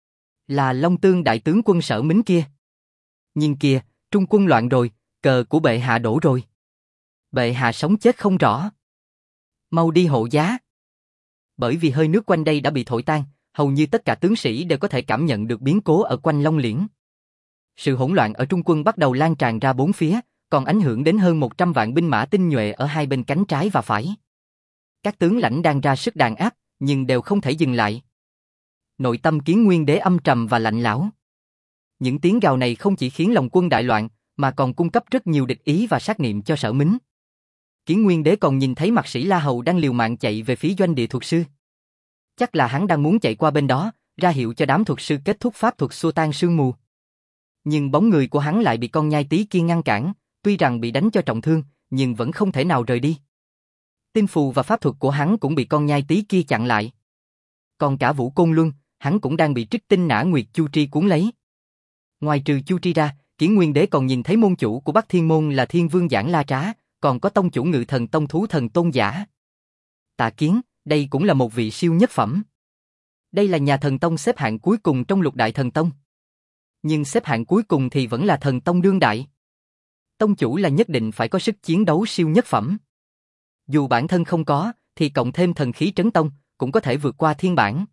Là Long Tương đại tướng quân Sở Mính kia. Nhìn kìa, trung quân loạn rồi, cờ của bệ hạ đổ rồi. Bệ hạ sống chết không rõ. Mau đi hộ giá. Bởi vì hơi nước quanh đây đã bị thổi tan, hầu như tất cả tướng sĩ đều có thể cảm nhận được biến cố ở quanh Long Liễn. Sự hỗn loạn ở trung quân bắt đầu lan tràn ra bốn phía, còn ảnh hưởng đến hơn một trăm vạn binh mã tinh nhuệ ở hai bên cánh trái và phải. Các tướng lãnh đang ra sức đàn áp, nhưng đều không thể dừng lại. Nội tâm Kiến Nguyên Đế âm trầm và lạnh lẽo. Những tiếng gào này không chỉ khiến lòng quân đại loạn, mà còn cung cấp rất nhiều địch ý và sát niệm cho Sở Mính. Kiến Nguyên Đế còn nhìn thấy Mạc Sĩ La Hầu đang liều mạng chạy về phía doanh địa thuật sư. Chắc là hắn đang muốn chạy qua bên đó, ra hiệu cho đám thuật sư kết thúc pháp thuật xua tan sương mù. Nhưng bóng người của hắn lại bị con nhai tí kia ngăn cản, tuy rằng bị đánh cho trọng thương, nhưng vẫn không thể nào rời đi. Tinh phù và pháp thuật của hắn cũng bị con nhai tí kia chặn lại. Còn cả Vũ Côn Luân, hắn cũng đang bị Trích Tinh Nã Nguyệt Chu Tri cuốn lấy. Ngoài trừ Chu Tri ra, Kiến Nguyên Đế còn nhìn thấy môn chủ của Bắc Thiên Môn là Thiên Vương Giảng La Trá, còn có tông chủ Ngự Thần Tông Thú Thần Tôn Giả. Tạ Kiến, đây cũng là một vị siêu nhất phẩm. Đây là nhà thần tông xếp hạng cuối cùng trong lục đại thần tông. Nhưng xếp hạng cuối cùng thì vẫn là thần tông đương đại. Tông chủ là nhất định phải có sức chiến đấu siêu nhất phẩm. Dù bản thân không có, thì cộng thêm thần khí trấn tông, cũng có thể vượt qua thiên bản.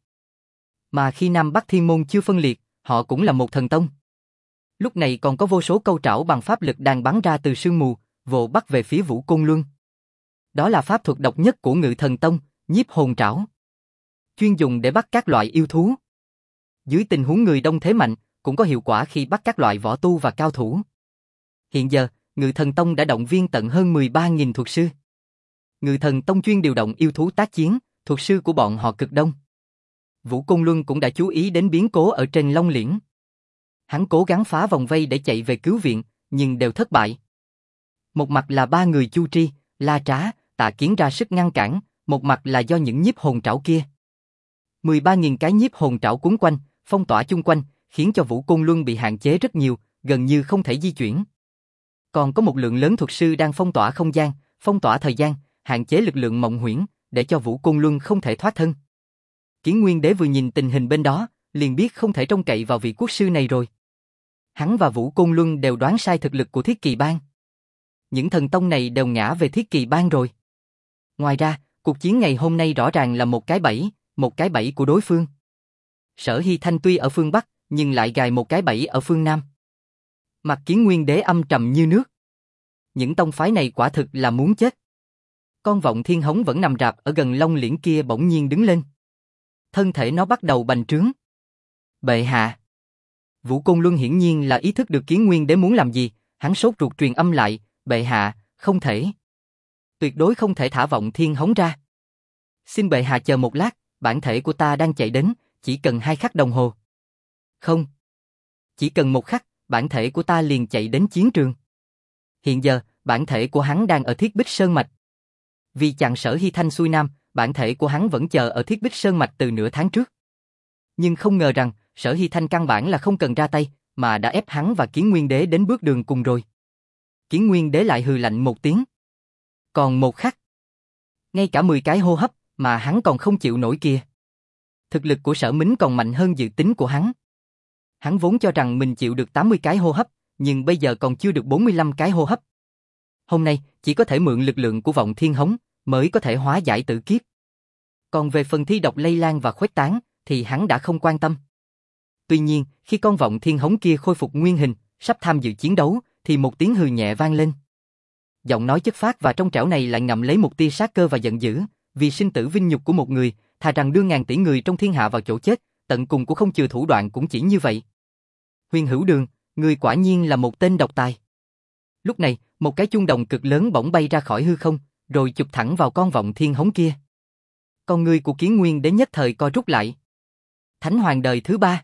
Mà khi Nam Bắc Thiên Môn chưa phân liệt, họ cũng là một thần tông. Lúc này còn có vô số câu trảo bằng pháp lực đang bắn ra từ sương mù, vồ bắt về phía Vũ Côn Luân. Đó là pháp thuật độc nhất của Ngự Thần Tông, nhiếp hồn trảo. Chuyên dùng để bắt các loại yêu thú. Dưới tình huống người đông thế mạnh, cũng có hiệu quả khi bắt các loại võ tu và cao thủ. Hiện giờ, Ngự Thần Tông đã động viên tận hơn mười ba nghìn thuật sư. Ngự Thần Tông chuyên điều động yêu thú tác chiến, thuật sư của bọn họ cực đông. Vũ Côn Luân cũng đã chú ý đến biến cố ở trên Long Liễn. Hắn cố gắng phá vòng vây để chạy về cứu viện, nhưng đều thất bại. Một mặt là ba người Chu Tri, La Trá, Tạ Kiến ra sức ngăn cản, một mặt là do những nhiếp hồn trảo kia. mười ba nghìn cái nhiếp hồn trảo cuốn quanh, phong tỏa chung quanh, khiến cho Vũ Côn Luân bị hạn chế rất nhiều, gần như không thể di chuyển. Còn có một lượng lớn thuật sư đang phong tỏa không gian, phong tỏa thời gian, hạn chế lực lượng mộng huyễn, để cho Vũ Côn Luân không thể thoát thân. Kiến Nguyên Đế vừa nhìn tình hình bên đó, liền biết không thể trông cậy vào vị quốc sư này rồi. Hắn và Vũ Côn Luân đều đoán sai thực lực của Thiết Kỳ Bang. Những thần tông này đều ngã về Thiết Kỳ Bang rồi. Ngoài ra, cuộc chiến ngày hôm nay rõ ràng là một cái bẫy, một cái bẫy của đối phương. Sở Hy Thanh tuy ở phương Bắc, nhưng lại gài một cái bẫy ở phương Nam. Mặt Kiến Nguyên Đế âm trầm như nước. Những tông phái này quả thực là muốn chết. Con Vọng Thiên Hống vẫn nằm rạp ở gần Long Liễn kia bỗng nhiên đứng lên. Thân thể nó bắt đầu bành trướng. Bệ hạ. Vũ Côn Luân hiển nhiên là ý thức được Kiến Nguyên Đế muốn làm gì, hắn sốt ruột truyền âm lại, bệ hạ, không thể. Tuyệt đối không thể thả Vọng Thiên Hống ra. Xin bệ hạ chờ một lát, bản thể của ta đang chạy đến, chỉ cần hai khắc đồng hồ. Không. Chỉ cần một khắc, bản thể của ta liền chạy đến chiến trường. Hiện giờ, bản thể của hắn đang ở Thiết Bích Sơn Mạch. Vì chặn Sở Hy Thanh xuôi nam, bản thể của hắn vẫn chờ ở Thiết Bích Sơn Mạch từ nửa tháng trước. Nhưng không ngờ rằng, Sở Hy Thanh căn bản là không cần ra tay, mà đã ép hắn và Kiến Nguyên Đế đến bước đường cùng rồi. Kiến Nguyên Đế lại hừ lạnh một tiếng. Còn một khắc. Ngay cả mười cái hô hấp, mà hắn còn không chịu nổi kia. Thực lực của Sở Mính còn mạnh hơn dự tính của hắn. Hắn vốn cho rằng mình chịu được tám mươi cái hô hấp, nhưng bây giờ còn chưa được bốn mươi lăm cái hô hấp. Hôm nay, chỉ có thể mượn lực lượng của Vọng Thiên Hống, mới có thể hóa giải tử kiếp. Còn về phần thi độc lây lan và khuếch tán, thì hắn đã không quan tâm. Tuy nhiên, khi con Vọng Thiên Hống kia khôi phục nguyên hình, sắp tham dự chiến đấu, thì một tiếng hừ nhẹ vang lên. Giọng nói chất phác và trong trẻo này lại ngậm lấy một tia sát cơ và giận dữ, vì sinh tử vinh nhục của một người, thà rằng đưa ngàn tỷ người trong thiên hạ vào chỗ chết, tận cùng của không chừa thủ đoạn cũng chỉ như vậy. Huyền Hữu Đường, người quả nhiên là một tên độc tài. Lúc này, một cái chuông đồng cực lớn bỗng bay ra khỏi hư không, rồi chụp thẳng vào con Vọng Thiên Hống kia. Con người của Kiến Nguyên Đế nhất thời co rút lại. Thánh Hoàng đời thứ ba.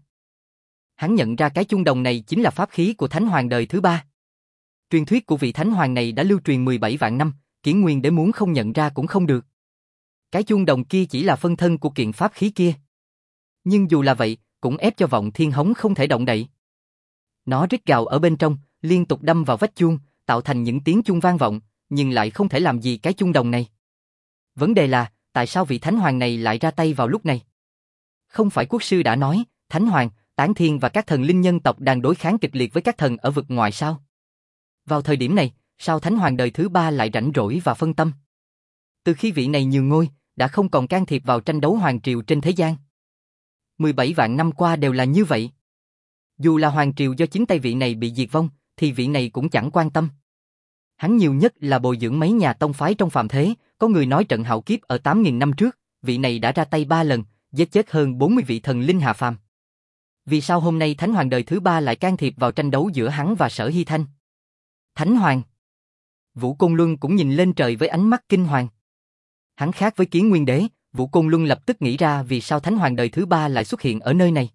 Hắn nhận ra cái chuông đồng này chính là pháp khí của Thánh Hoàng đời thứ ba. Truyền thuyết của vị Thánh Hoàng này đã lưu truyền mười bảy vạn năm, Kiến Nguyên Đế muốn không nhận ra cũng không được. Cái chuông đồng kia chỉ là phân thân của kiện pháp khí kia. Nhưng dù là vậy, cũng ép cho Vọng Thiên Hống không thể động đậy. Nó rít gào ở bên trong, liên tục đâm vào vách chuông, tạo thành những tiếng chuông vang vọng, nhưng lại không thể làm gì cái chuông đồng này. Vấn đề là, tại sao vị Thánh Hoàng này lại ra tay vào lúc này? Không phải quốc sư đã nói, Thánh Hoàng, Tán Thiên và các thần linh nhân tộc đang đối kháng kịch liệt với các thần ở vực ngoài sao? Vào thời điểm này, sao Thánh Hoàng đời thứ ba lại rảnh rỗi và phân tâm? Từ khi vị này nhường ngôi, đã không còn can thiệp vào tranh đấu hoàng triều trên thế gian. mười bảy vạn năm qua đều là như vậy. Dù là hoàng triều do chính tay vị này bị diệt vong, thì vị này cũng chẳng quan tâm. Hắn nhiều nhất là bồi dưỡng mấy nhà tông phái trong phàm thế, có người nói trận hạo kiếp ở tám nghìn năm trước, vị này đã ra tay ba lần, giết chết hơn bốn mươi vị thần linh hạ phàm. Vì sao hôm nay Thánh Hoàng đời thứ ba lại can thiệp vào tranh đấu giữa hắn và Sở Hy Thanh? Thánh Hoàng. Vũ Côn Luân cũng nhìn lên trời với ánh mắt kinh hoàng. Hắn khác với Kiến Nguyên Đế, Vũ Côn Luân lập tức nghĩ ra vì sao Thánh Hoàng đời thứ ba lại xuất hiện ở nơi này.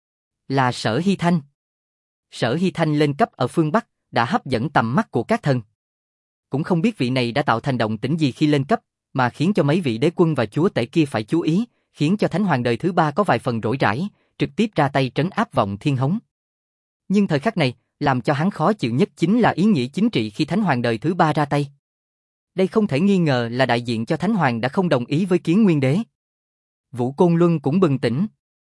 Là Sở Hy Thanh. Sở Hy Thanh lên cấp ở phương Bắc, đã hấp dẫn tầm mắt của các thần. Cũng không biết vị này đã tạo thành động tĩnh gì khi lên cấp, mà khiến cho mấy vị đế quân và chúa tể kia phải chú ý, khiến cho Thánh Hoàng đời thứ ba có vài phần rỗi rãi, trực tiếp ra tay trấn áp Vọng Thiên Hống. Nhưng thời khắc này, làm cho hắn khó chịu nhất chính là ý nghĩa chính trị khi Thánh Hoàng đời thứ ba ra tay. Đây không thể nghi ngờ là đại diện cho Thánh Hoàng đã không đồng ý với Kiến Nguyên Đế. Vũ Côn Luân cũng bừng tỉnh.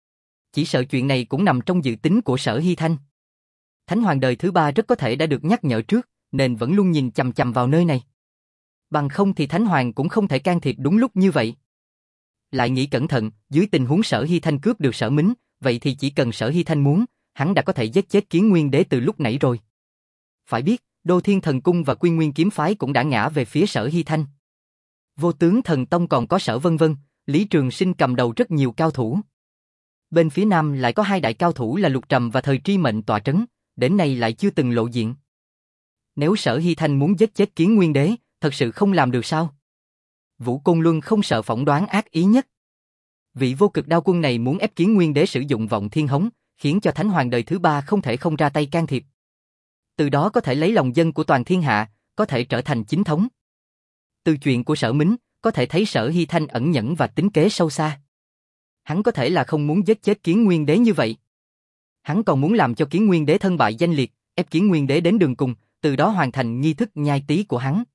Chỉ sợ chuyện này cũng nằm trong dự tính của Sở Hy Thanh. Thánh Hoàng đời thứ ba rất có thể đã được nhắc nhở trước, nên vẫn luôn nhìn chằm chằm vào nơi này. Bằng không thì Thánh Hoàng cũng không thể can thiệp đúng lúc như vậy. Lại nghĩ cẩn thận, dưới tình huống Sở Hy Thanh cướp được Sở Mính, vậy thì chỉ cần Sở Hy Thanh muốn, hắn đã có thể giết chết Kiến Nguyên Đế từ lúc nãy rồi. Phải biết, Đô Thiên Thần Cung và Quy Nguyên Kiếm Phái cũng đã ngã về phía Sở Hy Thanh. Vô Tướng Thần Tông còn có Sở Vân Vân, Lý Trường Sinh cầm đầu rất nhiều cao thủ. Bên phía Nam lại có hai đại cao thủ là Lục Trầm và Thời Tri Mệnh tọa trấn, đến nay lại chưa từng lộ diện. Nếu Sở Hy Thanh muốn giết chết Kiến Nguyên Đế, thật sự không làm được sao? Vũ Côn Luân không sợ phỏng đoán ác ý nhất. Vị vô cực đao quân này muốn ép Kiến Nguyên Đế sử dụng vọng thiên hống, khiến cho Thánh Hoàng đời thứ ba không thể không ra tay can thiệp. Từ đó có thể lấy lòng dân của toàn thiên hạ, có thể trở thành chính thống. Từ chuyện của Sở Mính, có thể thấy Sở Hy Thanh ẩn nhẫn và tính kế sâu xa. Hắn có thể là không muốn giết chết Kiến Nguyên Đế như vậy. Hắn còn muốn làm cho Kiến Nguyên Đế thân bại danh liệt, ép Kiến Nguyên Đế đến đường cùng, từ đó hoàn thành nghi thức nhai tí của hắn.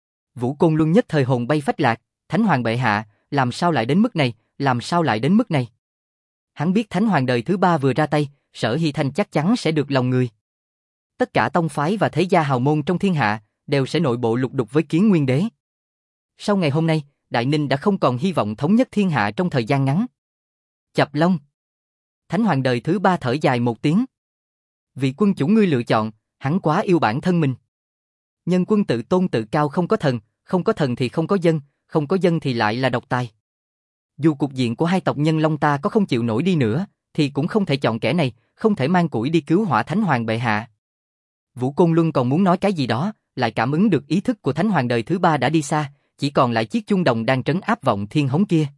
Vũ Côn Luân nhất thời hồn bay phách lạc, Thánh Hoàng bệ hạ, làm sao lại đến mức này, làm sao lại đến mức này? Hắn biết Thánh Hoàng đời thứ ba vừa ra tay, Sở Hy Thanh chắc chắn sẽ được lòng người. Tất cả tông phái và thế gia hào môn trong thiên hạ đều sẽ nội bộ lục đục với Kiến Nguyên Đế. Sau ngày hôm nay, Đại Ninh đã không còn hy vọng thống nhất thiên hạ trong thời gian ngắn. Chập Long. Thánh Hoàng đời thứ ba thở dài một tiếng. Vị quân chủ ngươi lựa chọn, hắn quá yêu bản thân mình. Nhân quân tự tôn tự cao không có thần, không có thần thì không có dân, không có dân thì lại là độc tài. Dù cục diện của hai tộc Nhân Long ta có không chịu nổi đi nữa, thì cũng không thể chọn kẻ này, không thể mang củi đi cứu hỏa Thánh Hoàng bệ hạ. Vũ Côn Luân còn muốn nói cái gì đó, lại cảm ứng được ý thức của Thánh Hoàng đời thứ ba đã đi xa, chỉ còn lại chiếc chuông đồng đang trấn áp vọng thiên hống kia.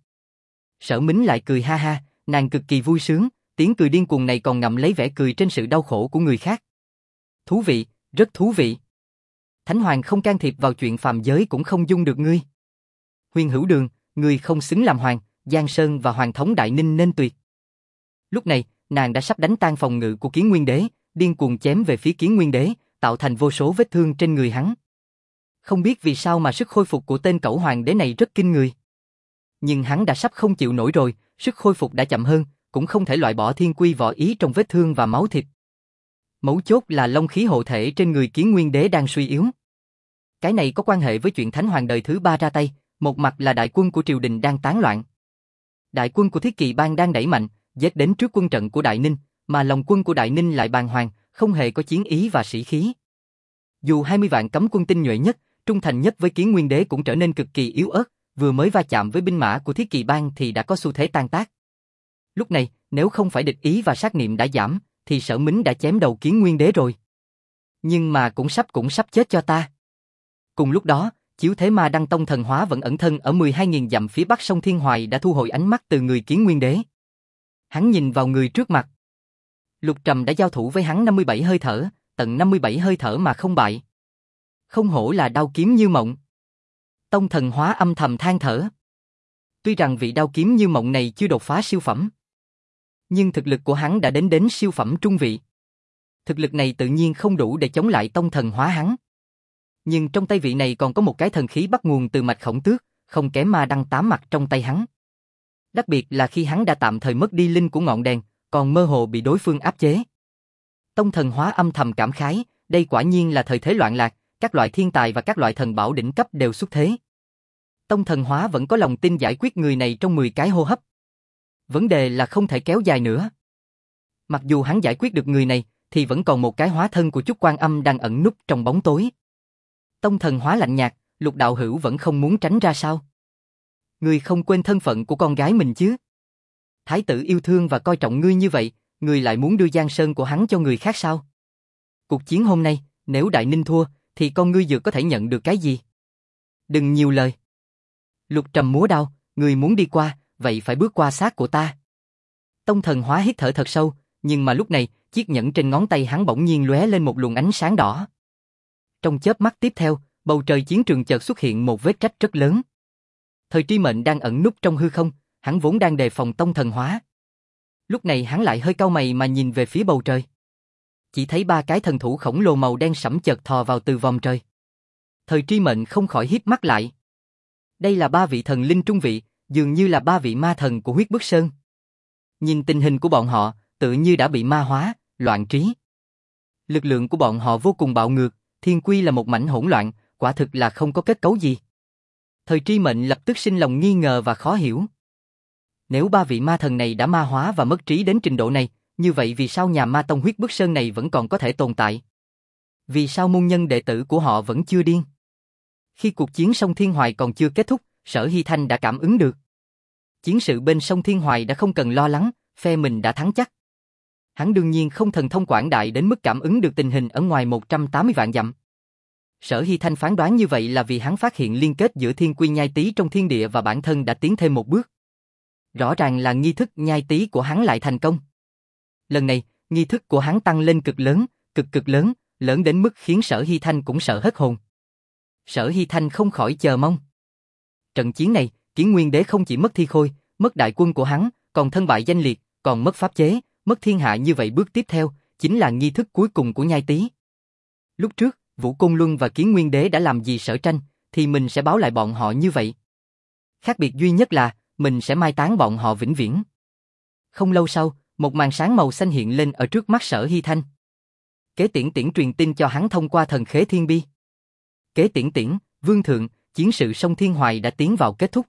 Sở Mính lại cười ha ha, nàng cực kỳ vui sướng, tiếng cười điên cuồng này còn ngậm lấy vẻ cười trên sự đau khổ của người khác. Thú vị, rất thú vị. Thánh Hoàng không can thiệp vào chuyện phàm giới cũng không dung được ngươi. Huyền Hữu Đường, ngươi không xứng làm hoàng, Giang Sơn và Hoàng thống Đại Ninh nên tuyệt. Lúc này, nàng đã sắp đánh tan phòng ngự của Kiến Nguyên Đế, điên cuồng chém về phía Kiến Nguyên Đế, tạo thành vô số vết thương trên người hắn. Không biết vì sao mà sức khôi phục của tên cẩu hoàng đế này rất kinh người. Nhưng hắn đã sắp không chịu nổi rồi, sức khôi phục đã chậm hơn, cũng không thể loại bỏ thiên quy võ ý trong vết thương và máu thịt. Mấu chốt là long khí hộ thể trên người Kiến Nguyên Đế đang suy yếu. Cái này có quan hệ với chuyện Thánh Hoàng đời thứ ba ra tay, một mặt là đại quân của triều đình đang tán loạn. Đại quân của Thiết Kỵ Bang đang đẩy mạnh, giết đến trước quân trận của Đại Ninh, mà lòng quân của Đại Ninh lại bàng hoàng, không hề có chiến ý và sĩ khí. Dù hai mươi vạn cấm quân tinh nhuệ nhất, trung thành nhất với Kiến Nguyên Đế cũng trở nên cực kỳ yếu ớt, vừa mới va chạm với binh mã của Thiết Kỵ Bang thì đã có xu thế tan tác. Lúc này, nếu không phải địch ý và sát niệm đã giảm, thì Sở Mính đã chém đầu Kiến Nguyên Đế rồi. Nhưng mà cũng sắp cũng sắp chết cho ta. Cùng lúc đó, Chiếu Thế Ma Đăng Tông thần hóa vẫn ẩn thân ở mười hai nghìn dặm phía bắc sông Thiên Hoài đã thu hồi ánh mắt từ người Kiến Nguyên Đế. Hắn nhìn vào người trước mặt. Lục Trầm đã giao thủ với hắn năm mươi bảy hơi thở, tận năm mươi bảy hơi thở mà không bại. Không hổ là đao kiếm như mộng. Tông thần hóa âm thầm than thở. Tuy rằng vị đao kiếm như mộng này chưa đột phá siêu phẩm, nhưng thực lực của hắn đã đến đến siêu phẩm trung vị. Thực lực này tự nhiên không đủ để chống lại tông thần hóa hắn. Nhưng trong tay vị này còn có một cái thần khí bắt nguồn từ mạch Khổng Tước, không kém Ma Đăng tám mặt trong tay hắn. Đặc biệt là khi hắn đã tạm thời mất đi linh của ngọn đèn, còn mơ hồ bị đối phương áp chế. Tông thần hóa âm thầm cảm khái, đây quả nhiên là thời thế loạn lạc, các loại thiên tài và các loại thần bảo đỉnh cấp đều xuất thế. Tông thần hóa vẫn có lòng tin giải quyết người này trong mười cái hô hấp. Vấn đề là không thể kéo dài nữa. Mặc dù hắn giải quyết được người này, thì vẫn còn một cái hóa thân của Chúc Quan Âm đang ẩn núp trong bóng tối. Tông thần hóa lạnh nhạt, Lục đạo hữu vẫn không muốn tránh ra sao? Ngươi không quên thân phận của con gái mình chứ? Thái tử yêu thương và coi trọng ngươi như vậy, ngươi lại muốn đưa Giang Sơn của hắn cho người khác sao? Cuộc chiến hôm nay, nếu Đại Ninh thua, thì con ngươi vừa có thể nhận được cái gì? Đừng nhiều lời. Lục Trầm múa đao, ngươi muốn đi qua, vậy phải bước qua xác của ta. Tông thần hóa hít thở thật sâu, nhưng mà lúc này, chiếc nhẫn trên ngón tay hắn bỗng nhiên lóe lên một luồng ánh sáng đỏ. Trong chớp mắt tiếp theo, bầu trời chiến trường chợt xuất hiện một vết rách rất lớn. Thời Tri Mệnh đang ẩn núp trong hư không, hắn vốn đang đề phòng tông thần hóa. Lúc này hắn lại hơi cau mày mà nhìn về phía bầu trời. Chỉ thấy ba cái thần thủ khổng lồ màu đen sẫm chợt thò vào từ vòng trời. Thời Tri Mệnh không khỏi híp mắt lại. Đây là ba vị thần linh trung vị, dường như là ba vị ma thần của Huyết Bức Sơn. Nhìn tình hình của bọn họ, tự như đã bị ma hóa, loạn trí. Lực lượng của bọn họ vô cùng bạo ngược, thiên quy là một mảnh hỗn loạn, quả thực là không có kết cấu gì. Thời Tri Mệnh lập tức sinh lòng nghi ngờ và khó hiểu. Nếu ba vị ma thần này đã ma hóa và mất trí đến trình độ này, như vậy vì sao nhà ma tông Huyết Bức Sơn này vẫn còn có thể tồn tại? Vì sao môn nhân đệ tử của họ vẫn chưa điên? Khi cuộc chiến sông Thiên Hoài còn chưa kết thúc, Sở Hy Thanh đã cảm ứng được. Chiến sự bên sông Thiên Hoài đã không cần lo lắng, phe mình đã thắng chắc. Hắn đương nhiên không thần thông quảng đại đến mức cảm ứng được tình hình ở ngoài một trăm tám mươi vạn dặm. Sở Hy Thanh phán đoán như vậy là vì hắn phát hiện liên kết giữa thiên quy nhai tý trong thiên địa và bản thân đã tiến thêm một bước. Rõ ràng là nghi thức nhai tý của hắn lại thành công. Lần này, nghi thức của hắn tăng lên cực lớn, cực cực lớn, lớn đến mức khiến Sở Hy Thanh cũng sợ hết hồn. Sở Hy Thanh không khỏi chờ mong. Trận chiến này, Kiến Nguyên Đế không chỉ mất thi khôi, mất đại quân của hắn, còn thân bại danh liệt, còn mất pháp chế, mất thiên hạ, như vậy bước tiếp theo chính là nghi thức cuối cùng của nhai tý. Lúc trước, Vũ Côn Luân và Kiến Nguyên Đế đã làm gì Sở Tranh, thì mình sẽ báo lại bọn họ như vậy. Khác biệt duy nhất là, mình sẽ mai táng bọn họ vĩnh viễn. Không lâu sau, một màn sáng màu xanh hiện lên ở trước mắt Sở Hy Thanh. Kế Tiễn Tiễn truyền tin cho hắn thông qua thần khế thiên bi. Kế Tiễn Tiễn, Vương Thượng, chiến sự sông Thiên Hoài đã tiến vào kết thúc.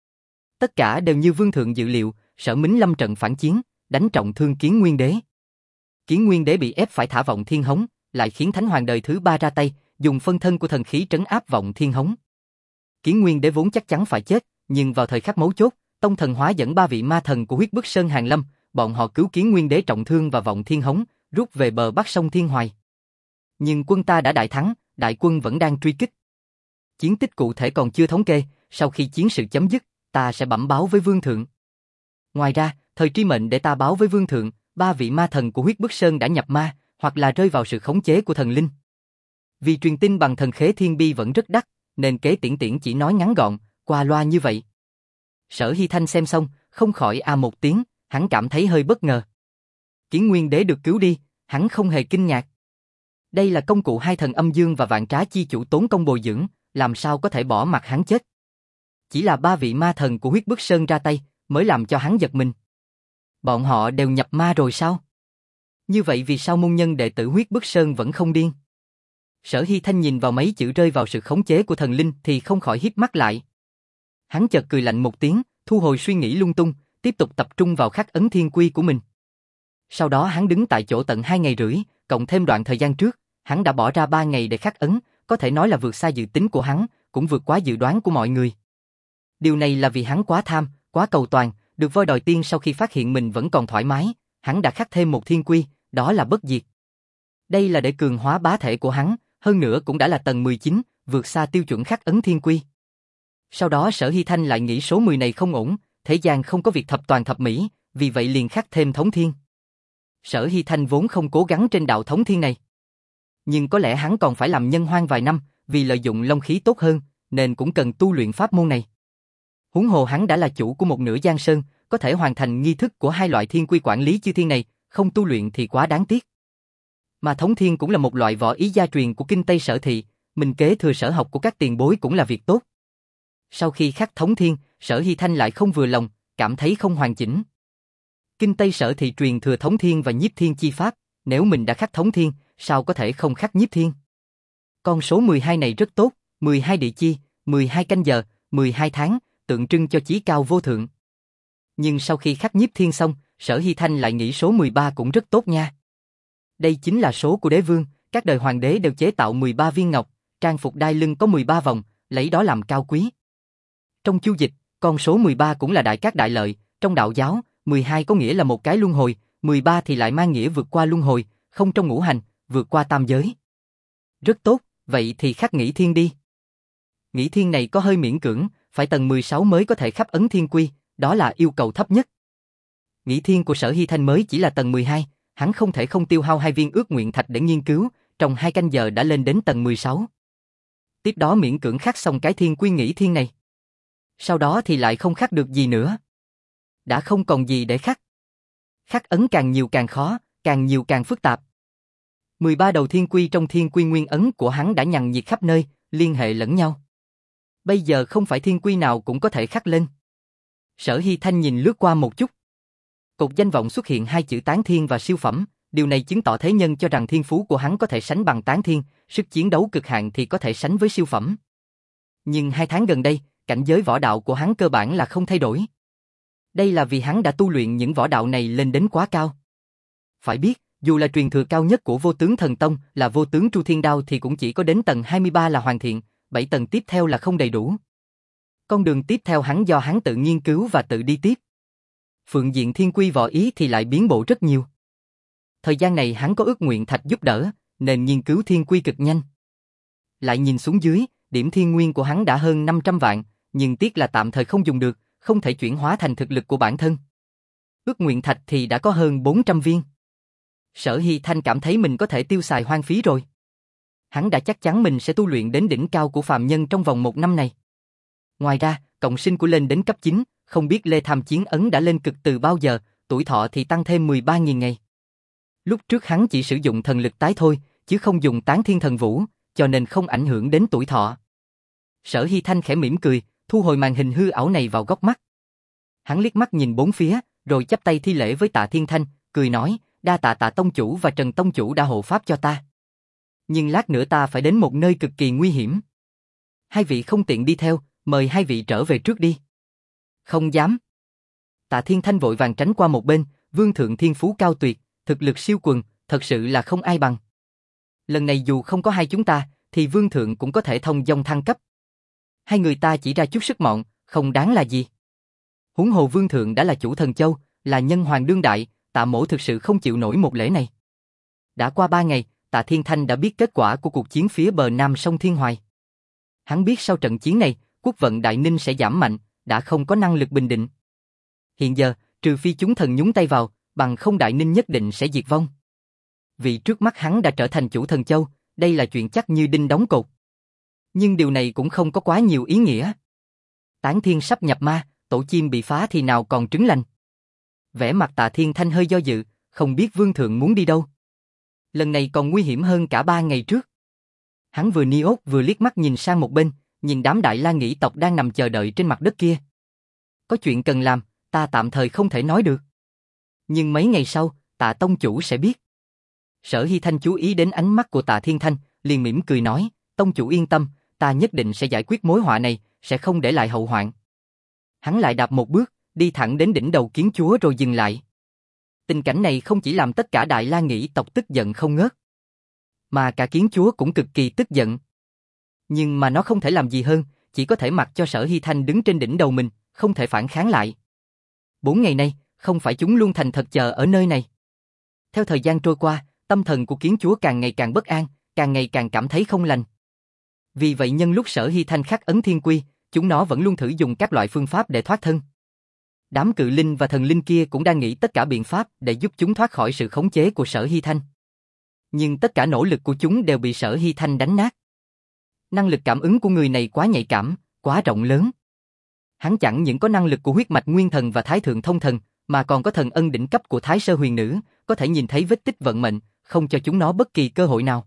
Tất cả đều như Vương Thượng dự liệu, Sở Mính lâm trận phản chiến, đánh trọng thương Kiến Nguyên Đế. Kiến Nguyên Đế bị ép phải thả Vọng Thiên Hống, lại khiến Thánh Hoàng đời thứ ba ra tay, dùng phân thân của thần khí trấn áp Vọng Thiên Hống. Kiến Nguyên Đế vốn chắc chắn phải chết, nhưng vào thời khắc mấu chốt, Tông Thần Hóa dẫn ba vị ma thần của Huyết Bức Sơn hàng lâm, bọn họ cứu Kiến Nguyên Đế trọng thương và Vọng Thiên Hống, rút về bờ bắc sông Thiên Hoài. Nhưng quân ta đã đại thắng, đại quân vẫn đang truy kích. Chiến tích cụ thể còn chưa thống kê, sau khi chiến sự chấm dứt, ta sẽ bẩm báo với Vương Thượng. Ngoài ra, Thời Tri Mệnh để ta báo với Vương Thượng, ba vị ma thần của Huyết Bức Sơn đã nhập ma, hoặc là rơi vào sự khống chế của thần linh. Vì truyền tin bằng thần khế thiên bi vẫn rất đắt, nên Kế Tiễn Tiễn chỉ nói ngắn gọn, qua loa như vậy. Sở Hy Thanh xem xong, không khỏi a một tiếng, hắn cảm thấy hơi bất ngờ. Kiến Nguyên Đế được cứu đi, hắn không hề kinh ngạc. Đây là công cụ hai thần âm dương và vạn trá chi chủ tốn công bồi dưỡng, làm sao có thể bỏ mặc hắn chết. Chỉ là ba vị ma thần của Huyết Bức Sơn ra tay, mới làm cho hắn giật mình. Bọn họ đều nhập ma rồi sao? Như vậy vì sao môn nhân đệ tử Huyết Bức Sơn vẫn không điên? Sở Hy Thanh nhìn vào mấy chữ rơi vào sự khống chế của thần linh thì không khỏi híp mắt lại. Hắn chợt cười lạnh một tiếng, thu hồi suy nghĩ lung tung, tiếp tục tập trung vào khắc ấn thiên quy của mình. Sau đó hắn đứng tại chỗ tận hai ngày rưỡi, cộng thêm đoạn thời gian trước, hắn đã bỏ ra ba ngày để khắc ấn, có thể nói là vượt xa dự tính của hắn, cũng vượt quá dự đoán của mọi người. Điều này là vì hắn quá tham, quá cầu toàn, được voi đòi tiên. Sau khi phát hiện mình vẫn còn thoải mái, hắn đã khắc thêm một thiên quy, đó là bất diệt. Đây là để cường hóa bá thể của hắn, hơn nữa cũng đã là tầng mười chín, vượt xa tiêu chuẩn khắc ấn thiên quy. Sau đó Sở Hy Thanh lại nghĩ số mười này không ổn, thế gian không có việc thập toàn thập mỹ, vì vậy liền khắc thêm thống thiên. Sở Hy Thanh vốn không cố gắng trên đạo thống thiên này. Nhưng có lẽ hắn còn phải làm nhân hoang vài năm, vì lợi dụng long khí tốt hơn, nên cũng cần tu luyện pháp môn này. Huống hồ hắn đã là chủ của một nửa Giang Sơn, có thể hoàn thành nghi thức của hai loại thiên quy quản lý chư thiên này, không tu luyện thì quá đáng tiếc. Mà thống thiên cũng là một loại võ ý gia truyền của kinh Tây Sở Thị, mình kế thừa sở học của các tiền bối cũng là việc tốt. Sau khi khắc thống thiên, Sở Hy Thanh lại không vừa lòng, cảm thấy không hoàn chỉnh. Kinh Tây Sở Thị truyền thừa thống thiên và nhiếp thiên chi pháp, nếu mình đã khắc thống thiên, sao có thể không khắc nhiếp thiên? Con số mười hai này rất tốt, mười hai địa chi, mười hai canh giờ, mười hai tháng, tượng trưng cho chí cao vô thượng. Nhưng sau khi khắc nhiếp thiên xong, Sở Hy Thanh lại nghĩ số mười ba cũng rất tốt nha. Đây chính là số của đế vương, các đời hoàng đế đều chế tạo mười ba viên ngọc, trang phục đai lưng có mười ba vòng, lấy đó làm cao quý. Trong chu dịch, con số mười ba cũng là đại cát đại lợi, trong đạo giáo, mười hai có nghĩa là một cái luân hồi, mười ba thì lại mang nghĩa vượt qua luân hồi, không trong ngũ hành, vượt qua tam giới. Rất tốt, vậy thì khắc nghĩ thiên đi. Nghĩ thiên này có hơi miễn cưỡng, phải tầng mười sáu mới có thể khắc ấn thiên quy, đó là yêu cầu thấp nhất. Nghĩ thiên của Sở Hy Thanh mới chỉ là tầng mười hai, hắn không thể không tiêu hao hai viên ước nguyện thạch để nghiên cứu, trong hai canh giờ đã lên đến tầng mười sáu. Tiếp đó miễn cưỡng khắc xong cái thiên quy nghĩ thiên này. Sau đó thì lại không khắc được gì nữa. Đã không còn gì để khắc. Khắc ấn càng nhiều càng khó, càng nhiều càng phức tạp. mười ba đầu thiên quy trong thiên quy nguyên ấn của hắn đã nhằng nhịt khắp nơi, liên hệ lẫn nhau. Bây giờ không phải thiên quy nào cũng có thể khắc lên. Sở Hy Thanh nhìn lướt qua một chút. Cột danh vọng xuất hiện hai chữ tán thiên và siêu phẩm, điều này chứng tỏ thế nhân cho rằng thiên phú của hắn có thể sánh bằng tán thiên, sức chiến đấu cực hạn thì có thể sánh với siêu phẩm. Nhưng hai tháng gần đây, cảnh giới võ đạo của hắn cơ bản là không thay đổi. Đây là vì hắn đã tu luyện những võ đạo này lên đến quá cao. Phải biết, dù là truyền thừa cao nhất của Vô Tướng Thần Tông là Vô Tướng Tru Thiên Đao thì cũng chỉ có đến tầng hai mươi ba là hoàn thiện, bảy tầng tiếp theo là không đầy đủ. Con đường tiếp theo hắn do hắn tự nghiên cứu và tự đi tiếp. Phượng diện thiên quy võ ý thì lại biến bộ rất nhiều. Thời gian này hắn có ước nguyện thạch giúp đỡ, nên nghiên cứu thiên quy cực nhanh. Lại nhìn xuống dưới, điểm thiên nguyên của hắn đã hơn năm trăm vạn, nhưng tiếc là tạm thời không dùng được, không thể chuyển hóa thành thực lực của bản thân. Ước nguyện thạch thì đã có hơn bốn trăm viên. Sở Hy Thanh cảm thấy mình có thể tiêu xài hoang phí rồi. Hắn đã chắc chắn mình sẽ tu luyện đến đỉnh cao của phàm nhân trong vòng một năm này. Ngoài ra, cộng sinh của lên đến cấp chín, không biết Lê Tham Chiến Ấn đã lên cực từ bao giờ, tuổi thọ thì tăng thêm mười ba nghìn ngày. Lúc trước hắn chỉ sử dụng thần lực tái thôi, chứ không dùng tán thiên thần vũ, cho nên không ảnh hưởng đến tuổi thọ. Sở Hy Thanh khẽ mỉm cười, thu hồi màn hình hư ảo này vào góc mắt. Hắn liếc mắt nhìn bốn phía, rồi chắp tay thi lễ với Tạ Thiên Thanh, cười nói, đa tạ Tạ Tông Chủ và Trần Tông Chủ đã hộ pháp cho ta. Nhưng lát nữa ta phải đến một nơi cực kỳ nguy hiểm. Hai vị không tiện đi theo, mời hai vị trở về trước đi. Không dám. Tạ Thiên Thanh vội vàng tránh qua một bên, vương thượng thiên phú cao tuyệt, thực lực siêu quần, thật sự là không ai bằng. Lần này dù không có hai chúng ta, thì vương thượng cũng có thể thông dong thăng cấp. Hai người ta chỉ ra chút sức mọn, không đáng là gì. Huống hồ vương thượng đã là chủ thần châu, là nhân hoàng đương đại, Tạ mỗ thực sự không chịu nổi một lễ này. Đã qua ba ngày, Tạ Thiên Thanh đã biết kết quả của cuộc chiến phía bờ nam sông Thiên Hoài. Hắn biết sau trận chiến này, quốc vận Đại Ninh sẽ giảm mạnh, đã không có năng lực bình định. Hiện giờ, trừ phi chúng thần nhúng tay vào, bằng không Đại Ninh nhất định sẽ diệt vong. Vì trước mắt hắn đã trở thành chủ thần châu, đây là chuyện chắc như đinh đóng cột. Nhưng điều này cũng không có quá nhiều ý nghĩa. Tán thiên sắp nhập ma, tổ chim bị phá thì nào còn trứng lành. Vẻ mặt Tạ Thiên Thanh hơi do dự, không biết vương thượng muốn đi đâu. Lần này còn nguy hiểm hơn cả ba ngày trước. Hắn vừa ni ốt vừa liếc mắt nhìn sang một bên, nhìn đám Đại La Nghĩ tộc đang nằm chờ đợi trên mặt đất kia. Có chuyện cần làm, ta tạm thời không thể nói được. Nhưng mấy ngày sau, Tạ Tông Chủ sẽ biết. Sở Hy Thanh chú ý đến ánh mắt của Tạ Thiên Thanh, liền mỉm cười nói, Tông Chủ yên tâm, ta nhất định sẽ giải quyết mối họa này, sẽ không để lại hậu hoạn. Hắn lại đạp một bước, đi thẳng đến đỉnh đầu kiến chúa rồi dừng lại. Tình cảnh này không chỉ làm tất cả Đại La Nghĩ tộc tức giận không ngớt, mà cả kiến chúa cũng cực kỳ tức giận. Nhưng mà nó không thể làm gì hơn, chỉ có thể mặc cho Sở Hy Thanh đứng trên đỉnh đầu mình, không thể phản kháng lại. Bốn ngày nay, không phải chúng luôn thành thật chờ ở nơi này. Theo thời gian trôi qua, tâm thần của kiến chúa càng ngày càng bất an, càng ngày càng cảm thấy không lành. Vì vậy nhân lúc Sở Hy Thanh khắc ấn thiên quy, chúng nó vẫn luôn thử dùng các loại phương pháp để thoát thân. Đám cự linh và thần linh kia cũng đang nghĩ tất cả biện pháp để giúp chúng thoát khỏi sự khống chế của Sở Hy Thanh. Nhưng tất cả nỗ lực của chúng đều bị Sở Hy Thanh đánh nát. Năng lực cảm ứng của người này quá nhạy cảm, quá rộng lớn. Hắn chẳng những có năng lực của huyết mạch nguyên thần và thái thượng thông thần, mà còn có thần ân đỉnh cấp của thái sơ huyền nữ, có thể nhìn thấy vết tích vận mệnh, không cho chúng nó bất kỳ cơ hội nào.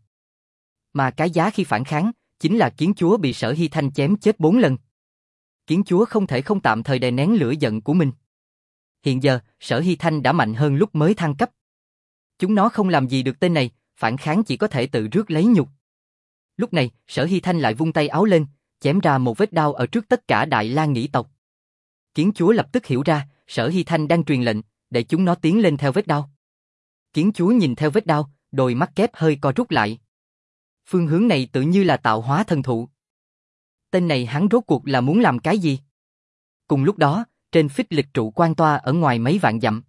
Mà cái giá khi phản kháng, chính là kiến chúa bị Sở Hy Thanh chém chết bốn lần. Kiến chúa không thể không tạm thời đè nén lửa giận của mình. Hiện giờ, Sở Hy Thanh đã mạnh hơn lúc mới thăng cấp. Chúng nó không làm gì được tên này, phản kháng chỉ có thể tự rước lấy nhục. Lúc này, Sở Hy Thanh lại vung tay áo lên, chém ra một vết đao ở trước tất cả Đại La Nghĩ tộc. Kiến chúa lập tức hiểu ra, Sở Hy Thanh đang truyền lệnh, để chúng nó tiến lên theo vết đao. Kiến chúa nhìn theo vết đao, đôi mắt kép hơi co rút lại. Phương hướng này tự như là tạo hóa thần thụ. Tên này hắn rốt cuộc là muốn làm cái gì? Cùng lúc đó, trên phích lịch trụ quan toa ở ngoài mấy vạn dặm.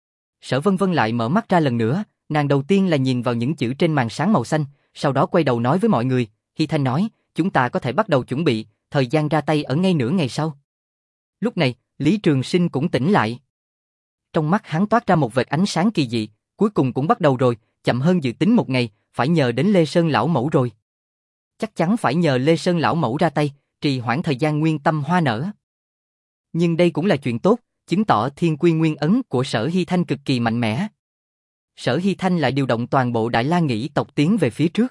Sở Vân Vân lại mở mắt ra lần nữa, nàng đầu tiên là nhìn vào những chữ trên màn sáng màu xanh, sau đó quay đầu nói với mọi người, Hy Thanh nói, chúng ta có thể bắt đầu chuẩn bị, thời gian ra tay ở ngay nửa ngày sau. Lúc này, Lý Trường Sinh cũng tỉnh lại. Trong mắt hắn toát ra một vệt ánh sáng kỳ dị, cuối cùng cũng bắt đầu rồi, chậm hơn dự tính một ngày, phải nhờ đến Lê Sơn lão mẫu rồi. Chắc chắn phải nhờ Lê Sơn lão mẫu ra tay, trì hoãn thời gian nguyên tâm hoa nở. Nhưng đây cũng là chuyện tốt, chứng tỏ thiên quy nguyên ấn của Sở Hy Thanh cực kỳ mạnh mẽ. Sở Hy Thanh lại điều động toàn bộ Đại La Nghĩ tộc tiến về phía trước.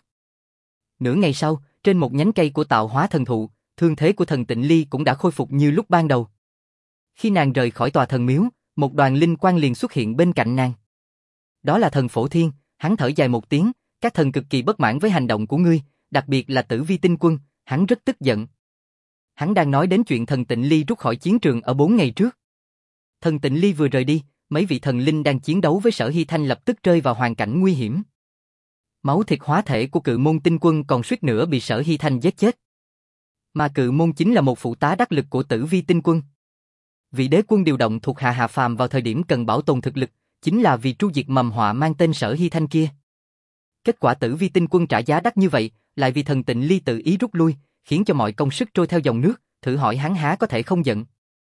Nửa ngày sau, trên một nhánh cây của tạo hóa thần thụ, thương thế của thần Tịnh Ly cũng đã khôi phục như lúc ban đầu. Khi nàng rời khỏi tòa thần miếu, một đoàn linh quang liền xuất hiện bên cạnh nàng. Đó là thần Phổ Thiên, hắn thở dài một tiếng, các thần cực kỳ bất mãn với hành động của ngươi, đặc biệt là Tử Vi Tinh Quân, hắn rất tức giận. Hắn đang nói đến chuyện thần Tịnh Ly rút khỏi chiến trường ở bốn ngày trước. Thần Tịnh Ly vừa rời đi, mấy vị thần linh đang chiến đấu với Sở Hy Thanh lập tức rơi vào hoàn cảnh nguy hiểm. Máu thịt hóa thể của Cự Môn Tinh Quân còn suýt nữa bị Sở Hy Thanh giết chết. Mà Cự Môn chính là một phụ tá đắc lực của Tử Vi Tinh Quân. Vị đế quân điều động thuộc hạ hạ phàm vào thời điểm cần bảo tồn thực lực, chính là vì tru diệt mầm họa mang tên Sở Hy Thanh kia. Kết quả Tử Vi Tinh Quân trả giá đắt như vậy, lại vì thần Tịnh Ly tự ý rút lui, khiến cho mọi công sức trôi theo dòng nước, thử hỏi hắn há có thể không giận.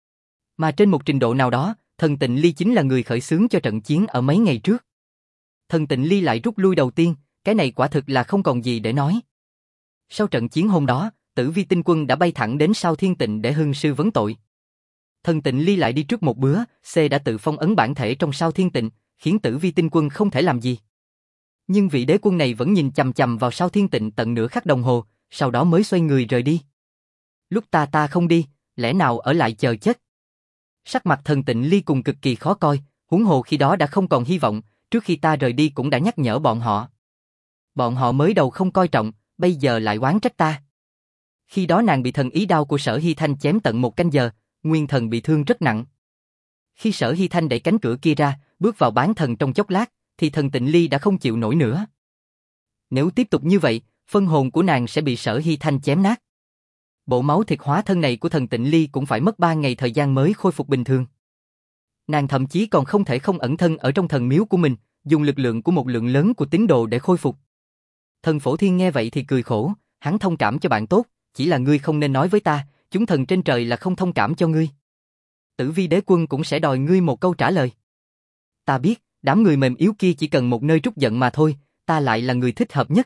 Mà trên một trình độ nào đó, thần Tịnh Ly chính là người khởi xướng cho trận chiến ở mấy ngày trước. Thần Tịnh Ly lại rút lui đầu tiên, cái này quả thực là không còn gì để nói. Sau trận chiến hôm đó, Tử Vi Tinh Quân đã bay thẳng đến Sao Thiên Tịnh để hưng sư vấn tội. Thần Tịnh Ly lại đi trước một bữa, C đã tự phong ấn bản thể trong Sao Thiên Tịnh, khiến Tử Vi Tinh Quân không thể làm gì. Nhưng vị đế quân này vẫn nhìn chằm chằm vào Sao Thiên Tịnh tận nửa khắc đồng hồ, sau đó mới xoay người rời đi. Lúc ta ta không đi, lẽ nào ở lại chờ chết? Sắc mặt thần Tịnh Ly cùng cực kỳ khó coi, huống hồ khi đó đã không còn hy vọng, trước khi ta rời đi cũng đã nhắc nhở bọn họ. Bọn họ mới đầu không coi trọng, bây giờ lại oán trách ta. Khi đó nàng bị thần ý đao của Sở Hy Thanh chém tận một canh giờ, nguyên thần bị thương rất nặng. Khi Sở Hy Thanh đẩy cánh cửa kia ra, bước vào bán thần trong chốc lát, thì thần Tịnh Ly đã không chịu nổi nữa. Nếu tiếp tục như vậy, phân hồn của nàng sẽ bị Sở Hy Thanh chém nát. Bộ máu thịt hóa thân này của thần Tịnh Ly cũng phải mất ba ngày thời gian mới khôi phục bình thường. Nàng thậm chí còn không thể không ẩn thân ở trong thần miếu của mình, dùng lực lượng của một lượng lớn của tín đồ để khôi phục. Thần Phổ Thiên nghe vậy thì cười khổ, hắn thông cảm cho bạn tốt, chỉ là ngươi không nên nói với ta, chúng thần trên trời là không thông cảm cho ngươi. Tử Vi đế quân cũng sẽ đòi ngươi một câu trả lời. Ta biết, đám người mềm yếu kia chỉ cần một nơi trút giận mà thôi, ta lại là người thích hợp nhất.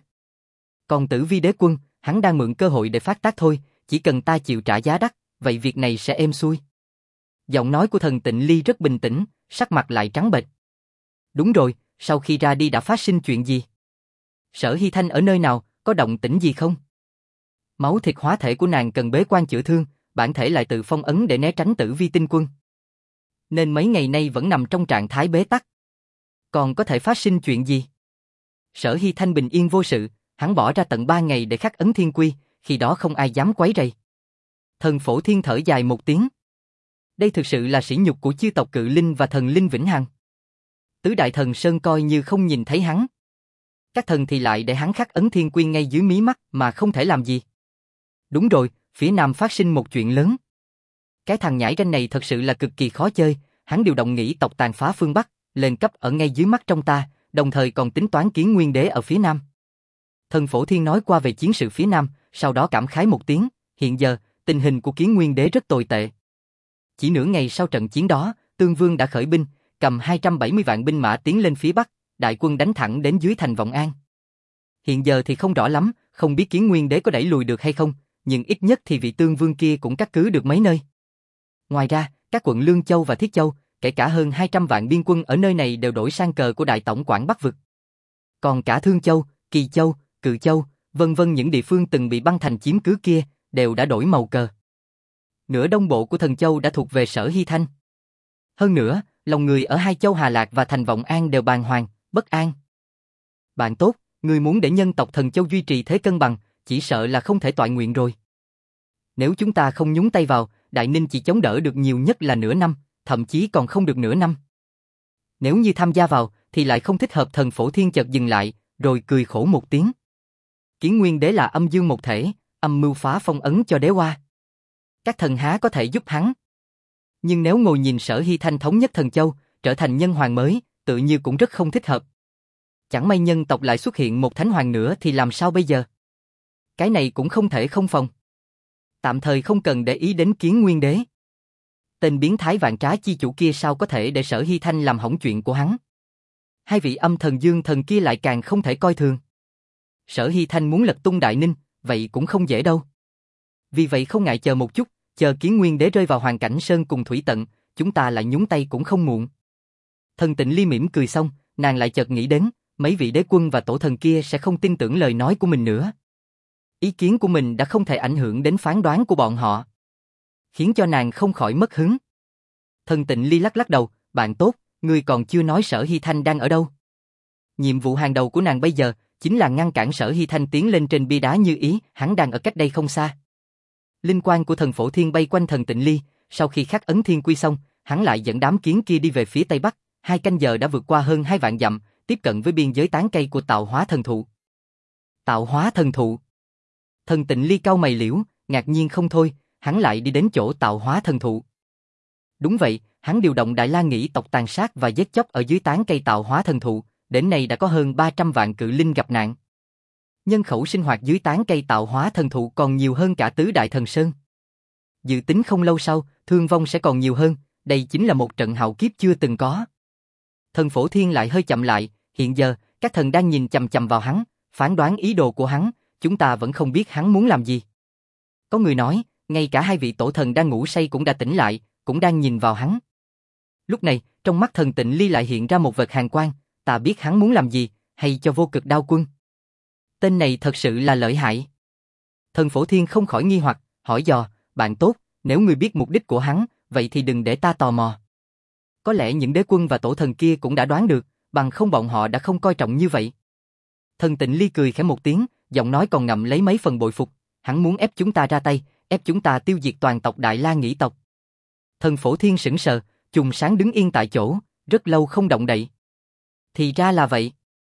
Còn Tử Vi đế quân, hắn đang mượn cơ hội để phát tác thôi, chỉ cần ta chịu trả giá đắt, vậy việc này sẽ êm xuôi. Giọng nói của thần Tịnh Ly rất bình tĩnh, sắc mặt lại trắng bệch. Đúng rồi, sau khi ra đi đã phát sinh chuyện gì? Sở Hy Thanh ở nơi nào, có động tĩnh gì không? Máu thịt hóa thể của nàng cần bế quan chữa thương, bản thể lại tự phong ấn để né tránh Tử Vi Tinh Quân. Nên mấy ngày nay vẫn nằm trong trạng thái bế tắc. Còn có thể phát sinh chuyện gì? Sở Hy Thanh bình yên vô sự, hắn bỏ ra tận ba ngày để khắc ấn thiên quy, khi đó không ai dám quấy rầy. Thần Phổ Thiên thở dài một tiếng. Đây thực sự là sỉ nhục của chư tộc Cự Linh và thần linh vĩnh hằng. Tứ đại thần Sơn coi như không nhìn thấy hắn. Các thần thì lại để hắn khắc ấn thiên quy ngay dưới mí mắt mà không thể làm gì. Đúng rồi, phía Nam phát sinh một chuyện lớn. Cái thằng nhãi ranh này thật sự là cực kỳ khó chơi, hắn điều động nghĩ tộc tàn phá phương Bắc, lên cấp ở ngay dưới mắt trong ta, đồng thời còn tính toán Kiến Nguyên Đế ở phía Nam. Thần Phổ Thiên nói qua về chiến sự phía Nam, sau đó cảm khái một tiếng, hiện giờ, tình hình của Kiến Nguyên Đế rất tồi tệ. Chỉ nửa ngày sau trận chiến đó, Tương Vương đã khởi binh, cầm hai trăm bảy mươi vạn binh mã tiến lên phía Bắc, đại quân đánh thẳng đến dưới thành Vọng An. Hiện giờ thì không rõ lắm, không biết Kiến Nguyên Đế có đẩy lùi được hay không, nhưng ít nhất thì vị Tương Vương kia cũng cắt cứ được mấy nơi. Ngoài ra, các quận Lương Châu và Thiết Châu, kể cả hơn hai trăm vạn biên quân ở nơi này đều đổi sang cờ của Đại Tổng quản Bắc Vực. Còn cả Thương Châu, Kỳ Châu, Cự Châu, vân vân những địa phương từng bị băng thành chiếm cứ kia, đều đã đổi màu cờ. Nửa đông bộ của Thần Châu đã thuộc về Sở Hy Thanh. Hơn nữa, lòng người ở hai châu Hà Lạc và thành Vọng An đều bàng hoàng, bất an. Bạn tốt, người muốn để nhân tộc Thần Châu duy trì thế cân bằng, chỉ sợ là không thể toại nguyện rồi. Nếu chúng ta không nhúng tay vào, Đại Ninh chỉ chống đỡ được nhiều nhất là nửa năm, thậm chí còn không được nửa năm. Nếu như tham gia vào, thì lại không thích hợp. Thần Phổ Thiên chợt dừng lại, rồi cười khổ một tiếng. Kiến Nguyên Đế là âm dương một thể, âm mưu phá phong ấn cho đế oa. Các thần há có thể giúp hắn. Nhưng nếu ngồi nhìn Sở Hy Thanh thống nhất Thần Châu, trở thành nhân hoàng mới, tự như cũng rất không thích hợp. Chẳng may nhân tộc lại xuất hiện một thánh hoàng nữa thì làm sao bây giờ? Cái này cũng không thể không phòng. Tạm thời không cần để ý đến Kiến Nguyên Đế. Tên biến thái vạn trá chi chủ kia sao có thể để Sở Hy Thanh làm hỏng chuyện của hắn? Hai vị âm thần dương thần kia lại càng không thể coi thường. Sở Hy Thanh muốn lật tung Đại Ninh, vậy cũng không dễ đâu. Vì vậy không ngại chờ một chút, chờ Kiến Nguyên Đế rơi vào hoàn cảnh sơn cùng thủy tận, chúng ta lại nhúng tay cũng không muộn. Thần Tịnh Ly mỉm cười xong, nàng lại chợt nghĩ đến, mấy vị đế quân và tổ thần kia sẽ không tin tưởng lời nói của mình nữa. Ý kiến của mình đã không thể ảnh hưởng đến phán đoán của bọn họ, khiến cho nàng không khỏi mất hứng. Thần Tịnh Ly lắc lắc đầu, bạn tốt, ngươi còn chưa nói Sở Hy Thanh đang ở đâu. Nhiệm vụ hàng đầu của nàng bây giờ chính là ngăn cản Sở Hy Thanh tiến lên trên bia đá như ý, hắn đang ở cách đây không xa. Linh quang của thần Phổ Thiên bay quanh thần Tịnh Ly, sau khi khắc ấn thiên quy xong, hắn lại dẫn đám kiến kia đi về phía tây bắc, hai canh giờ đã vượt qua hơn hai vạn dặm, tiếp cận với biên giới tán cây của Tạo Hóa Thần Thụ. Tạo Hóa Thần Thụ. Thần Tịnh Ly cau mày liễu, ngạc nhiên không thôi, hắn lại đi đến chỗ Tạo Hóa Thần Thụ. Đúng vậy, hắn điều động Đại La Nghĩ tộc tàn sát và giết chóc ở dưới tán cây Tạo Hóa Thần Thụ, đến nay đã có hơn ba trăm vạn cự linh gặp nạn. Nhân khẩu sinh hoạt dưới tán cây Tạo Hóa Thần Thụ còn nhiều hơn cả tứ đại thần sơn. Dự tính không lâu sau, thương vong sẽ còn nhiều hơn, đây chính là một trận hạo kiếp chưa từng có. Thần Phổ Thiên lại hơi chậm lại, hiện giờ, các thần đang nhìn chằm chằm vào hắn, phán đoán ý đồ của hắn, chúng ta vẫn không biết hắn muốn làm gì. Có người nói, ngay cả hai vị tổ thần đang ngủ say cũng đã tỉnh lại, cũng đang nhìn vào hắn. Lúc này, trong mắt thần Tịnh Ly lại hiện ra một vệt hàn quang, ta biết hắn muốn làm gì, hay cho Vô Cực Đao Quân. Tên này thật sự là lợi hại. Thần Phổ Thiên không khỏi nghi hoặc, hỏi dò, bạn tốt, nếu ngươi biết mục đích của hắn, vậy thì đừng để ta tò mò. Có lẽ những đế quân và tổ thần kia cũng đã đoán được, bằng không bọn họ đã không coi trọng như vậy. Thần Tịnh Ly cười khẽ một tiếng, giọng nói còn ngậm lấy mấy phần bội phục, hắn muốn ép chúng ta ra tay, ép chúng ta tiêu diệt toàn tộc Đại La Nghĩ tộc. Thần Phổ Thiên sững sờ, chùm sáng đứng yên tại chỗ, rất lâu không động đậy. Thì ra là vậy.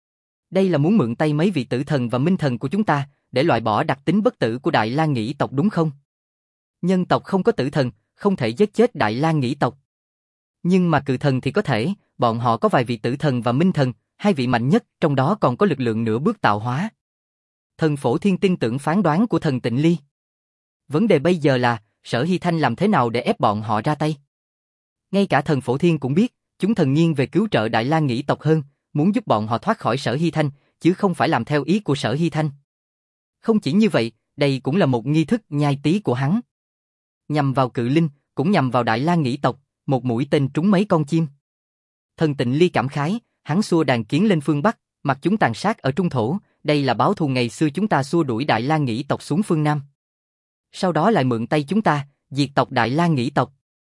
Đây là muốn mượn tay mấy vị tử thần và minh thần của chúng ta, để loại bỏ đặc tính bất tử của Đại La Nghĩ tộc đúng không? Nhân tộc không có tử thần, không thể giết chết Đại La Nghĩ tộc. Nhưng mà cự thần thì có thể, bọn họ có vài vị tử thần và minh thần, hai vị mạnh nhất, trong đó còn có lực lượng nửa bước tạo hóa. Thần Phổ Thiên tin tưởng phán đoán của thần Tịnh Ly. Vấn đề bây giờ là, Sở Hy Thanh làm thế nào để ép bọn họ ra tay? Ngay cả thần Phổ Thiên cũng biết, chúng thần nghiêng về cứu trợ Đại La Nghĩ tộc hơn, muốn giúp bọn họ thoát khỏi Sở Hy Thanh, chứ không phải làm theo ý của Sở Hy Thanh. Không chỉ như vậy, đây cũng là một nghi thức nhai tí của hắn. Nhằm vào cự linh, cũng nhằm vào Đại La Nghĩ tộc, một mũi tên trúng mấy con chim. Thần Tịnh Ly cảm khái, hắn xua đàn kiến lên phương Bắc, mặc chúng tàn sát ở Trung Thổ, đây là báo thù ngày xưa chúng ta xua đuổi Đại La Nghĩ tộc xuống phương Nam. Sau đó lại mượn tay chúng ta, diệt tộc Đại La Nghĩ tộc.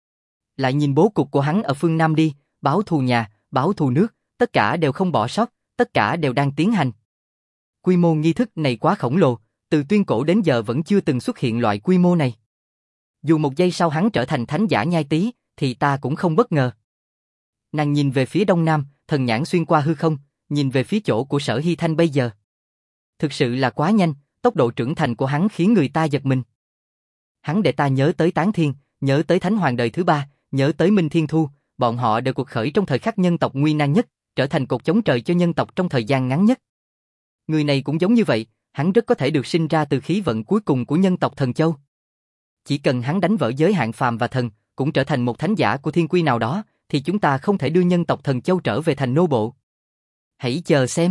Lại nhìn bố cục của hắn ở phương Nam đi, báo thù nhà, báo thù nước, tất cả đều không bỏ sót, tất cả đều đang tiến hành. Quy mô nghi thức này quá khổng lồ, từ tuyên cổ đến giờ vẫn chưa từng xuất hiện loại quy mô này. Dù một giây sau hắn trở thành thánh giả nhai tí, thì ta cũng không bất ngờ. Nàng nhìn về phía đông nam, thần nhãn xuyên qua hư không, nhìn về phía chỗ của Sở Hy Thanh bây giờ. Thực sự là quá nhanh, tốc độ trưởng thành của hắn khiến người ta giật mình. Hắn để ta nhớ tới Tán Thiên, nhớ tới Thánh Hoàng đời thứ ba, nhớ tới Minh Thiên Thu, bọn họ đều cuộc khởi trong thời khắc nhân tộc nguy nan nhất, trở thành cột chống trời cho nhân tộc trong thời gian ngắn nhất. Người này cũng giống như vậy, hắn rất có thể được sinh ra từ khí vận cuối cùng của nhân tộc Thần Châu. Chỉ cần hắn đánh vỡ giới hạn phàm và thần, cũng trở thành một thánh giả của thiên quy nào đó, thì chúng ta không thể đưa nhân tộc Thần Châu trở về thành nô bộ. Hãy chờ xem.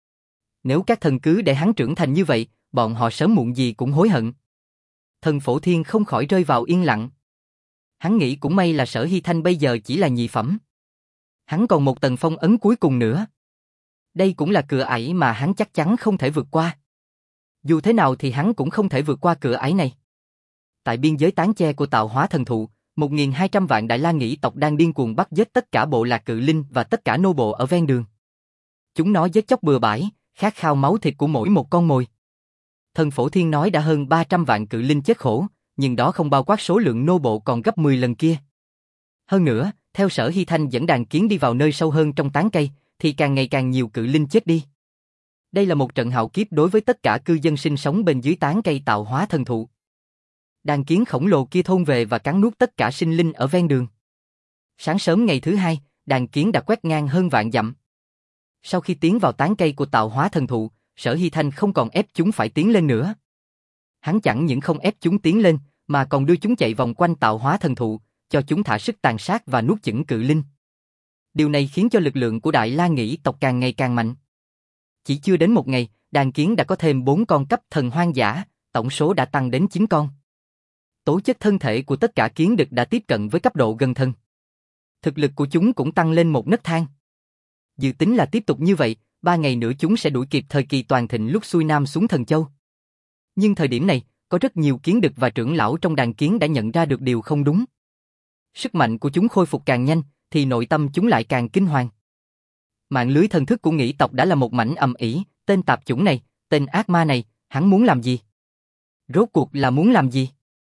Nếu các thần cứ để hắn trưởng thành như vậy, bọn họ sớm muộn gì cũng hối hận. Thần Phổ Thiên không khỏi rơi vào yên lặng. Hắn nghĩ cũng may là Sở Hy Thanh bây giờ chỉ là nhị phẩm. Hắn còn một tầng phong ấn cuối cùng nữa. Đây cũng là cửa ải mà hắn chắc chắn không thể vượt qua. Dù thế nào thì hắn cũng không thể vượt qua cửa ải này. Tại biên giới tán che của Tạo Hóa Thần Thụ, một nghìn hai trăm vạn Đại La Nghĩ tộc đang điên cuồng bắt giết tất cả bộ lạc cự linh và tất cả nô bộ ở ven đường. Chúng nó giết chóc bừa bãi, khát khao máu thịt của mỗi một con mồi. Thần Phổ Thiên nói đã hơn ba trăm vạn cự linh chết khổ, nhưng đó không bao quát số lượng nô bộ còn gấp mười lần kia. Hơn nữa, theo Sở Hy Thanh dẫn đàn kiến đi vào nơi sâu hơn trong tán cây, thì càng ngày càng nhiều cự linh chết đi. Đây là một trận hạo kiếp đối với tất cả cư dân sinh sống bên dưới tán cây Tạo Hóa Thần Thụ. Đàn kiến khổng lồ kia thôn về và cắn nuốt tất cả sinh linh ở ven đường. Sáng sớm ngày thứ hai, đàn kiến đã quét ngang hơn vạn dặm. Sau khi tiến vào tán cây của Tạo Hóa Thần Thụ, Sở Hy Thanh không còn ép chúng phải tiến lên nữa. Hắn chẳng những không ép chúng tiến lên, mà còn đưa chúng chạy vòng quanh Tạo Hóa Thần Thụ, cho chúng thả sức tàn sát và nuốt chửng cự linh. Điều này khiến cho lực lượng của Đại La Nghĩ tộc càng ngày càng mạnh. Chỉ chưa đến một ngày, đàn kiến đã có thêm bốn con cấp thần hoang dã, tổng số đã tăng đến chín con. Tố chất thân thể của tất cả kiến đực đã tiếp cận với cấp độ gần thần. Thực lực của chúng cũng tăng lên một nấc thang. Dự tính là tiếp tục như vậy, ba ngày nữa chúng sẽ đuổi kịp thời kỳ toàn thịnh lúc xuôi nam xuống Thần Châu. Nhưng thời điểm này, có rất nhiều kiến đực và trưởng lão trong đàn kiến đã nhận ra được điều không đúng. Sức mạnh của chúng khôi phục càng nhanh, thì nội tâm chúng lại càng kinh hoàng. Mạng lưới thần thức của nghĩ tộc đã là một mảnh ầm ĩ, tên tạp chủng này, tên ác ma này, hắn muốn làm gì? Rốt cuộc là muốn làm gì?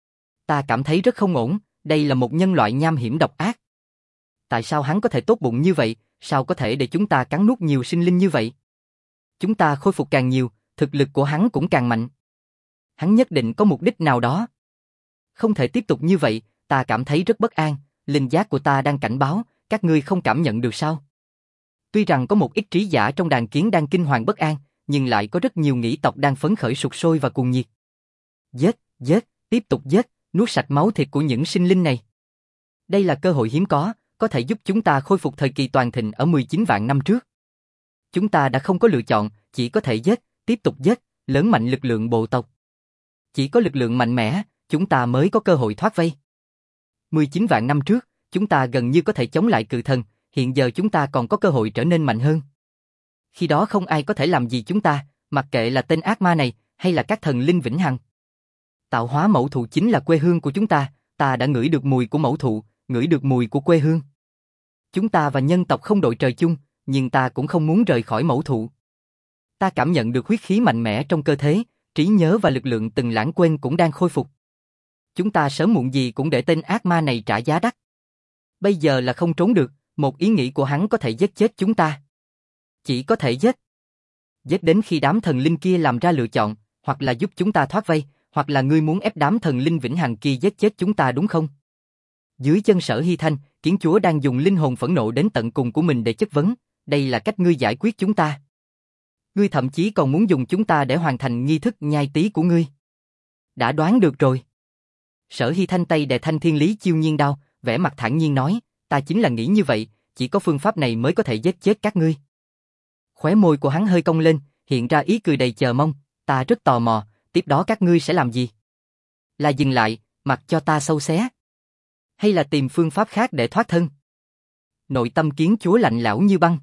Ta cảm thấy rất không ổn, đây là một nhân loại nham hiểm độc ác. Tại sao hắn có thể tốt bụng như vậy, sao có thể để chúng ta cắn nuốt nhiều sinh linh như vậy? Chúng ta khôi phục càng nhiều, thực lực của hắn cũng càng mạnh. Hắn nhất định có mục đích nào đó. Không thể tiếp tục như vậy, ta cảm thấy rất bất an, linh giác của ta đang cảnh báo, các ngươi không cảm nhận được sao? Tuy rằng có một ít trí giả trong đàn kiến đang kinh hoàng bất an, nhưng lại có rất nhiều nghĩ tộc đang phấn khởi sục sôi và cuồng nhiệt. Giết, giết, tiếp tục giết, nuốt sạch máu thịt của những sinh linh này. Đây là cơ hội hiếm có, có thể giúp chúng ta khôi phục thời kỳ toàn thịnh ở mười chín vạn năm trước. Chúng ta đã không có lựa chọn, chỉ có thể giết, tiếp tục giết, lớn mạnh lực lượng bộ tộc. Chỉ có lực lượng mạnh mẽ, chúng ta mới có cơ hội thoát vây. mười chín vạn năm trước, chúng ta gần như có thể chống lại cự thần, hiện giờ chúng ta còn có cơ hội trở nên mạnh hơn. Khi đó không ai có thể làm gì chúng ta, mặc kệ là tên ác ma này, hay là các thần linh vĩnh hằng. Tạo hóa mẫu thụ chính là quê hương của chúng ta, ta đã ngửi được mùi của mẫu thụ, ngửi được mùi của quê hương. Chúng ta và nhân tộc không đội trời chung, nhưng ta cũng không muốn rời khỏi mẫu thụ. Ta cảm nhận được huyết khí mạnh mẽ trong cơ thể, trí nhớ và lực lượng từng lãng quên cũng đang khôi phục. Chúng ta sớm muộn gì cũng để tên ác ma này trả giá đắt. Bây giờ là không trốn được, một ý nghĩ của hắn có thể giết chết chúng ta. Chỉ có thể giết. Giết đến khi đám thần linh kia làm ra lựa chọn, hoặc là giúp chúng ta thoát vây, hoặc là ngươi muốn ép đám thần linh vĩnh hằng kia giết chết chúng ta đúng không? Dưới chân Sở Hy Thanh, kiến chúa đang dùng linh hồn phẫn nộ đến tận cùng của mình để chất vấn, đây là cách ngươi giải quyết chúng ta. Ngươi thậm chí còn muốn dùng chúng ta để hoàn thành nghi thức nhai tí của ngươi. Đã đoán được rồi. Sở Hy Thanh tay đè thanh thiên lý chiêu nhiên đao, vẻ mặt thản nhiên nói, ta chính là nghĩ như vậy, chỉ có phương pháp này mới có thể giết chết các ngươi. Khóe môi của hắn hơi cong lên, hiện ra ý cười đầy chờ mong, ta rất tò mò, tiếp đó các ngươi sẽ làm gì? Là dừng lại, mặc cho ta sâu xé? Hay là tìm phương pháp khác để thoát thân? Nội tâm kiến chúa lạnh lẽo như băng.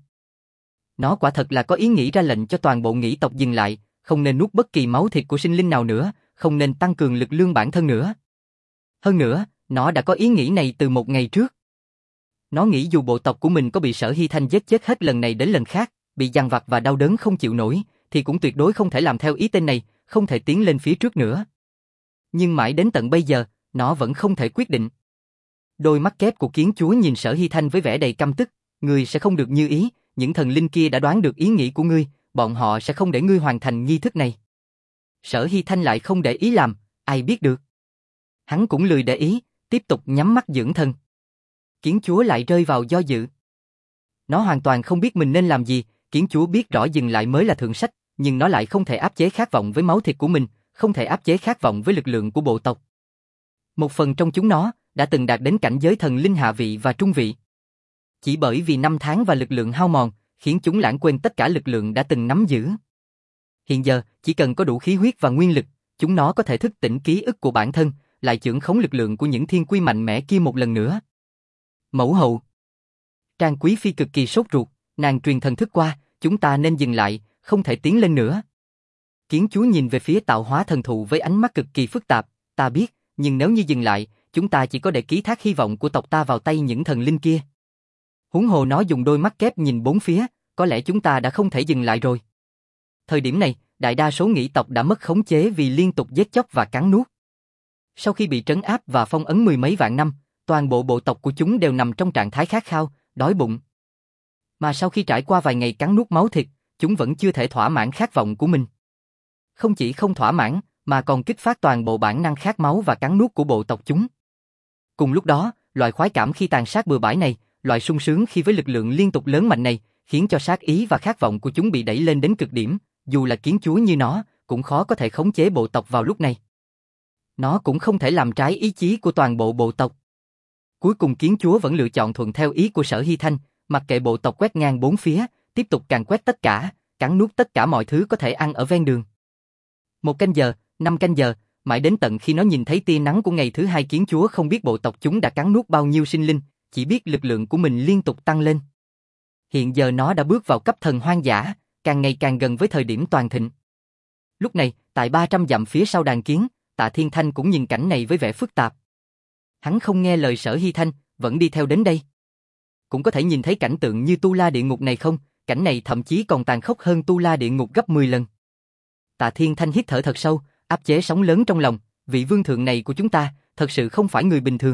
Nó quả thật là có ý nghĩ ra lệnh cho toàn bộ nghĩ tộc dừng lại, không nên nuốt bất kỳ máu thịt của sinh linh nào nữa, không nên tăng cường lực lượng bản thân nữa. Hơn nữa, nó đã có ý nghĩ này từ một ngày trước. Nó nghĩ dù bộ tộc của mình có bị Sở Hy Thanh giết chết hết lần này đến lần khác, bị dằn vặt và đau đớn không chịu nổi, thì cũng tuyệt đối không thể làm theo ý tên này, không thể tiến lên phía trước nữa. Nhưng mãi đến tận bây giờ, nó vẫn không thể quyết định. Đôi mắt kép của kiến chúa nhìn Sở Hy Thanh với vẻ đầy căm tức, ngươi sẽ không được như ý, những thần linh kia đã đoán được ý nghĩ của ngươi, bọn họ sẽ không để ngươi hoàn thành nghi thức này. Sở Hy Thanh lại không để ý làm, ai biết được. Hắn cũng lười để ý, tiếp tục nhắm mắt dưỡng thần. Kiến chúa lại rơi vào do dự. Nó hoàn toàn không biết mình nên làm gì, kiến chúa biết rõ dừng lại mới là thượng sách, nhưng nó lại không thể áp chế khát vọng với máu thịt của mình, không thể áp chế khát vọng với lực lượng của bộ tộc. Một phần trong chúng nó đã từng đạt đến cảnh giới thần linh hạ vị và trung vị. Chỉ bởi vì năm tháng và lực lượng hao mòn, khiến chúng lãng quên tất cả lực lượng đã từng nắm giữ. Hiện giờ, chỉ cần có đủ khí huyết và nguyên lực, chúng nó có thể thức tỉnh ký ức của bản thân, lại chưởng khống lực lượng của những thiên quy mạnh mẽ kia một lần nữa. Mẫu hậu. Trang Quý Phi cực kỳ sốt ruột, nàng truyền thần thức qua, chúng ta nên dừng lại, không thể tiến lên nữa. Kiến chúa nhìn về phía tạo hóa thần thụ với ánh mắt cực kỳ phức tạp, ta biết, nhưng nếu như dừng lại, chúng ta chỉ có để ký thác hy vọng của tộc ta vào tay những thần linh kia. Huống hồ nó dùng đôi mắt kép nhìn bốn phía, có lẽ chúng ta đã không thể dừng lại rồi. Thời điểm này, đại đa số nghĩ tộc đã mất khống chế vì liên tục giết chóc và cắn nuốt. Sau khi bị trấn áp và phong ấn mười mấy vạn năm, toàn bộ bộ tộc của chúng đều nằm trong trạng thái khát khao, đói bụng. Mà sau khi trải qua vài ngày cắn nuốt máu thịt, chúng vẫn chưa thể thỏa mãn khát vọng của mình. Không chỉ không thỏa mãn, mà còn kích phát toàn bộ bản năng khát máu và cắn nuốt của bộ tộc chúng. Cùng lúc đó, loại khoái cảm khi tàn sát bừa bãi này, loại sung sướng khi với lực lượng liên tục lớn mạnh này, khiến cho sát ý và khát vọng của chúng bị đẩy lên đến cực điểm, dù là kiến chúa như nó, cũng khó có thể khống chế bộ tộc vào lúc này. Nó cũng không thể làm trái ý chí của toàn bộ bộ tộc. Cuối cùng kiến chúa vẫn lựa chọn thuận theo ý của Sở Hy Thanh, mặc kệ bộ tộc quét ngang bốn phía, tiếp tục càn quét tất cả, cắn nuốt tất cả mọi thứ có thể ăn ở ven đường. Một canh giờ, năm canh giờ, mãi đến tận khi nó nhìn thấy tia nắng của ngày thứ hai, kiến chúa không biết bộ tộc chúng đã cắn nuốt bao nhiêu sinh linh, chỉ biết lực lượng của mình liên tục tăng lên. Hiện giờ nó đã bước vào cấp thần hoang dã, càng ngày càng gần với thời điểm toàn thịnh. Lúc này, tại ba trăm dặm phía sau đàn kiến, Tạ Thiên Thanh cũng nhìn cảnh này với vẻ phức tạp. Hắn không nghe lời Sở Hy Thanh, vẫn đi theo đến đây. cũng có thể nhìn thấy cảnh tượng như Tu La địa ngục này không? Cảnh này thậm chí còn tàn khốc hơn Tu La địa ngục gấp mười lần. Tạ Thiên Thanh hít thở thật sâu, áp chế sóng lớn trong lòng, vị vương thượng này của chúng ta, thật sự không phải người bình thường.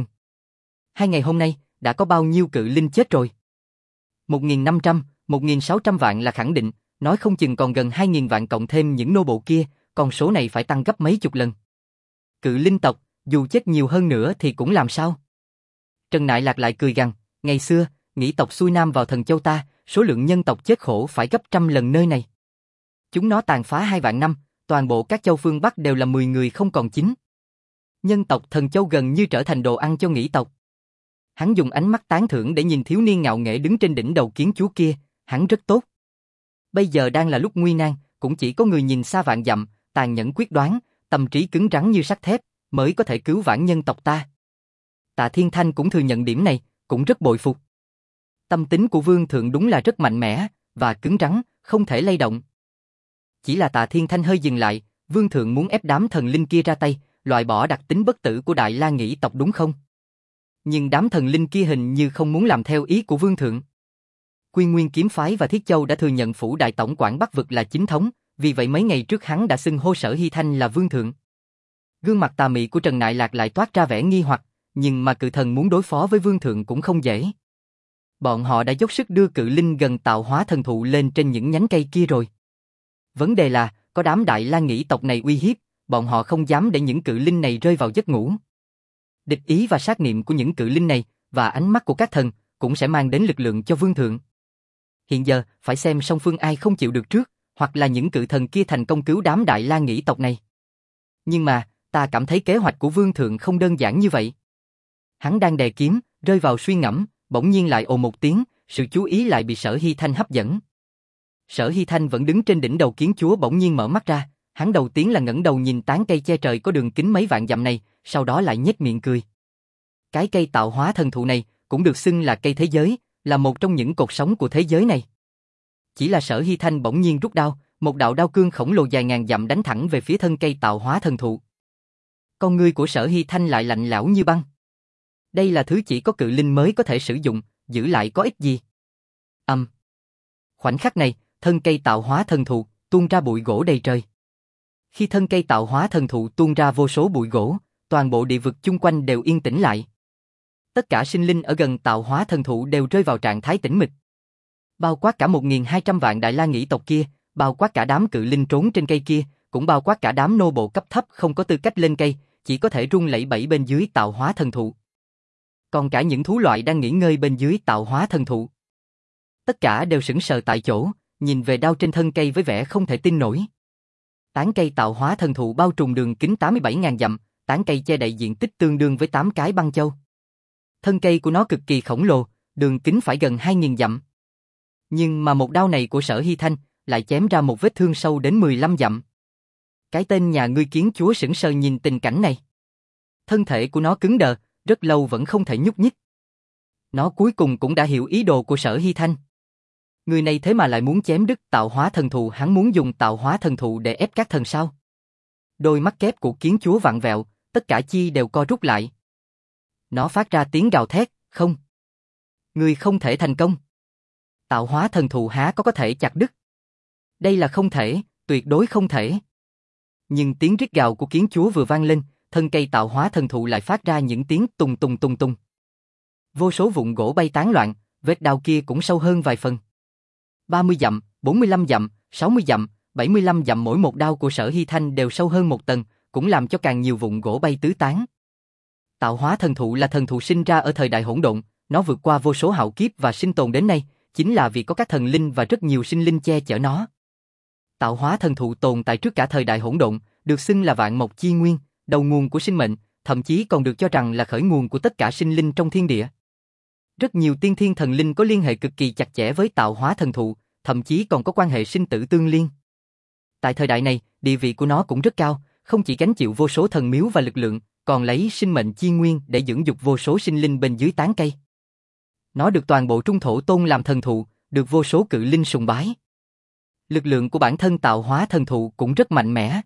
Hai ngày hôm nay, đã có bao nhiêu cự linh chết rồi? một nghìn năm trăm, một nghìn sáu trăm vạn là khẳng định, nói không chừng còn gần hai nghìn vạn cộng thêm những nô bộ kia, con số này phải tăng gấp mấy chục lần. Cự linh tộc, dù chết nhiều hơn nữa thì cũng làm sao? Trần Nại Lạc lại cười gằn, ngày xưa, nghĩ tộc xuôi nam vào Thần Châu ta, số lượng nhân tộc chết khổ phải gấp trăm lần nơi này. Chúng nó tàn phá hai vạn năm, toàn bộ các châu phương Bắc đều là mười người không còn chín. Nhân tộc Thần Châu gần như trở thành đồ ăn cho nghĩ tộc. Hắn dùng ánh mắt tán thưởng để nhìn thiếu niên ngạo nghễ đứng trên đỉnh đầu kiến chúa kia, hắn rất tốt. Bây giờ đang là lúc nguy nan, cũng chỉ có người nhìn xa vạn dặm, tàn nhẫn quyết đoán, tâm trí cứng rắn như sắt thép, mới có thể cứu vãn nhân tộc ta. Tạ Thiên Thanh cũng thừa nhận điểm này, cũng rất bội phục. Tâm tính của vương thượng đúng là rất mạnh mẽ, và cứng rắn, không thể lay động. Chỉ là Tạ Thiên Thanh hơi dừng lại, vương thượng muốn ép đám thần linh kia ra tay, loại bỏ đặc tính bất tử của Đại La Nghĩ tộc đúng không? Nhưng đám thần linh kia hình như không muốn làm theo ý của vương thượng. Quy Nguyên kiếm phái và Thiết Châu đã thừa nhận phủ đại tổng quản Bắc vực là chính thống, vì vậy mấy ngày trước hắn đã xưng hô Sở Hy Thanh là vương thượng. Gương mặt tà mị của Trần Nại Lạc lại toát ra vẻ nghi hoặc, nhưng mà cự thần muốn đối phó với vương thượng cũng không dễ. Bọn họ đã dốc sức đưa cự linh gần tạo hóa thần thụ lên trên những nhánh cây kia rồi. Vấn đề là, có đám Đại La Nghĩ tộc này uy hiếp, bọn họ không dám để những cự linh này rơi vào giấc ngủ. Địch ý và sát niệm của những cự linh này, và ánh mắt của các thần, cũng sẽ mang đến lực lượng cho vương thượng. Hiện giờ, phải xem song phương ai không chịu được trước, hoặc là những cự thần kia thành công cứu đám Đại La Nghĩ tộc này. Nhưng mà, ta cảm thấy kế hoạch của vương thượng không đơn giản như vậy. Hắn đang đè kiếm, rơi vào suy ngẫm, bỗng nhiên lại ồ một tiếng, sự chú ý lại bị Sở Hy Thanh hấp dẫn. Sở Hy Thanh vẫn đứng trên đỉnh đầu kiến chúa bỗng nhiên mở mắt ra, hắn đầu tiên là ngẩng đầu nhìn tán cây che trời có đường kính mấy vạn dặm này, sau đó lại nhếch miệng cười. Cái cây tạo hóa thần thụ này, cũng được xưng là cây thế giới, là một trong những cột sống của thế giới này. Chỉ là Sở Hy Thanh bỗng nhiên rút đao, một đạo đao cương khổng lồ dài ngàn dặm đánh thẳng về phía thân cây tạo hóa thần thụ. Con ngươi của Sở Hy Thanh lại lạnh lẽo như băng. Đây là thứ chỉ có cự linh mới có thể sử dụng, giữ lại có ích gì? Âm. Um. Khoảnh khắc này, thân cây tạo hóa thần thụ tuôn ra bụi gỗ đầy trời. Khi thân cây tạo hóa thần thụ tuôn ra vô số bụi gỗ, toàn bộ địa vực chung quanh đều yên tĩnh lại. Tất cả sinh linh ở gần tạo hóa thần thụ đều rơi vào trạng thái tĩnh mịch. Bao quát cả một nghìn hai trăm vạn Đại La Nghĩ tộc kia, bao quát cả đám cự linh trốn trên cây kia, cũng bao quát cả đám nô bộ cấp thấp không có tư cách lên cây, chỉ có thể run lẩy bẩy bên dưới tạo hóa thần thụ. Còn cả những thú loại đang nghỉ ngơi bên dưới tạo hóa thần thụ. Tất cả đều sững sờ tại chỗ, nhìn về đao trên thân cây với vẻ không thể tin nổi. Tán cây tạo hóa thần thụ bao trùm đường kính tám mươi bảy nghìn dặm, tán cây che đậy diện tích tương đương với tám cái băng châu. Thân cây của nó cực kỳ khổng lồ, đường kính phải gần hai nghìn dặm. Nhưng mà một đao này của Sở Hy Thanh lại chém ra một vết thương sâu đến mười lăm dặm. Cái tên nhà ngươi kiến chúa sững sờ nhìn tình cảnh này. Thân thể của nó cứng đờ, rất lâu vẫn không thể nhúc nhích. Nó cuối cùng cũng đã hiểu ý đồ của Sở Hy Thanh. Người này thế mà lại muốn chém đứt tạo hóa thần thụ, hắn muốn dùng tạo hóa thần thụ để ép các thần sao? Đôi mắt kép của kiến chúa vặn vẹo, tất cả chi đều co rút lại. Nó phát ra tiếng gào thét, không. Người không thể thành công. Tạo hóa thần thụ há có có thể chặt đứt. Đây là không thể, tuyệt đối không thể. Nhưng tiếng rít gào của kiến chúa vừa vang lên, thân cây tạo hóa thần thụ lại phát ra những tiếng tùng tùng tùng tùng. Vô số vụn gỗ bay tán loạn, vết đao kia cũng sâu hơn vài phần. ba mươi dặm, bốn mươi lăm dặm, sáu mươi dặm, bảy mươi lăm dặm mỗi một đao của Sở Hy Thanh đều sâu hơn một tầng, cũng làm cho càng nhiều vụn gỗ bay tứ tán. Tạo hóa thần thụ là thần thụ sinh ra ở thời đại hỗn độn, nó vượt qua vô số hạo kiếp và sinh tồn đến nay, chính là vì có các thần linh và rất nhiều sinh linh che chở nó. Tạo hóa thần thụ tồn tại trước cả thời đại hỗn độn, được xưng là vạn mộc chi nguyên, đầu nguồn của sinh mệnh, thậm chí còn được cho rằng là khởi nguồn của tất cả sinh linh trong thiên địa. Rất nhiều tiên thiên thần linh có liên hệ cực kỳ chặt chẽ với tạo hóa thần thụ, thậm chí còn có quan hệ sinh tử tương liên. Tại thời đại này, địa vị của nó cũng rất cao, không chỉ gánh chịu vô số thần miếu và lực lượng, còn lấy sinh mệnh chi nguyên để dưỡng dục vô số sinh linh bên dưới tán cây. Nó được toàn bộ trung thổ tôn làm thần thụ, được vô số cự linh sùng bái. Lực lượng của bản thân tạo hóa thần thụ cũng rất mạnh mẽ.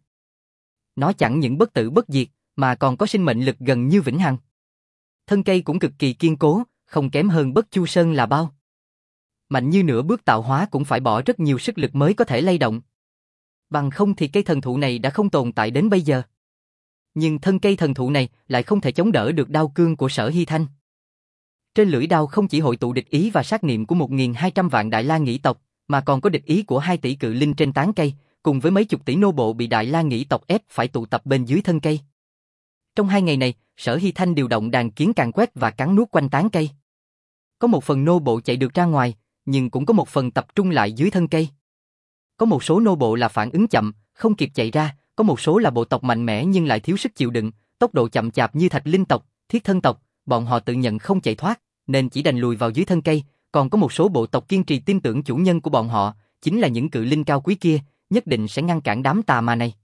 Nó chẳng những bất tử bất diệt, mà còn có sinh mệnh lực gần như vĩnh hằng. Thân cây cũng cực kỳ kiên cố, không kém hơn Bất Chu Sơn là bao. Mạnh như nửa bước tạo hóa cũng phải bỏ rất nhiều sức lực mới có thể lay động. Bằng không thì cây thần thụ này đã không tồn tại đến bây giờ. Nhưng thân cây thần thụ này lại không thể chống đỡ được đao cương của Sở Hy Thanh. Trên lưỡi đao không chỉ hội tụ địch ý và sát niệm của một nghìn hai trăm vạn Đại La Nghĩ tộc, mà còn có địch ý của hai tỷ cự linh trên tán cây, cùng với mấy chục tỷ nô bộ bị Đại La Nghĩ tộc ép phải tụ tập bên dưới thân cây. Trong hai ngày này, Sở Hy Thanh điều động đàn kiến càn quét và cắn nuốt quanh tán cây. Có một phần nô bộ chạy được ra ngoài, nhưng cũng có một phần tập trung lại dưới thân cây. Có một số nô bộ là phản ứng chậm, không kịp chạy ra, có một số là bộ tộc mạnh mẽ nhưng lại thiếu sức chịu đựng, tốc độ chậm chạp như Thạch Linh tộc, Thiết Thân tộc, bọn họ tự nhận không chạy thoát, nên chỉ đành lùi vào dưới thân cây, còn có một số bộ tộc kiên trì tin tưởng chủ nhân của bọn họ, chính là những cự linh cao quý kia, nhất định sẽ ngăn cản đám tà ma này.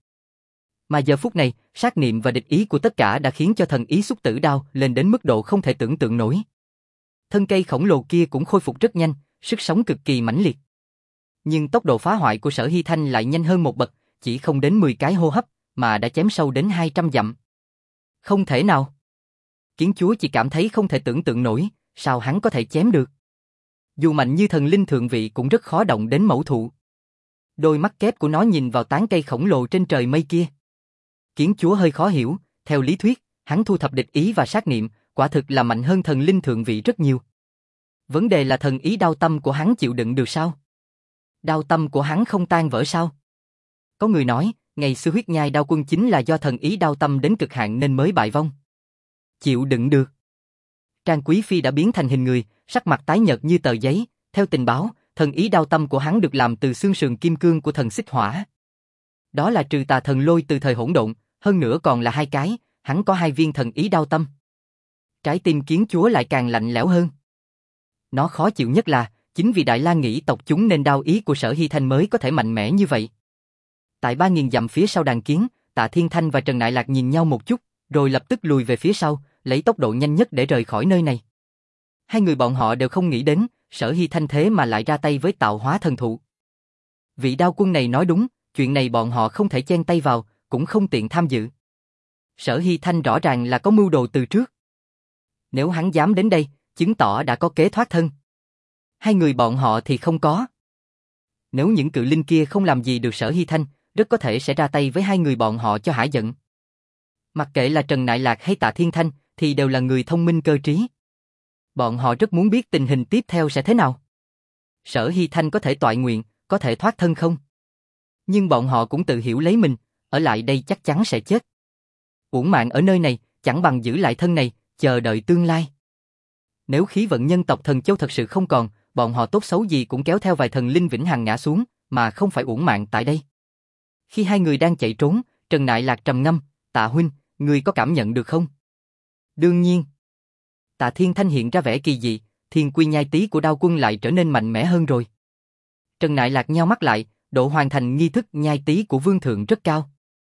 Mà giờ phút này, sát niệm và địch ý của tất cả đã khiến cho thần ý xúc tử đao lên đến mức độ không thể tưởng tượng nổi. Thân cây khổng lồ kia cũng khôi phục rất nhanh, sức sống cực kỳ mãnh liệt. Nhưng tốc độ phá hoại của Sở Hy Thanh lại nhanh hơn một bậc, chỉ không đến mười cái hô hấp, mà đã chém sâu đến hai trăm dặm. Không thể nào. Kiến chúa chỉ cảm thấy không thể tưởng tượng nổi, sao hắn có thể chém được. Dù mạnh như thần linh thượng vị cũng rất khó động đến mẫu thụ. Đôi mắt kép của nó nhìn vào tán cây khổng lồ trên trời mây kia. Kiến chúa hơi khó hiểu, theo lý thuyết, hắn thu thập địch ý và sát niệm, quả thực là mạnh hơn thần linh thượng vị rất nhiều. Vấn đề là thần ý đao tâm của hắn chịu đựng được sao? Đao tâm của hắn không tan vỡ sao? Có người nói, ngày xưa huyết nhai đao quân chính là do thần ý đao tâm đến cực hạn nên mới bại vong. Chịu đựng được. Trang Quý Phi đã biến thành hình người, sắc mặt tái nhợt như tờ giấy, theo tình báo, thần ý đao tâm của hắn được làm từ xương sườn kim cương của thần xích hỏa. Đó là trừ tà thần lôi từ thời hỗn độn, hơn nữa còn là hai cái, hắn có hai viên thần ý đao tâm. Trái tim kiến chúa lại càng lạnh lẽo hơn. Nó khó chịu nhất là, chính vì Đại La Nghĩ tộc chúng nên đao ý của Sở Hy Thanh mới có thể mạnh mẽ như vậy. Tại ba nghìn dặm phía sau đàn kiến, Tạ Thiên Thanh và Trần Nại Lạc nhìn nhau một chút, rồi lập tức lùi về phía sau, lấy tốc độ nhanh nhất để rời khỏi nơi này. Hai người bọn họ đều không nghĩ đến, Sở Hy Thanh thế mà lại ra tay với tạo hóa thần thụ. Vị đao quân này nói đúng, chuyện này bọn họ không thể chen tay vào, cũng không tiện tham dự. Sở Hy Thanh rõ ràng là có mưu đồ từ trước. Nếu hắn dám đến đây, chứng tỏ đã có kế thoát thân. Hai người bọn họ thì không có. Nếu những cự linh kia không làm gì được Sở Hy Thanh, rất có thể sẽ ra tay với hai người bọn họ cho hả giận. Mặc kệ là Trần Nại Lạc hay Tạ Thiên Thanh, thì đều là người thông minh cơ trí. Bọn họ rất muốn biết tình hình tiếp theo sẽ thế nào. Sở Hy Thanh có thể toại nguyện, có thể thoát thân không? Nhưng bọn họ cũng tự hiểu lấy mình, ở lại đây chắc chắn sẽ chết. Uổng mạng ở nơi này, chẳng bằng giữ lại thân này, chờ đợi tương lai. Nếu khí vận nhân tộc Thần Châu thật sự không còn, bọn họ tốt xấu gì cũng kéo theo vài thần linh vĩnh hằng ngã xuống, mà không phải uổng mạng tại đây. Khi hai người đang chạy trốn, Trần Nại Lạc trầm ngâm, Tạ huynh, ngươi có cảm nhận được không? Đương nhiên. Tạ Thiên Thanh hiện ra vẻ kỳ dị, thiên quy nhai tí của đao quân lại trở nên mạnh mẽ hơn rồi. Trần Nại Lạc nheo mắt lại, độ hoàn thành nghi thức nhai tí của vương thượng rất cao.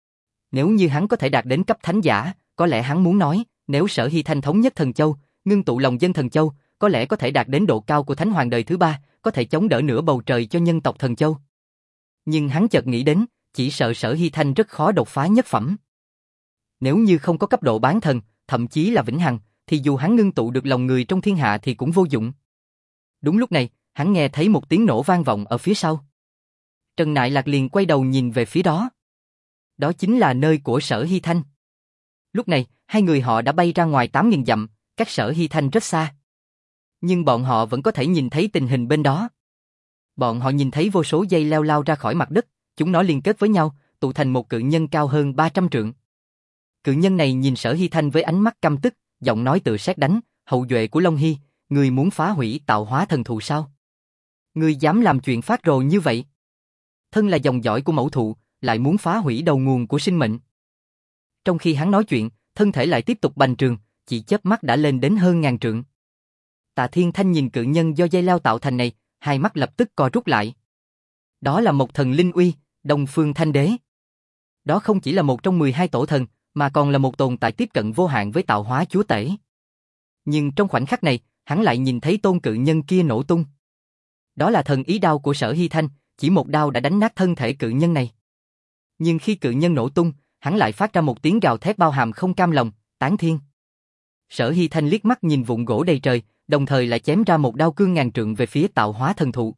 Nếu như hắn có thể đạt đến cấp thánh giả, có lẽ hắn muốn nói, nếu Sở Hy Thanh thống nhất Thần Châu, ngưng tụ lòng dân Thần Châu, có lẽ có thể đạt đến độ cao của Thánh Hoàng đời thứ ba, có thể chống đỡ nửa bầu trời cho nhân tộc Thần Châu. Nhưng hắn chợt nghĩ đến, chỉ sợ Sở Hy Thanh rất khó đột phá nhất phẩm. Nếu như không có cấp độ bán thần, thậm chí là vĩnh hằng, thì dù hắn ngưng tụ được lòng người trong thiên hạ thì cũng vô dụng. Đúng lúc này, hắn nghe thấy một tiếng nổ vang vọng ở phía sau. Trần Nại Lạc liền quay đầu nhìn về phía đó. Đó chính là nơi của Sở Hy Thanh. Lúc này, hai người họ đã bay ra ngoài tám nghìn dặm, cách Sở Hy Thanh rất xa. Nhưng bọn họ vẫn có thể nhìn thấy tình hình bên đó. Bọn họ nhìn thấy vô số dây leo lao ra khỏi mặt đất, chúng nó liên kết với nhau, tụ thành một cự nhân cao hơn ba trăm trượng. Cự nhân này nhìn Sở Hy Thanh với ánh mắt căm tức, giọng nói tự sét đánh, hậu duệ của Long Hy, ngươi muốn phá hủy tạo hóa thần thụ sao? Ngươi dám làm chuyện phát rồ như vậy? Thân là dòng dõi của mẫu thụ, lại muốn phá hủy đầu nguồn của sinh mệnh. Trong khi hắn nói chuyện, thân thể lại tiếp tục bành trướng, chỉ chớp mắt đã lên đến hơn ngàn trượng. Tạ Thiên Thanh nhìn cự nhân do dây leo tạo thành này, hai mắt lập tức co rút lại. Đó là một thần linh uy, Đông Phương Thanh Đế. Đó không chỉ là một trong mười hai tổ thần, mà còn là một tồn tại tiếp cận vô hạn với tạo hóa chúa tể. Nhưng trong khoảnh khắc này, hắn lại nhìn thấy tôn cự nhân kia nổ tung. Đó là thần ý đao của Sở Hy Thanh, chỉ một đao đã đánh nát thân thể cự nhân này. Nhưng khi cự nhân nổ tung, hắn lại phát ra một tiếng gào thét bao hàm không cam lòng, tán thiên. Sở Hy Thanh liếc mắt nhìn vụn gỗ đầy trời, đồng thời lại chém ra một đao cương ngàn trượng về phía tạo hóa thần thụ.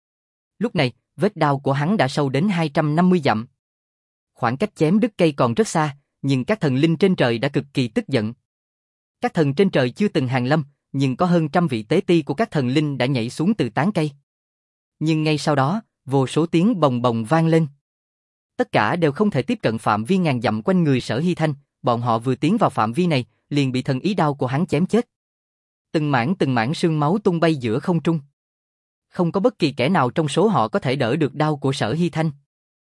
Lúc này, vết đao của hắn đã sâu đến hai trăm năm mươi dặm. Khoảng cách chém đứt cây còn rất xa, nhưng các thần linh trên trời đã cực kỳ tức giận. Các thần trên trời chưa từng hàng lâm, nhưng có hơn trăm vị tế ti của các thần linh đã nhảy xuống từ tán cây. Nhưng ngay sau đó, vô số tiếng bồng bồng vang lên. Tất cả đều không thể tiếp cận phạm vi ngàn dặm quanh người Sở Hy Thanh, bọn họ vừa tiến vào phạm vi này, liền bị thần ý đao của hắn chém chết. Từng mảng từng mảng sương máu tung bay giữa không trung. Không có bất kỳ kẻ nào trong số họ có thể đỡ được đao của Sở Hy Thanh.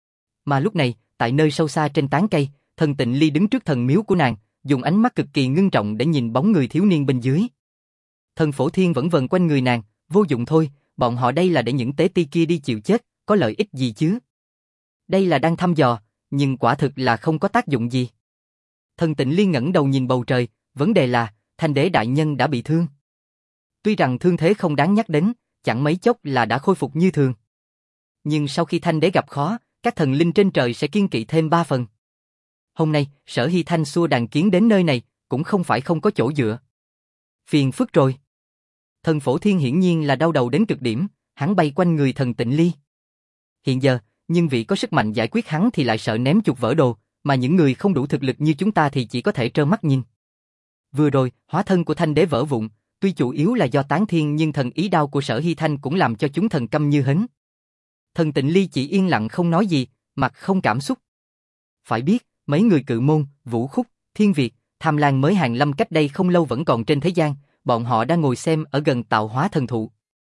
Mà lúc này, tại nơi sâu xa trên tán cây, thần Tịnh Ly đứng trước thần miếu của nàng, dùng ánh mắt cực kỳ ngưng trọng để nhìn bóng người thiếu niên bên dưới. Thần Phổ Thiên vẫn vần quanh người nàng, vô dụng thôi, bọn họ đây là để những tế ti kia đi chịu chết, có lợi ích gì chứ? Đây là đang thăm dò, nhưng quả thực là không có tác dụng gì. Thần Tịnh Ly ngẩng đầu nhìn bầu trời, vấn đề là, Thanh Đế đại nhân đã bị thương. Tuy rằng thương thế không đáng nhắc đến, chẳng mấy chốc là đã khôi phục như thường. Nhưng sau khi Thanh Đế gặp khó, các thần linh trên trời sẽ kiêng kỵ thêm ba phần. Hôm nay, Sở Hy Thanh xua đàn kiến đến nơi này, cũng không phải không có chỗ dựa. Phiền phức rồi. Thần Phổ Thiên hiển nhiên là đau đầu đến cực điểm, hắn bay quanh người thần Tịnh Ly. Hiện giờ, nhưng vị có sức mạnh giải quyết hắn thì lại sợ ném chuột vỡ đồ, mà những người không đủ thực lực như chúng ta thì chỉ có thể trơ mắt nhìn. Vừa rồi, hóa thân của Thanh Đế vỡ vụn, tuy chủ yếu là do tán thiên nhưng thần ý đao của Sở Hy Thanh cũng làm cho chúng thần câm như hến. Thần Tịnh Ly chỉ yên lặng không nói gì, mặt không cảm xúc. Phải biết, mấy người Cự Môn, Vũ Khúc, Thiên Việt, Tham Lang mới hàng lâm cách đây không lâu vẫn còn trên thế gian, bọn họ đang ngồi xem ở gần tạo hóa thần thụ.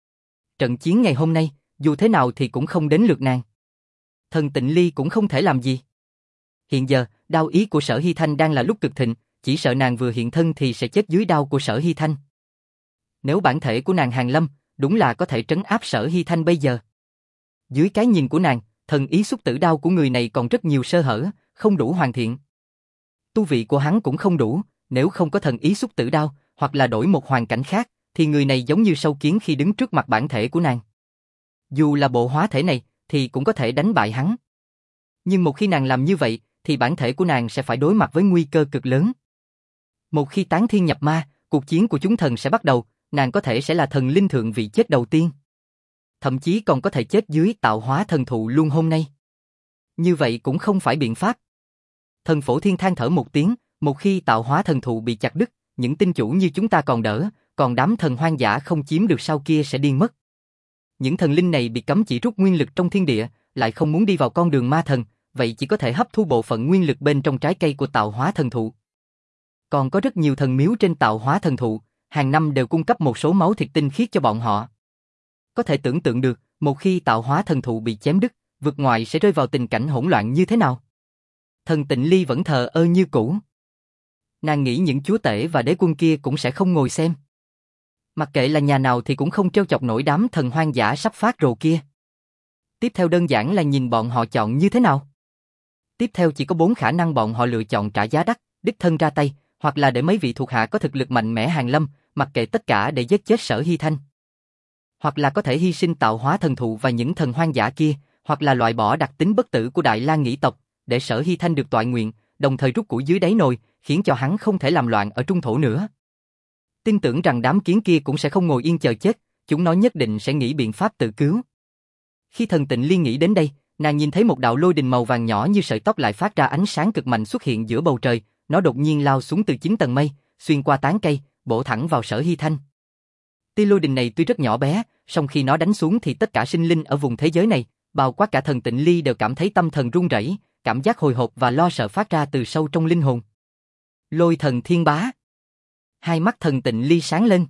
Trận chiến ngày hôm nay, dù thế nào thì cũng không đến lượt nàng. Thần Tịnh Ly cũng không thể làm gì. Hiện giờ, đao ý của Sở Hy Thanh đang là lúc cực thịnh, chỉ sợ nàng vừa hiện thân thì sẽ chết dưới đao của Sở Hy Thanh. Nếu bản thể của nàng hàng lâm, đúng là có thể trấn áp Sở Hy Thanh bây giờ. Dưới cái nhìn của nàng, thần ý xúc tử đao của người này còn rất nhiều sơ hở, không đủ hoàn thiện. Tu vị của hắn cũng không đủ, nếu không có thần ý xúc tử đao, hoặc là đổi một hoàn cảnh khác, thì người này giống như sâu kiến khi đứng trước mặt bản thể của nàng. Dù là bộ hóa thể này, thì cũng có thể đánh bại hắn. Nhưng một khi nàng làm như vậy, thì bản thể của nàng sẽ phải đối mặt với nguy cơ cực lớn. Một khi tán thiên nhập ma, cuộc chiến của chúng thần sẽ bắt đầu, nàng có thể sẽ là thần linh thượng vị chết đầu tiên. Thậm chí còn có thể chết dưới tạo hóa thần thụ luôn hôm nay. Như vậy cũng không phải biện pháp. Thần Phổ Thiên than thở một tiếng, một khi tạo hóa thần thụ bị chặt đứt, những tinh chủ như chúng ta còn đỡ, còn đám thần hoang dã không chiếm được sau kia sẽ điên mất. Những thần linh này bị cấm chỉ rút nguyên lực trong thiên địa, lại không muốn đi vào con đường ma thần, vậy chỉ có thể hấp thu bộ phận nguyên lực bên trong trái cây của tạo hóa thần thụ. Còn có rất nhiều thần miếu trên tạo hóa thần thụ, hàng năm đều cung cấp một số máu thịt tinh khiết cho bọn họ. Có thể tưởng tượng được, một khi tạo hóa thần thụ bị chém đứt, vực ngoại sẽ rơi vào tình cảnh hỗn loạn như thế nào. Thần Tịnh Ly vẫn thờ ơ như cũ. Nàng nghĩ những chúa tể và đế quân kia cũng sẽ không ngồi xem. Mặc kệ là nhà nào thì cũng không trêu chọc nổi đám thần hoang dã sắp phát rồ kia. Tiếp theo đơn giản là nhìn bọn họ chọn như thế nào. Tiếp theo chỉ có bốn khả năng bọn họ lựa chọn trả giá đắt, đích thân ra tay, hoặc là để mấy vị thuộc hạ có thực lực mạnh mẽ hàng lâm, mặc kệ tất cả để giết chết Sở Hy Thanh. Hoặc là có thể hy sinh tạo hóa thần thụ và những thần hoang dã kia, hoặc là loại bỏ đặc tính bất tử của Đại La Nghĩ tộc, để Sở Hy Thanh được toại nguyện, đồng thời rút củi dưới đáy nồi, khiến cho hắn không thể làm loạn ở trung thổ nữa. Tin tưởng rằng đám kiến kia cũng sẽ không ngồi yên chờ chết, chúng nó nhất định sẽ nghĩ biện pháp tự cứu. Khi thần Tịnh Ly nghĩ đến đây, nàng nhìn thấy một đạo lôi đình màu vàng nhỏ như sợi tóc lại phát ra ánh sáng cực mạnh xuất hiện giữa bầu trời, nó đột nhiên lao xuống từ chín tầng mây, xuyên qua tán cây, bổ thẳng vào Sở Hy Thanh. Tia lôi đình này tuy rất nhỏ bé, song khi nó đánh xuống thì tất cả sinh linh ở vùng thế giới này, bao quát cả thần Tịnh Ly đều cảm thấy tâm thần run rẩy, cảm giác hồi hộp và lo sợ phát ra từ sâu trong linh hồn. Lôi thần Thiên Bá. Hai mắt thần Tịnh Ly sáng lên.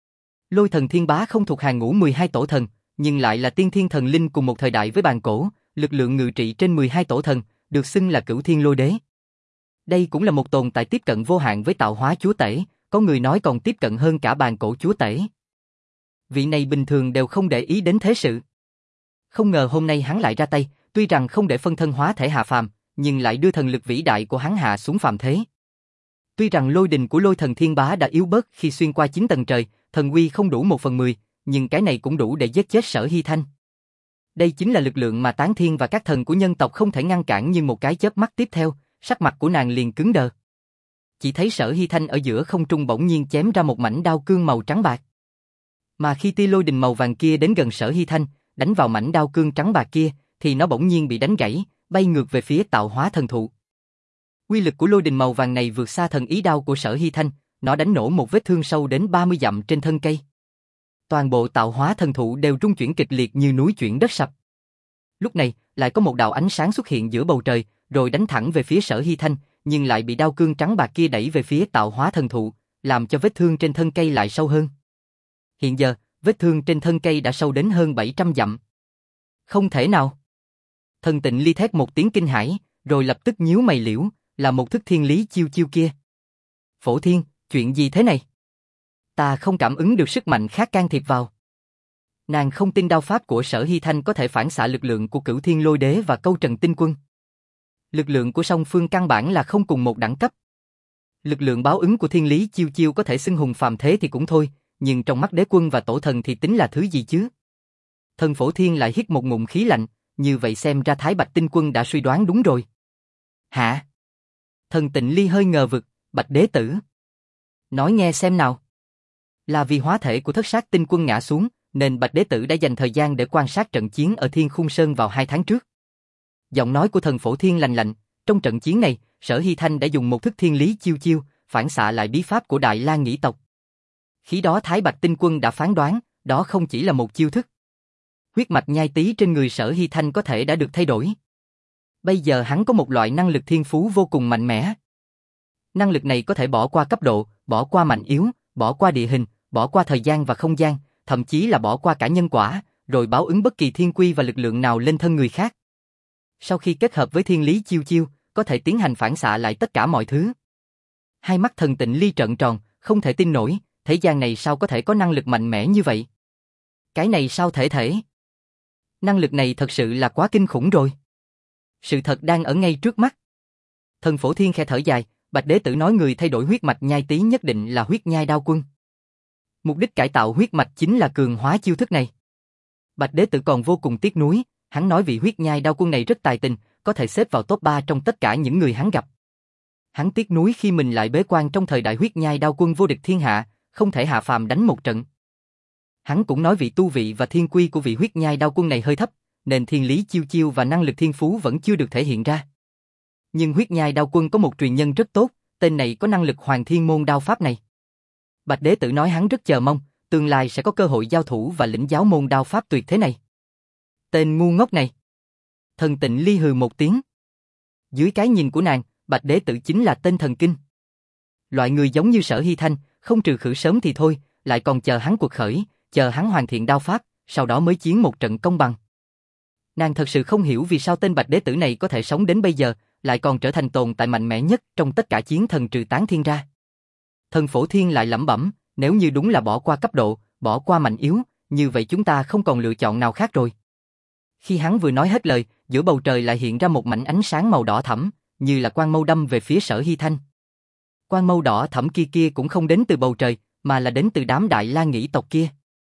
Lôi thần Thiên Bá không thuộc hàng ngũ mười hai tổ thần, nhưng lại là tiên thiên thần linh cùng một thời đại với bàn cổ, lực lượng ngự trị trên mười hai tổ thần, được xưng là Cửu Thiên Lôi Đế. Đây cũng là một tồn tại tiếp cận vô hạn với tạo hóa chúa tể, có người nói còn tiếp cận hơn cả bàn cổ chúa tể. Vị này bình thường đều không để ý đến thế sự. Không ngờ hôm nay hắn lại ra tay, tuy rằng không để phân thân hóa thể hạ phàm, nhưng lại đưa thần lực vĩ đại của hắn hạ xuống phàm thế. Tuy rằng lôi đình của lôi thần Thiên Bá đã yếu bớt khi xuyên qua chín tầng trời, thần uy không đủ một phần mười, nhưng cái này cũng đủ để giết chết Sở Hy Thanh. Đây chính là lực lượng mà Tán Thiên và các thần của nhân tộc không thể ngăn cản, nhưng một cái chớp mắt tiếp theo, sắc mặt của nàng liền cứng đờ. Chỉ thấy Sở Hy Thanh ở giữa không trung bỗng nhiên chém ra một mảnh đao cương màu trắng bạc. Mà khi tia lôi đình màu vàng kia đến gần Sở Hy Thanh, đánh vào mảnh đao cương trắng bạc kia, thì nó bỗng nhiên bị đánh gãy, bay ngược về phía tạo hóa thần thụ. Uy lực của lôi đình màu vàng này vượt xa thần ý đao của Sở Hy Thanh, nó đánh nổ một vết thương sâu đến ba mươi dặm trên thân cây. Toàn bộ tạo hóa thần thụ đều rung chuyển kịch liệt như núi chuyển đất sập. Lúc này, lại có một đạo ánh sáng xuất hiện giữa bầu trời, rồi đánh thẳng về phía Sở Hy Thanh, nhưng lại bị đao cương trắng bạc kia đẩy về phía tạo hóa thần thụ, làm cho vết thương trên thân cây lại sâu hơn. Hiện giờ, vết thương trên thân cây đã sâu đến hơn bảy trăm dặm. Không thể nào. Thần Tịnh Ly thét một tiếng kinh hãi, rồi lập tức nhíu mày liễu, là một thức thiên lý chiêu chiêu kia. Phổ Thiên, chuyện gì thế này? Ta không cảm ứng được sức mạnh khác can thiệp vào. Nàng không tin đao pháp của Sở Hy Thanh có thể phản xạ lực lượng của Cửu Thiên Lôi Đế và Câu Trần Tinh Quân. Lực lượng của song phương căn bản là không cùng một đẳng cấp. Lực lượng báo ứng của thiên lý chiêu chiêu có thể xưng hùng phàm thế thì cũng thôi, nhưng trong mắt đế quân và tổ thần thì tính là thứ gì chứ? Thần Phổ Thiên lại hít một ngụm khí lạnh, như vậy xem ra Thái Bạch Tinh Quân đã suy đoán đúng rồi. Hả? Thần Tịnh Ly hơi ngờ vực, Bạch Đế Tử. Nói nghe xem nào. Là vì hóa thể của Thất Sát Tinh Quân ngã xuống, nên Bạch Đế Tử đã dành thời gian để quan sát trận chiến ở Thiên Khung Sơn vào hai tháng trước. Giọng nói của thần Phổ Thiên lạnh lạnh, trong trận chiến này, Sở Hy Thanh đã dùng một thức thiên lý chiêu chiêu, phản xạ lại bí pháp của Đại La Nghĩ tộc. Khi đó Thái Bạch Tinh Quân đã phán đoán, đó không chỉ là một chiêu thức. Huyết mạch nhai tí trên người Sở Hy Thanh có thể đã được thay đổi. Bây giờ hắn có một loại năng lực thiên phú vô cùng mạnh mẽ. Năng lực này có thể bỏ qua cấp độ, bỏ qua mạnh yếu, bỏ qua địa hình, bỏ qua thời gian và không gian, thậm chí là bỏ qua cả nhân quả, rồi báo ứng bất kỳ thiên quy và lực lượng nào lên thân người khác. Sau khi kết hợp với thiên lý chiêu chiêu, có thể tiến hành phản xạ lại tất cả mọi thứ. Hai mắt Thần Tịnh Ly trợn tròn, không thể tin nổi, thế gian này sao có thể có năng lực mạnh mẽ như vậy? Cái này sao thể thể? Năng lực này thật sự là quá kinh khủng rồi. Sự thật đang ở ngay trước mắt. Thần Phổ Thiên khẽ thở dài, Bạch Đế Tử nói người thay đổi huyết mạch nhai tí nhất định là huyết nhai đao quân. Mục đích cải tạo huyết mạch chính là cường hóa chiêu thức này. Bạch Đế Tử còn vô cùng tiếc nuối, hắn nói vị huyết nhai đao quân này rất tài tình, có thể xếp vào top ba trong tất cả những người hắn gặp. Hắn tiếc nuối khi mình lại bế quan trong thời đại huyết nhai đao quân vô địch thiên hạ, không thể hạ phàm đánh một trận. Hắn cũng nói vị tu vị và thiên quy của vị huyết nhai đao quân này hơi thấp, nên thiên lý chiêu chiêu và năng lực thiên phú vẫn chưa được thể hiện ra. Nhưng huyết nhai đao quân có một truyền nhân rất tốt, tên này có năng lực Hoàng Thiên môn đao pháp này. Bạch Đế Tử nói hắn rất chờ mong, tương lai sẽ có cơ hội giao thủ và lĩnh giáo môn đao pháp tuyệt thế này. Tên ngu ngốc này. Thần Tịnh Ly hừ một tiếng. Dưới cái nhìn của nàng, Bạch Đế Tử chính là tên thần kinh. Loại người giống như Sở Hy Thanh, không trừ khử sớm thì thôi, lại còn chờ hắn cuộc khởi, chờ hắn hoàn thiện đao pháp, sau đó mới chiến một trận công bằng. Nàng thật sự không hiểu vì sao tên Bạch Đế Tử này có thể sống đến bây giờ, lại còn trở thành tồn tại mạnh mẽ nhất trong tất cả chiến thần trừ tán thiên ra. Thần Phổ Thiên lại lẩm bẩm, nếu như đúng là bỏ qua cấp độ, bỏ qua mạnh yếu, như vậy chúng ta không còn lựa chọn nào khác rồi. Khi hắn vừa nói hết lời, giữa bầu trời lại hiện ra một mảnh ánh sáng màu đỏ thẫm, như là quang mâu đâm về phía Sở Hy Thanh. Quang mâu đỏ thẫm kia kia cũng không đến từ bầu trời, mà là đến từ đám Đại La Nghĩ tộc kia.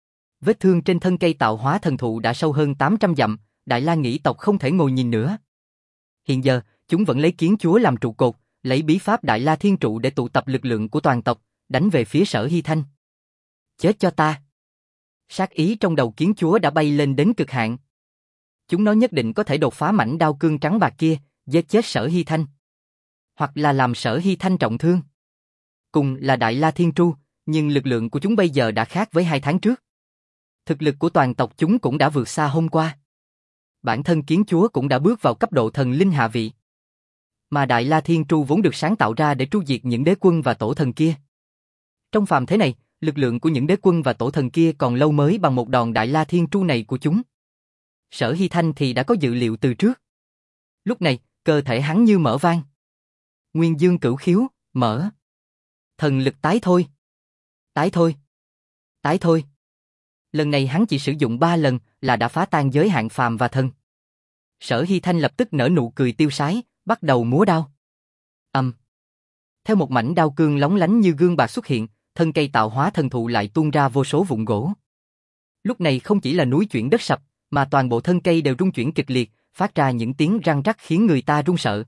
Vết thương trên thân cây tạo hóa thần thụ đã sâu hơn tám trăm dặm, Đại La Nghĩ tộc không thể ngồi nhìn nữa. Hiện giờ, chúng vẫn lấy kiến chúa làm trụ cột, lấy bí pháp Đại La Thiên Trụ để tụ tập lực lượng của toàn tộc, đánh về phía Sở Hy Thanh. Chết cho ta! Sát ý trong đầu kiến chúa đã bay lên đến cực hạn. Chúng nó nhất định có thể đột phá mảnh đao cương trắng bạc kia, giết chết Sở Hy Thanh. Hoặc là làm Sở Hy Thanh trọng thương. Cùng là Đại La Thiên Tru, nhưng lực lượng của chúng bây giờ đã khác với hai tháng trước. Thực lực của toàn tộc chúng cũng đã vượt xa hôm qua. Bản thân kiến chúa cũng đã bước vào cấp độ thần linh hạ vị. Mà Đại La Thiên Tru vốn được sáng tạo ra để tru diệt những đế quân và tổ thần kia. Trong phàm thế này, lực lượng của những đế quân và tổ thần kia còn lâu mới bằng một đòn Đại La Thiên Tru này của chúng. Sở Hy Thanh thì đã có dự liệu từ trước. Lúc này, cơ thể hắn như mở vang. Nguyên dương cửu khiếu, mở. Thần lực tái thôi. Tái thôi. Tái thôi. Lần này hắn chỉ sử dụng ba lần là đã phá tan giới hạn phàm và thần. Sở Hy Thanh lập tức nở nụ cười tiêu sái, bắt đầu múa đao. Âm. Theo một mảnh đao cương lóng lánh như gương bạc xuất hiện, thân cây tạo hóa thần thụ lại tuôn ra vô số vụn gỗ. Lúc này không chỉ là núi chuyển đất sập, mà toàn bộ thân cây đều rung chuyển kịch liệt, phát ra những tiếng răng rắc khiến người ta run sợ.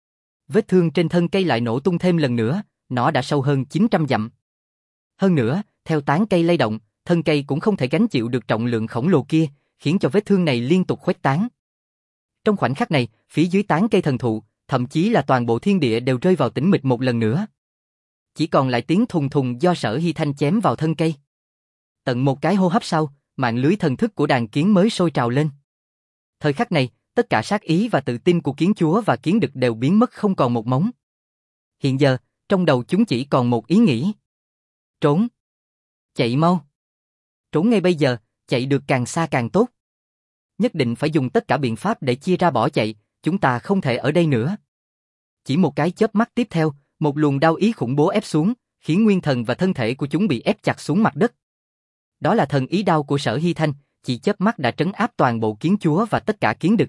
Vết thương trên thân cây lại nổ tung thêm lần nữa, nó đã sâu hơn chín trăm dặm. Hơn nữa, theo tán cây lay động, thân cây cũng không thể gánh chịu được trọng lượng khổng lồ kia, khiến cho vết thương này liên tục khuếch tán. Trong khoảnh khắc này, phía dưới tán cây thần thụ, thậm chí là toàn bộ thiên địa đều rơi vào tĩnh mịch một lần nữa. Chỉ còn lại tiếng thùng thùng do Sở Hy Thanh chém vào thân cây. Tận một cái hô hấp sau, mạng lưới thần thức của đàn kiến mới sôi trào lên. Thời khắc này, tất cả sát ý và tự tin của kiến chúa và kiến đực đều biến mất không còn một mống. Hiện giờ, trong đầu chúng chỉ còn một ý nghĩ. Trốn. Chạy mau. Trốn ngay bây giờ, chạy được càng xa càng tốt. Nhất định phải dùng tất cả biện pháp để chia ra bỏ chạy, chúng ta không thể ở đây nữa. Chỉ một cái chớp mắt tiếp theo, một luồng đao ý khủng bố ép xuống, khiến nguyên thần và thân thể của chúng bị ép chặt xuống mặt đất. Đó là thần ý đao của Sở Hy Thanh, chỉ chớp mắt đã trấn áp toàn bộ kiến chúa và tất cả kiến đực.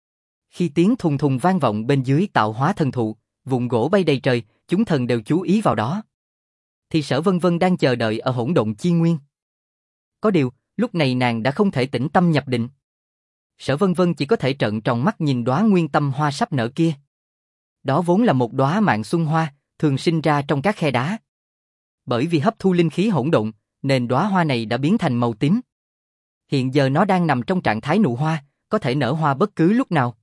Khi tiếng thùng thùng vang vọng bên dưới tạo hóa thần thụ, vụn gỗ bay đầy trời, chúng thần đều chú ý vào đó. Thì Sở Vân Vân đang chờ đợi ở hỗn độn chi nguyên. Có điều, lúc này nàng đã không thể tĩnh tâm nhập định. Sở Vân Vân chỉ có thể trợn tròn mắt nhìn đóa nguyên tâm hoa sắp nở kia. Đó vốn là một đóa mạng xuân hoa, thường sinh ra trong các khe đá. Bởi vì hấp thu linh khí hỗn độn, nên đóa hoa này đã biến thành màu tím. Hiện giờ nó đang nằm trong trạng thái nụ hoa, có thể nở hoa bất cứ lúc nào.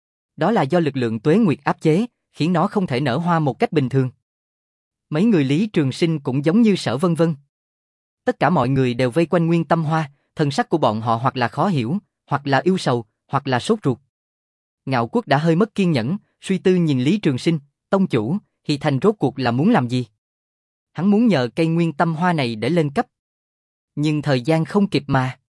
Đó là do lực lượng tuế nguyệt áp chế, khiến nó không thể nở hoa một cách bình thường. Mấy người Lý Trường Sinh cũng giống như Sở Vân Vân. Tất cả mọi người đều vây quanh nguyên tâm hoa, thần sắc của bọn họ hoặc là khó hiểu, hoặc là yêu sầu, hoặc là sốt ruột. Ngạo Quốc đã hơi mất kiên nhẫn, suy tư nhìn Lý Trường Sinh, tông chủ, Hy Thanh rốt cuộc là muốn làm gì? Hắn muốn nhờ cây nguyên tâm hoa này để lên cấp. Nhưng thời gian không kịp mà.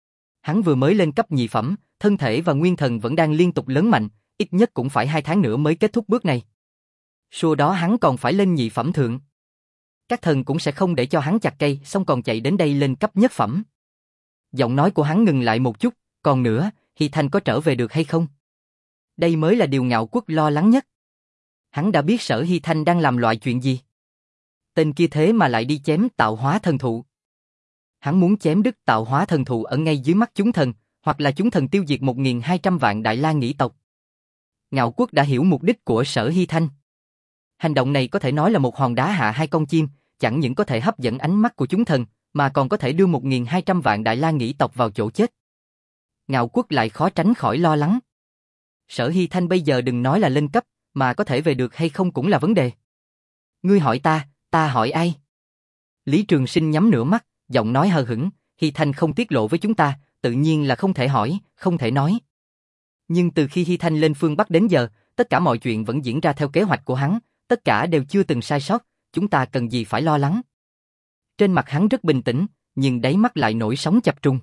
Hắn vừa mới lên cấp nhị phẩm, thân thể và nguyên thần vẫn đang liên tục lớn mạnh, ít nhất cũng phải hai tháng nữa mới kết thúc bước này. Sau đó hắn còn phải lên nhị phẩm thượng. Các thần cũng sẽ không để cho hắn chặt cây, xong còn chạy đến đây lên cấp nhất phẩm. Giọng nói của hắn ngừng lại một chút, còn nữa, Hy Thanh có trở về được hay không? Đây mới là điều Ngạo Quốc lo lắng nhất. Hắn đã biết Sở Hy Thanh đang làm loại chuyện gì. Tên kia thế mà lại đi chém tạo hóa thần thụ. Hắn muốn chém đứt tạo hóa thần thụ ở ngay dưới mắt chúng thần, hoặc là chúng thần tiêu diệt một nghìn hai trăm vạn Đại La Nghĩ tộc. Ngạo Quốc đã hiểu mục đích của Sở Hy Thanh. Hành động này có thể nói là một hòn đá hạ hai con chim, chẳng những có thể hấp dẫn ánh mắt của chúng thần, mà còn có thể đưa một nghìn hai trăm vạn Đại La Nghĩ tộc vào chỗ chết. Ngạo Quốc lại khó tránh khỏi lo lắng. Sở Hy Thanh bây giờ đừng nói là lên cấp, mà có thể về được hay không cũng là vấn đề. Ngươi hỏi ta, ta hỏi ai? Lý Trường Sinh nhắm nửa mắt, giọng nói hờ hững, Hy Thanh không tiết lộ với chúng ta, tự nhiên là không thể hỏi, không thể nói. Nhưng từ khi Hy Thanh lên phương Bắc đến giờ, tất cả mọi chuyện vẫn diễn ra theo kế hoạch của hắn, tất cả đều chưa từng sai sót, chúng ta cần gì phải lo lắng. Trên mặt hắn rất bình tĩnh, nhưng đáy mắt lại nổi sóng chập trùng.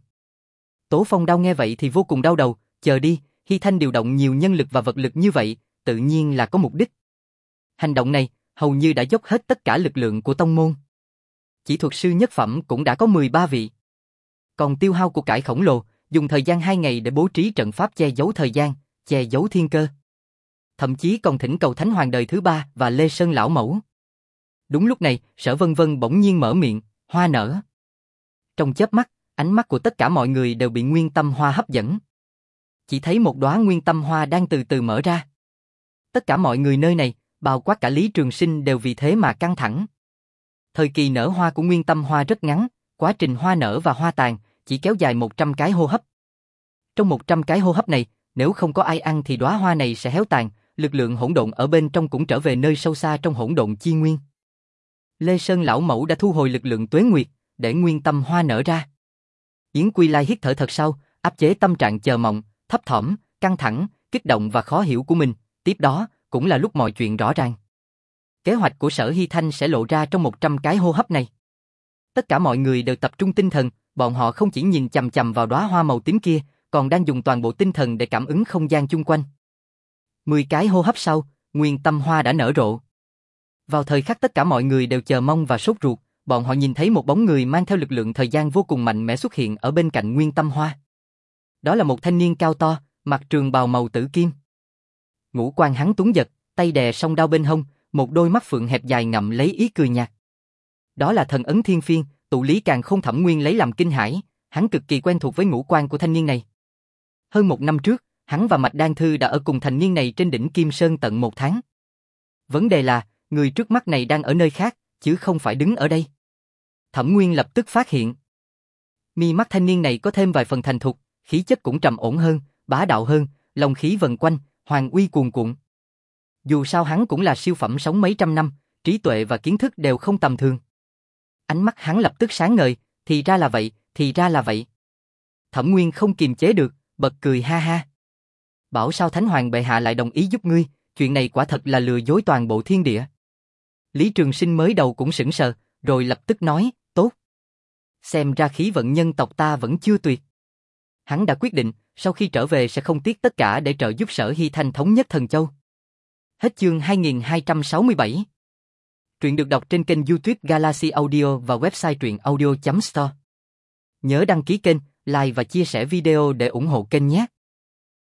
Tố Phong Đao nghe vậy thì vô cùng đau đầu, chờ đi, Hy Thanh điều động nhiều nhân lực và vật lực như vậy, tự nhiên là có mục đích. Hành động này, hầu như đã dốc hết tất cả lực lượng của tông môn. Chỉ thuật sư nhất phẩm cũng đã có mười ba vị. Còn tiêu hao của cải khổng lồ, dùng thời gian hai ngày để bố trí trận pháp che giấu thời gian, che giấu thiên cơ. Thậm chí còn thỉnh cầu Thánh Hoàng đời thứ ba và Lê Sơn lão mẫu. Đúng lúc này, Sở Vân Vân bỗng nhiên mở miệng, hoa nở. Trong chớp mắt, ánh mắt của tất cả mọi người đều bị nguyên tâm hoa hấp dẫn. Chỉ thấy một đóa nguyên tâm hoa đang từ từ mở ra. Tất cả mọi người nơi này, bao quát cả Lý Trường Sinh đều vì thế mà căng thẳng. Thời kỳ nở hoa của nguyên tâm hoa rất ngắn, quá trình hoa nở và hoa tàn chỉ kéo dài một trăm cái hô hấp. Trong một trăm cái hô hấp này, nếu không có ai ăn thì đóa hoa này sẽ héo tàn, lực lượng hỗn độn ở bên trong cũng trở về nơi sâu xa trong hỗn độn chi nguyên. Lê Sơn lão mẫu đã thu hồi lực lượng tuế nguyệt, để nguyên tâm hoa nở ra. Yến Quy Lai hít thở thật sâu, áp chế tâm trạng chờ mong, thấp thỏm, căng thẳng, kích động và khó hiểu của mình, tiếp đó, cũng là lúc mọi chuyện rõ ràng. Kế hoạch của Sở Hy Thanh sẽ lộ ra trong một trăm cái hô hấp này. Tất cả mọi người đều tập trung tinh thần, bọn họ không chỉ nhìn chằm chằm vào đóa hoa màu tím kia, còn đang dùng toàn bộ tinh thần để cảm ứng không gian chung quanh. Mười cái hô hấp sau, nguyên tâm hoa đã nở rộ. Vào thời khắc tất cả mọi người đều chờ mong và sốt ruột, bọn họ nhìn thấy một bóng người mang theo lực lượng thời gian vô cùng mạnh mẽ xuất hiện ở bên cạnh nguyên tâm hoa. Đó là một thanh niên cao to, mặc trường bào màu tử kim. Ngũ quan hắn tuấn giật, tay đè song đao bên hông, một đôi mắt phượng hẹp dài ngậm lấy ý cười nhạt. Đó là thần ấn thiên phiên, tụ lý càn khôn thẩm nguyên lấy làm kinh hãi, hắn cực kỳ quen thuộc với ngũ quan của thanh niên này. Hơn một năm trước, hắn và Mạch Đan Thư đã ở cùng thanh niên này trên đỉnh Kim Sơn tận một tháng. Vấn đề là, người trước mắt này đang ở nơi khác, chứ không phải đứng ở đây. Thẩm Nguyên lập tức phát hiện. Mi mắt thanh niên này có thêm vài phần thành thục, khí chất cũng trầm ổn hơn, bá đạo hơn, long khí vần quanh, hoàng uy cuồn cuộn. Dù sao hắn cũng là siêu phẩm sống mấy trăm năm, trí tuệ và kiến thức đều không tầm thường. Ánh mắt hắn lập tức sáng ngời, thì ra là vậy, thì ra là vậy. Thẩm Nguyên không kiềm chế được, bật cười ha ha. Bảo sao Thánh Hoàng bệ hạ lại đồng ý giúp ngươi, chuyện này quả thật là lừa dối toàn bộ thiên địa. Lý Trường Sinh mới đầu cũng sững sờ, rồi lập tức nói, tốt. Xem ra khí vận nhân tộc ta vẫn chưa tuyệt. Hắn đã quyết định, sau khi trở về sẽ không tiếc tất cả để trợ giúp Sở Hy Thanh thống nhất Thần Châu. Hết chương hai nghìn hai trăm sáu mươi bảy. Truyện được đọc trên kênh YouTube Galaxy Audio và website truyện audio chấm store. Nhớ đăng ký kênh, like và chia sẻ video để ủng hộ kênh nhé.